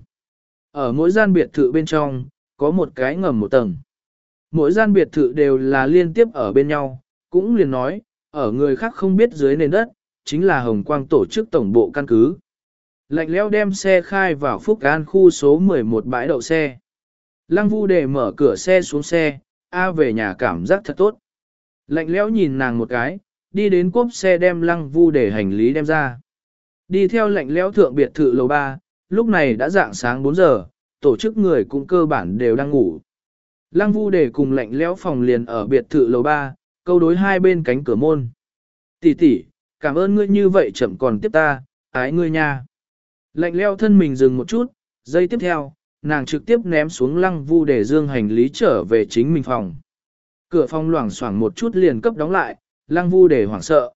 Ở mỗi gian biệt thự bên trong, có một cái ngầm một tầng. Mỗi gian biệt thự đều là liên tiếp ở bên nhau, cũng liền nói, ở người khác không biết dưới nền đất, chính là Hồng Quang tổ chức tổng bộ căn cứ. Lạnh lẽo đem xe khai vào Phúc An khu số mười một bãi đậu xe. Lăng Vu để mở cửa xe xuống xe, A về nhà cảm giác thật tốt. Lạnh lẽo nhìn nàng một cái, đi đến cốp xe đem Lăng Vu để hành lý đem ra. Đi theo lạnh lẽo thượng biệt thự lầu ba, lúc này đã dạng sáng bốn giờ, tổ chức người cũng cơ bản đều đang ngủ. Lăng Vu để cùng lạnh lẽo phòng liền ở biệt thự lầu ba, câu đối hai bên cánh cửa môn. Tỷ tỷ, cảm ơn ngươi như vậy chậm còn tiếp ta, ái ngươi nha. Lạnh lẽo thân mình dừng một chút, giây tiếp theo, nàng trực tiếp ném xuống Lăng Vu để dương hành lý trở về chính mình phòng. Cửa phòng loảng xoảng một chút liền cấp đóng lại, Lăng Vu để hoảng sợ.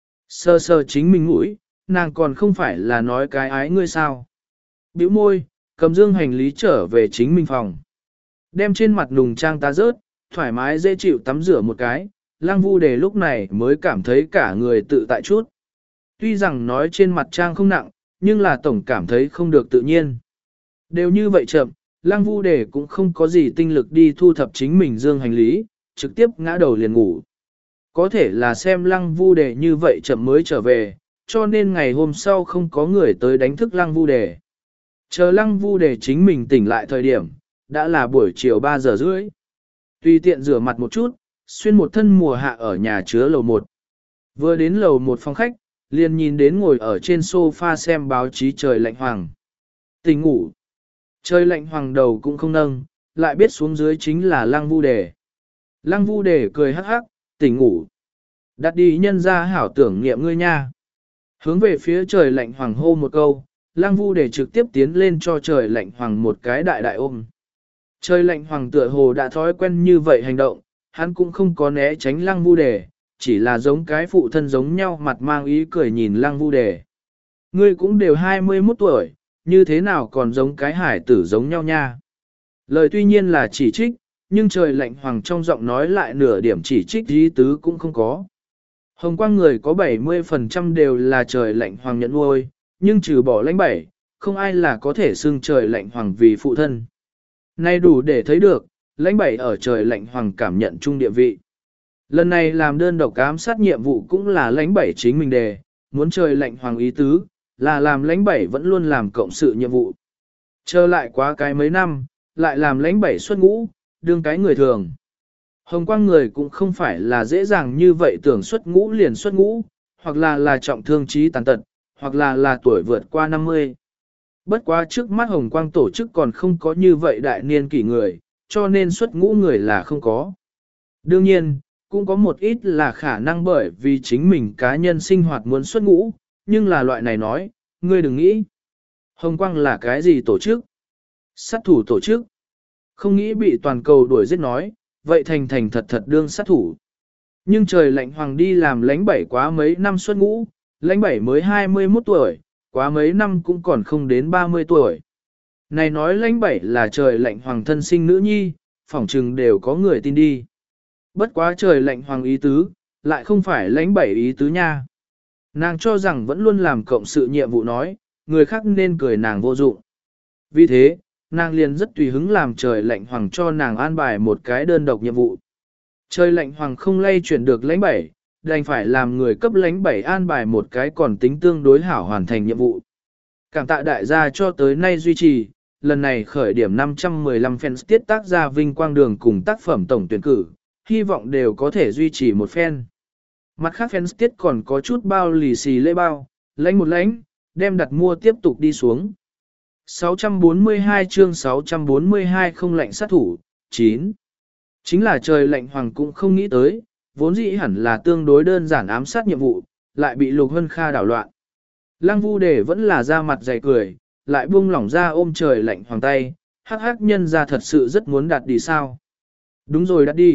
Sơ sơ chính mình mũi, nàng còn không phải là nói cái ái ngươi sao. Bĩu môi, cầm dương hành lý trở về chính mình phòng. Đem trên mặt nùng trang ta rớt, thoải mái dễ chịu tắm rửa một cái, Lăng Vu để lúc này mới cảm thấy cả người tự tại chút. Tuy rằng nói trên mặt trang không nặng, nhưng là tổng cảm thấy không được tự nhiên. Đều như vậy chậm, Lăng Vu để cũng không có gì tinh lực đi thu thập chính mình dương hành lý, trực tiếp ngã đầu liền ngủ. Có thể là xem Lăng Vu để như vậy chậm mới trở về, cho nên ngày hôm sau không có người tới đánh thức Lăng Vu để. Chờ Lăng Vu để chính mình tỉnh lại thời điểm, đã là buổi chiều ba giờ rưỡi. Tùy tiện rửa mặt một chút, xuyên một thân mùa hạ ở nhà chứa lầu một. Vừa đến lầu một phòng khách, liền nhìn đến ngồi ở trên sofa xem báo chí Trời Lạnh Hoàng. Tỉnh ngủ. Trời Lạnh Hoàng đầu cũng không nâng, lại biết xuống dưới chính là Lăng Vu Đề. Lăng Vu Đề cười hắc hắc, tỉnh ngủ. Đặt đi nhân ra hảo tưởng niệm ngươi nha. Hướng về phía Trời Lạnh Hoàng hô một câu, Lăng Vu Đề trực tiếp tiến lên cho Trời Lạnh Hoàng một cái đại đại ôm. Trời Lạnh Hoàng tựa hồ đã thói quen như vậy hành động, hắn cũng không có né tránh Lăng Vu Đề, chỉ là giống cái phụ thân giống nhau mặt mang ý cười nhìn Lăng Vu Đề. Ngươi cũng đều hai mươi mốt tuổi, như thế nào còn giống cái hải tử giống nhau nha. Lời tuy nhiên là chỉ trích, nhưng Trời Lạnh Hoàng trong giọng nói lại nửa điểm chỉ trích ý tứ cũng không có. Hồng Quang người có bảy mươi phần trăm đều là Trời Lạnh Hoàng nhận nuôi, nhưng trừ bỏ lãnh bảy, không ai là có thể xưng Trời Lạnh Hoàng vì phụ thân. Nay đủ để thấy được, lãnh bảy ở Trời Lạnh Hoàng cảm nhận chung địa vị. Lần này làm đơn độc ám sát nhiệm vụ cũng là lãnh bảy chính mình đề, muốn Trời Lạnh Hoàng ý tứ, là làm lãnh bảy vẫn luôn làm cộng sự nhiệm vụ. Chờ lại quá cái mấy năm, lại làm lãnh bảy xuất ngũ, đương cái người thường. Hồng Quang người cũng không phải là dễ dàng như vậy tưởng xuất ngũ liền xuất ngũ, hoặc là là trọng thương trí tàn tật, hoặc là là tuổi vượt qua năm mươi. Bất quá trước mắt Hồng Quang tổ chức còn không có như vậy đại niên kỷ người, cho nên xuất ngũ người là không có. Đương nhiên, cũng có một ít là khả năng bởi vì chính mình cá nhân sinh hoạt muốn xuất ngũ, nhưng là loại này nói, ngươi đừng nghĩ. Hồng Quang là cái gì tổ chức? Sát thủ tổ chức. Không nghĩ bị toàn cầu đuổi giết nói, vậy thành thành thật thật đương sát thủ. Nhưng Trời Lạnh Hoàng đi làm lãnh bảy quá mấy năm xuất ngũ, lãnh bảy mới hai mươi mốt tuổi, quá mấy năm cũng còn không đến ba mươi tuổi. Này nói lãnh bảy là Trời Lạnh Hoàng thân sinh nữ nhi, phỏng chừng đều có người tin đi. Bất quá Trời Lạnh Hoàng ý tứ, lại không phải lãnh bảy ý tứ nha. Nàng cho rằng vẫn luôn làm cộng sự nhiệm vụ nói, người khác nên cười nàng vô dụng. Vì thế, nàng liền rất tùy hứng làm Trời Lạnh Hoàng cho nàng an bài một cái đơn độc nhiệm vụ. Trời Lạnh Hoàng không lay chuyển được lãnh bảy, đành phải làm người cấp lãnh bảy an bài một cái còn tính tương đối hảo hoàn thành nhiệm vụ. Cảm tạ đại gia cho tới nay duy trì, lần này khởi điểm năm trăm mười lăm fans tiết tác gia vinh quang đường cùng tác phẩm tổng tuyển cử, hy vọng đều có thể duy trì một fan. Mặt khác fans tiết còn có chút bao lì xì lễ bao, lãnh một lãnh, đem đặt mua tiếp tục đi xuống. sáu trăm bốn mươi hai chương sáu trăm bốn mươi hai không lạnh sát thủ, chín. Chính là Trời Lạnh Hoàng cũng không nghĩ tới, vốn dĩ hẳn là tương đối đơn giản ám sát nhiệm vụ, lại bị Lục Hân Kha đảo loạn. Lăng Vu Đề vẫn là ra mặt dày cười, lại buông lỏng ra ôm Trời Lạnh Hoàng tay, hắc hắc nhân ra thật sự rất muốn đặt đi sao. Đúng rồi đặt đi,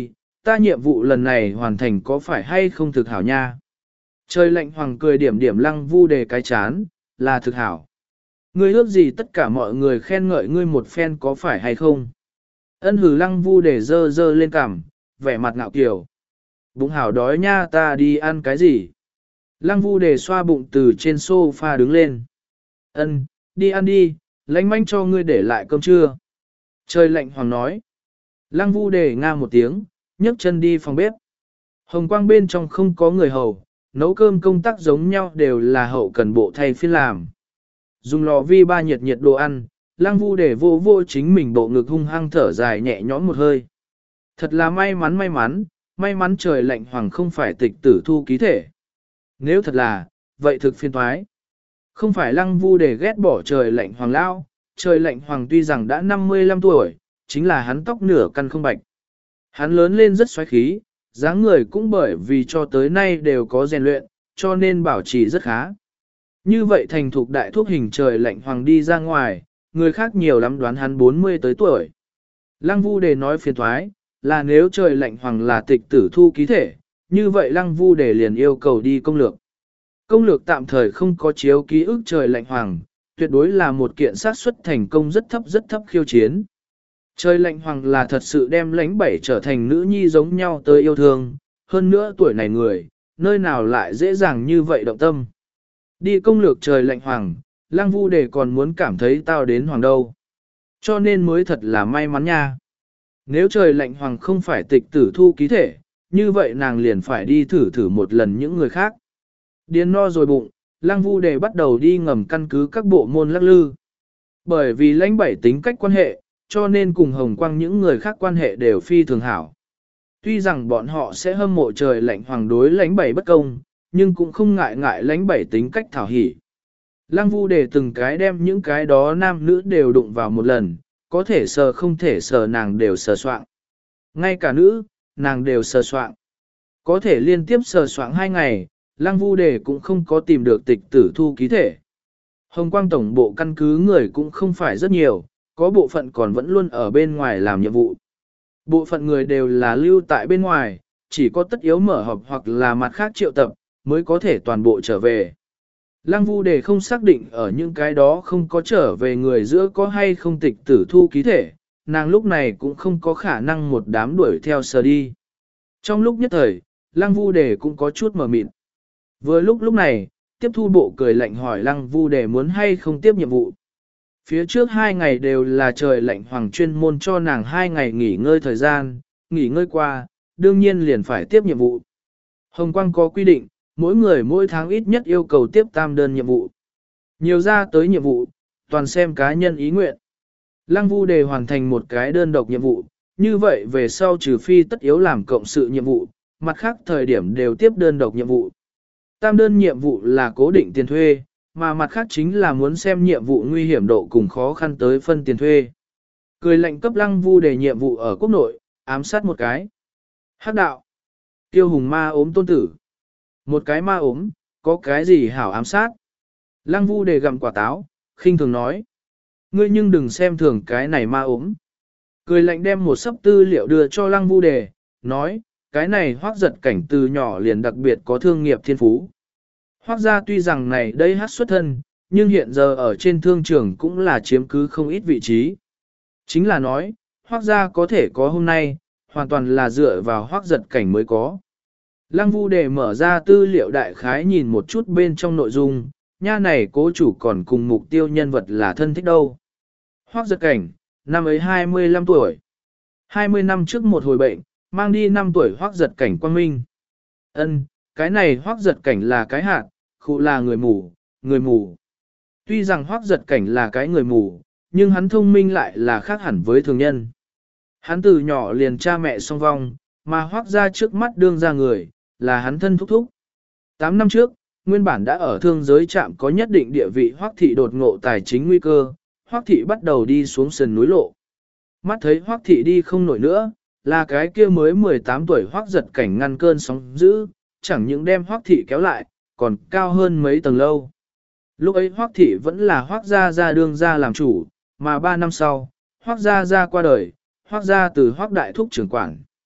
ta nhiệm vụ lần này hoàn thành có phải hay không thực hảo nha? Trời lạnh hoàng cười điểm điểm lăng vu đề cái chán, là thực hảo. Ngươi ước gì tất cả mọi người khen ngợi ngươi một phen có phải hay không? Ân hử lăng vu đề dơ dơ lên cằm, vẻ mặt ngạo kiều. Bụng hảo đói nha, ta đi ăn cái gì? Lăng vu đề xoa bụng từ trên sofa đứng lên. Ân, đi ăn đi, lánh manh cho ngươi để lại cơm trưa. Trời lạnh hoàng nói. Lăng vu đề nga một tiếng, nhấc chân đi phòng bếp. Hồng quang bên trong không có người hầu, nấu cơm công tác giống nhau đều là hậu cần bộ thay phiên làm. Dùng lò vi ba nhiệt nhiệt đồ ăn, lăng vu đề vô vô chính mình bộ ngực hung hăng thở dài nhẹ nhõm một hơi. Thật là may mắn may mắn, may mắn trời lạnh hoàng không phải tịch tử thu ký thể. Nếu thật là, vậy thực phiên thoái. Không phải lăng vu đề ghét bỏ trời lạnh hoàng lao, trời lạnh hoàng tuy rằng đã năm mươi lăm tuổi, chính là hắn tóc nửa căn không bạch. Hắn lớn lên rất xoáy khí, dáng người cũng bởi vì cho tới nay đều có rèn luyện, cho nên bảo trì rất khá. Như vậy thành thục đại thuốc hình trời lạnh hoàng đi ra ngoài, người khác nhiều lắm đoán hắn bốn mươi tới tuổi. Lăng vu đề nói phiền thoái, là nếu trời lạnh hoàng là tịch tử thu ký thể, như vậy lăng vu đề liền yêu cầu đi công lược. Công lược tạm thời không có chiếu ký ức trời lạnh hoàng, tuyệt đối là một kiện sát suất thành công rất thấp rất thấp khiêu chiến. Trời lạnh hoàng là thật sự đem lánh bảy trở thành nữ nhi giống nhau tới yêu thương, hơn nữa tuổi này người, nơi nào lại dễ dàng như vậy động tâm. Đi công lược trời lạnh hoàng, lăng vu đề còn muốn cảm thấy tao đến hoàng đâu. Cho nên mới thật là may mắn nha. Nếu trời lạnh hoàng không phải tịch tử thu ký thể, như vậy nàng liền phải đi thử thử một lần những người khác. Điên no rồi bụng, lăng vu đề bắt đầu đi ngầm căn cứ các bộ môn lắc lư. Bởi vì lãnh bảy tính cách quan hệ, cho nên cùng hồng quang những người khác quan hệ đều phi thường hảo. Tuy rằng bọn họ sẽ hâm mộ trời lạnh hoàng đối lãnh bảy bất công, nhưng cũng không ngại ngại lãnh bảy tính cách thảo hỉ. Lăng vu đề từng cái đem những cái đó nam nữ đều đụng vào một lần, có thể sờ không thể sờ nàng đều sờ soạn. Ngay cả nữ, nàng đều sờ soạn. Có thể liên tiếp sờ soạn hai ngày, lăng vu đề cũng không có tìm được tịch tử thu ký thể. Hồng quang tổng bộ căn cứ người cũng không phải rất nhiều, có bộ phận còn vẫn luôn ở bên ngoài làm nhiệm vụ. Bộ phận người đều là lưu tại bên ngoài, chỉ có tất yếu mở họp hoặc là mặt khác triệu tập, mới có thể toàn bộ trở về. Lăng vu đề không xác định ở những cái đó không có trở về người giữa có hay không tịch tử thu ký thể, nàng lúc này cũng không có khả năng một đám đuổi theo sờ đi. Trong lúc nhất thời, lăng vu đề cũng có chút mờ mịt. Vừa lúc lúc này, tiếp thu bộ cười lạnh hỏi lăng vu đề muốn hay không tiếp nhiệm vụ. Phía trước hai ngày đều là trời lạnh hoàng chuyên môn cho nàng hai ngày nghỉ ngơi thời gian, nghỉ ngơi qua, đương nhiên liền phải tiếp nhiệm vụ. Hồng Quang có quy định, mỗi người mỗi tháng ít nhất yêu cầu tiếp tam đơn nhiệm vụ. Nhiều ra tới nhiệm vụ, toàn xem cá nhân ý nguyện. Lăng vu đề hoàn thành một cái đơn độc nhiệm vụ, như vậy về sau trừ phi tất yếu làm cộng sự nhiệm vụ, mặt khác thời điểm đều tiếp đơn độc nhiệm vụ. Tam đơn nhiệm vụ là cố định tiền thuê, mà mặt khác chính là muốn xem nhiệm vụ nguy hiểm độ cùng khó khăn tới phân tiền thuê. Cười lệnh cấp lăng vu đề nhiệm vụ ở quốc nội, ám sát một cái. Hắc đạo. Tiêu hùng ma ốm tôn tử. Một cái ma ốm, có cái gì hảo ám sát. Lăng vu đề gặm quả táo, khinh thường nói. Ngươi nhưng đừng xem thường cái này ma ốm. Cười lệnh đem một sấp tư liệu đưa cho lăng vu đề, nói, cái này hoác giật cảnh từ nhỏ liền đặc biệt có thương nghiệp thiên phú. Hoác gia tuy rằng này đây hát xuất thân, nhưng hiện giờ ở trên thương trường cũng là chiếm cứ không ít vị trí. Chính là nói, hoác gia có thể có hôm nay, hoàn toàn là dựa vào hoác giật cảnh mới có. Lăng vu đề mở ra tư liệu đại khái nhìn một chút bên trong nội dung, nha này cố chủ còn cùng mục tiêu nhân vật là thân thích đâu. Hoác giật cảnh, năm ấy hai mươi lăm tuổi. hai mươi năm trước một hồi bệnh, mang đi năm tuổi hoác giật cảnh quang minh. Ân, cái này hoác giật cảnh là cái hạt, khu là người mù, người mù. Tuy rằng hoác giật cảnh là cái người mù, nhưng hắn thông minh lại là khác hẳn với thường nhân. Hắn từ nhỏ liền cha mẹ song vong, mà hoác ra trước mắt đương ra người, là hắn thân thúc thúc. Tám năm trước, nguyên bản đã ở thương giới trạm có nhất định địa vị hoác thị đột ngộ tài chính nguy cơ, hoác thị bắt đầu đi xuống sườn núi lộ. Mắt thấy hoác thị đi không nổi nữa, là cái kia mới mười tám tuổi hoác giật cảnh ngăn cơn sóng dữ, chẳng những đem hoác thị kéo lại, còn cao hơn mấy tầng lâu. Lúc ấy hoác thị vẫn là hoác gia gia đương gia làm chủ, mà ba năm sau, hoác gia gia qua đời, hoác gia từ hoác đại thúc trưởng quản.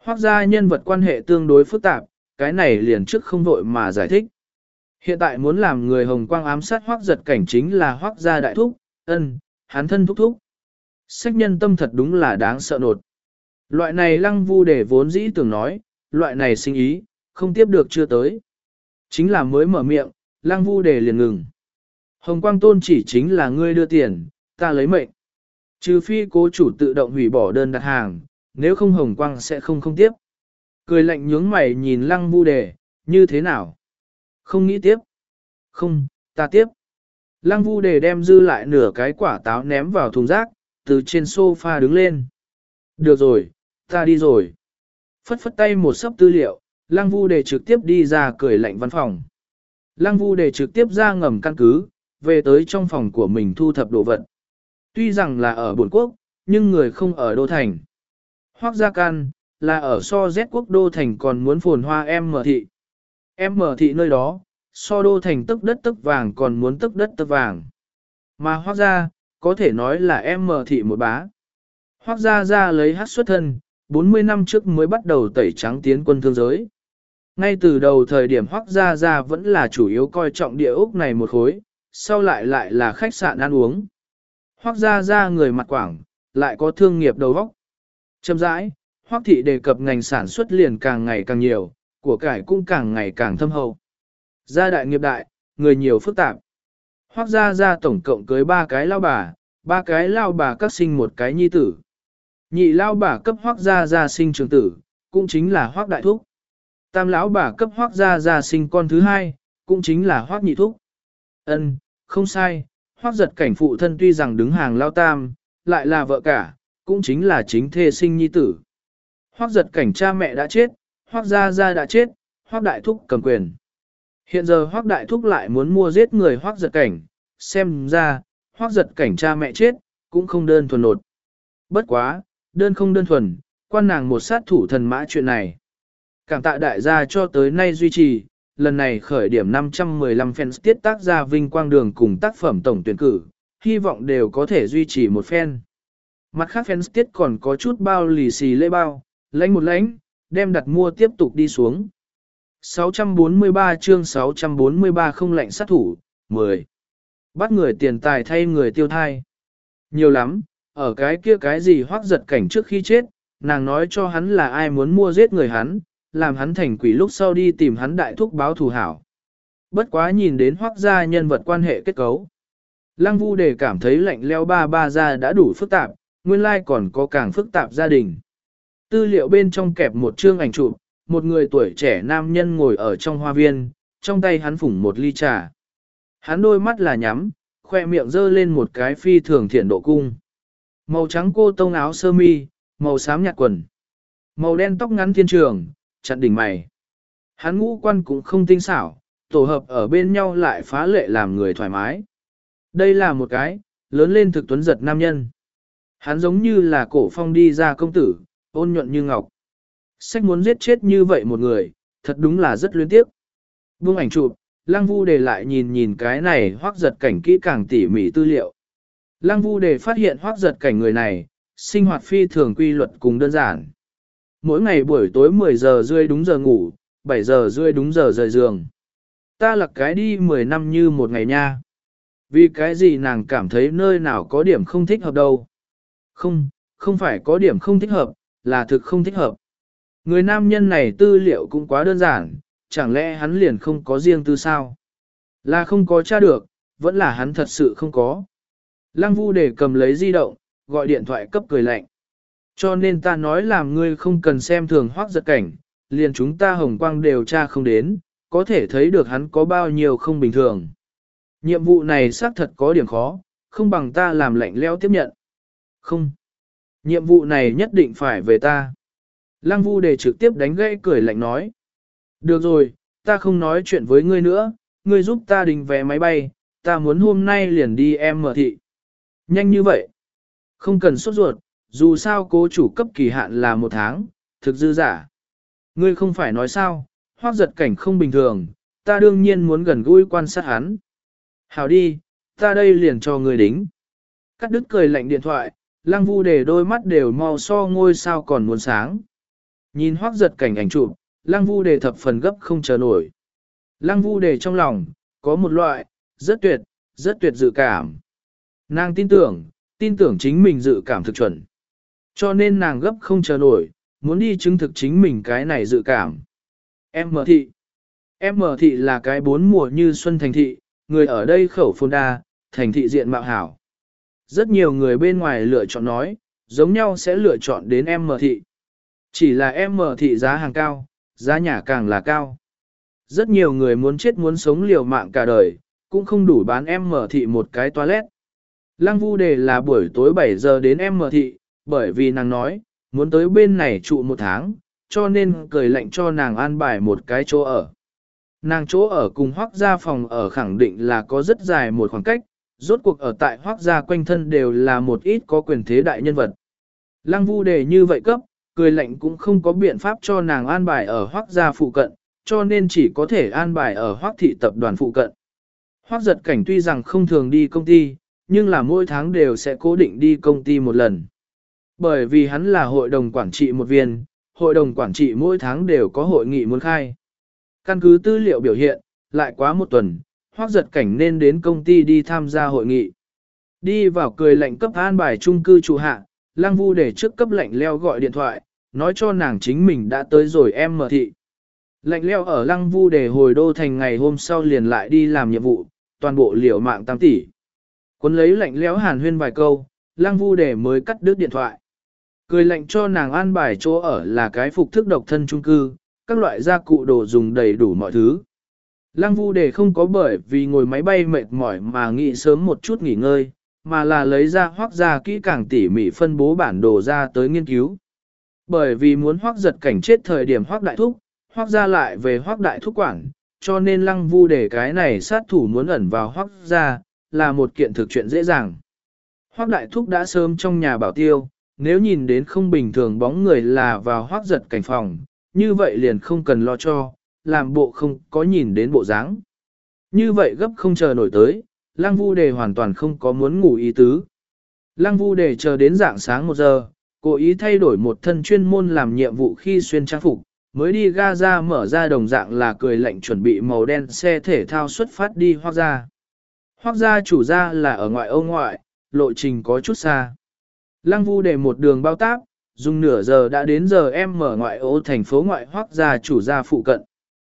Hoác gia nhân vật quan hệ tương đối phức tạp, cái này liền trước không vội mà giải thích. Hiện tại muốn làm người Hồng Quang ám sát Hoác Giật Cảnh chính là Hoác gia đại thúc, ân, hắn thân thúc thúc. Sách nhân tâm thật đúng là đáng sợ nột. Loại này Lăng Vu Đề vốn dĩ tưởng nói, loại này sinh ý, không tiếp được chưa tới. Chính là mới mở miệng, Lăng Vu Đề liền ngừng. Hồng Quang tôn chỉ chính là ngươi đưa tiền, ta lấy mệnh. Trừ phi cố chủ tự động hủy bỏ đơn đặt hàng, nếu không Hồng Quang sẽ không không tiếp. Cười lạnh nhướng mày nhìn Lăng Vu Đề, như thế nào? Không nghĩ tiếp. Không, ta tiếp. Lăng Vu Đề đem dư lại nửa cái quả táo ném vào thùng rác, từ trên sofa đứng lên. Được rồi, ta đi rồi. Phất phất tay một sấp tư liệu, Lăng Vu Đề trực tiếp đi ra cười lạnh văn phòng. Lăng Vu Đề trực tiếp ra ngầm căn cứ, về tới trong phòng của mình thu thập đồ vật. Tuy rằng là ở Bổn Quốc, nhưng người không ở Đô Thành. Hoác Gia Can, là ở so Z quốc Đô Thành còn muốn phồn hoa em mở thị. Em mở thị nơi đó, so Đô Thành tức đất tức vàng còn muốn tức đất tức vàng. Mà Hoác Gia, có thể nói là em mở thị một bá. Hoác Gia ra lấy hát xuất thân, bốn mươi năm trước mới bắt đầu tẩy trắng tiến quân thương giới. Ngay từ đầu thời điểm Hoác Gia Gia vẫn là chủ yếu coi trọng địa ốc này một khối, sau lại lại là khách sạn ăn uống. Hoác Gia Gia người mặt quảng, lại có thương nghiệp đầu óc. Chậm rãi, Hoác thị đề cập ngành sản xuất liền càng ngày càng nhiều, của cải cũng càng ngày càng thâm hậu. Gia đại nghiệp đại, người nhiều phức tạp. Hoác Gia Gia tổng cộng cưới ba cái lao bà, ba cái lao bà các sinh một cái nhi tử. Nhị lao bà cấp Hoác Gia Gia sinh trưởng tử, cũng chính là Hoác Đại Thúc. Tam lão bà cấp Hoác Gia Gia sinh con thứ hai, cũng chính là Hoác Nhị Thúc. Ân, không sai, Hoác Giật Cảnh phụ thân tuy rằng đứng hàng lao tam, lại là vợ cả, cũng chính là chính thê sinh nhi tử. Hoác Giật Cảnh cha mẹ đã chết, Hoác Gia Gia đã chết, Hoác Đại Thúc cầm quyền. Hiện giờ Hoác Đại Thúc lại muốn mua giết người Hoác Giật Cảnh, xem ra, Hoác Giật Cảnh cha mẹ chết, cũng không đơn thuần nột. Bất quá, đơn không đơn thuần, quan nàng một sát thủ thần mã chuyện này. Cảm tạ đại gia cho tới nay duy trì, lần này khởi điểm năm trăm mười lăm fans tiết tác ra vinh quang đường cùng tác phẩm tổng tuyển cử, hy vọng đều có thể duy trì một fan. Mặt khác fans tiết còn có chút bao lì xì lễ bao, lãnh một lãnh, đem đặt mua tiếp tục đi xuống. sáu trăm bốn mươi ba chương sáu trăm bốn mươi ba không lệnh sát thủ, mười. Bắt người tiền tài thay người tiêu thai. Nhiều lắm, ở cái kia cái gì Hoác Giật Cảnh trước khi chết, nàng nói cho hắn là ai muốn mua giết người hắn, làm hắn thành quỷ lúc sau đi tìm hắn đại thúc báo thù hảo. Bất quá nhìn đến Hoác gia nhân vật quan hệ kết cấu. Lăng Vu Đề cảm thấy lạnh leo ba ba ra đã đủ phức tạp, nguyên lai còn có càng phức tạp gia đình. Tư liệu bên trong kẹp một chương ảnh chụp, một người tuổi trẻ nam nhân ngồi ở trong hoa viên, trong tay hắn phủng một ly trà. Hắn đôi mắt là nhắm, khoe miệng dơ lên một cái phi thường thiện độ cung. Màu trắng cô tông áo sơ mi, màu xám nhạt quần. Màu đen tóc ngắn thiên trường, chặn đỉnh mày. Hắn ngũ quan cũng không tinh xảo, tổ hợp ở bên nhau lại phá lệ làm người thoải mái. Đây là một cái, lớn lên thực tuấn giật nam nhân. Hắn giống như là cổ phong đi ra công tử, ôn nhuận như ngọc. Sách muốn giết chết như vậy một người, thật đúng là rất luyến tiếc. Buông ảnh chụp, Lăng Vu Đề lại nhìn nhìn cái này Hoác Giật Cảnh kỹ càng tỉ mỉ tư liệu. Lăng Vu Đề phát hiện Hoác Giật Cảnh người này, sinh hoạt phi thường quy luật cùng đơn giản. Mỗi ngày buổi tối mười giờ rưỡi đúng giờ ngủ, bảy giờ rưỡi đúng giờ rời giường. Ta lặc cái đi mười năm như một ngày nha. Vì cái gì nàng cảm thấy nơi nào có điểm không thích hợp đâu. Không, không phải có điểm không thích hợp, là thực không thích hợp. Người nam nhân này tư liệu cũng quá đơn giản, chẳng lẽ hắn liền không có riêng tư sao? Là không có tra được, vẫn là hắn thật sự không có. Lăng Vu Đề cầm lấy di động, gọi điện thoại cấp cười lạnh. Cho nên ta nói làm ngươi không cần xem thường Hoác Giật Cảnh, liền chúng ta Hồng Quang đều tra không đến, có thể thấy được hắn có bao nhiêu không bình thường. Nhiệm vụ này xác thật có điểm khó, không bằng ta làm lạnh lẽo tiếp nhận. Không. Nhiệm vụ này nhất định phải về ta. Lăng Vu Đề trực tiếp đánh gãy cười lạnh nói. Được rồi, ta không nói chuyện với ngươi nữa, ngươi giúp ta đình vé máy bay, ta muốn hôm nay liền đi em mở thị. Nhanh như vậy. Không cần sốt ruột, dù sao cố chủ cấp kỳ hạn là một tháng, thực dư giả. Ngươi không phải nói sao, Hoác Giật Cảnh không bình thường, ta đương nhiên muốn gần gũi quan sát hắn. Hảo đi, ta đây liền cho ngươi đính. Cắt đứt cười lạnh điện thoại, Lăng Vu Đề đôi mắt đều mau so ngôi sao còn muốn sáng. Nhìn hoác giật cảnh ảnh chụp, lăng vu đề thập phần gấp không chờ nổi. Lăng vu đề trong lòng, có một loại, rất tuyệt, rất tuyệt dự cảm. Nàng tin tưởng, tin tưởng chính mình dự cảm thực chuẩn. Cho nên nàng gấp không chờ nổi, muốn đi chứng thực chính mình cái này dự cảm. Em mở thị. Em mở thị là cái bốn mùa như xuân thành thị, người ở đây khẩu phồn đa, thành thị diện mạo hảo. Rất nhiều người bên ngoài lựa chọn nói, giống nhau sẽ lựa chọn đến em mở thị. Chỉ là em mở thị giá hàng cao, giá nhà càng là cao. Rất nhiều người muốn chết muốn sống liều mạng cả đời, cũng không đủ bán em mở thị một cái toilet. Lăng Vu Đề là buổi tối bảy giờ đến em mở thị, bởi vì nàng nói, muốn tới bên này trụ một tháng, cho nên cười lệnh cho nàng an bài một cái chỗ ở. Nàng chỗ ở cùng Hoác gia phòng ở khẳng định là có rất dài một khoảng cách, rốt cuộc ở tại Hoác gia quanh thân đều là một ít có quyền thế đại nhân vật. Lăng Vu Đề như vậy cấp, cười lệnh cũng không có biện pháp cho nàng an bài ở Hoác gia phụ cận, cho nên chỉ có thể an bài ở Hoác thị tập đoàn phụ cận. Hoác giật cảnh tuy rằng không thường đi công ty, nhưng là mỗi tháng đều sẽ cố định đi công ty một lần. Bởi vì hắn là hội đồng quản trị một viên, hội đồng quản trị mỗi tháng đều có hội nghị muốn khai. Căn cứ tư liệu biểu hiện, lại quá một tuần, Hoác giật cảnh nên đến công ty đi tham gia hội nghị. Đi vào cười lệnh cấp an bài chung cư trụ hạ, Lăng Vu để trước cấp lệnh leo gọi điện thoại, nói cho nàng chính mình đã tới rồi em mở thị. Lệnh leo ở Lăng Vu để hồi đô thành ngày hôm sau liền lại đi làm nhiệm vụ, toàn bộ liều mạng tám tỷ. Cuốn lấy lệnh leo hàn huyên vài câu, Lăng Vu để mới cắt đứt điện thoại. Cười lệnh cho nàng an bài chỗ ở là cái phục thức độc thân chung cư, các loại gia cụ đồ dùng đầy đủ mọi thứ. Lăng Vu để không có bởi vì ngồi máy bay mệt mỏi mà nghỉ sớm một chút nghỉ ngơi, mà là lấy ra Hoác ra kỹ càng tỉ mỉ phân bố bản đồ ra tới nghiên cứu. Bởi vì muốn Hoác giật cảnh chết thời điểm Hoác đại thúc, Hoác ra lại về Hoác đại thúc quản, cho nên Lăng Vu để cái này sát thủ muốn ẩn vào Hoác ra, là một kiện thực chuyện dễ dàng. Hoác đại thúc đã sớm trong nhà bảo tiêu, nếu nhìn đến không bình thường bóng người là vào Hoác giật cảnh phòng, như vậy liền không cần lo cho, làm bộ không có nhìn đến bộ dáng. Như vậy gấp không chờ nổi tới, Lăng Vu Đề hoàn toàn không có muốn ngủ ý tứ. Lăng Vu Đề chờ đến dạng sáng một giờ, cố ý thay đổi một thân chuyên môn làm nhiệm vụ khi xuyên trang phục, mới đi ga ra mở ra đồng dạng là cười lệnh chuẩn bị màu đen xe thể thao xuất phát đi Hoác gia. Hoác gia chủ gia là ở ngoại ô ngoại, lộ trình có chút xa. Lăng Vu Đề một đường bao táp, dùng nửa giờ đã đến giờ em mở ngoại ô thành phố ngoại Hoác gia chủ gia phụ cận.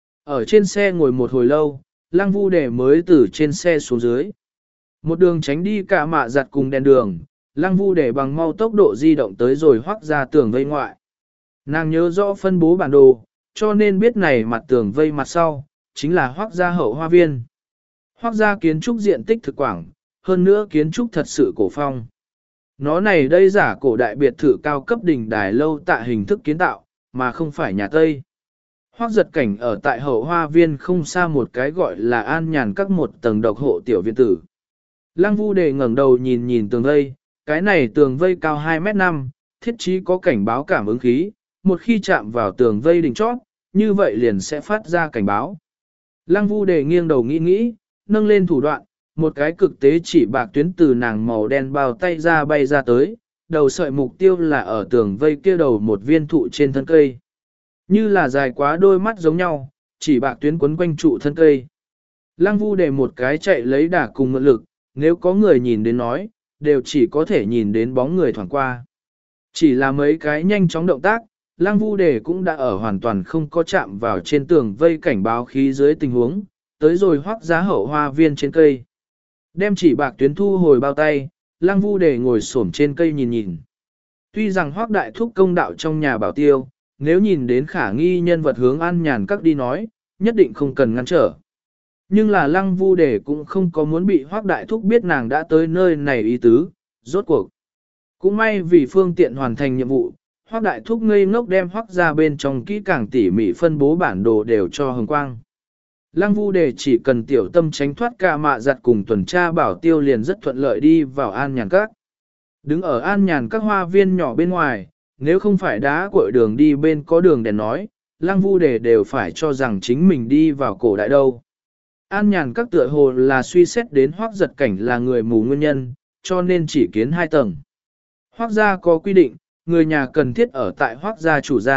Ở trên xe ngồi một hồi lâu, Lăng Vu Đề mới từ trên xe xuống dưới. Một đường tránh đi cả mạ giặt cùng đèn đường, Lăng Vu Đề bằng mau tốc độ di động tới rồi Hoác gia tường vây ngoại. Nàng nhớ rõ phân bố bản đồ, cho nên biết này mặt tường vây mặt sau, chính là Hoác gia hậu hoa viên. Hoác gia kiến trúc diện tích thực quảng, hơn nữa kiến trúc thật sự cổ phong. Nó này đây giả cổ đại biệt thự cao cấp đỉnh đài lâu tạ hình thức kiến tạo, mà không phải nhà Tây. Hoác giật cảnh ở tại hậu hoa viên không xa một cái gọi là an nhàn các một tầng độc hộ tiểu viện tử. Lăng Vu Đề ngẩng đầu nhìn nhìn tường vây, cái này tường vây cao hai mét năm, thiết trí có cảnh báo cảm ứng khí, một khi chạm vào tường vây đỉnh chót, như vậy liền sẽ phát ra cảnh báo. Lăng Vu Đề nghiêng đầu nghĩ nghĩ, nâng lên thủ đoạn, một cái cực tế chỉ bạc tuyến từ nàng màu đen bao tay ra bay ra tới, đầu sợi mục tiêu là ở tường vây kia đầu một viên thụ trên thân cây. Như là dài quá đôi mắt giống nhau, chỉ bạc tuyến quấn quanh trụ thân cây. Lăng Vu Đề một cái chạy lấy đà cùng mượn lực, nếu có người nhìn đến nói, đều chỉ có thể nhìn đến bóng người thoảng qua. Chỉ là mấy cái nhanh chóng động tác, Lăng Vu Đề cũng đã ở hoàn toàn không có chạm vào trên tường vây cảnh báo khí dưới tình huống, tới rồi Hoác gia hậu hoa viên trên cây. Đem chỉ bạc tuyến thu hồi bao tay, Lăng Vu Đề ngồi xổm trên cây nhìn nhìn. Tuy rằng Hoác đại thúc công đạo trong nhà bảo tiêu, nếu nhìn đến khả nghi nhân vật hướng an nhàn các đi nói, nhất định không cần ngăn trở. Nhưng là Lăng Vu Đề cũng không có muốn bị Hoác đại thúc biết nàng đã tới nơi này ý tứ, rốt cuộc. Cũng may vì phương tiện hoàn thành nhiệm vụ, Hoác đại thúc ngây ngốc đem Hoác ra bên trong kỹ càng tỉ mỉ phân bố bản đồ đều cho hồng quang. Lăng Vu Đề chỉ cần tiểu tâm tránh thoát cả mạ giặt cùng tuần tra bảo tiêu liền rất thuận lợi đi vào an nhàn các. Đứng ở an nhàn các hoa viên nhỏ bên ngoài, nếu không phải đá cội đường đi bên có đường đèn nói, Lăng Vu Đề đều phải cho rằng chính mình đi vào cổ đại đâu. An nhàn các tựa hồ là suy xét đến Hoác giật cảnh là người mù nguyên nhân, cho nên chỉ kiến hai tầng. Hoác gia có quy định, người nhà cần thiết ở tại Hoác gia chủ gia,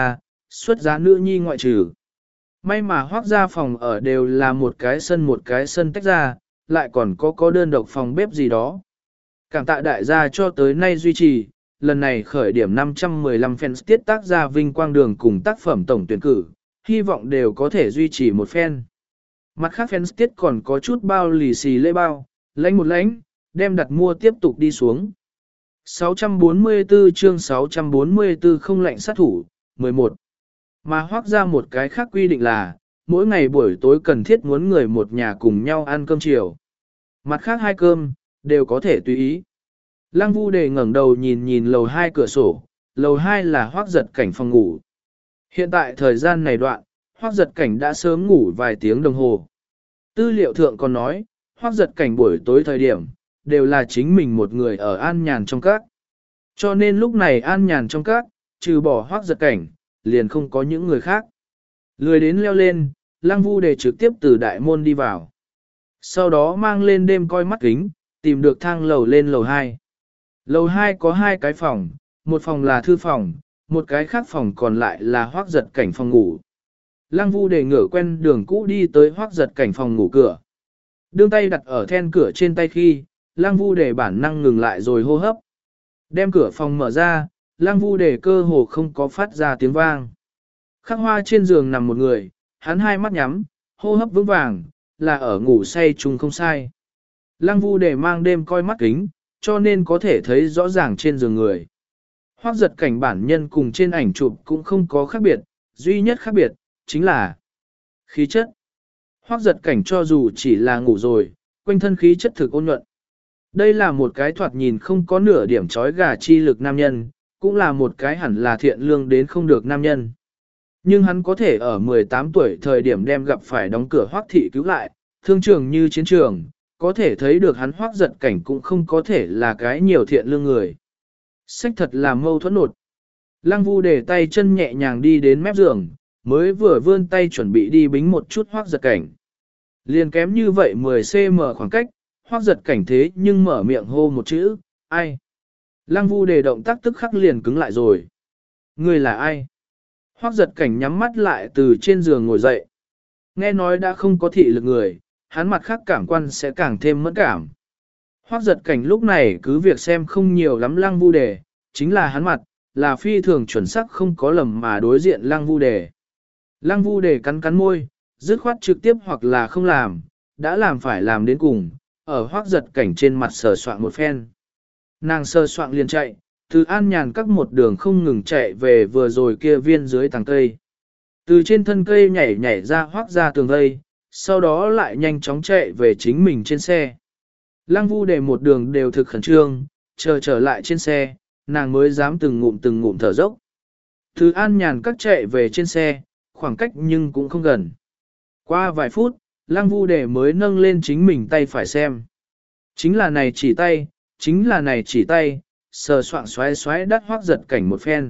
xuất giá nữ nhi ngoại trừ. May mà hoác ra phòng ở đều là một cái sân một cái sân tách ra, lại còn có có đơn độc phòng bếp gì đó. Cảm tạ đại gia cho tới nay duy trì, lần này khởi điểm năm trăm mười lăm fans tiết tác ra vinh quang đường cùng tác phẩm tổng tuyển cử, hy vọng đều có thể duy trì một fan. Mặt khác fans tiết còn có chút bao lì xì lễ bao, lãnh một lãnh, đem đặt mua tiếp tục đi xuống. sáu trăm bốn mươi tư chương sáu trăm bốn mươi tư không lệnh sát thủ, mười một. Mà hoác ra một cái khác quy định là, mỗi ngày buổi tối cần thiết muốn người một nhà cùng nhau ăn cơm chiều. Mặt khác hai cơm, đều có thể tùy ý. Lăng Vu Đề ngẩng đầu nhìn nhìn lầu hai cửa sổ, lầu hai là hoác giật cảnh phòng ngủ. Hiện tại thời gian này đoạn, hoác giật cảnh đã sớm ngủ vài tiếng đồng hồ. Tư liệu thượng còn nói, hoác giật cảnh buổi tối thời điểm, đều là chính mình một người ở an nhàn trong các. Cho nên lúc này an nhàn trong các, trừ bỏ hoác giật cảnh, liền không có những người khác. Lười đến leo lên, Lăng Vu Đề trực tiếp từ đại môn đi vào. Sau đó mang lên đêm coi mắt kính, tìm được thang lầu lên lầu hai. Lầu hai có hai cái phòng, một phòng là thư phòng, một cái khác phòng còn lại là hoác giật cảnh phòng ngủ. Lăng Vu Đề ngửa quen đường cũ đi tới hoác giật cảnh phòng ngủ cửa. Đương tay đặt ở then cửa trên tay khi, Lăng Vu Đề bản năng ngừng lại rồi hô hấp. Đem cửa phòng mở ra, Lăng Vu Đề cơ hồ không có phát ra tiếng vang. Khắc hoa trên giường nằm một người, hắn hai mắt nhắm, hô hấp vững vàng, là ở ngủ say chung không sai. Lăng Vu Đề mang đêm coi mắt kính, cho nên có thể thấy rõ ràng trên giường người. Hoác giật cảnh bản nhân cùng trên ảnh chụp cũng không có khác biệt, duy nhất khác biệt, chính là khí chất. Hoác giật cảnh cho dù chỉ là ngủ rồi, quanh thân khí chất thực ôn nhuận. Đây là một cái thoạt nhìn không có nửa điểm trói gà chi lực nam nhân, cũng là một cái hẳn là thiện lương đến không được nam nhân. Nhưng hắn có thể ở mười tám tuổi thời điểm đem gặp phải đóng cửa hoác thị cứu lại, thương trường như chiến trường, có thể thấy được hắn hoác giật cảnh cũng không có thể là cái nhiều thiện lương người. Sách thật là mâu thuẫn nột. Lăng Vu để tay chân nhẹ nhàng đi đến mép giường, mới vừa vươn tay chuẩn bị đi bính một chút hoác giật cảnh. Liền kém như vậy mười xăng-ti-mét khoảng cách, hoác giật cảnh thế nhưng mở miệng hô một chữ, ai? Lăng Vu đề động tác tức khắc liền cứng lại rồi. Người là ai? Hoác giật cảnh nhắm mắt lại từ trên giường ngồi dậy. Nghe nói đã không có thị lực người, hắn mặt khác cảm quan sẽ càng thêm mẫn cảm. Hoác giật cảnh lúc này cứ việc xem không nhiều lắm Lăng Vu đề, chính là hắn mặt, là phi thường chuẩn xác không có lầm mà đối diện Lăng Vu đề. Lăng Vu đề cắn cắn môi, dứt khoát trực tiếp hoặc là không làm, đã làm phải làm đến cùng, ở hoác giật cảnh trên mặt sờ soạn một phen. Nàng sờ soạn liền chạy, từ an nhàn các một đường không ngừng chạy về vừa rồi kia viên dưới tàng cây. Từ trên thân cây nhảy nhảy ra hoác ra tường cây, sau đó lại nhanh chóng chạy về chính mình trên xe. Lăng Vu đề một đường đều thực khẩn trương, chờ trở lại trên xe, nàng mới dám từng ngụm từng ngụm thở dốc. Từ an nhàn các chạy về trên xe, khoảng cách nhưng cũng không gần. Qua vài phút, Lăng Vu đề mới nâng lên chính mình tay phải xem. Chính là này chỉ tay, chính là này chỉ tay, sờ soạng xoáy xoáy đắt hoác giật cảnh một phen.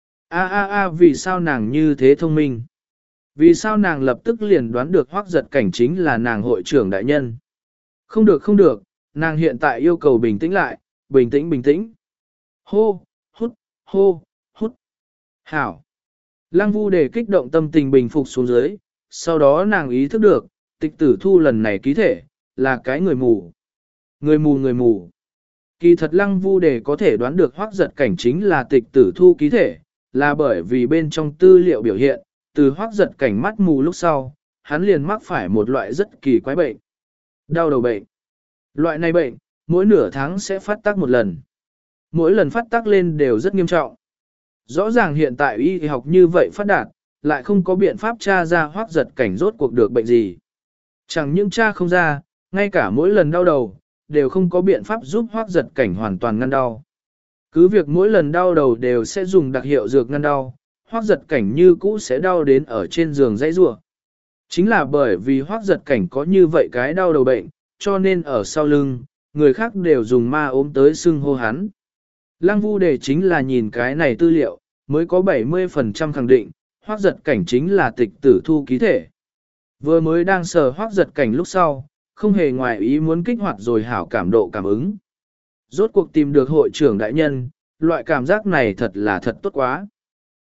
A a a vì sao nàng như thế thông minh? Vì sao nàng lập tức liền đoán được hoác giật cảnh chính là nàng hội trưởng đại nhân? Không được không được, nàng hiện tại yêu cầu bình tĩnh lại, bình tĩnh bình tĩnh. Hô, hút, hô, hút. Hảo. Lăng Vu đề kích động tâm tình bình phục xuống dưới, sau đó nàng ý thức được, tịch tử thu lần này ký thể, là cái người mù. Người mù người mù. Kỳ thật Lăng Vu đề có thể đoán được hoác giật cảnh chính là tịch tử thu ký thể, là bởi vì bên trong tư liệu biểu hiện, từ hoác giật cảnh mắt mù lúc sau, hắn liền mắc phải một loại rất kỳ quái bệnh. Đau đầu bệnh. Loại này bệnh, mỗi nửa tháng sẽ phát tác một lần. Mỗi lần phát tác lên đều rất nghiêm trọng. Rõ ràng hiện tại y học như vậy phát đạt, lại không có biện pháp tra ra hoác giật cảnh rốt cuộc được bệnh gì. Chẳng những tra không ra, ngay cả mỗi lần đau đầu, đều không có biện pháp giúp hoác giật cảnh hoàn toàn ngăn đau. Cứ việc mỗi lần đau đầu đều sẽ dùng đặc hiệu dược ngăn đau, hoác giật cảnh như cũ sẽ đau đến ở trên giường dãy rủa. Chính là bởi vì hoác giật cảnh có như vậy cái đau đầu bệnh, cho nên ở sau lưng, người khác đều dùng ma ốm tới xưng hô hắn. Lăng Vu đề chính là nhìn cái này tư liệu, mới có bảy mươi phần trăm khẳng định, hoác giật cảnh chính là tịch tử thu ký thể. Vừa mới đang sờ hoác giật cảnh lúc sau, không hề ngoài ý muốn kích hoạt rồi hảo cảm độ cảm ứng. Rốt cuộc tìm được hội trưởng đại nhân, loại cảm giác này thật là thật tốt quá.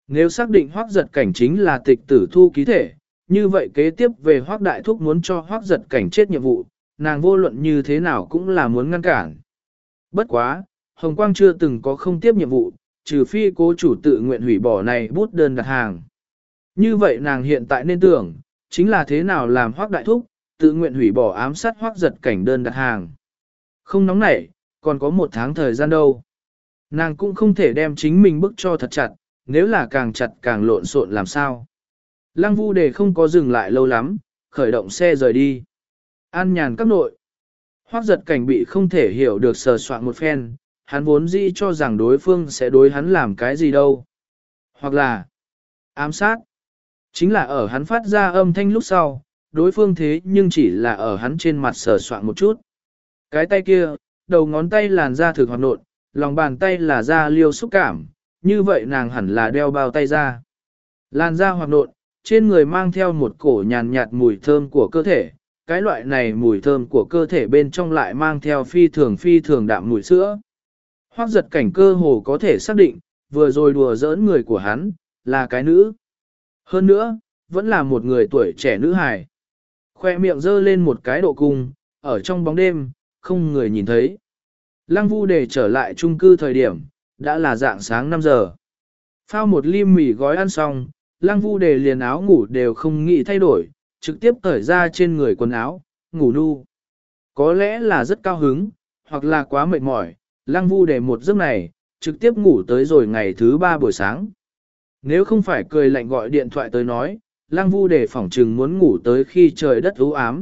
Nếu xác định Hoắc Giật Cảnh chính là tịch tử thu ký thể, như vậy kế tiếp về Hoắc Đại Thúc muốn cho Hoắc Giật Cảnh chết nhiệm vụ, nàng vô luận như thế nào cũng là muốn ngăn cản. Bất quá, Hồng Quang chưa từng có không tiếp nhiệm vụ, trừ phi cố chủ tự nguyện hủy bỏ này bút đơn đặt hàng. Như vậy nàng hiện tại nên tưởng, chính là thế nào làm Hoắc Đại Thúc, tự nguyện hủy bỏ ám sát Hoắc Giật Cảnh đơn đặt hàng. Không nóng nảy, còn có một tháng thời gian đâu. Nàng cũng không thể đem chính mình bức cho thật chặt, nếu là càng chặt càng lộn xộn làm sao. Lăng Vu Đề không có dừng lại lâu lắm, khởi động xe rời đi. An nhàn các nội. Hoắc Giật Cảnh bị không thể hiểu được sờ soạn một phen, hắn vốn dĩ cho rằng đối phương sẽ đối hắn làm cái gì đâu. Hoặc là ám sát. Chính là ở hắn phát ra âm thanh lúc sau, đối phương thế nhưng chỉ là ở hắn trên mặt sờ soạn một chút. Cái tay kia, đầu ngón tay làn da thực hoạt nộn, lòng bàn tay là da liêu xúc cảm, như vậy nàng hẳn là đeo bao tay ra. Làn da hoạt nộn, trên người mang theo một cổ nhàn nhạt mùi thơm của cơ thể, cái loại này mùi thơm của cơ thể bên trong lại mang theo phi thường phi thường đạm mùi sữa. Hoắc Giật Cảnh cơ hồ có thể xác định, vừa rồi đùa giỡn người của hắn, là cái nữ. Hơn nữa, vẫn là một người tuổi trẻ nữ hài. Khoe miệng dơ lên một cái độ cung, ở trong bóng đêm, không người nhìn thấy. Lăng Vu Đề trở lại chung cư thời điểm, đã là dạng sáng năm giờ. Phao một ly mì gói ăn xong, Lăng Vu Đề liền áo ngủ đều không nghĩ thay đổi, trực tiếp cởi ra trên người quần áo, ngủ nu. Có lẽ là rất cao hứng, hoặc là quá mệt mỏi, Lăng Vu Đề một giấc này, trực tiếp ngủ tới rồi ngày thứ ba buổi sáng. Nếu không phải cười lạnh gọi điện thoại tới nói, Lăng Vu Đề phỏng chừng muốn ngủ tới khi trời đất u ám.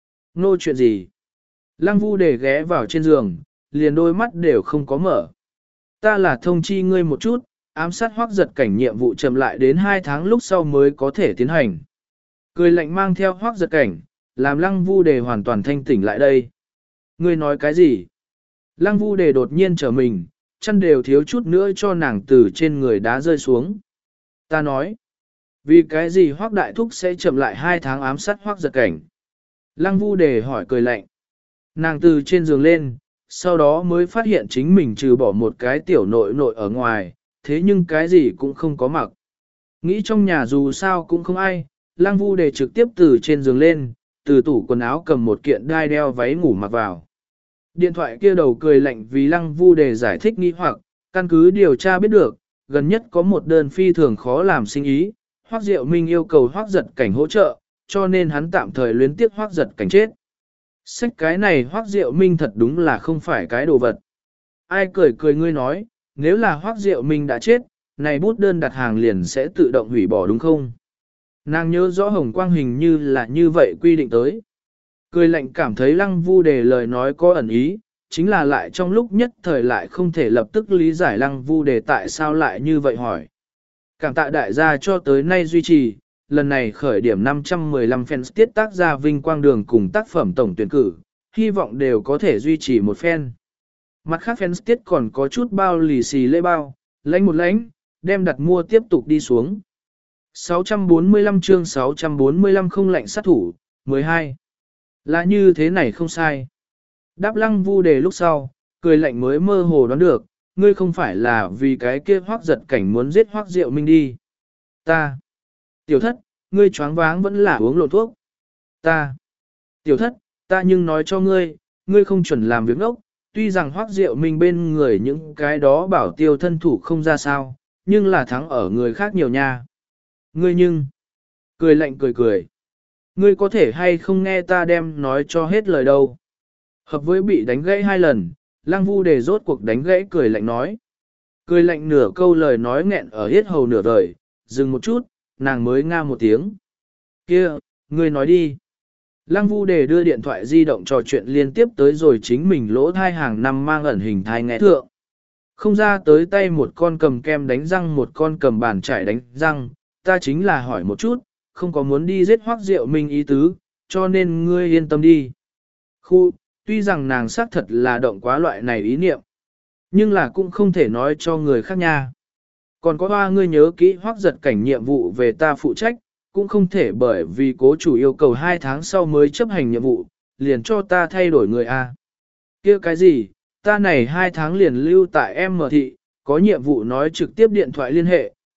Nô chuyện gì? Lăng Vu Đề ghé vào trên giường, liền đôi mắt đều không có mở. Ta là thông chi ngươi một chút, ám sát Hoắc Giật Cảnh nhiệm vụ chậm lại đến hai tháng lúc sau mới có thể tiến hành. Cười lạnh mang theo Hoắc Giật Cảnh, làm Lăng Vu Đề hoàn toàn thanh tỉnh lại đây. Ngươi nói cái gì? Lăng Vu Đề đột nhiên trở mình, chân đều thiếu chút nữa cho nàng từ trên người đá rơi xuống. Ta nói, vì cái gì Hoắc Đại Thúc sẽ chậm lại hai tháng ám sát Hoắc Giật Cảnh? Lăng Vu Đề hỏi cười lạnh. Nàng từ trên giường lên, sau đó mới phát hiện chính mình trừ bỏ một cái tiểu nội nội ở ngoài, thế nhưng cái gì cũng không có mặc. Nghĩ trong nhà dù sao cũng không ai, Lăng Vu Đề trực tiếp từ trên giường lên, từ tủ quần áo cầm một kiện đai đeo váy ngủ mặc vào. Điện thoại kia đầu cười lạnh vì Lăng Vu Đề giải thích nghi hoặc, căn cứ điều tra biết được, gần nhất có một đơn phi thường khó làm sinh ý, Hoắc Diệu Minh yêu cầu Hoắc Giật Cảnh hỗ trợ, cho nên hắn tạm thời luyến tiếc Hoắc Giật Cảnh chết. Sách cái này Hoắc Diệu Minh thật đúng là không phải cái đồ vật. Ai cười cười ngươi nói, nếu là Hoắc Diệu Minh đã chết, này bút đơn đặt hàng liền sẽ tự động hủy bỏ đúng không? Nàng nhớ rõ Hồng Quang hình như là như vậy quy định tới. Cười lạnh cảm thấy Lăng Vu Đề lời nói có ẩn ý, chính là lại trong lúc nhất thời lại không thể lập tức lý giải Lăng Vu Đề tại sao lại như vậy hỏi. Cảm tạ đại gia cho tới nay duy trì, lần này khởi điểm năm trăm mười lăm fans tiết tác ra vinh quang đường cùng tác phẩm tổng tuyển cử, hy vọng đều có thể duy trì một fan. Mặt khác fans tiết còn có chút bao lì xì lễ bao, lãnh một lãnh, đem đặt mua tiếp tục đi xuống. sáu trăm bốn mươi lăm chương sáu trăm bốn mươi lăm không lạnh sát thủ, mười hai. Là như thế này không sai. Đáp Lăng Vu Đề lúc sau, cười lạnh mới mơ hồ đoán được, ngươi không phải là vì cái kia Hoắc Giật Cảnh muốn giết Hoắc Diệu Minh đi. Ta. Tiểu thất, ngươi choáng váng vẫn là uống lộn thuốc. Ta. Tiểu thất, ta nhưng nói cho ngươi, ngươi không chuẩn làm việc ngốc, tuy rằng Hoắc Diệu Minh bên người những cái đó bảo tiêu thân thủ không ra sao, nhưng là thắng ở người khác nhiều nha. Ngươi nhưng. Cười lạnh cười cười. Ngươi có thể hay không nghe ta đem nói cho hết lời đâu. Hợp với bị đánh gãy hai lần, Lăng Vu Đề rốt cuộc đánh gãy cười lạnh nói. Cười lạnh nửa câu lời nói nghẹn ở hết hầu nửa đời, dừng một chút, nàng mới nga một tiếng. Kia, ngươi nói đi. Lăng Vu Đề đưa điện thoại di động trò chuyện liên tiếp tới rồi chính mình lỗ thai hàng năm mang ẩn hình thai nghe thượng. Không ra tới tay một con cầm kem đánh răng một con cầm bàn chải đánh răng, ta chính là hỏi một chút, không có muốn đi giết Hoắc Diệu Minh ý tứ, cho nên ngươi yên tâm đi. Khu, tuy rằng nàng xác thật là động quá loại này ý niệm, nhưng là cũng không thể nói cho người khác nha. Còn có hoa ngươi nhớ kỹ Hoắc Giật Cảnh nhiệm vụ về ta phụ trách, cũng không thể bởi vì cố chủ yêu cầu hai tháng sau mới chấp hành nhiệm vụ, liền cho ta thay đổi người a. Kia cái gì, ta này hai tháng liền lưu tại em mở thị, có nhiệm vụ nói trực tiếp điện thoại liên hệ,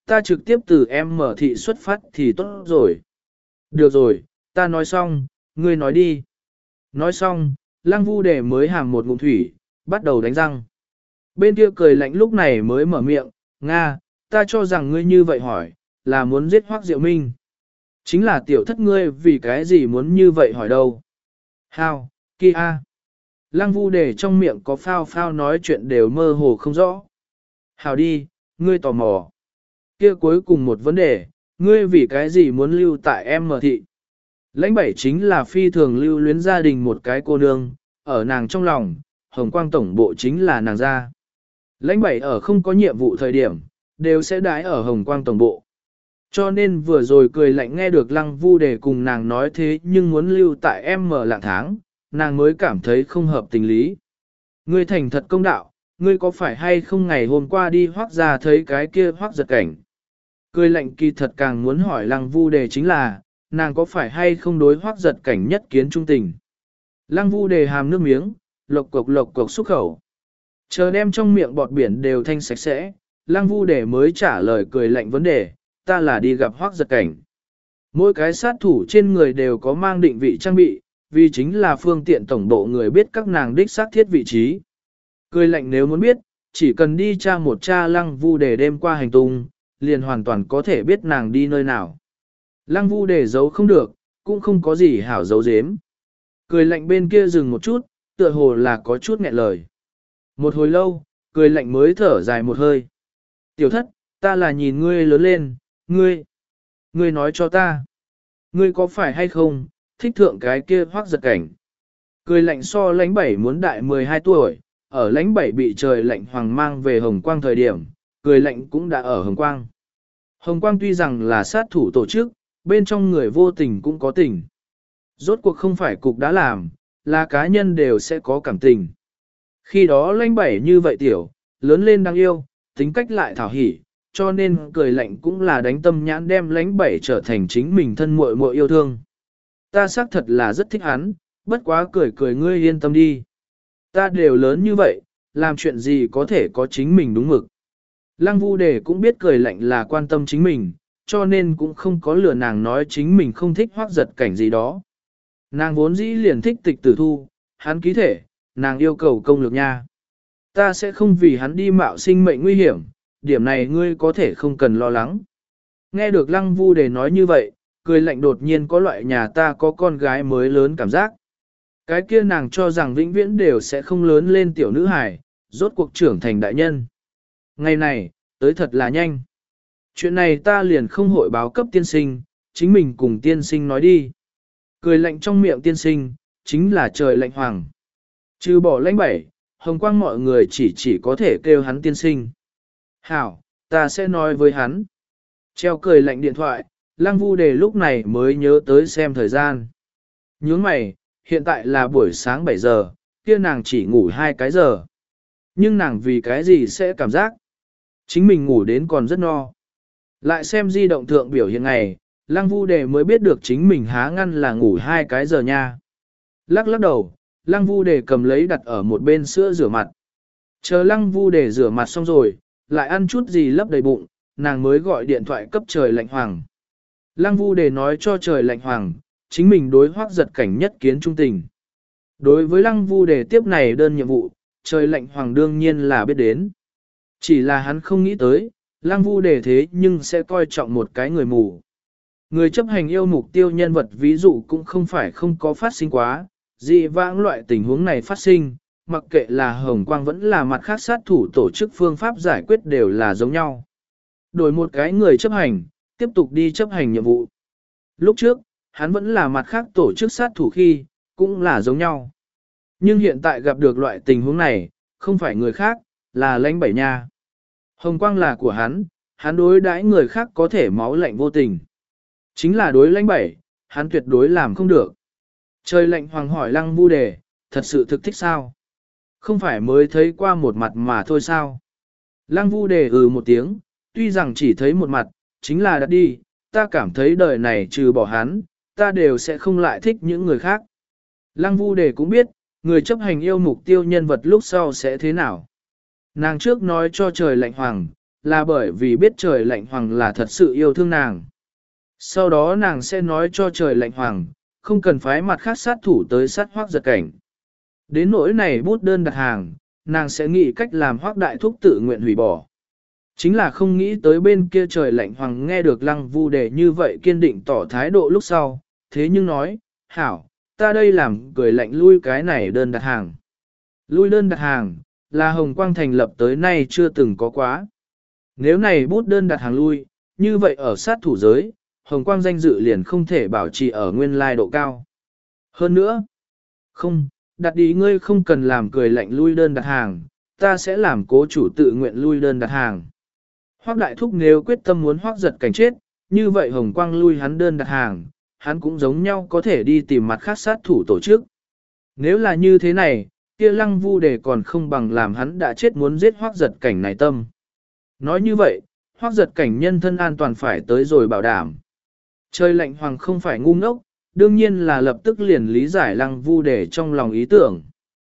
ta trực tiếp từ em mở thị xuất phát thì tốt rồi. Được rồi, ta nói xong, ngươi nói đi. Nói xong, Lăng Vu Đề mới hàm một ngụm thủy, bắt đầu đánh răng. Bên kia cười lạnh lúc này mới mở miệng, Nga, ta cho rằng ngươi như vậy hỏi, là muốn giết Hoắc Diệu Minh. Chính là tiểu thất ngươi vì cái gì muốn như vậy hỏi đâu. Hào, kia. Lăng Vu Đề trong miệng có phao phao nói chuyện đều mơ hồ không rõ. Hào đi, ngươi tò mò. Kia cuối cùng một vấn đề, ngươi vì cái gì muốn lưu tại em mở thị. Lãnh bảy chính là phi thường lưu luyến gia đình một cái cô nương, ở nàng trong lòng, Hồng Quang tổng bộ chính là nàng gia. Lãnh bảy ở không có nhiệm vụ thời điểm, đều sẽ đái ở Hồng Quang tổng bộ. Cho nên vừa rồi cười lạnh nghe được Lăng Vu Đề cùng nàng nói thế nhưng muốn lưu tại em mở lạng tháng, nàng mới cảm thấy không hợp tình lý. Ngươi thành thật công đạo, ngươi có phải hay không ngày hôm qua đi Hoắc ra thấy cái kia Hoắc Giật Cảnh. Cười lạnh kỳ thật càng muốn hỏi Lăng Vu Đề chính là, nàng có phải hay không đối Hoắc Giật Cảnh nhất kiến trung tình. Lăng Vu Đề hàm nước miếng, lộc cục lộc cục xúc khẩu. Chờ đem trong miệng bọt biển đều thanh sạch sẽ, Lăng Vu Đề mới trả lời cười lạnh vấn đề, ta là đi gặp Hoắc Giật Cảnh. Mỗi cái sát thủ trên người đều có mang định vị trang bị, vì chính là phương tiện tổng bộ người biết các nàng đích xác thiết vị trí. Cười lạnh nếu muốn biết, chỉ cần đi tra một tra Lăng Vu Đề đêm qua hành tung, liền hoàn toàn có thể biết nàng đi nơi nào. Lăng Vu Đề giấu không được, cũng không có gì hảo giấu giếm. Cười lạnh bên kia dừng một chút, tựa hồ là có chút nghẹn lời. Một hồi lâu, cười lạnh mới thở dài một hơi. Tiểu thất, ta là nhìn ngươi lớn lên, ngươi, ngươi nói cho ta. Ngươi có phải hay không, thích thượng cái kia Hoắc Giật Cảnh. Cười lạnh so lãnh bảy muốn đại mười hai tuổi, ở lãnh bảy bị trời lạnh hoàng mang về Hồng Quang thời điểm, cười lạnh cũng đã ở Hồng Quang. Hồng Quang tuy rằng là sát thủ tổ chức, bên trong người vô tình cũng có tình. Rốt cuộc không phải cục đã làm, là cá nhân đều sẽ có cảm tình. Khi đó lãnh bảy như vậy tiểu, lớn lên đáng yêu, tính cách lại thảo hỉ, cho nên cười lạnh cũng là đánh tâm nhãn đem lãnh bảy trở thành chính mình thân muội muội yêu thương. Ta xác thật là rất thích hắn, bất quá cười cười ngươi yên tâm đi. Ta đều lớn như vậy, làm chuyện gì có thể có chính mình đúng mực. Lăng Vu Đề cũng biết cười lạnh là quan tâm chính mình, cho nên cũng không có lừa nàng nói chính mình không thích Hoắc Giật Cảnh gì đó. Nàng vốn dĩ liền thích Tịch Tử Thu, hắn ký thể, nàng yêu cầu công lược nha. Ta sẽ không vì hắn đi mạo sinh mệnh nguy hiểm, điểm này ngươi có thể không cần lo lắng. Nghe được Lăng Vu Đề nói như vậy, cười lạnh đột nhiên có loại nhà ta có con gái mới lớn cảm giác. Cái kia nàng cho rằng vĩnh viễn đều sẽ không lớn lên tiểu nữ hài, rốt cuộc trưởng thành đại nhân. Ngày này, tới thật là nhanh. Chuyện này ta liền không hội báo cấp tiên sinh, chính mình cùng tiên sinh nói đi. Cười lạnh trong miệng tiên sinh, chính là trời lạnh hoàng. Trừ bỏ lãnh bảy, Hồng Quang mọi người chỉ chỉ có thể kêu hắn tiên sinh. Hảo, ta sẽ nói với hắn. Treo cười lạnh điện thoại, Lăng Vu Đề lúc này mới nhớ tới xem thời gian. Nhướng mày, hiện tại là buổi sáng bảy giờ, kia nàng chỉ ngủ hai cái giờ. Nhưng nàng vì cái gì sẽ cảm giác chính mình ngủ đến còn rất no. Lại xem di động thượng biểu hiện ngày, Lăng Vu Đề mới biết được chính mình há ngăn là ngủ hai cái giờ nha. Lắc lắc đầu, Lăng Vu Đề cầm lấy đặt ở một bên sữa rửa mặt. Chờ Lăng Vu Đề rửa mặt xong rồi, lại ăn chút gì lấp đầy bụng, nàng mới gọi điện thoại cấp trời lạnh hoàng. Lăng Vu Đề nói cho trời lạnh hoàng, chính mình đối Hoắc Giật Cảnh nhất kiến trung tình. Đối với Lăng Vu Đề tiếp này đơn nhiệm vụ, trời lạnh hoàng đương nhiên là biết đến. Chỉ là hắn không nghĩ tới, Lăng Vu Đề thế nhưng sẽ coi trọng một cái người mù. Người chấp hành yêu mục tiêu nhân vật ví dụ cũng không phải không có phát sinh quá, dị vãng loại tình huống này phát sinh, mặc kệ là Hồng Quang vẫn là mặt khác sát thủ tổ chức phương pháp giải quyết đều là giống nhau. Đổi một cái người chấp hành, tiếp tục đi chấp hành nhiệm vụ. Lúc trước, hắn vẫn là mặt khác tổ chức sát thủ khi, cũng là giống nhau. Nhưng hiện tại gặp được loại tình huống này, không phải người khác, là lãnh bảy nha. Hồng Quang là của hắn, hắn đối đãi người khác có thể máu lạnh vô tình. Chính là đối lãnh bảy, hắn tuyệt đối làm không được. Trời lạnh hoàng hỏi Lăng Vu Đề, thật sự thực thích sao? Không phải mới thấy qua một mặt mà thôi sao? Lăng Vu Đề ừ một tiếng, tuy rằng chỉ thấy một mặt, chính là đã đi, ta cảm thấy đời này trừ bỏ hắn, ta đều sẽ không lại thích những người khác. Lăng Vu Đề cũng biết, người chấp hành yêu mục tiêu nhân vật lúc sau sẽ thế nào. Nàng trước nói cho trời lạnh hoàng, là bởi vì biết trời lạnh hoàng là thật sự yêu thương nàng. Sau đó nàng sẽ nói cho trời lạnh hoàng, không cần phái mặt khác sát thủ tới sát Hoắc Giật Cảnh. Đến nỗi này bút đơn đặt hàng, nàng sẽ nghĩ cách làm Hoắc Đại Thúc tự nguyện hủy bỏ. Chính là không nghĩ tới bên kia trời lạnh hoàng nghe được Lăng Vu Đề như vậy kiên định tỏ thái độ lúc sau, thế nhưng nói, hảo, ta đây làm cười lạnh lui cái này đơn đặt hàng. Lui đơn đặt hàng, là Hồng Quang thành lập tới nay chưa từng có quá. Nếu này bút đơn đặt hàng lui, như vậy ở sát thủ giới, Hồng Quang danh dự liền không thể bảo trì ở nguyên lai độ cao. Hơn nữa, không, đặt đi ngươi không cần làm cười lạnh lui đơn đặt hàng, ta sẽ làm cố chủ tự nguyện lui đơn đặt hàng. Hoắc Đại Thúc nếu quyết tâm muốn Hoắc Giật Cảnh chết, như vậy Hồng Quang lui hắn đơn đặt hàng, hắn cũng giống nhau có thể đi tìm mặt khác sát thủ tổ chức. Nếu là như thế này, kia Lăng Vu Đề còn không bằng làm hắn đã chết muốn giết Hoắc Giật Cảnh này tâm. Nói như vậy, Hoắc Giật Cảnh nhân thân an toàn phải tới rồi bảo đảm. Trời lạnh hoàng không phải ngu ngốc, đương nhiên là lập tức liền lý giải Lăng Vu Đề trong lòng ý tưởng.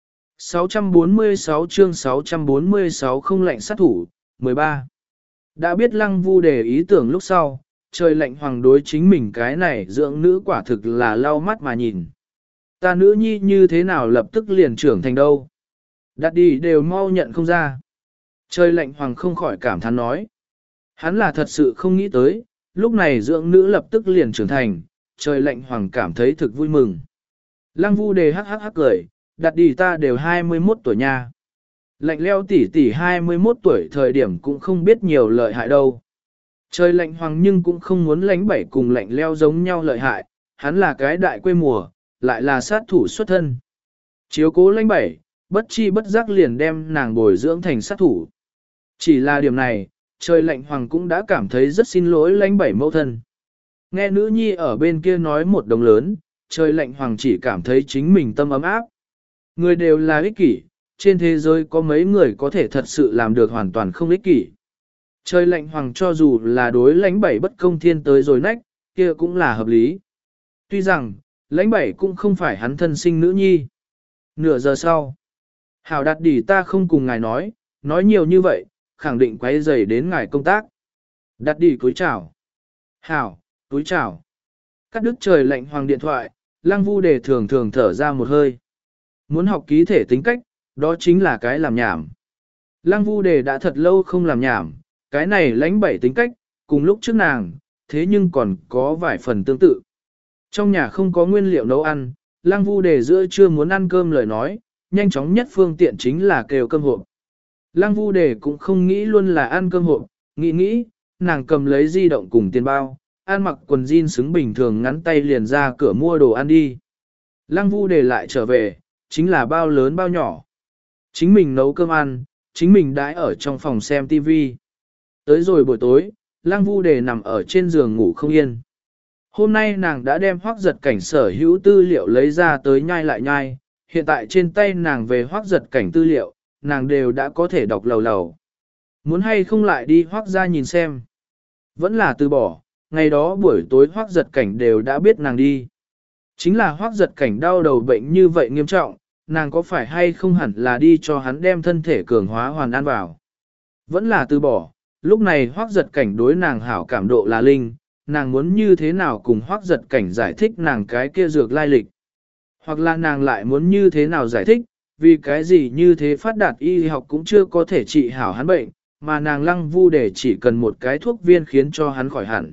sáu trăm bốn mươi sáu chương sáu trăm bốn mươi sáu không lạnh sát thủ, mười ba. Đã biết Lăng Vu Đề ý tưởng lúc sau, trời lạnh hoàng đối chính mình cái này dưỡng nữ quả thực là lau mắt mà nhìn. Ta nữ nhi như thế nào lập tức liền trưởng thành đâu. Đặt đi đều mau nhận không ra. Trời lạnh hoàng không khỏi cảm thán nói. Hắn là thật sự không nghĩ tới, lúc này dưỡng nữ lập tức liền trưởng thành, trời lạnh hoàng cảm thấy thực vui mừng. Lăng Vu Đề hắc hắc hắc cười, đặt đi ta đều hai mươi mốt tuổi nha. Lạnh leo tỷ tỷ hai mươi mốt tuổi thời điểm cũng không biết nhiều lợi hại đâu. Trời lạnh hoàng nhưng cũng không muốn lánh bảy cùng lạnh leo giống nhau lợi hại, hắn là cái đại quê mùa, lại là sát thủ xuất thân. Chiếu cố lánh bảy, bất chi bất giác liền đem nàng bồi dưỡng thành sát thủ. Chỉ là điểm này, trời lạnh hoàng cũng đã cảm thấy rất xin lỗi lánh bảy mẫu thân. Nghe nữ nhi ở bên kia nói một đồng lớn, trời lạnh hoàng chỉ cảm thấy chính mình tâm ấm áp. Người đều là ích kỷ, trên thế giới có mấy người có thể thật sự làm được hoàn toàn không ích kỷ. Trời lạnh hoàng cho dù là đối lãnh bảy bất công thiên tới rồi nách, kia cũng là hợp lý. Tuy rằng, lãnh bảy cũng không phải hắn thân sinh nữ nhi. Nửa giờ sau, hảo đạt đỉ ta không cùng ngài nói, nói nhiều như vậy, khẳng định quấy rầy đến ngài công tác. Đạt đỉ cúi chào. Hảo, cúi chào. Cắt đứt trời lạnh hoàng điện thoại, Lăng Vu Đề thường thường thở ra một hơi. Muốn học ký thể tính cách, đó chính là cái làm nhảm. Lăng Vu Đề đã thật lâu không làm nhảm, cái này lãnh bảy tính cách, cùng lúc trước nàng, thế nhưng còn có vài phần tương tự. Trong nhà không có nguyên liệu nấu ăn, Lăng Vu Đề giữa chưa muốn ăn cơm lời nói, nhanh chóng nhất phương tiện chính là kêu cơm hộp. Lăng Vu Đề cũng không nghĩ luôn là ăn cơm hộp, nghĩ nghĩ, nàng cầm lấy di động cùng tiền bao, ăn mặc quần jean xứng bình thường ngắn tay liền ra cửa mua đồ ăn đi. Lăng Vu Đề lại trở về, chính là bao lớn bao nhỏ. Chính mình nấu cơm ăn, chính mình đãi ở trong phòng xem tivi. Tới rồi buổi tối, Lăng Vu Đề nằm ở trên giường ngủ không yên. Hôm nay nàng đã đem Hoắc Giật Cảnh sở hữu tư liệu lấy ra tới nhai lại nhai, hiện tại trên tay nàng về Hoắc Giật Cảnh tư liệu, nàng đều đã có thể đọc lầu lầu. Muốn hay không lại đi Hoắc ra nhìn xem. Vẫn là từ bỏ, ngày đó buổi tối Hoắc Giật Cảnh đều đã biết nàng đi. Chính là Hoắc Giật Cảnh đau đầu bệnh như vậy nghiêm trọng, nàng có phải hay không hẳn là đi cho hắn đem thân thể cường hóa hoàn an vào. Vẫn là từ bỏ, lúc này Hoắc Giật Cảnh đối nàng hảo cảm độ là linh, nàng muốn như thế nào cùng Hoắc Giật Cảnh giải thích nàng cái kia dược lai lịch. Hoặc là nàng lại muốn như thế nào giải thích, vì cái gì như thế phát đạt y học cũng chưa có thể trị hảo hắn bệnh, mà nàng Lăng Vu Đề chỉ cần một cái thuốc viên khiến cho hắn khỏi hẳn.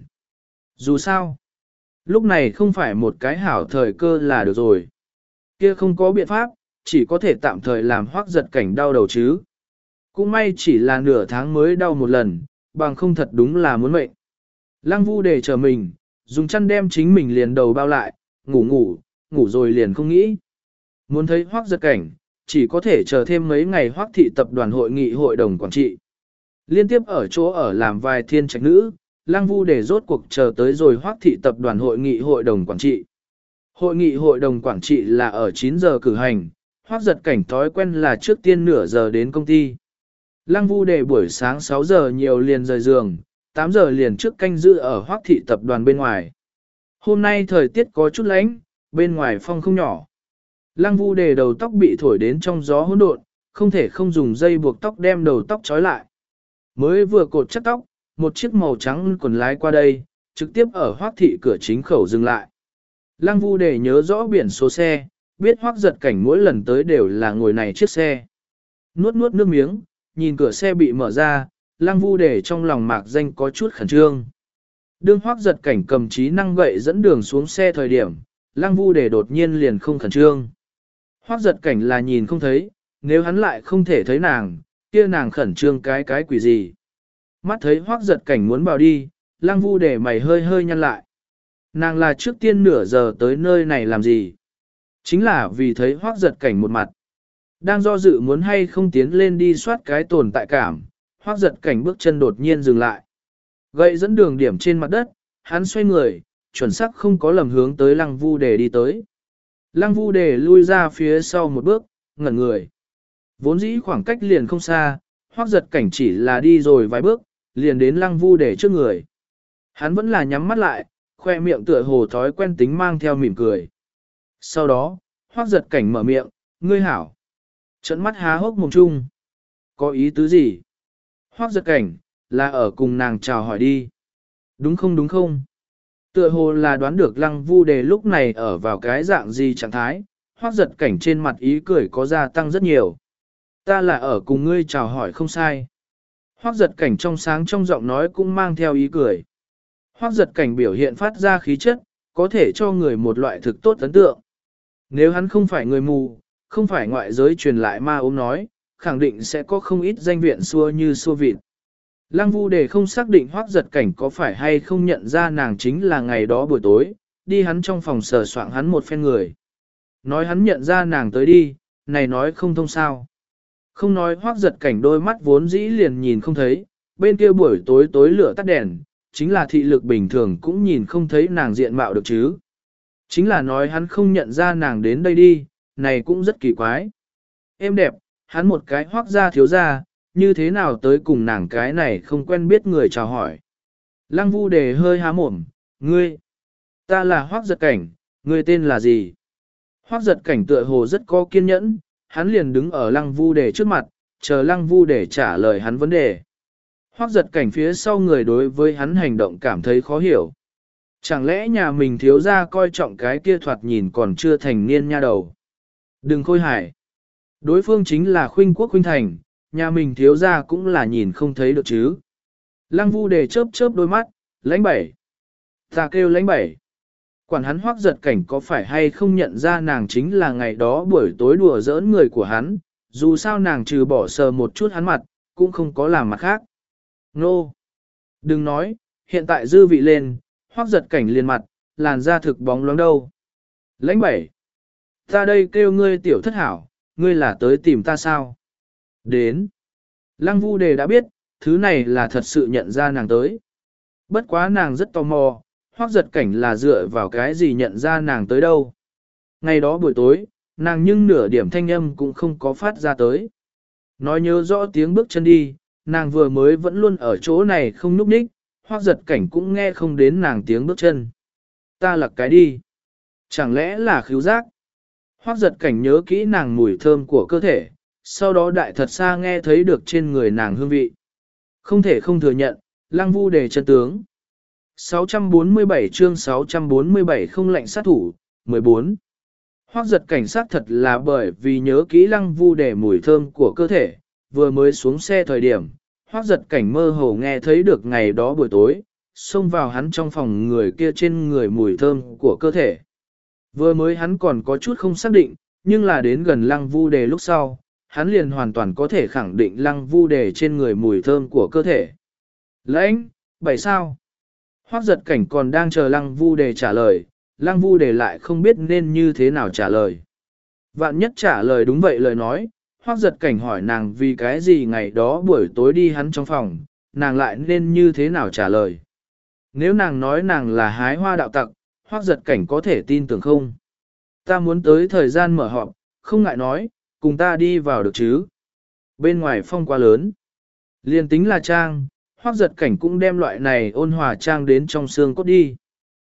Dù sao, lúc này không phải một cái hảo thời cơ là được rồi. Kia không có biện pháp, chỉ có thể tạm thời làm Hoắc Giật Cảnh đau đầu chứ. Cũng may chỉ là nửa tháng mới đau một lần, bằng không thật đúng là muốn mệnh. Lăng Vu Đề chờ mình, dùng chăn đem chính mình liền đầu bao lại, ngủ ngủ, ngủ rồi liền không nghĩ. Muốn thấy Hoắc Giật Cảnh, chỉ có thể chờ thêm mấy ngày Hoắc thị tập đoàn hội nghị hội đồng quản trị. Liên tiếp ở chỗ ở làm vài thiên trạch nữ, Lăng Vu Đề rốt cuộc chờ tới rồi Hoắc thị tập đoàn hội nghị hội đồng quản trị. Hội nghị hội đồng quản trị là ở chín giờ cử hành, Hoắc Giật Cảnh thói quen là trước tiên nửa giờ đến công ty. Lăng Vu Đề buổi sáng sáu giờ nhiều liền rời giường, tám giờ liền trước canh giữ ở Hoắc thị tập đoàn bên ngoài. Hôm nay thời tiết có chút lạnh, bên ngoài phong không nhỏ. Lăng Vu Đề đầu tóc bị thổi đến trong gió hỗn độn, không thể không dùng dây buộc tóc đem đầu tóc trói lại. Mới vừa cột chắc tóc, một chiếc màu trắng quần lái qua đây, trực tiếp ở Hoắc thị cửa chính khẩu dừng lại. Lăng Vu Đề nhớ rõ biển số xe, biết Hoắc Giật Cảnh mỗi lần tới đều là ngồi này chiếc xe. Nuốt nuốt nước miếng, nhìn cửa xe bị mở ra, Lăng Vu Đề trong lòng mạc danh có chút khẩn trương. Đương Hoắc Giật Cảnh cầm trí năng gậy dẫn đường xuống xe thời điểm, Lăng Vu Đề đột nhiên liền không khẩn trương. Hoắc Giật Cảnh là nhìn không thấy, nếu hắn lại không thể thấy nàng, kia nàng khẩn trương cái cái quỷ gì. Mắt thấy Hoắc Giật Cảnh muốn vào đi, Lăng Vu Đề mày hơi hơi nhăn lại. Nàng là trước tiên nửa giờ tới nơi này làm gì? Chính là vì thấy Hoắc Giật Cảnh một mặt. Đang do dự muốn hay không tiến lên đi soát cái tồn tại cảm, Hoắc Giật Cảnh bước chân đột nhiên dừng lại. Gậy dẫn đường điểm trên mặt đất, hắn xoay người, chuẩn xác không có lầm hướng tới Lăng Vu Đề đi tới. Lăng Vu Đề lui ra phía sau một bước, ngẩn người. Vốn dĩ khoảng cách liền không xa, Hoắc Giật Cảnh chỉ là đi rồi vài bước, liền đến Lăng Vu Đề trước người. Hắn vẫn là nhắm mắt lại, khoe miệng tựa hồ thói quen tính mang theo mỉm cười. Sau đó, Hoắc Giật Cảnh mở miệng, ngươi hảo. Trận mắt há hốc mồm chung. Có ý tứ gì? Hoắc Giật Cảnh, là ở cùng nàng chào hỏi đi. Đúng không đúng không? Tựa hồ là đoán được Lăng Vu Đề lúc này ở vào cái dạng gì trạng thái, Hoắc Giật Cảnh trên mặt ý cười có gia tăng rất nhiều. Ta là ở cùng ngươi chào hỏi không sai. Hoắc Giật Cảnh trong sáng trong giọng nói cũng mang theo ý cười. Hoắc Giật Cảnh biểu hiện phát ra khí chất, có thể cho người một loại thực tốt ấn tượng. Nếu hắn không phải người mù, không phải ngoại giới truyền lại ma ốm nói, khẳng định sẽ có không ít danh viện xua như xua vịt. Lăng Vu Đề không xác định Hoắc Giật Cảnh có phải hay không nhận ra nàng chính là ngày đó buổi tối, đi hắn trong phòng sờ soạng hắn một phen người. Nói hắn nhận ra nàng tới đi, này nói không thông sao. Không nói Hoắc Giật Cảnh đôi mắt vốn dĩ liền nhìn không thấy, bên kia buổi tối tối lửa tắt đèn, chính là thị lực bình thường cũng nhìn không thấy nàng diện mạo được chứ. Chính là nói hắn không nhận ra nàng đến đây đi, này cũng rất kỳ quái. Em đẹp, hắn một cái Hoắc gia thiếu gia, như thế nào tới cùng nàng cái này không quen biết người chào hỏi. Lăng Vu Đề hơi há mồm, ngươi, ta là Hoắc Giật Cảnh, ngươi tên là gì? Hoắc Giật Cảnh tựa hồ rất có kiên nhẫn, hắn liền đứng ở Lăng Vu Đề trước mặt, chờ Lăng Vu Đề trả lời hắn vấn đề. Hoắc Giật Cảnh phía sau người đối với hắn hành động cảm thấy khó hiểu. Chẳng lẽ nhà mình thiếu gia coi trọng cái kia thoạt nhìn còn chưa thành niên nha đầu. Đừng khôi hài. Đối phương chính là Khuynh Quốc Khuynh Thành, nhà mình thiếu gia cũng là nhìn không thấy được chứ. Lăng Vu Đề chớp chớp đôi mắt, lãnh bảy. Ta kêu lãnh bảy. Quản hắn Hoắc Giật Cảnh có phải hay không nhận ra nàng chính là ngày đó buổi tối đùa giỡn người của hắn, dù sao nàng trừ bỏ sờ một chút hắn mặt, cũng không có làm mặt khác. Nô! No. Đừng nói, hiện tại dư vị lên, Hoắc Giật Cảnh liền mặt, làn da thực bóng loáng đâu. Lãnh bảy. Ta đây kêu ngươi tiểu thất hảo, ngươi là tới tìm ta sao? Đến. Lăng Vu Đề đã biết, thứ này là thật sự nhận ra nàng tới. Bất quá nàng rất tò mò, Hoắc Giật Cảnh là dựa vào cái gì nhận ra nàng tới đâu. Ngày đó buổi tối, nàng nhưng nửa điểm thanh âm cũng không có phát ra tới. Nói nhớ rõ tiếng bước chân đi, nàng vừa mới vẫn luôn ở chỗ này không núp ních, Hoắc Giật Cảnh cũng nghe không đến nàng tiếng bước chân. Ta là cái đi. Chẳng lẽ là khứu giác? Hoắc Giật Cảnh nhớ kỹ nàng mùi thơm của cơ thể, sau đó đại thật xa nghe thấy được trên người nàng hương vị. Không thể không thừa nhận, Lăng Vu Đề chân tướng. sáu trăm bốn mươi bảy chương sáu trăm bốn mươi bảy không lệnh sát thủ, mười bốn. Hoắc Giật Cảnh sát thật là bởi vì nhớ kỹ Lăng Vu Đề mùi thơm của cơ thể, vừa mới xuống xe thời điểm, Hoắc Giật Cảnh mơ hồ nghe thấy được ngày đó buổi tối, xông vào hắn trong phòng người kia trên người mùi thơm của cơ thể. Vừa mới hắn còn có chút không xác định, nhưng là đến gần Lăng Vu Đề lúc sau, hắn liền hoàn toàn có thể khẳng định Lăng Vu Đề trên người mùi thơm của cơ thể. Lãnh, bảy sao? Hoắc Giật Cảnh còn đang chờ Lăng Vu Đề trả lời, Lăng Vu Đề lại không biết nên như thế nào trả lời. Vạn nhất trả lời đúng vậy lời nói, Hoắc Giật Cảnh hỏi nàng vì cái gì ngày đó buổi tối đi hắn trong phòng, nàng lại nên như thế nào trả lời. Nếu nàng nói nàng là hái hoa đạo tặc, Hoắc Giật Cảnh có thể tin tưởng không? Ta muốn tới thời gian mở họp, không ngại nói, cùng ta đi vào được chứ. Bên ngoài phong quá lớn. Liên tính là trang, Hoắc Giật Cảnh cũng đem loại này ôn hòa trang đến trong xương cốt đi.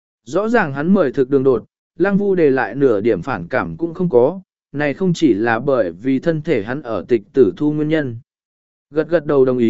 Rõ ràng hắn mời thực đường đột, Lăng Vu Đề lại nửa điểm phản cảm cũng không có, này không chỉ là bởi vì thân thể hắn ở tịch tử thu nguyên nhân. Gật gật đầu đồng ý,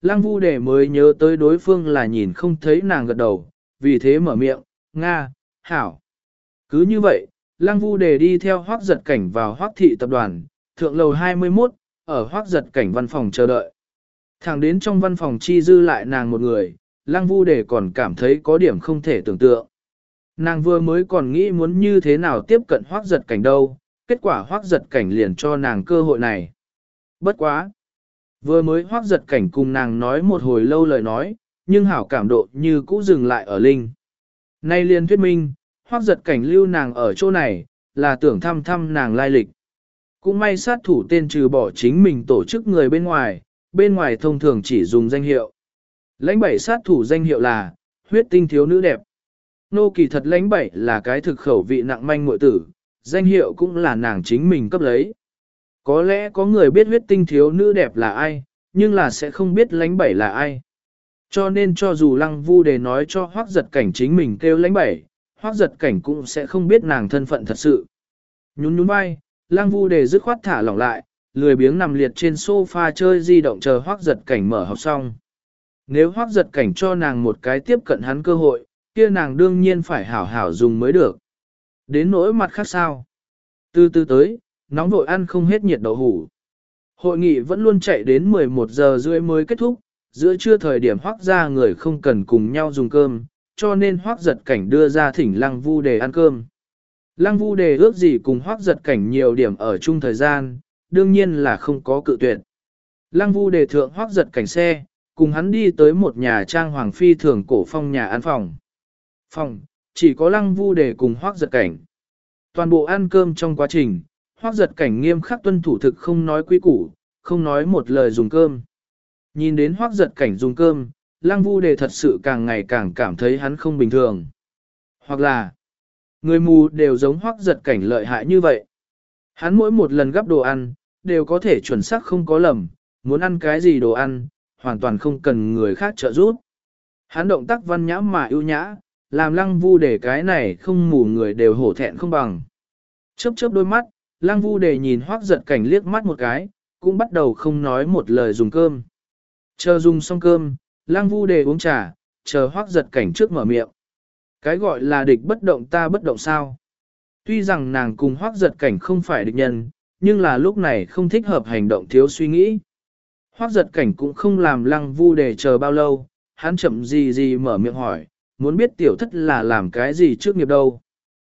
Lăng Vu Đề mới nhớ tới đối phương là nhìn không thấy nàng gật đầu, vì thế mở miệng, Nga, hảo. Cứ như vậy, Lăng Vu Đề đi theo Hoắc Giật Cảnh vào Hoắc thị tập đoàn, thượng lầu hai mươi mốt, ở Hoắc Giật Cảnh văn phòng chờ đợi. Thẳng đến trong văn phòng chi dư lại nàng một người, Lăng Vu Đề còn cảm thấy có điểm không thể tưởng tượng. Nàng vừa mới còn nghĩ muốn như thế nào tiếp cận Hoắc Giật Cảnh đâu, kết quả Hoắc Giật Cảnh liền cho nàng cơ hội này. Bất quá. Vừa mới Hoắc Giật Cảnh cùng nàng nói một hồi lâu lời nói, nhưng hảo cảm độ như cũ dừng lại ở Linh. Nay liền thuyết minh, Hoắc Giật Cảnh lưu nàng ở chỗ này, là tưởng thăm thăm nàng lai lịch. Cũng may sát thủ tên trừ bỏ chính mình tổ chức người bên ngoài, bên ngoài thông thường chỉ dùng danh hiệu. Lãnh bảy sát thủ danh hiệu là, huyết tinh thiếu nữ đẹp. Nô kỳ thật lãnh bảy là cái thực khẩu vị nặng manh muội tử, danh hiệu cũng là nàng chính mình cấp lấy. Có lẽ có người biết huyết tinh thiếu nữ đẹp là ai, nhưng là sẽ không biết lãnh bảy là ai. Cho nên cho dù Lăng Vu Đề nói cho Hoắc Giật Cảnh chính mình kêu lãnh bảy, Hoắc Giật Cảnh cũng sẽ không biết nàng thân phận thật sự. Nhún nhún vai, Lăng Vu Đề dứt khoát thả lỏng lại, lười biếng nằm liệt trên sofa chơi di động chờ Hoắc Giật Cảnh mở học xong. Nếu Hoắc Giật Cảnh cho nàng một cái tiếp cận hắn cơ hội, kia nàng đương nhiên phải hảo hảo dùng mới được. Đến nỗi mặt khác sao? Từ từ tới, nóng vội ăn không hết nhiệt đậu hủ. Hội nghị vẫn luôn chạy đến mười một giờ rưỡi mới kết thúc, giữa trưa thời điểm Hoắc ra người không cần cùng nhau dùng cơm, cho nên Hoắc Giật Cảnh đưa ra thỉnh Lăng Vu Đề ăn cơm. Lăng Vu Đề ước gì cùng Hoắc Giật Cảnh nhiều điểm ở chung thời gian, đương nhiên là không có cự tuyệt. Lăng Vu Đề thượng Hoắc Giật Cảnh xe, cùng hắn đi tới một nhà trang hoàng phi thường cổ phong nhà ăn phòng. Phòng, chỉ có Lăng Vu Đề cùng Hoắc Giật Cảnh. Toàn bộ ăn cơm trong quá trình, Hoắc Giật Cảnh nghiêm khắc tuân thủ thực không nói quý củ, không nói một lời dùng cơm. Nhìn đến Hoắc Giật Cảnh dùng cơm, Lăng Vu Đề thật sự càng ngày càng cảm thấy hắn không bình thường. Hoặc là, người mù đều giống Hoắc Giật Cảnh lợi hại như vậy. Hắn mỗi một lần gắp đồ ăn, đều có thể chuẩn xác không có lầm, muốn ăn cái gì đồ ăn, hoàn toàn không cần người khác trợ giúp. Hắn động tác văn nhã mà ưu nhã, làm Lăng Vu Đề cái này không mù người đều hổ thẹn không bằng. Chớp chớp đôi mắt, Lăng Vu Đề nhìn Hoắc Giật Cảnh liếc mắt một cái, cũng bắt đầu không nói một lời dùng cơm. Chờ dùng xong cơm, Lăng Vu Đề uống trà, chờ Hoắc Giật Cảnh trước mở miệng. Cái gọi là địch bất động ta bất động sao. Tuy rằng nàng cùng Hoắc Giật Cảnh không phải địch nhân, nhưng là lúc này không thích hợp hành động thiếu suy nghĩ. Hoắc Giật Cảnh cũng không làm Lăng Vu Đề chờ bao lâu, hắn chậm gì gì mở miệng hỏi, muốn biết tiểu thất là làm cái gì trước nghiệp đâu.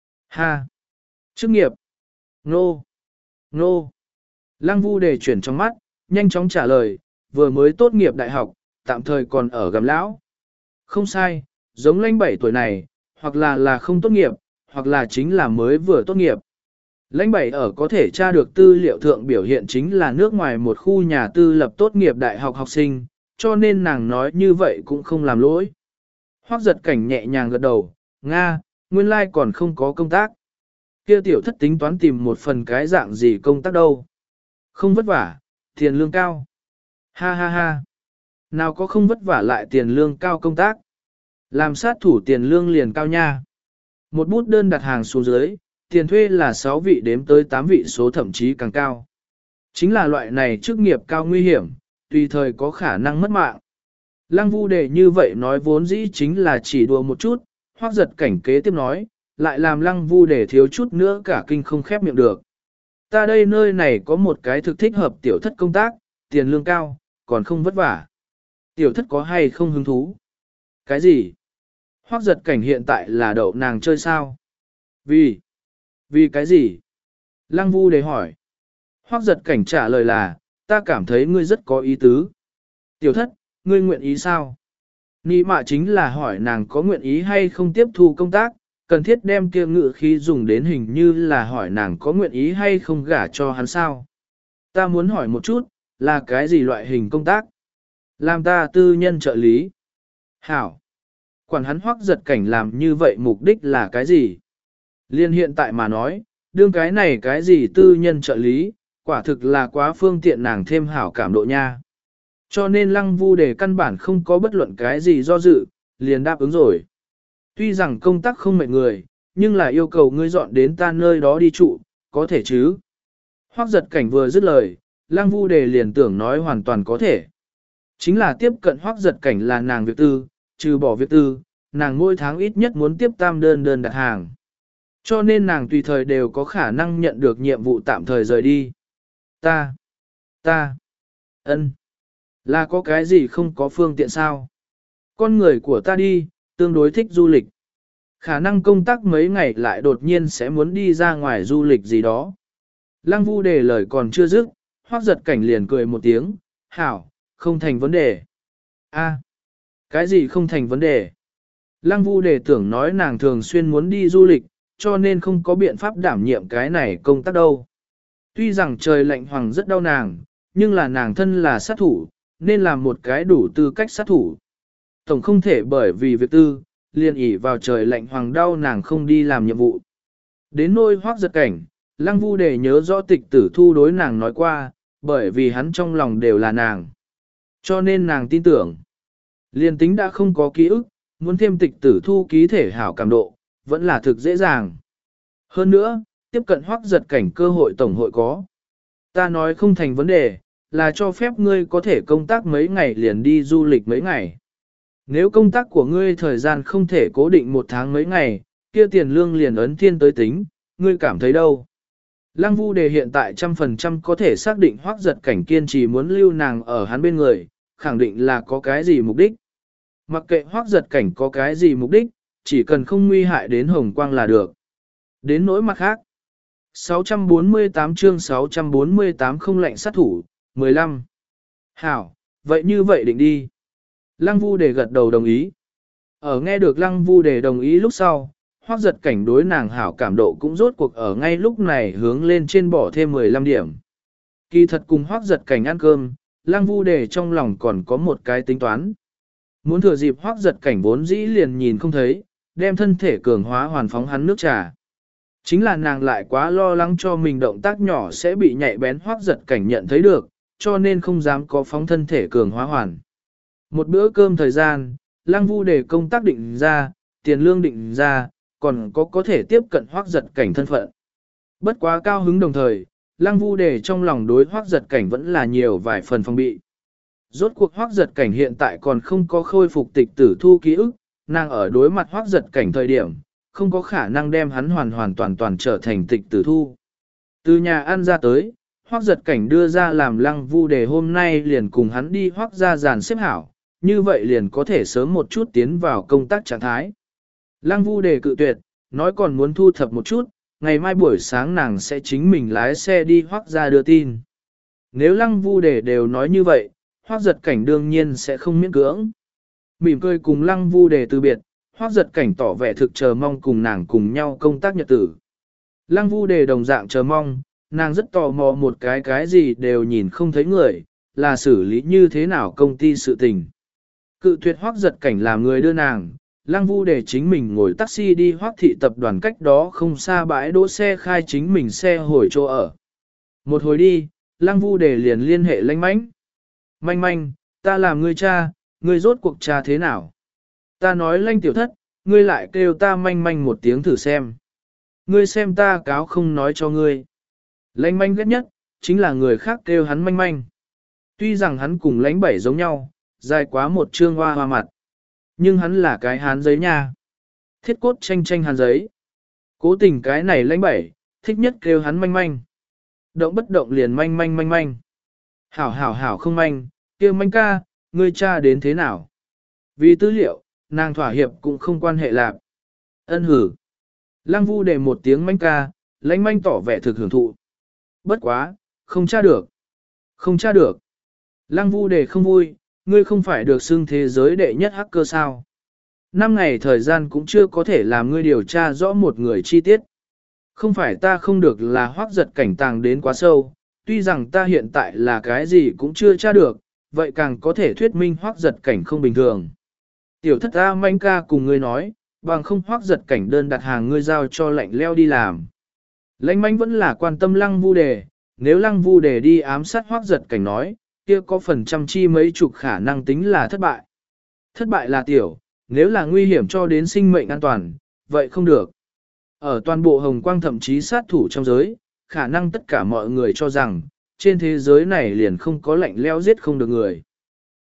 Ha! Trước nghiệp! Nô! Nô! Lăng Vu Đề chuyển trong mắt, nhanh chóng trả lời, vừa mới tốt nghiệp đại học, tạm thời còn ở Gầm Lão. Không sai, giống lãnh bảy tuổi này, hoặc là là không tốt nghiệp, hoặc là chính là mới vừa tốt nghiệp. Lãnh bảy ở có thể tra được tư liệu thượng biểu hiện chính là nước ngoài một khu nhà tư lập tốt nghiệp đại học học sinh, cho nên nàng nói như vậy cũng không làm lỗi. Hoắc Giật Cảnh nhẹ nhàng gật đầu, Nga, nguyên lai like còn không có công tác. Kia tiểu thất tính toán tìm một phần cái dạng gì công tác đâu. Không vất vả, tiền lương cao. Ha ha ha. Nào có không vất vả lại tiền lương cao công tác. Làm sát thủ tiền lương liền cao nha. Một bút đơn đặt hàng xuống dưới, tiền thuê là sáu vị đếm tới tám vị số thậm chí càng cao. Chính là loại này chức nghiệp cao nguy hiểm, tùy thời có khả năng mất mạng. Lăng Vu Đề như vậy nói vốn dĩ chính là chỉ đùa một chút, Hoắc Giật Cảnh kế tiếp nói, lại làm Lăng Vu Đề thiếu chút nữa cả kinh không khép miệng được. Ta đây nơi này có một cái thực thích hợp tiểu thất công tác, tiền lương cao, còn không vất vả. Tiểu thất có hay không hứng thú? Cái gì? Hoắc Giật Cảnh hiện tại là đậu nàng chơi sao? Vì? Vì cái gì? Lăng Vu Đề hỏi. Hoắc Giật Cảnh trả lời là, ta cảm thấy ngươi rất có ý tứ. Tiểu thất, ngươi nguyện ý sao? Nị mạ chính là hỏi nàng có nguyện ý hay không tiếp thu công tác, cần thiết đem kia ngự khí dùng đến hình như là hỏi nàng có nguyện ý hay không gả cho hắn sao. Ta muốn hỏi một chút, là cái gì loại hình công tác? Làm ta tư nhân trợ lý. Hảo. Quản hắn Hoắc Giật Cảnh làm như vậy mục đích là cái gì? Liên hiện tại mà nói, đương cái này cái gì tư nhân trợ lý, quả thực là quá phương tiện nàng thêm hảo cảm độ nha. Cho nên Lăng Vu Đề căn bản không có bất luận cái gì do dự, liền đáp ứng rồi. Tuy rằng công tác không mệt người, nhưng là yêu cầu ngươi dọn đến ta nơi đó đi trụ, có thể chứ. Hoắc Giật Cảnh vừa dứt lời, Lăng Vu Đề liền tưởng nói hoàn toàn có thể. Chính là tiếp cận Hoắc Giật Cảnh là nàng việc tư, trừ bỏ việc tư, nàng mỗi tháng ít nhất muốn tiếp tam đơn đơn đặt hàng. Cho nên nàng tùy thời đều có khả năng nhận được nhiệm vụ tạm thời rời đi. Ta, ta, ân, là có cái gì không có phương tiện sao? Con người của ta đi, tương đối thích du lịch. Khả năng công tác mấy ngày lại đột nhiên sẽ muốn đi ra ngoài du lịch gì đó. Lăng Vu Đề lời còn chưa dứt, Hoắc Giật Cảnh liền cười một tiếng, hảo, không thành vấn đề. A, cái gì không thành vấn đề? Lăng Vu Đề tưởng nói nàng thường xuyên muốn đi du lịch, cho nên không có biện pháp đảm nhiệm cái này công tác đâu. Tuy rằng trời lạnh hoàng rất đau nàng, nhưng là nàng thân là sát thủ, nên làm một cái đủ tư cách sát thủ. Tổng không thể bởi vì việc tư, liền ỉ vào trời lạnh hoàng đau nàng không đi làm nhiệm vụ. Đến nôi Hoắc Giật Cảnh, Lăng Vu Đề nhớ rõ Tịch Tử Thu đối nàng nói qua, bởi vì hắn trong lòng đều là nàng. Cho nên nàng tin tưởng. Liên tính đã không có ký ức, muốn thêm Tịch Tử Thu ký thể hảo cảm độ, vẫn là thực dễ dàng. Hơn nữa, tiếp cận Hoắc Giật Cảnh cơ hội tổng hội có. Ta nói không thành vấn đề, là cho phép ngươi có thể công tác mấy ngày liền đi du lịch mấy ngày. Nếu công tác của ngươi thời gian không thể cố định một tháng mấy ngày, kia tiền lương liền ấn thiên tới tính, ngươi cảm thấy đâu? Lăng Vu Đề hiện tại trăm phần trăm có thể xác định Hoắc Giật Cảnh kiên trì muốn lưu nàng ở hắn bên người, khẳng định là có cái gì mục đích. Mặc kệ Hoắc Giật Cảnh có cái gì mục đích, chỉ cần không nguy hại đến Hồng Quang là được. Đến nỗi mặt khác. sáu trăm bốn mươi tám chương sáu trăm bốn mươi tám không lệnh sát thủ, mười lăm. Hảo, vậy như vậy định đi. Lăng Vu Đề gật đầu đồng ý. Ở nghe được Lăng Vu Đề đồng ý lúc sau, Hoắc Giật Cảnh đối nàng hảo cảm độ cũng rốt cuộc ở ngay lúc này hướng lên trên bỏ thêm mười lăm điểm. Kỳ thật cùng Hoắc Giật Cảnh ăn cơm, Lăng Vu Đề trong lòng còn có một cái tính toán. Muốn thừa dịp Hoắc Giật Cảnh vốn dĩ liền nhìn không thấy, đem thân thể cường hóa hoàn phóng hắn nước trà. Chính là nàng lại quá lo lắng cho mình động tác nhỏ sẽ bị nhạy bén Hoắc Giật Cảnh nhận thấy được, cho nên không dám có phóng thân thể cường hóa hoàn. Một bữa cơm thời gian, Lăng Vu Đề công tác định ra, tiền lương định ra, còn có có thể tiếp cận Hoắc Giật Cảnh thân phận. Bất quá cao hứng đồng thời, Lăng Vu Đề trong lòng đối Hoắc Giật Cảnh vẫn là nhiều vài phần phòng bị. Rốt cuộc Hoắc Giật Cảnh hiện tại còn không có khôi phục Tịch Tử Thu ký ức, nàng ở đối mặt Hoắc Giật Cảnh thời điểm, không có khả năng đem hắn hoàn hoàn toàn toàn trở thành Tịch Tử Thu. Từ nhà ăn ra tới, Hoắc Giật Cảnh đưa ra làm Lăng Vu Đề hôm nay liền cùng hắn đi Hoắc ra dàn xếp hảo, như vậy liền có thể sớm một chút tiến vào công tác trạng thái. Lăng Vu Đề cự tuyệt, nói còn muốn thu thập một chút, ngày mai buổi sáng nàng sẽ chính mình lái xe đi Hoắc ra đưa tin. Nếu Lăng Vu Đề đều nói như vậy, Hoắc Giật Cảnh đương nhiên sẽ không miễn cưỡng. Mỉm cười cùng Lăng Vu Đề từ biệt, Hoắc Giật Cảnh tỏ vẻ thực chờ mong cùng nàng cùng nhau công tác nhật tử. Lăng Vu Đề đồng dạng chờ mong, nàng rất tò mò một cái cái gì đều nhìn không thấy người, là xử lý như thế nào công ty sự tình. Cự tuyệt Hoắc Giật Cảnh làm người đưa nàng, Lăng Vu Đề chính mình ngồi taxi đi Hoắc thị tập đoàn cách đó không xa bãi đỗ xe khai chính mình xe hồi chỗ ở. Một hồi đi, Lăng Vu Đề liền liên hệ Lanh Mánh. Manh manh, ta làm ngươi cha, ngươi rốt cuộc cha thế nào? Ta nói Lanh tiểu thất, ngươi lại kêu ta manh manh một tiếng thử xem. Ngươi xem ta cáo không nói cho ngươi. Lanh manh ghét nhất, chính là người khác kêu hắn manh manh. Tuy rằng hắn cùng Lánh Bảy giống nhau, dài quá một trương hoa hoa mặt. Nhưng hắn là cái hán giấy nha. Thiết cốt tranh tranh hán giấy. Cố tình cái này Lánh Bảy, thích nhất kêu hắn manh manh. Động bất động liền manh manh manh manh. Hảo hảo hảo không manh, kêu manh ca, ngươi cha đến thế nào? Vì tư liệu, nàng thỏa hiệp cũng không quan hệ lạc. Ân hử. Lăng Vu Đề một tiếng manh ca, Lánh manh tỏ vẻ thực hưởng thụ. Bất quá, không tra được. Không tra được. Lăng Vu Đề không vui, ngươi không phải được xưng thế giới đệ nhất hacker sao? Năm ngày thời gian cũng chưa có thể làm ngươi điều tra rõ một người chi tiết. Không phải ta không được là Hoắc Giật Cảnh tàng đến quá sâu, tuy rằng ta hiện tại là cái gì cũng chưa tra được, vậy càng có thể thuyết minh Hoắc Giật Cảnh không bình thường. Tiểu thất ta manh ca cùng ngươi nói, bằng không Hoắc Giật Cảnh đơn đặt hàng ngươi giao cho lạnh leo đi làm. Lãnh manh vẫn là quan tâm Lăng Vu Đề, nếu Lăng Vu Đề đi ám sát Hoắc Giật Cảnh nói, kia có phần trăm chi mấy chục khả năng tính là thất bại. Thất bại là tiểu, nếu là nguy hiểm cho đến sinh mệnh an toàn, vậy không được. Ở toàn bộ Hồng Quang thậm chí sát thủ trong giới, khả năng tất cả mọi người cho rằng, trên thế giới này liền không có lạnh leo giết không được người.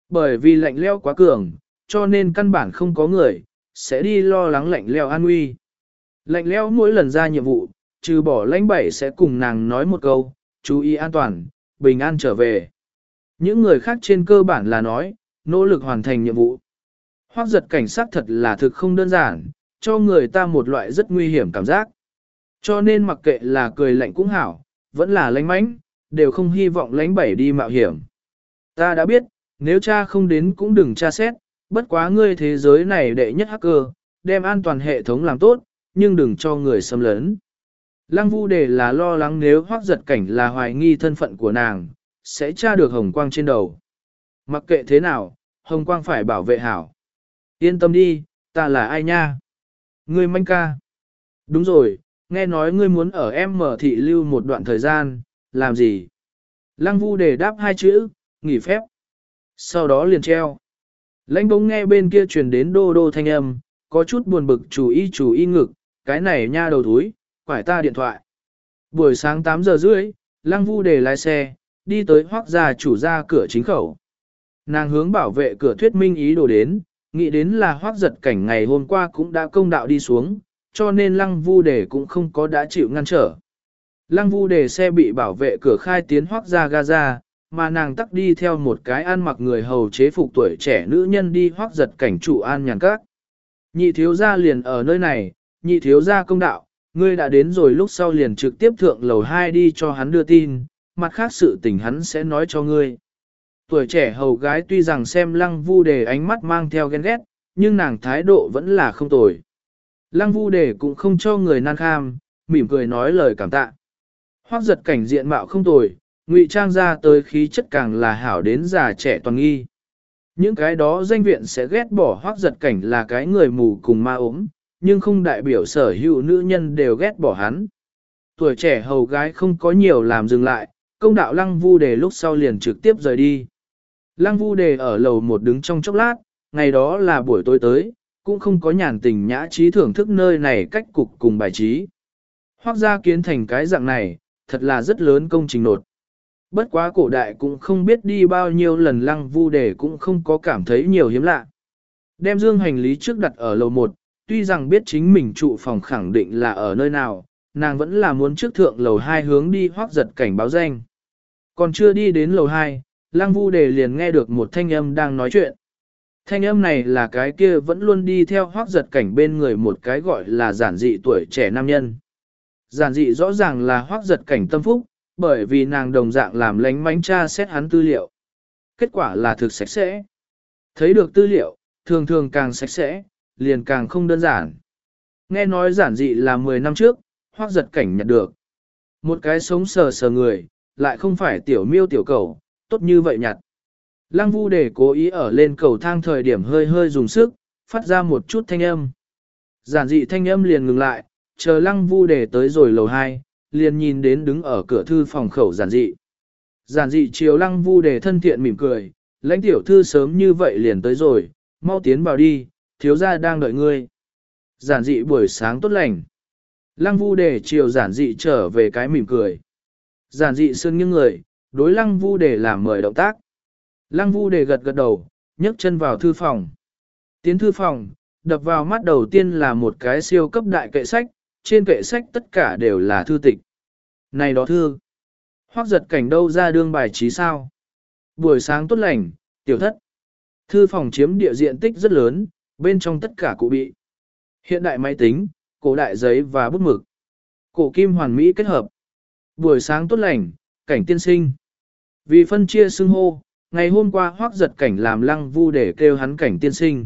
Bởi vì lạnh leo quá cường, cho nên căn bản không có người, sẽ đi lo lắng lạnh leo an nguy. Lạnh leo mỗi lần ra nhiệm vụ, trừ bỏ lãnh bảy sẽ cùng nàng nói một câu, chú ý an toàn, bình an trở về. Những người khác trên cơ bản là nói, nỗ lực hoàn thành nhiệm vụ. Hoác giật cảnh sát thật là thực không đơn giản, cho người ta một loại rất nguy hiểm cảm giác. Cho nên mặc kệ là cười lạnh cũng hảo, vẫn là lánh mánh, đều không hy vọng lánh bảy đi mạo hiểm. Ta đã biết, nếu cha không đến cũng đừng tra xét, bất quá ngươi thế giới này đệ nhất hacker, đem an toàn hệ thống làm tốt, nhưng đừng cho người xâm lấn. Lăng Vu Đề là lo lắng nếu Hoác giật cảnh là hoài nghi thân phận của nàng, sẽ tra được hồng quang trên đầu. Mặc kệ thế nào, hồng quang phải bảo vệ hảo. Yên tâm đi, ta là ai nha? Ngươi manh ca. Đúng rồi, nghe nói ngươi muốn ở em mở thị lưu một đoạn thời gian, làm gì? Lăng Vu Đề đáp hai chữ, nghỉ phép. Sau đó liền treo. Lãnh bỗng nghe bên kia truyền đến đô đô thanh âm, có chút buồn bực chủ y chủ y ngực, cái này nha đầu thúi, quải ta điện thoại. Buổi sáng tám giờ rưỡi, Lăng Vu Đề lái xe, đi tới Hoác gia chủ ra cửa chính khẩu. Nàng hướng bảo vệ cửa thuyết minh ý đồ đến, nghĩ đến là Hoác giật cảnh ngày hôm qua cũng đã công đạo đi xuống, cho nên Lăng Vu Đề cũng không có đã chịu ngăn trở. Lăng Vu Đề xe bị bảo vệ cửa khai tiến Hoác gia Gaza, mà nàng tắc đi theo một cái ăn mặc người hầu chế phục tuổi trẻ nữ nhân đi Hoác giật cảnh chủ an nhàn các. Nhị thiếu gia liền ở nơi này, nhị thiếu gia công đạo, ngươi đã đến rồi lúc sau liền trực tiếp thượng lầu hai đi cho hắn đưa tin, mặt khác sự tình hắn sẽ nói cho ngươi. Tuổi trẻ hầu gái tuy rằng xem Lăng Vu Đề ánh mắt mang theo ghen ghét, nhưng nàng thái độ vẫn là không tồi. Lăng Vu Đề cũng không cho người nan kham, mỉm cười nói lời cảm tạ. Hoác giật cảnh diện mạo không tồi, ngụy trang ra tới khí chất càng là hảo đến già trẻ toàn nghi. Những cái đó danh viện sẽ ghét bỏ Hoác giật cảnh là cái người mù cùng ma ốm, nhưng không đại biểu sở hữu nữ nhân đều ghét bỏ hắn. Tuổi trẻ hầu gái không có nhiều làm dừng lại, công đạo Lăng Vu Đề lúc sau liền trực tiếp rời đi. Lăng Vu Đề ở lầu một đứng trong chốc lát, ngày đó là buổi tối tới, cũng không có nhàn tình nhã trí thưởng thức nơi này cách cục cùng bài trí. Hoác gia kiến thành cái dạng này, thật là rất lớn công trình nột. Bất quá cổ đại cũng không biết đi bao nhiêu lần Lăng Vu Đề cũng không có cảm thấy nhiều hiếm lạ. Đem dương hành lý trước đặt ở lầu một, tuy rằng biết chính mình trụ phòng khẳng định là ở nơi nào, nàng vẫn là muốn trước thượng lầu hai hướng đi Hoác giật cảnh báo danh. Còn chưa đi đến lầu hai, Lăng Vu Đề liền nghe được một thanh âm đang nói chuyện. Thanh âm này là cái kia vẫn luôn đi theo Hoác giật cảnh bên người một cái gọi là giản dị tuổi trẻ nam nhân. Giản dị rõ ràng là Hoác giật cảnh tâm phúc, bởi vì nàng đồng dạng làm lánh mánh tra xét hắn tư liệu. Kết quả là thực sạch sẽ. Thấy được tư liệu, thường thường càng sạch sẽ, liền càng không đơn giản. Nghe nói giản dị là mười năm trước, Hoác giật cảnh nhận được. Một cái sống sờ sờ người, lại không phải tiểu miêu tiểu cầu, tốt như vậy nhặt. Lăng Vu Đề cố ý ở lên cầu thang thời điểm hơi hơi dùng sức, phát ra một chút thanh âm. Giản dị thanh âm liền ngừng lại, chờ Lăng Vu Đề tới rồi lầu hai, liền nhìn đến đứng ở cửa thư phòng khẩu giản dị. Giản dị chiều Lăng Vu Đề thân thiện mỉm cười, lãnh tiểu thư sớm như vậy liền tới rồi, mau tiến vào đi, thiếu gia đang đợi ngươi. Giản dị buổi sáng tốt lành. Lăng Vu Đề chiều giản dị trở về cái mỉm cười. Giản dị sơn nghiêng người, đối Lăng Vu Đề làm mời động tác. Lăng Vu Đề gật gật đầu, nhấc chân vào thư phòng. Tiến thư phòng, đập vào mắt đầu tiên là một cái siêu cấp đại kệ sách, trên kệ sách tất cả đều là thư tịch. Này đó thư, Hoác giật cảnh đâu ra đương bài trí sao? Buổi sáng tốt lành, tiểu thất. Thư phòng chiếm địa diện tích rất lớn, bên trong tất cả cụ bị. Hiện đại máy tính, cổ đại giấy và bút mực. Cổ kim hoàn mỹ kết hợp. Buổi sáng tốt lành, cảnh tiên sinh. Vì phân chia xưng hô, ngày hôm qua Hoác giật cảnh làm Lăng Vu để kêu hắn cảnh tiên sinh.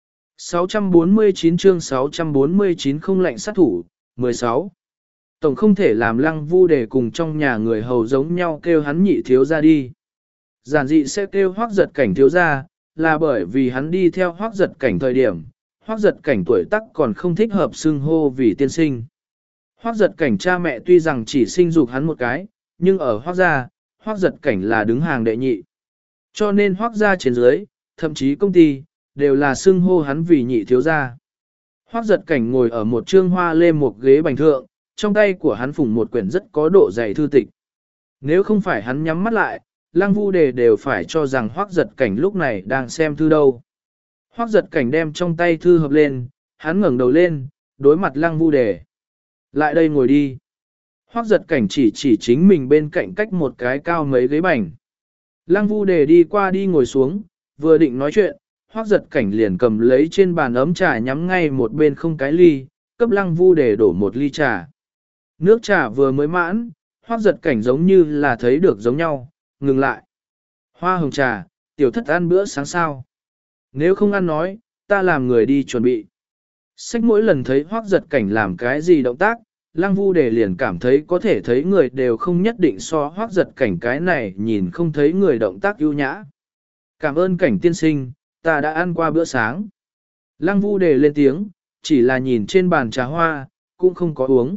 sáu trăm bốn mươi chín chương sáu trăm bốn mươi chín không lệnh sát thủ, mười sáu. Tổng không thể làm Lăng Vu để cùng trong nhà người hầu giống nhau kêu hắn nhị thiếu ra đi. Giản dị sẽ kêu Hoác giật cảnh thiếu ra, là bởi vì hắn đi theo Hoác giật cảnh thời điểm, Hoác giật cảnh tuổi tác còn không thích hợp xưng hô vì tiên sinh. Hoác giật cảnh cha mẹ tuy rằng chỉ sinh dục hắn một cái, nhưng ở Hoác gia, Hoác giật cảnh là đứng hàng đệ nhị. Cho nên Hoác gia trên dưới, thậm chí công ty, đều là xưng hô hắn vì nhị thiếu gia. Hoác giật cảnh ngồi ở một trương hoa lê một ghế bành thượng, trong tay của hắn phủng một quyển rất có độ dày thư tịch. Nếu không phải hắn nhắm mắt lại, Lăng Vu Đề đều phải cho rằng Hoắc Giật Cảnh lúc này đang xem thư đâu. Hoắc Giật Cảnh đem trong tay thư hợp lên, hắn ngẩng đầu lên, đối mặt Lăng Vu Đề. Lại đây ngồi đi. Hoắc Giật Cảnh chỉ chỉ chính mình bên cạnh cách một cái cao mấy ghế bành. Lăng Vu Đề đi qua đi ngồi xuống, vừa định nói chuyện, Hoắc Giật Cảnh liền cầm lấy trên bàn ấm trà nhắm ngay một bên không cái ly, cấp Lăng Vu Đề đổ một ly trà. Nước trà vừa mới mãn, Hoắc Giật Cảnh giống như là thấy được giống nhau, ngừng lại. Hoa hồng trà, tiểu thất ăn bữa sáng sao? Nếu không ăn nói, ta làm người đi chuẩn bị. Sách mỗi lần thấy Hoắc Giật Cảnh làm cái gì động tác, Lăng Vu Đề liền cảm thấy có thể thấy người đều không nhất định so Hoắc Giật Cảnh cái này nhìn không thấy người động tác ưu nhã. Cảm ơn Cảnh tiên sinh, ta đã ăn qua bữa sáng. Lăng Vu Đề lên tiếng, chỉ là nhìn trên bàn trà hoa, cũng không có uống.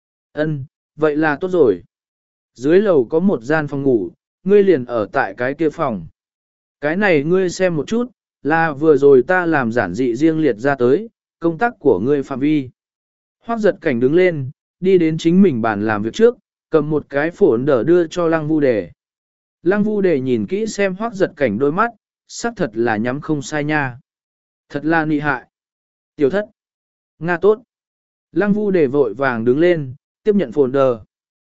Ân, vậy là tốt rồi. Dưới lầu có một gian phòng ngủ, ngươi liền ở tại cái kia phòng. Cái này ngươi xem một chút, là vừa rồi ta làm giản dị riêng liệt ra tới, công tác của ngươi phạm vi. Hoắc Giật Cảnh đứng lên, đi đến chính mình bàn làm việc trước, cầm một cái phổn đỡ đưa cho Lăng Vu Đề. Lăng Vu Đề nhìn kỹ xem Hoắc Giật Cảnh đôi mắt, xác thật là nhắm không sai nha. Thật là nị hại. Tiểu thất. Nga tốt. Lăng Vu Đề vội vàng đứng lên, tiếp nhận phổn đỡ.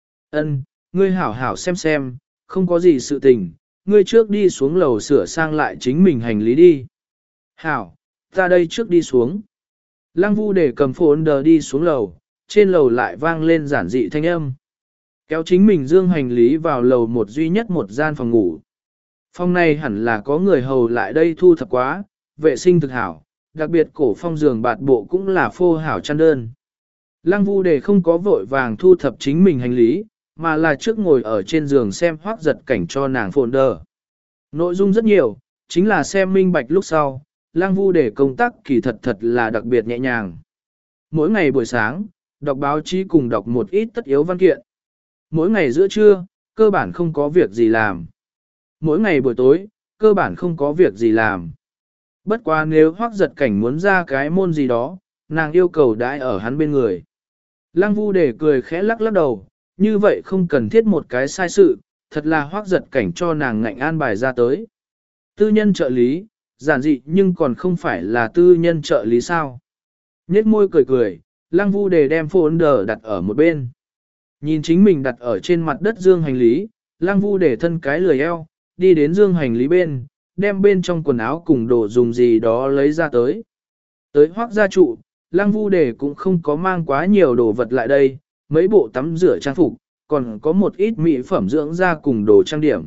Ân, ngươi hảo hảo xem xem, không có gì sự tình, ngươi trước đi xuống lầu sửa sang lại chính mình hành lý đi. Hảo, ta đây trước đi xuống. Lăng Vu Đề cầm phổn đỡ đi xuống lầu, trên lầu lại vang lên giản dị thanh âm. Kéo chính mình dương hành lý vào lầu một duy nhất một gian phòng ngủ. Phòng này hẳn là có người hầu lại đây thu thập quá, vệ sinh thực hảo, đặc biệt cổ phong giường bạt bộ cũng là phô hảo chăn đơn. Lăng Vu Đề không có vội vàng thu thập chính mình hành lý, mà là trước ngồi ở trên giường xem Hoắc Giật Cảnh cho nàng phồn đờ. Nội dung rất nhiều, chính là xem minh bạch lúc sau, Lăng Vu Đề công tác kỳ thật thật là đặc biệt nhẹ nhàng. Mỗi ngày buổi sáng, đọc báo chí cùng đọc một ít tất yếu văn kiện. Mỗi ngày giữa trưa, cơ bản không có việc gì làm. Mỗi ngày buổi tối, cơ bản không có việc gì làm. Bất quá nếu Hoắc Giật Cảnh muốn ra cái môn gì đó, nàng yêu cầu đãi ở hắn bên người. Lăng Vu Đề cười khẽ lắc lắc đầu, như vậy không cần thiết một cái sai sự, thật là Hoắc Giật Cảnh cho nàng ngạnh an bài ra tới. Tư nhân trợ lý, giản dị nhưng còn không phải là tư nhân trợ lý sao. Nhếch môi cười cười, Lăng Vu Đề đem phồn đờ đặt ở một bên. Nhìn chính mình đặt ở trên mặt đất dương hành lý, Lăng Vu Đề thân cái lười eo, đi đến dương hành lý bên, đem bên trong quần áo cùng đồ dùng gì đó lấy ra tới. Tới Hoắc gia trụ, Lăng Vu Đề cũng không có mang quá nhiều đồ vật lại đây, mấy bộ tắm rửa trang phục, còn có một ít mỹ phẩm dưỡng da cùng đồ trang điểm.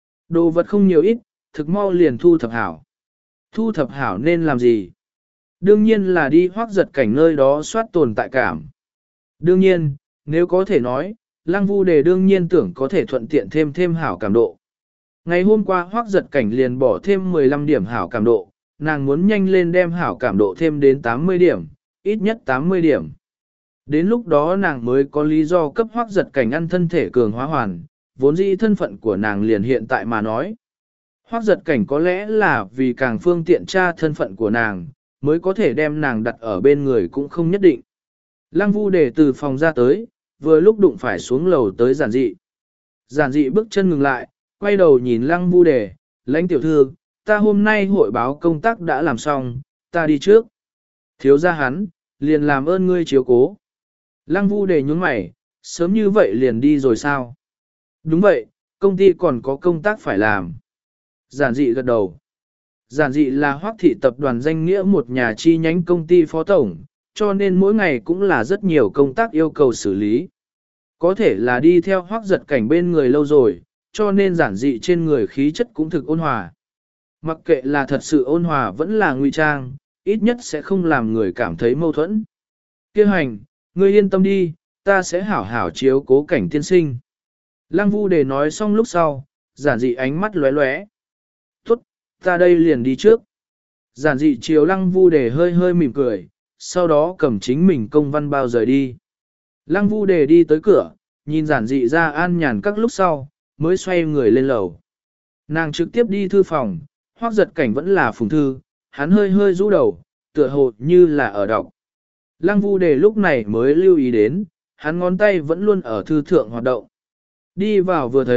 Đồ vật không nhiều ít, thực mau liền thu thập hảo. Thu thập hảo nên làm gì? Đương nhiên là đi Hoắc Giật Cảnh nơi đó soát tồn tại cảm. Đương nhiên, nếu có thể nói, Lăng Vu Đề đương nhiên tưởng có thể thuận tiện thêm thêm hảo cảm độ. Ngày hôm qua Hoắc Giật Cảnh liền bỏ thêm mười lăm điểm hảo cảm độ, nàng muốn nhanh lên đem hảo cảm độ thêm đến tám mươi điểm, ít nhất tám mươi điểm. Đến lúc đó nàng mới có lý do cấp Hoắc Giật Cảnh ăn thân thể cường hóa hoàn, vốn dĩ thân phận của nàng liền hiện tại mà nói. Hoắc Giật Cảnh có lẽ là vì càng phương tiện tra thân phận của nàng, mới có thể đem nàng đặt ở bên người cũng không nhất định. Lăng Vu Đề từ phòng ra tới, vừa lúc đụng phải xuống lầu tới giản dị. Giản dị bước chân ngừng lại, quay đầu nhìn Lăng Vu Đề, lãnh tiểu thư, ta hôm nay hội báo công tác đã làm xong, ta đi trước. Thiếu gia hắn, liền làm ơn ngươi chiếu cố. Lăng Vu Đề nhún mày, sớm như vậy liền đi rồi sao? Đúng vậy, công ty còn có công tác phải làm. Giản dị gật đầu. Giản dị là Hoắc thị tập đoàn danh nghĩa một nhà chi nhánh công ty phó tổng, cho nên mỗi ngày cũng là rất nhiều công tác yêu cầu xử lý. Có thể là đi theo Hoắc Giật Cảnh bên người lâu rồi, cho nên giản dị trên người khí chất cũng thực ôn hòa. Mặc kệ là thật sự ôn hòa vẫn là ngụy trang, ít nhất sẽ không làm người cảm thấy mâu thuẫn. Kêu hành, ngươi yên tâm đi, ta sẽ hảo hảo chiếu cố Cảnh tiên sinh. Lăng Vu Đề nói xong lúc sau, giản dị ánh mắt lóe lóe. Tốt, ta đây liền đi trước. Giản dị chiếu Lăng Vu Đề hơi hơi mỉm cười, sau đó cầm chính mình công văn bao rời đi. Lăng Vu Đề đi tới cửa, nhìn giản dị ra an nhàn các lúc sau, mới xoay người lên lầu. Nàng trực tiếp đi thư phòng, Hoắc Giật Cảnh vẫn là phùng thư, hắn hơi hơi rũ đầu, tựa hồ như là ở đọc. Lăng Vu Đề lúc này mới lưu ý đến, hắn ngón tay vẫn luôn ở thư thượng hoạt động. Đi vào vừa thấy,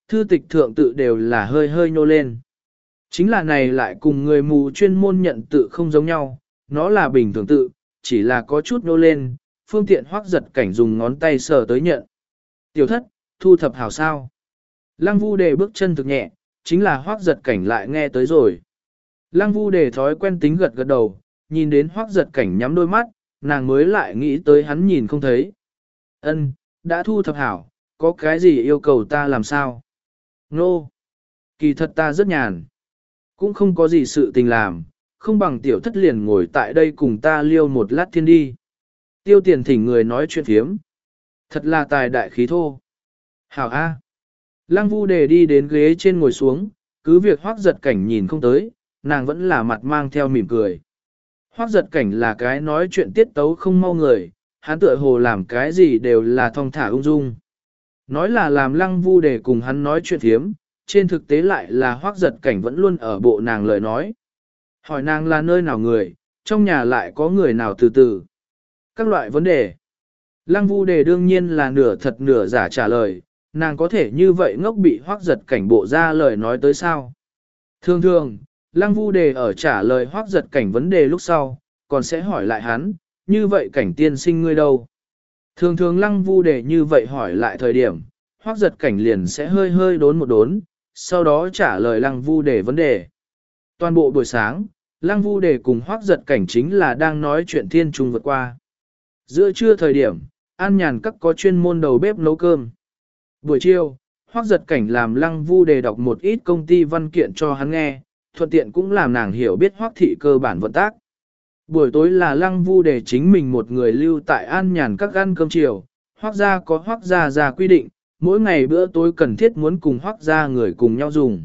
thư tịch thượng tự đều là hơi hơi nhô lên. Chính là này lại cùng người mù chuyên môn nhận tự không giống nhau, nó là bình thường tự, chỉ là có chút nhô lên, phương tiện Hoắc Giật Cảnh dùng ngón tay sờ tới nhận. Tiểu thất, thu thập hảo sao. Lăng Vu Đề bước chân thực nhẹ, chính là Hoắc Giật Cảnh lại nghe tới rồi. Lăng Vu Đề thói quen tính gật gật đầu, nhìn đến Hoắc Giật Cảnh nhắm đôi mắt, nàng mới lại nghĩ tới hắn nhìn không thấy. Ân, đã thu thập hảo, có cái gì yêu cầu ta làm sao? Nô, no. Kỳ thật ta rất nhàn, cũng không có gì sự tình làm, không bằng tiểu thất liền ngồi tại đây cùng ta liêu một lát thiên đi. Tiêu Tiền thỉnh người nói chuyện phiếm. Thật là tài đại khí thô. Hảo A. Lăng Vu Đề đi đến ghế trên ngồi xuống, cứ việc Hoắc Giật Cảnh nhìn không tới, nàng vẫn là mặt mang theo mỉm cười. Hoắc Giật Cảnh là cái nói chuyện tiết tấu không mau người, hắn tựa hồ làm cái gì đều là thong thả ung dung. Nói là làm Lăng Vu Đề cùng hắn nói chuyện phiếm, trên thực tế lại là Hoắc Giật Cảnh vẫn luôn ở bộ nàng lời nói. Hỏi nàng là nơi nào người, trong nhà lại có người nào từ từ. Các loại vấn đề. Lăng Vu Đề đương nhiên là nửa thật nửa giả trả lời, nàng có thể như vậy ngốc bị Hoắc Giật Cảnh bộ ra lời nói tới sao. Thường thường, Lăng Vu Đề ở trả lời Hoắc Giật Cảnh vấn đề lúc sau, còn sẽ hỏi lại hắn, như vậy Cảnh tiên sinh ngươi đâu? Thường thường Lăng Vu Đề như vậy hỏi lại thời điểm, Hoắc Giật Cảnh liền sẽ hơi hơi đốn một đốn, sau đó trả lời Lăng Vu Đề vấn đề. Toàn bộ buổi sáng, Lăng Vu Đề cùng Hoắc Giật Cảnh chính là đang nói chuyện thiên trung vượt qua. Giữa trưa thời điểm, An Nhàn các có chuyên môn đầu bếp nấu cơm. Buổi chiều, Hoắc Giật Cảnh làm Lăng Vu Đề đọc một ít công ty văn kiện cho hắn nghe, thuận tiện cũng làm nàng hiểu biết Hoắc thị cơ bản vận tác. Buổi tối là Lăng Vu Đề chính mình một người lưu tại An Nhàn các ăn cơm chiều, Hoắc gia có Hoắc gia gia quy định, mỗi ngày bữa tối cần thiết muốn cùng Hoắc gia người cùng nhau dùng.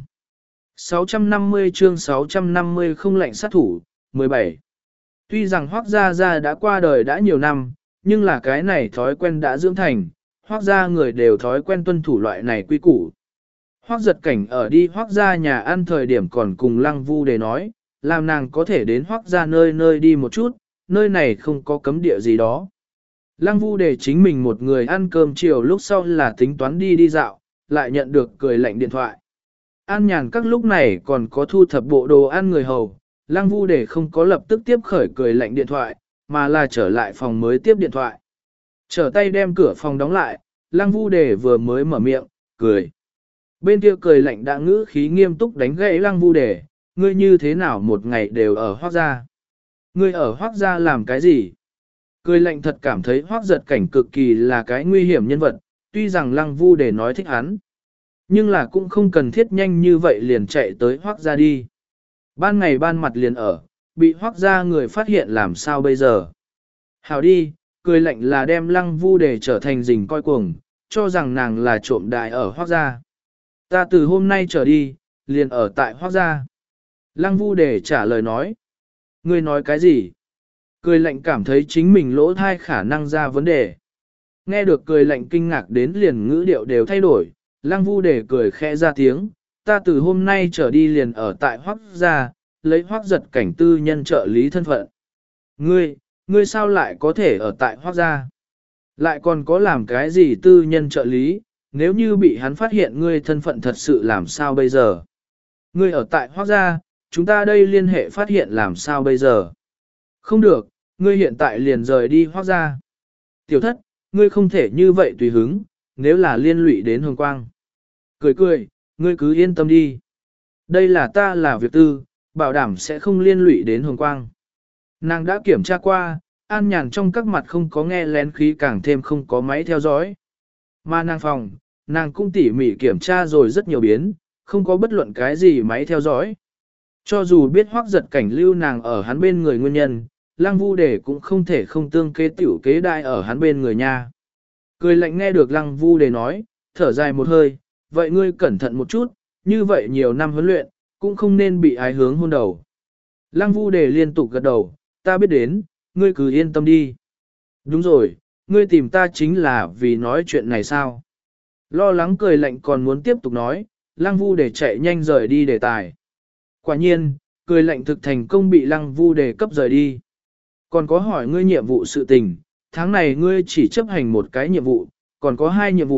sáu trăm năm mươi chương sáu trăm năm mươi không lệnh sát thủ, mười bảy. Tuy rằng Hoắc gia gia đã qua đời đã nhiều năm, nhưng là cái này thói quen đã dưỡng thành, Hoắc gia người đều thói quen tuân thủ loại này quy củ. Hoắc Giật Cảnh ở đi Hoắc gia nhà ăn thời điểm còn cùng Lăng Vu Đề nói, làm nàng có thể đến Hoắc gia nơi nơi đi một chút, nơi này không có cấm địa gì đó. Lăng Vu Đề chính mình một người ăn cơm chiều lúc sau là tính toán đi đi dạo, lại nhận được cười lạnh điện thoại. An Nhàn các lúc này còn có thu thập bộ đồ ăn người hầu, Lăng Vu Đề không có lập tức tiếp khởi cười lạnh điện thoại, mà là trở lại phòng mới tiếp điện thoại. Trở tay đem cửa phòng đóng lại, Lăng Vu Đề vừa mới mở miệng, cười. Bên kia cười lạnh đã ngữ khí nghiêm túc đánh gãy Lăng Vu Đề, ngươi như thế nào một ngày đều ở Hoắc gia? Ngươi ở Hoắc gia làm cái gì? Cười lạnh thật cảm thấy Hoắc Giật Cảnh cực kỳ là cái nguy hiểm nhân vật, tuy rằng Lăng Vu Đề nói thích hắn, nhưng là cũng không cần thiết nhanh như vậy liền chạy tới Hoắc gia đi. Ban ngày ban mặt liền ở, bị Hoắc gia người phát hiện làm sao bây giờ? Hảo đi, cười lạnh là đem Lăng Vu Đề trở thành rình coi cuồng, cho rằng nàng là trộm đại ở Hoắc gia. Ta từ hôm nay trở đi, liền ở tại Hoắc gia. Lăng Vu Đề trả lời nói. Ngươi nói cái gì? Cười lạnh cảm thấy chính mình lỗ thai khả năng ra vấn đề. Nghe được cười lạnh kinh ngạc đến liền ngữ điệu đều thay đổi, Lăng Vu Đề cười khẽ ra tiếng, ta từ hôm nay trở đi liền ở tại Hoắc gia, lấy Hoắc Giật Cảnh tư nhân trợ lý thân phận. Ngươi, ngươi sao lại có thể ở tại Hoắc gia? Lại còn có làm cái gì tư nhân trợ lý, nếu như bị hắn phát hiện ngươi thân phận thật sự làm sao bây giờ? Ngươi ở tại Hoắc gia, chúng ta đây liên hệ phát hiện làm sao bây giờ? Không được, ngươi hiện tại liền rời đi Hoắc gia. Tiểu thất, ngươi không thể như vậy tùy hứng, nếu là liên lụy đến Hồng Quang. Cười cười, ngươi cứ yên tâm đi. Đây là ta là việc tư, bảo đảm sẽ không liên lụy đến Hồng Quang. Nàng đã kiểm tra qua, An Nhàn trong các mặt không có nghe lén khí càng thêm không có máy theo dõi. Mà nàng phòng, nàng cũng tỉ mỉ kiểm tra rồi rất nhiều biến, không có bất luận cái gì máy theo dõi. Cho dù biết Hoắc Giật Cảnh lưu nàng ở hắn bên người nguyên nhân, Lăng Vu Đề cũng không thể không tương kế tiểu kế đại ở hắn bên người nha. Cười lạnh nghe được Lăng Vu Đề nói, thở dài một hơi, vậy ngươi cẩn thận một chút, như vậy nhiều năm huấn luyện, cũng không nên bị ái hướng hôn đầu. Lăng Vu Đề liên tục gật đầu, ta biết đến, ngươi cứ yên tâm đi. Đúng rồi, ngươi tìm ta chính là vì nói chuyện này sao? Lo lắng cười lạnh còn muốn tiếp tục nói, Lăng Vu Đề chạy nhanh rời đi đề tài. Quả nhiên, cười lạnh thực thành công bị Lăng Vu Đề cấp rời đi. Còn có hỏi ngươi nhiệm vụ sự tình, tháng này ngươi chỉ chấp hành một cái nhiệm vụ, còn có hai nhiệm vụ,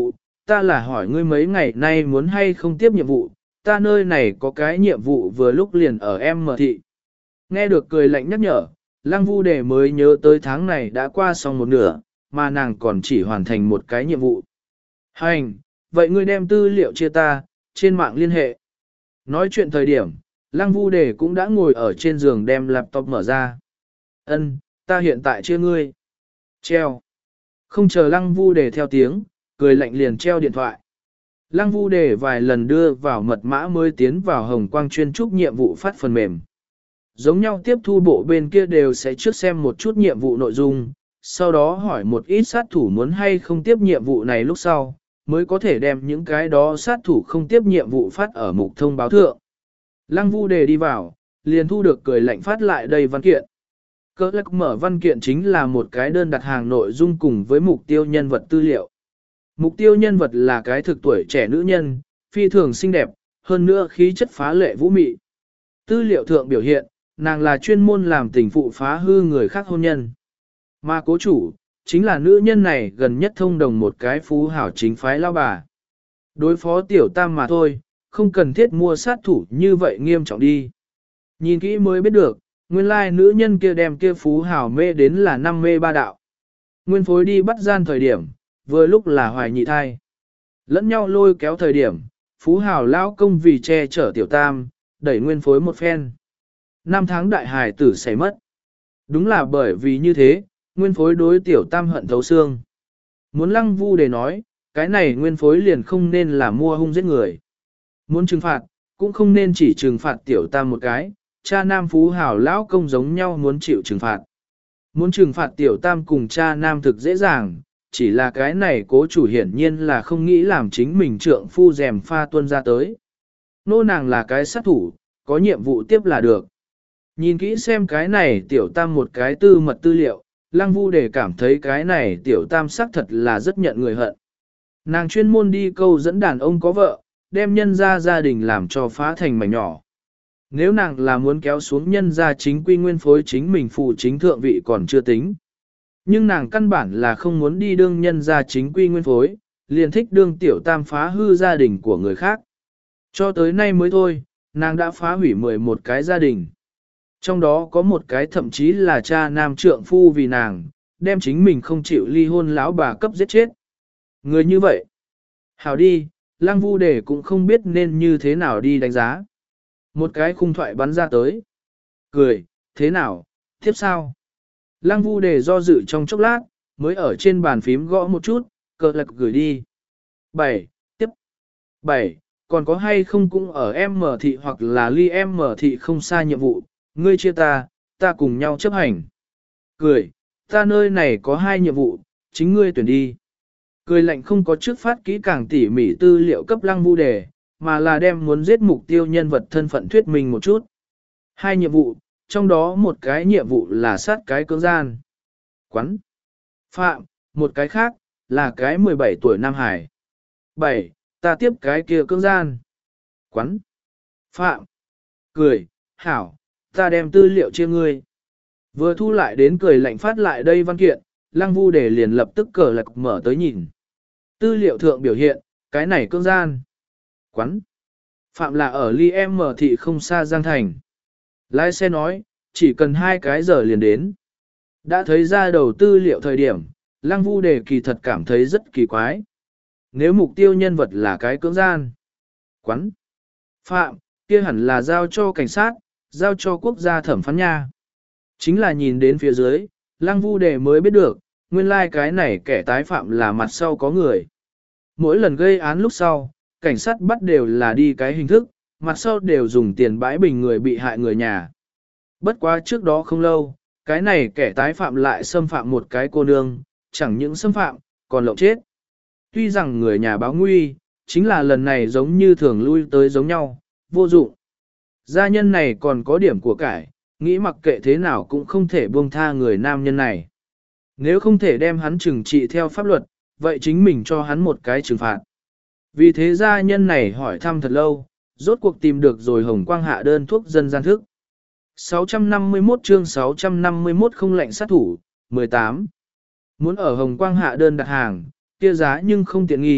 ta là hỏi ngươi mấy ngày nay muốn hay không tiếp nhiệm vụ, ta nơi này có cái nhiệm vụ vừa lúc liền ở em mở thị. Nghe được cười lạnh nhắc nhở, Lăng Vu Đề mới nhớ tới tháng này đã qua xong một nửa, mà nàng còn chỉ hoàn thành một cái nhiệm vụ. Hành, vậy ngươi đem tư liệu chia ta, trên mạng liên hệ. Nói chuyện thời điểm, Lăng Vu Đề cũng đã ngồi ở trên giường đem laptop mở ra. Ân, ta hiện tại chia ngươi. Treo. Không chờ Lăng Vu Đề theo tiếng, cười lạnh liền treo điện thoại. Lăng Vu Đề vài lần đưa vào mật mã mới tiến vào Hồng Quang chuyên trúc nhiệm vụ phát phần mềm. Giống nhau tiếp thu bộ bên kia đều sẽ trước xem một chút nhiệm vụ nội dung, sau đó hỏi một ít sát thủ muốn hay không tiếp nhiệm vụ này lúc sau, mới có thể đem những cái đó sát thủ không tiếp nhiệm vụ phát ở mục thông báo thượng. Lăng Vu Đề đi vào, liền thu được cười lạnh phát lại đây văn kiện. Cơ lắc mở văn kiện chính là một cái đơn đặt hàng nội dung cùng với mục tiêu nhân vật tư liệu. Mục tiêu nhân vật là cái thực tuổi trẻ nữ nhân, phi thường xinh đẹp, hơn nữa khí chất phá lệ vũ mị. Tư liệu thượng biểu hiện, nàng là chuyên môn làm tình phụ phá hư người khác hôn nhân. Mà cố chủ, chính là nữ nhân này gần nhất thông đồng một cái phú hảo chính phái lao bà. Đối phó tiểu tam mà thôi, không cần thiết mua sát thủ như vậy nghiêm trọng đi. Nhìn kỹ mới biết được, nguyên lai nữ nhân kia đem kia phú hảo mê đến là năm mê ba đạo. Nguyên phối đi bắt gian thời điểm, vừa lúc là hoài nhị thai. Lẫn nhau lôi kéo thời điểm, phú hảo lao công vì che chở tiểu tam, đẩy nguyên phối một phen. Năm tháng đại hài tử xảy mất. Đúng là bởi vì như thế, nguyên phối đối tiểu tam hận thấu xương. Muốn Lăng Vu Đề nói, cái này nguyên phối liền không nên là mua hung giết người. Muốn trừng phạt, cũng không nên chỉ trừng phạt tiểu tam một cái, cha nam phú hảo lão công giống nhau muốn chịu trừng phạt. Muốn trừng phạt tiểu tam cùng cha nam thực dễ dàng, chỉ là cái này cố chủ hiển nhiên là không nghĩ làm chính mình trượng phu rèm pha tuân ra tới. Nô nàng là cái sát thủ, có nhiệm vụ tiếp là được. Nhìn kỹ xem cái này tiểu tam một cái tư mật tư liệu, Lăng Vu Đề cảm thấy cái này tiểu tam sắc thật là rất nhận người hận. Nàng chuyên môn đi câu dẫn đàn ông có vợ, đem nhân ra gia đình làm cho phá thành mảnh nhỏ. Nếu nàng là muốn kéo xuống nhân ra chính quy nguyên phối chính mình phụ chính thượng vị còn chưa tính. Nhưng nàng căn bản là không muốn đi đương nhân ra chính quy nguyên phối, liền thích đương tiểu tam phá hư gia đình của người khác. Cho tới nay mới thôi, nàng đã phá hủy mười một cái gia đình. Trong đó có một cái thậm chí là cha nam trượng phu vì nàng, đem chính mình không chịu ly hôn lão bà cấp giết chết. Người như vậy. Hảo đi, Lăng Vu Đề cũng không biết nên như thế nào đi đánh giá. Một cái khung thoại bắn ra tới. Cười, thế nào, tiếp sao? Lăng Vu Đề do dự trong chốc lát, mới ở trên bàn phím gõ một chút, cờ lạc gửi đi. bảy. Tiếp. bảy. Còn có hay không cũng ở em mở thị hoặc là ly em mở thị không xa nhiệm vụ, ngươi chia ta, ta cùng nhau chấp hành. Cười, ta nơi này có hai nhiệm vụ, chính ngươi tuyển đi. Cười lạnh không có trước phát kỹ càng tỉ mỉ tư liệu cấp Lăng Vu Đề, mà là đem muốn giết mục tiêu nhân vật thân phận thuyết minh một chút. Hai nhiệm vụ, trong đó một cái nhiệm vụ là sát cái cưỡng gian. Quắn. Phạm, một cái khác, là cái mười bảy tuổi Nam Hải. bảy. Ta tiếp cái kia cưỡng gian. Quắn. Phạm. Cười, hảo, ta đem tư liệu chia ngươi. Vừa thu lại đến cười lạnh phát lại đây văn kiện, Lăng Vu Đề liền lập tức cờ lạc mở tới nhìn. Tư liệu thượng biểu hiện, cái này cưỡng gian. Quắn. Phạm là ở ly em mở thị không xa Giang Thành. Lái xe nói, chỉ cần hai cái giờ liền đến. Đã thấy ra đầu tư liệu thời điểm, Lăng Vu Đề kỳ thật cảm thấy rất kỳ quái. Nếu mục tiêu nhân vật là cái cưỡng gian. Quắn. Phạm, kia hẳn là giao cho cảnh sát, giao cho quốc gia thẩm phán nha. Chính là nhìn đến phía dưới, Lăng Vu Đề mới biết được, nguyên lai like cái này kẻ tái phạm là mặt sau có người. Mỗi lần gây án lúc sau, cảnh sát bắt đều là đi cái hình thức, mặt sau đều dùng tiền bãi bình người bị hại người nhà. Bất quá trước đó không lâu, cái này kẻ tái phạm lại xâm phạm một cái cô nương, chẳng những xâm phạm, còn lộng chết. Tuy rằng người nhà báo nguy, chính là lần này giống như thường lui tới giống nhau, vô dụng. Gia nhân này còn có điểm của cải, nghĩ mặc kệ thế nào cũng không thể buông tha người nam nhân này. Nếu không thể đem hắn trừng trị theo pháp luật, vậy chính mình cho hắn một cái trừng phạt. Vì thế gia nhân này hỏi thăm thật lâu, rốt cuộc tìm được rồi Hồng Quang hạ đơn thuốc dân gian thức. sáu trăm năm mươi mốt chương sáu trăm năm mươi mốt không lệnh sát thủ, mười tám. Muốn ở Hồng Quang hạ đơn đặt hàng, kia giá nhưng không tiện nghi,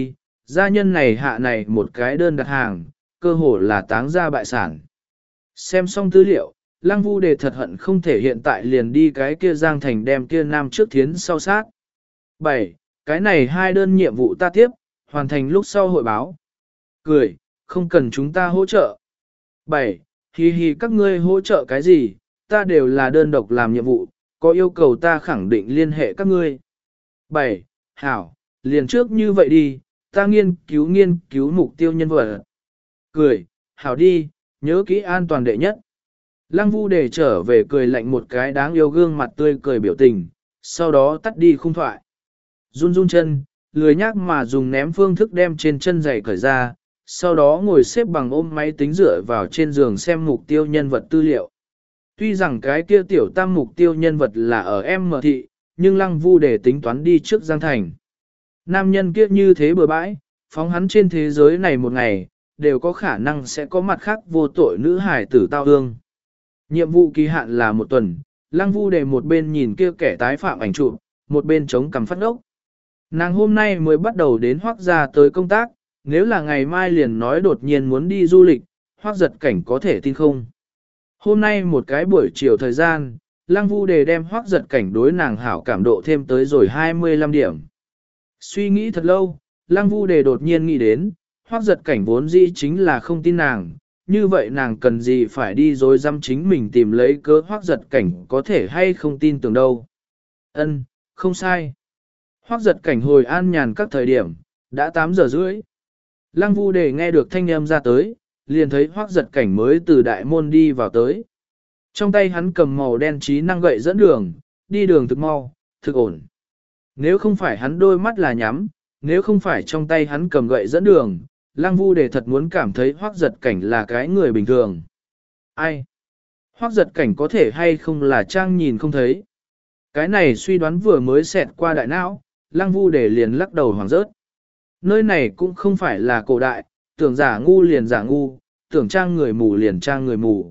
gia nhân này hạ này một cái đơn đặt hàng, cơ hồ là táng ra bại sản. Xem xong tư liệu, Lăng Vu Đề thật hận không thể hiện tại liền đi cái kia Giang Thành đem kia nam trước thiến sau sát. bảy. Cái này hai đơn nhiệm vụ ta tiếp, hoàn thành lúc sau hội báo. Cười, không cần chúng ta hỗ trợ. bảy. Hi hi các ngươi hỗ trợ cái gì, ta đều là đơn độc làm nhiệm vụ, có yêu cầu ta khẳng định liên hệ các ngươi. bảy. Hảo, liền trước như vậy đi, ta nghiên cứu nghiên cứu mục tiêu nhân vật. Cười, hảo đi, nhớ kỹ an toàn đệ nhất. Lăng Vu Đề trở về cười lạnh một cái đáng yêu gương mặt tươi cười biểu tình, sau đó tắt đi khung thoại. Run run chân, lười nhác mà dùng ném phương thức đem trên chân giày cởi ra, sau đó ngồi xếp bằng ôm máy tính dựa vào trên giường xem mục tiêu nhân vật tư liệu. Tuy rằng cái kia tiểu tam mục tiêu nhân vật là ở M thị, nhưng Lăng Vu Đề tính toán đi trước Giang Thành. Nam nhân kia như thế bừa bãi, phóng hắn trên thế giới này một ngày, đều có khả năng sẽ có mặt khác vô tội nữ hải tử tao ương. Nhiệm vụ kỳ hạn là một tuần, Lăng Vu Đề một bên nhìn kia kẻ tái phạm ảnh chụp, một bên chống cằm phát ốc. Nàng hôm nay mới bắt đầu đến Hoác gia tới công tác, nếu là ngày mai liền nói đột nhiên muốn đi du lịch, Hoác giật cảnh có thể tin không. Hôm nay một cái buổi chiều thời gian, Lăng Vu Đề đem Hoác giật cảnh đối nàng hảo cảm độ thêm tới rồi hai mươi lăm điểm. Suy nghĩ thật lâu, Lăng Vu Đề đột nhiên nghĩ đến, Hoác giật cảnh vốn dĩ chính là không tin nàng, như vậy nàng cần gì phải đi dối dăm chính mình tìm lấy cớ Hoác giật cảnh có thể hay không tin tưởng đâu. Ân, không sai. Hoác giật cảnh hồi an nhàn các thời điểm, đã tám giờ rưỡi. Lăng Vu Đề nghe được thanh âm ra tới, liền thấy Hoác giật cảnh mới từ đại môn đi vào tới. Trong tay hắn cầm màu đen trí năng gậy dẫn đường, đi đường thực mau, thực ổn. Nếu không phải hắn đôi mắt là nhắm, nếu không phải trong tay hắn cầm gậy dẫn đường, Lăng Vu Đề thật muốn cảm thấy Hoác giật cảnh là cái người bình thường. Ai? Hoác giật cảnh có thể hay không là trang nhìn không thấy? Cái này suy đoán vừa mới xẹt qua đại não, Lăng Vu Đề liền lắc đầu hoảng rớt. Nơi này cũng không phải là cổ đại, tưởng giả ngu liền giả ngu, tưởng trang người mù liền trang người mù.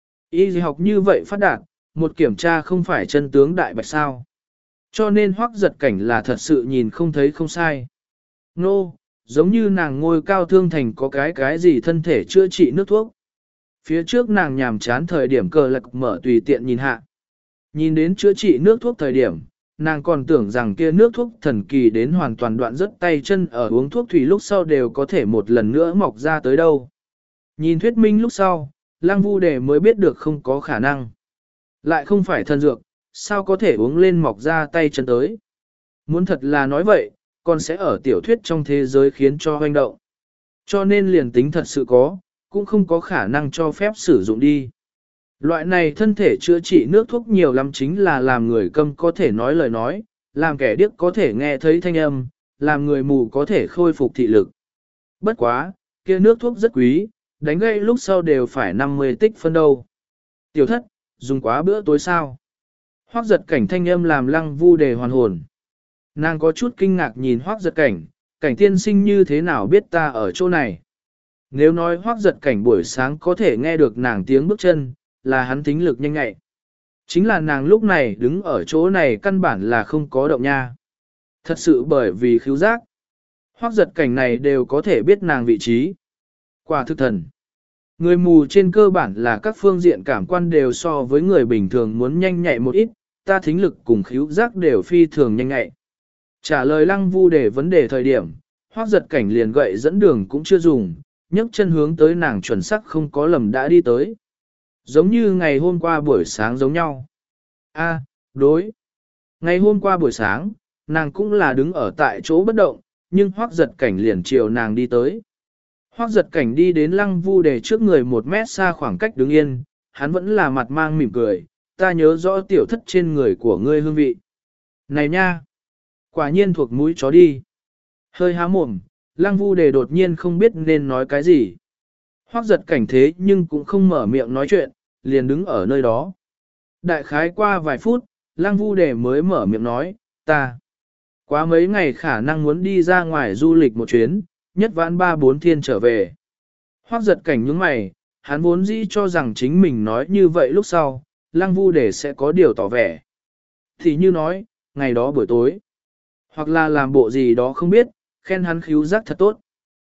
Y học như vậy phát đạt, một kiểm tra không phải chân tướng đại bạch sao. Cho nên Hoác giật cảnh là thật sự nhìn không thấy không sai. Nô, no, giống như nàng ngôi cao thương thành có cái cái gì thân thể chữa trị nước thuốc. Phía trước nàng nhàm chán thời điểm cờ lạc mở tùy tiện nhìn hạ. Nhìn đến chữa trị nước thuốc thời điểm, nàng còn tưởng rằng kia nước thuốc thần kỳ đến hoàn toàn đoạn rất tay chân ở uống thuốc thủy lúc sau đều có thể một lần nữa mọc ra tới đâu. Nhìn thuyết minh lúc sau, Lăng Vu Đề mới biết được không có khả năng. Lại không phải thần dược, sao có thể uống lên mọc ra tay chân tới. Muốn thật là nói vậy, còn sẽ ở tiểu thuyết trong thế giới khiến cho hoành động. Cho nên liền tính thật sự có, cũng không có khả năng cho phép sử dụng đi. Loại này thân thể chữa trị nước thuốc nhiều lắm chính là làm người câm có thể nói lời nói, làm kẻ điếc có thể nghe thấy thanh âm, làm người mù có thể khôi phục thị lực. Bất quá, kia nước thuốc rất quý, đánh gãy lúc sau đều phải năm mươi tích phân đâu. Tiểu thất, dùng quá bữa tối sao? Hoác giật cảnh thanh âm làm Lăng Vu Đề hoàn hồn. Nàng có chút kinh ngạc nhìn Hoác giật cảnh, cảnh tiên sinh như thế nào biết ta ở chỗ này. Nếu nói Hoác giật cảnh buổi sáng có thể nghe được nàng tiếng bước chân, là hắn thính lực nhanh nhạy. Chính là nàng lúc này đứng ở chỗ này căn bản là không có động nha. Thật sự bởi vì khứu giác. Hoác giật cảnh này đều có thể biết nàng vị trí. Quả thực thần. Người mù trên cơ bản là các phương diện cảm quan đều so với người bình thường muốn nhanh nhạy một ít, ta thính lực cùng khứu giác đều phi thường nhanh nhạy. Trả lời Lăng Vu Đề vấn đề thời điểm, Hoác giật cảnh liền gậy dẫn đường cũng chưa dùng, nhấc chân hướng tới nàng chuẩn xác không có lầm đã đi tới. Giống như ngày hôm qua buổi sáng giống nhau. A, đối. Ngày hôm qua buổi sáng, nàng cũng là đứng ở tại chỗ bất động, nhưng Hoác giật cảnh liền chiều nàng đi tới. Hoác giật cảnh đi đến Lăng Vu Đề trước người một mét xa khoảng cách đứng yên, hắn vẫn là mặt mang mỉm cười, ta nhớ rõ tiểu thất trên người của ngươi hương vị. Này nha! Quả nhiên thuộc mũi chó đi. Hơi há mồm, Lăng Vu Đề đột nhiên không biết nên nói cái gì. Hoác giật cảnh thế nhưng cũng không mở miệng nói chuyện, liền đứng ở nơi đó. Đại khái qua vài phút, Lăng Vu Đề mới mở miệng nói, ta. Quá mấy ngày khả năng muốn đi ra ngoài du lịch một chuyến, nhất vãn ba bốn thiên trở về. Hoác giật cảnh nhướng mày, hắn vốn dĩ cho rằng chính mình nói như vậy lúc sau, Lăng Vu Đề sẽ có điều tỏ vẻ. Thì như nói, ngày đó buổi tối, hoặc là làm bộ gì đó không biết, khen hắn khíu giác thật tốt.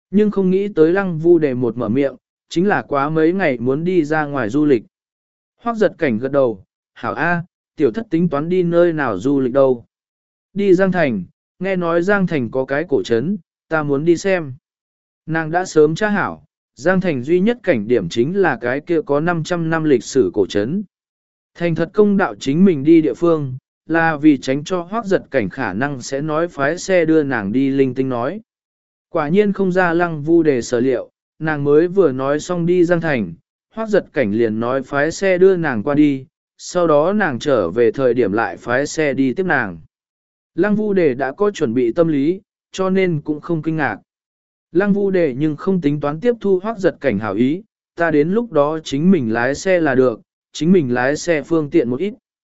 Nhưng không nghĩ tới lăng vu đề một mở miệng, chính là quá mấy ngày muốn đi ra ngoài du lịch. Hoác giật cảnh gật đầu, hảo A, tiểu thất tính toán đi nơi nào du lịch đâu. Đi Giang Thành, nghe nói Giang Thành có cái cổ trấn, ta muốn đi xem. Nàng đã sớm tra hảo, Giang Thành duy nhất cảnh điểm chính là cái kia có năm trăm năm lịch sử cổ trấn. Thành thật công đạo chính mình đi địa phương, là vì tránh cho hoác giật cảnh khả năng sẽ nói phái xe đưa nàng đi linh tinh nói. Quả nhiên không ra lăng vu đề sở liệu, nàng mới vừa nói xong đi Giang Thành, hoác giật cảnh liền nói phái xe đưa nàng qua đi, sau đó nàng trở về thời điểm lại phái xe đi tiếp nàng. Lăng vu đề đã có chuẩn bị tâm lý, cho nên cũng không kinh ngạc. Lăng vu đề nhưng không tính toán tiếp thu hoác giật cảnh hảo ý, ta đến lúc đó chính mình lái xe là được, chính mình lái xe phương tiện một ít.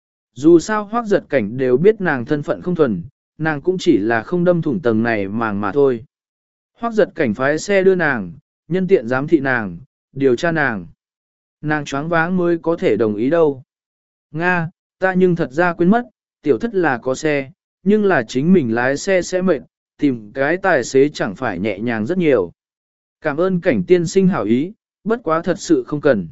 Dù sao hoác giật cảnh đều biết nàng thân phận không thuần, nàng cũng chỉ là không đâm thủng tầng này màng mà thôi. Hoác giật cảnh phái xe đưa nàng, nhân tiện giám thị nàng, điều tra nàng. Nàng choáng váng mới có thể đồng ý đâu. Nga, ta nhưng thật ra quên mất, tiểu thất là có xe, nhưng là chính mình lái xe sẽ mệt, tìm cái tài xế chẳng phải nhẹ nhàng rất nhiều. Cảm ơn cảnh tiên sinh hảo ý, bất quá thật sự không cần.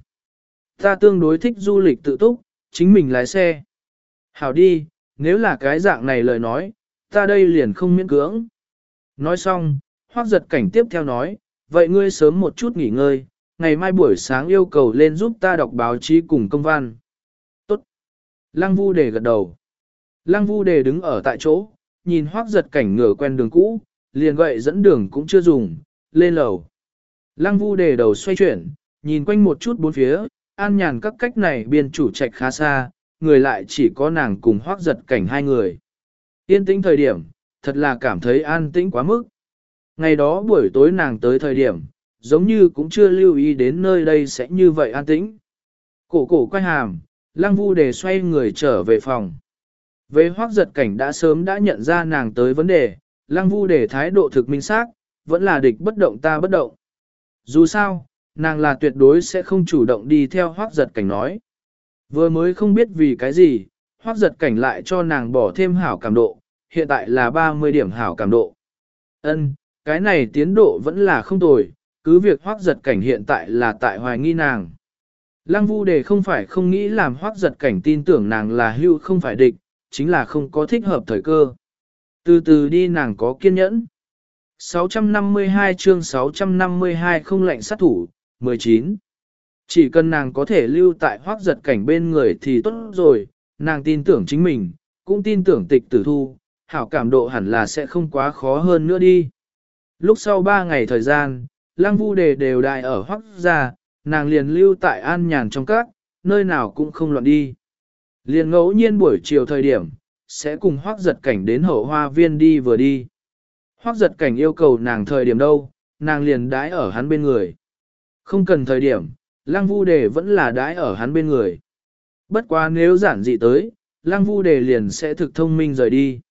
Ta tương đối thích du lịch tự túc, chính mình lái xe. Hảo đi, nếu là cái dạng này lời nói, ta đây liền không miễn cưỡng. Nói xong, hoác giật cảnh tiếp theo nói, vậy ngươi sớm một chút nghỉ ngơi, ngày mai buổi sáng yêu cầu lên giúp ta đọc báo chí cùng công văn. Tốt. Lăng vu đề gật đầu. Lăng vu đề đứng ở tại chỗ, nhìn hoác giật cảnh ngửa quen đường cũ, liền gậy dẫn đường cũng chưa dùng, lên lầu. Lăng vu đề đầu xoay chuyển, nhìn quanh một chút bốn phía, an nhàn các cách này biên chủ trạch khá xa, người lại chỉ có nàng cùng hoác giật cảnh hai người. Yên tĩnh thời điểm, thật là cảm thấy an tĩnh quá mức. Ngày đó buổi tối nàng tới thời điểm, giống như cũng chưa lưu ý đến nơi đây sẽ như vậy an tĩnh. Cổ cổ quay hàm, lăng vu đề xoay người trở về phòng. Về hoác giật cảnh đã sớm đã nhận ra nàng tới vấn đề, lăng vu đề thái độ thực minh xác, vẫn là địch bất động ta bất động. Dù sao, nàng là tuyệt đối sẽ không chủ động đi theo hoác giật cảnh nói. Vừa mới không biết vì cái gì, hoác giật cảnh lại cho nàng bỏ thêm hảo cảm độ, hiện tại là ba mươi điểm hảo cảm độ. Ân, cái này tiến độ vẫn là không tồi, cứ việc hoác giật cảnh hiện tại là tại hoài nghi nàng. Lăng vu đề không phải không nghĩ làm hoác giật cảnh tin tưởng nàng là hưu không phải địch, chính là không có thích hợp thời cơ. Từ từ đi nàng có kiên nhẫn. sáu trăm năm mươi hai chương sáu trăm năm mươi hai không lệnh sát thủ, mười chín. Chỉ cần nàng có thể lưu tại hoác giật cảnh bên người thì tốt rồi, nàng tin tưởng chính mình, cũng tin tưởng tịch tử thu, hảo cảm độ hẳn là sẽ không quá khó hơn nữa đi. Lúc sau ba ngày thời gian, lăng vu đề đều đại ở hoác gia, nàng liền lưu tại an nhàn trong các, nơi nào cũng không loạn đi. Liền ngẫu nhiên buổi chiều thời điểm, sẽ cùng hoác giật cảnh đến hậu hoa viên đi vừa đi. Hoác giật cảnh yêu cầu nàng thời điểm đâu, nàng liền đãi ở hắn bên người. Không cần thời điểm, lăng vu đề vẫn là đãi ở hắn bên người. Bất quá nếu giản dị tới, lăng vu đề liền sẽ thực thông minh rời đi.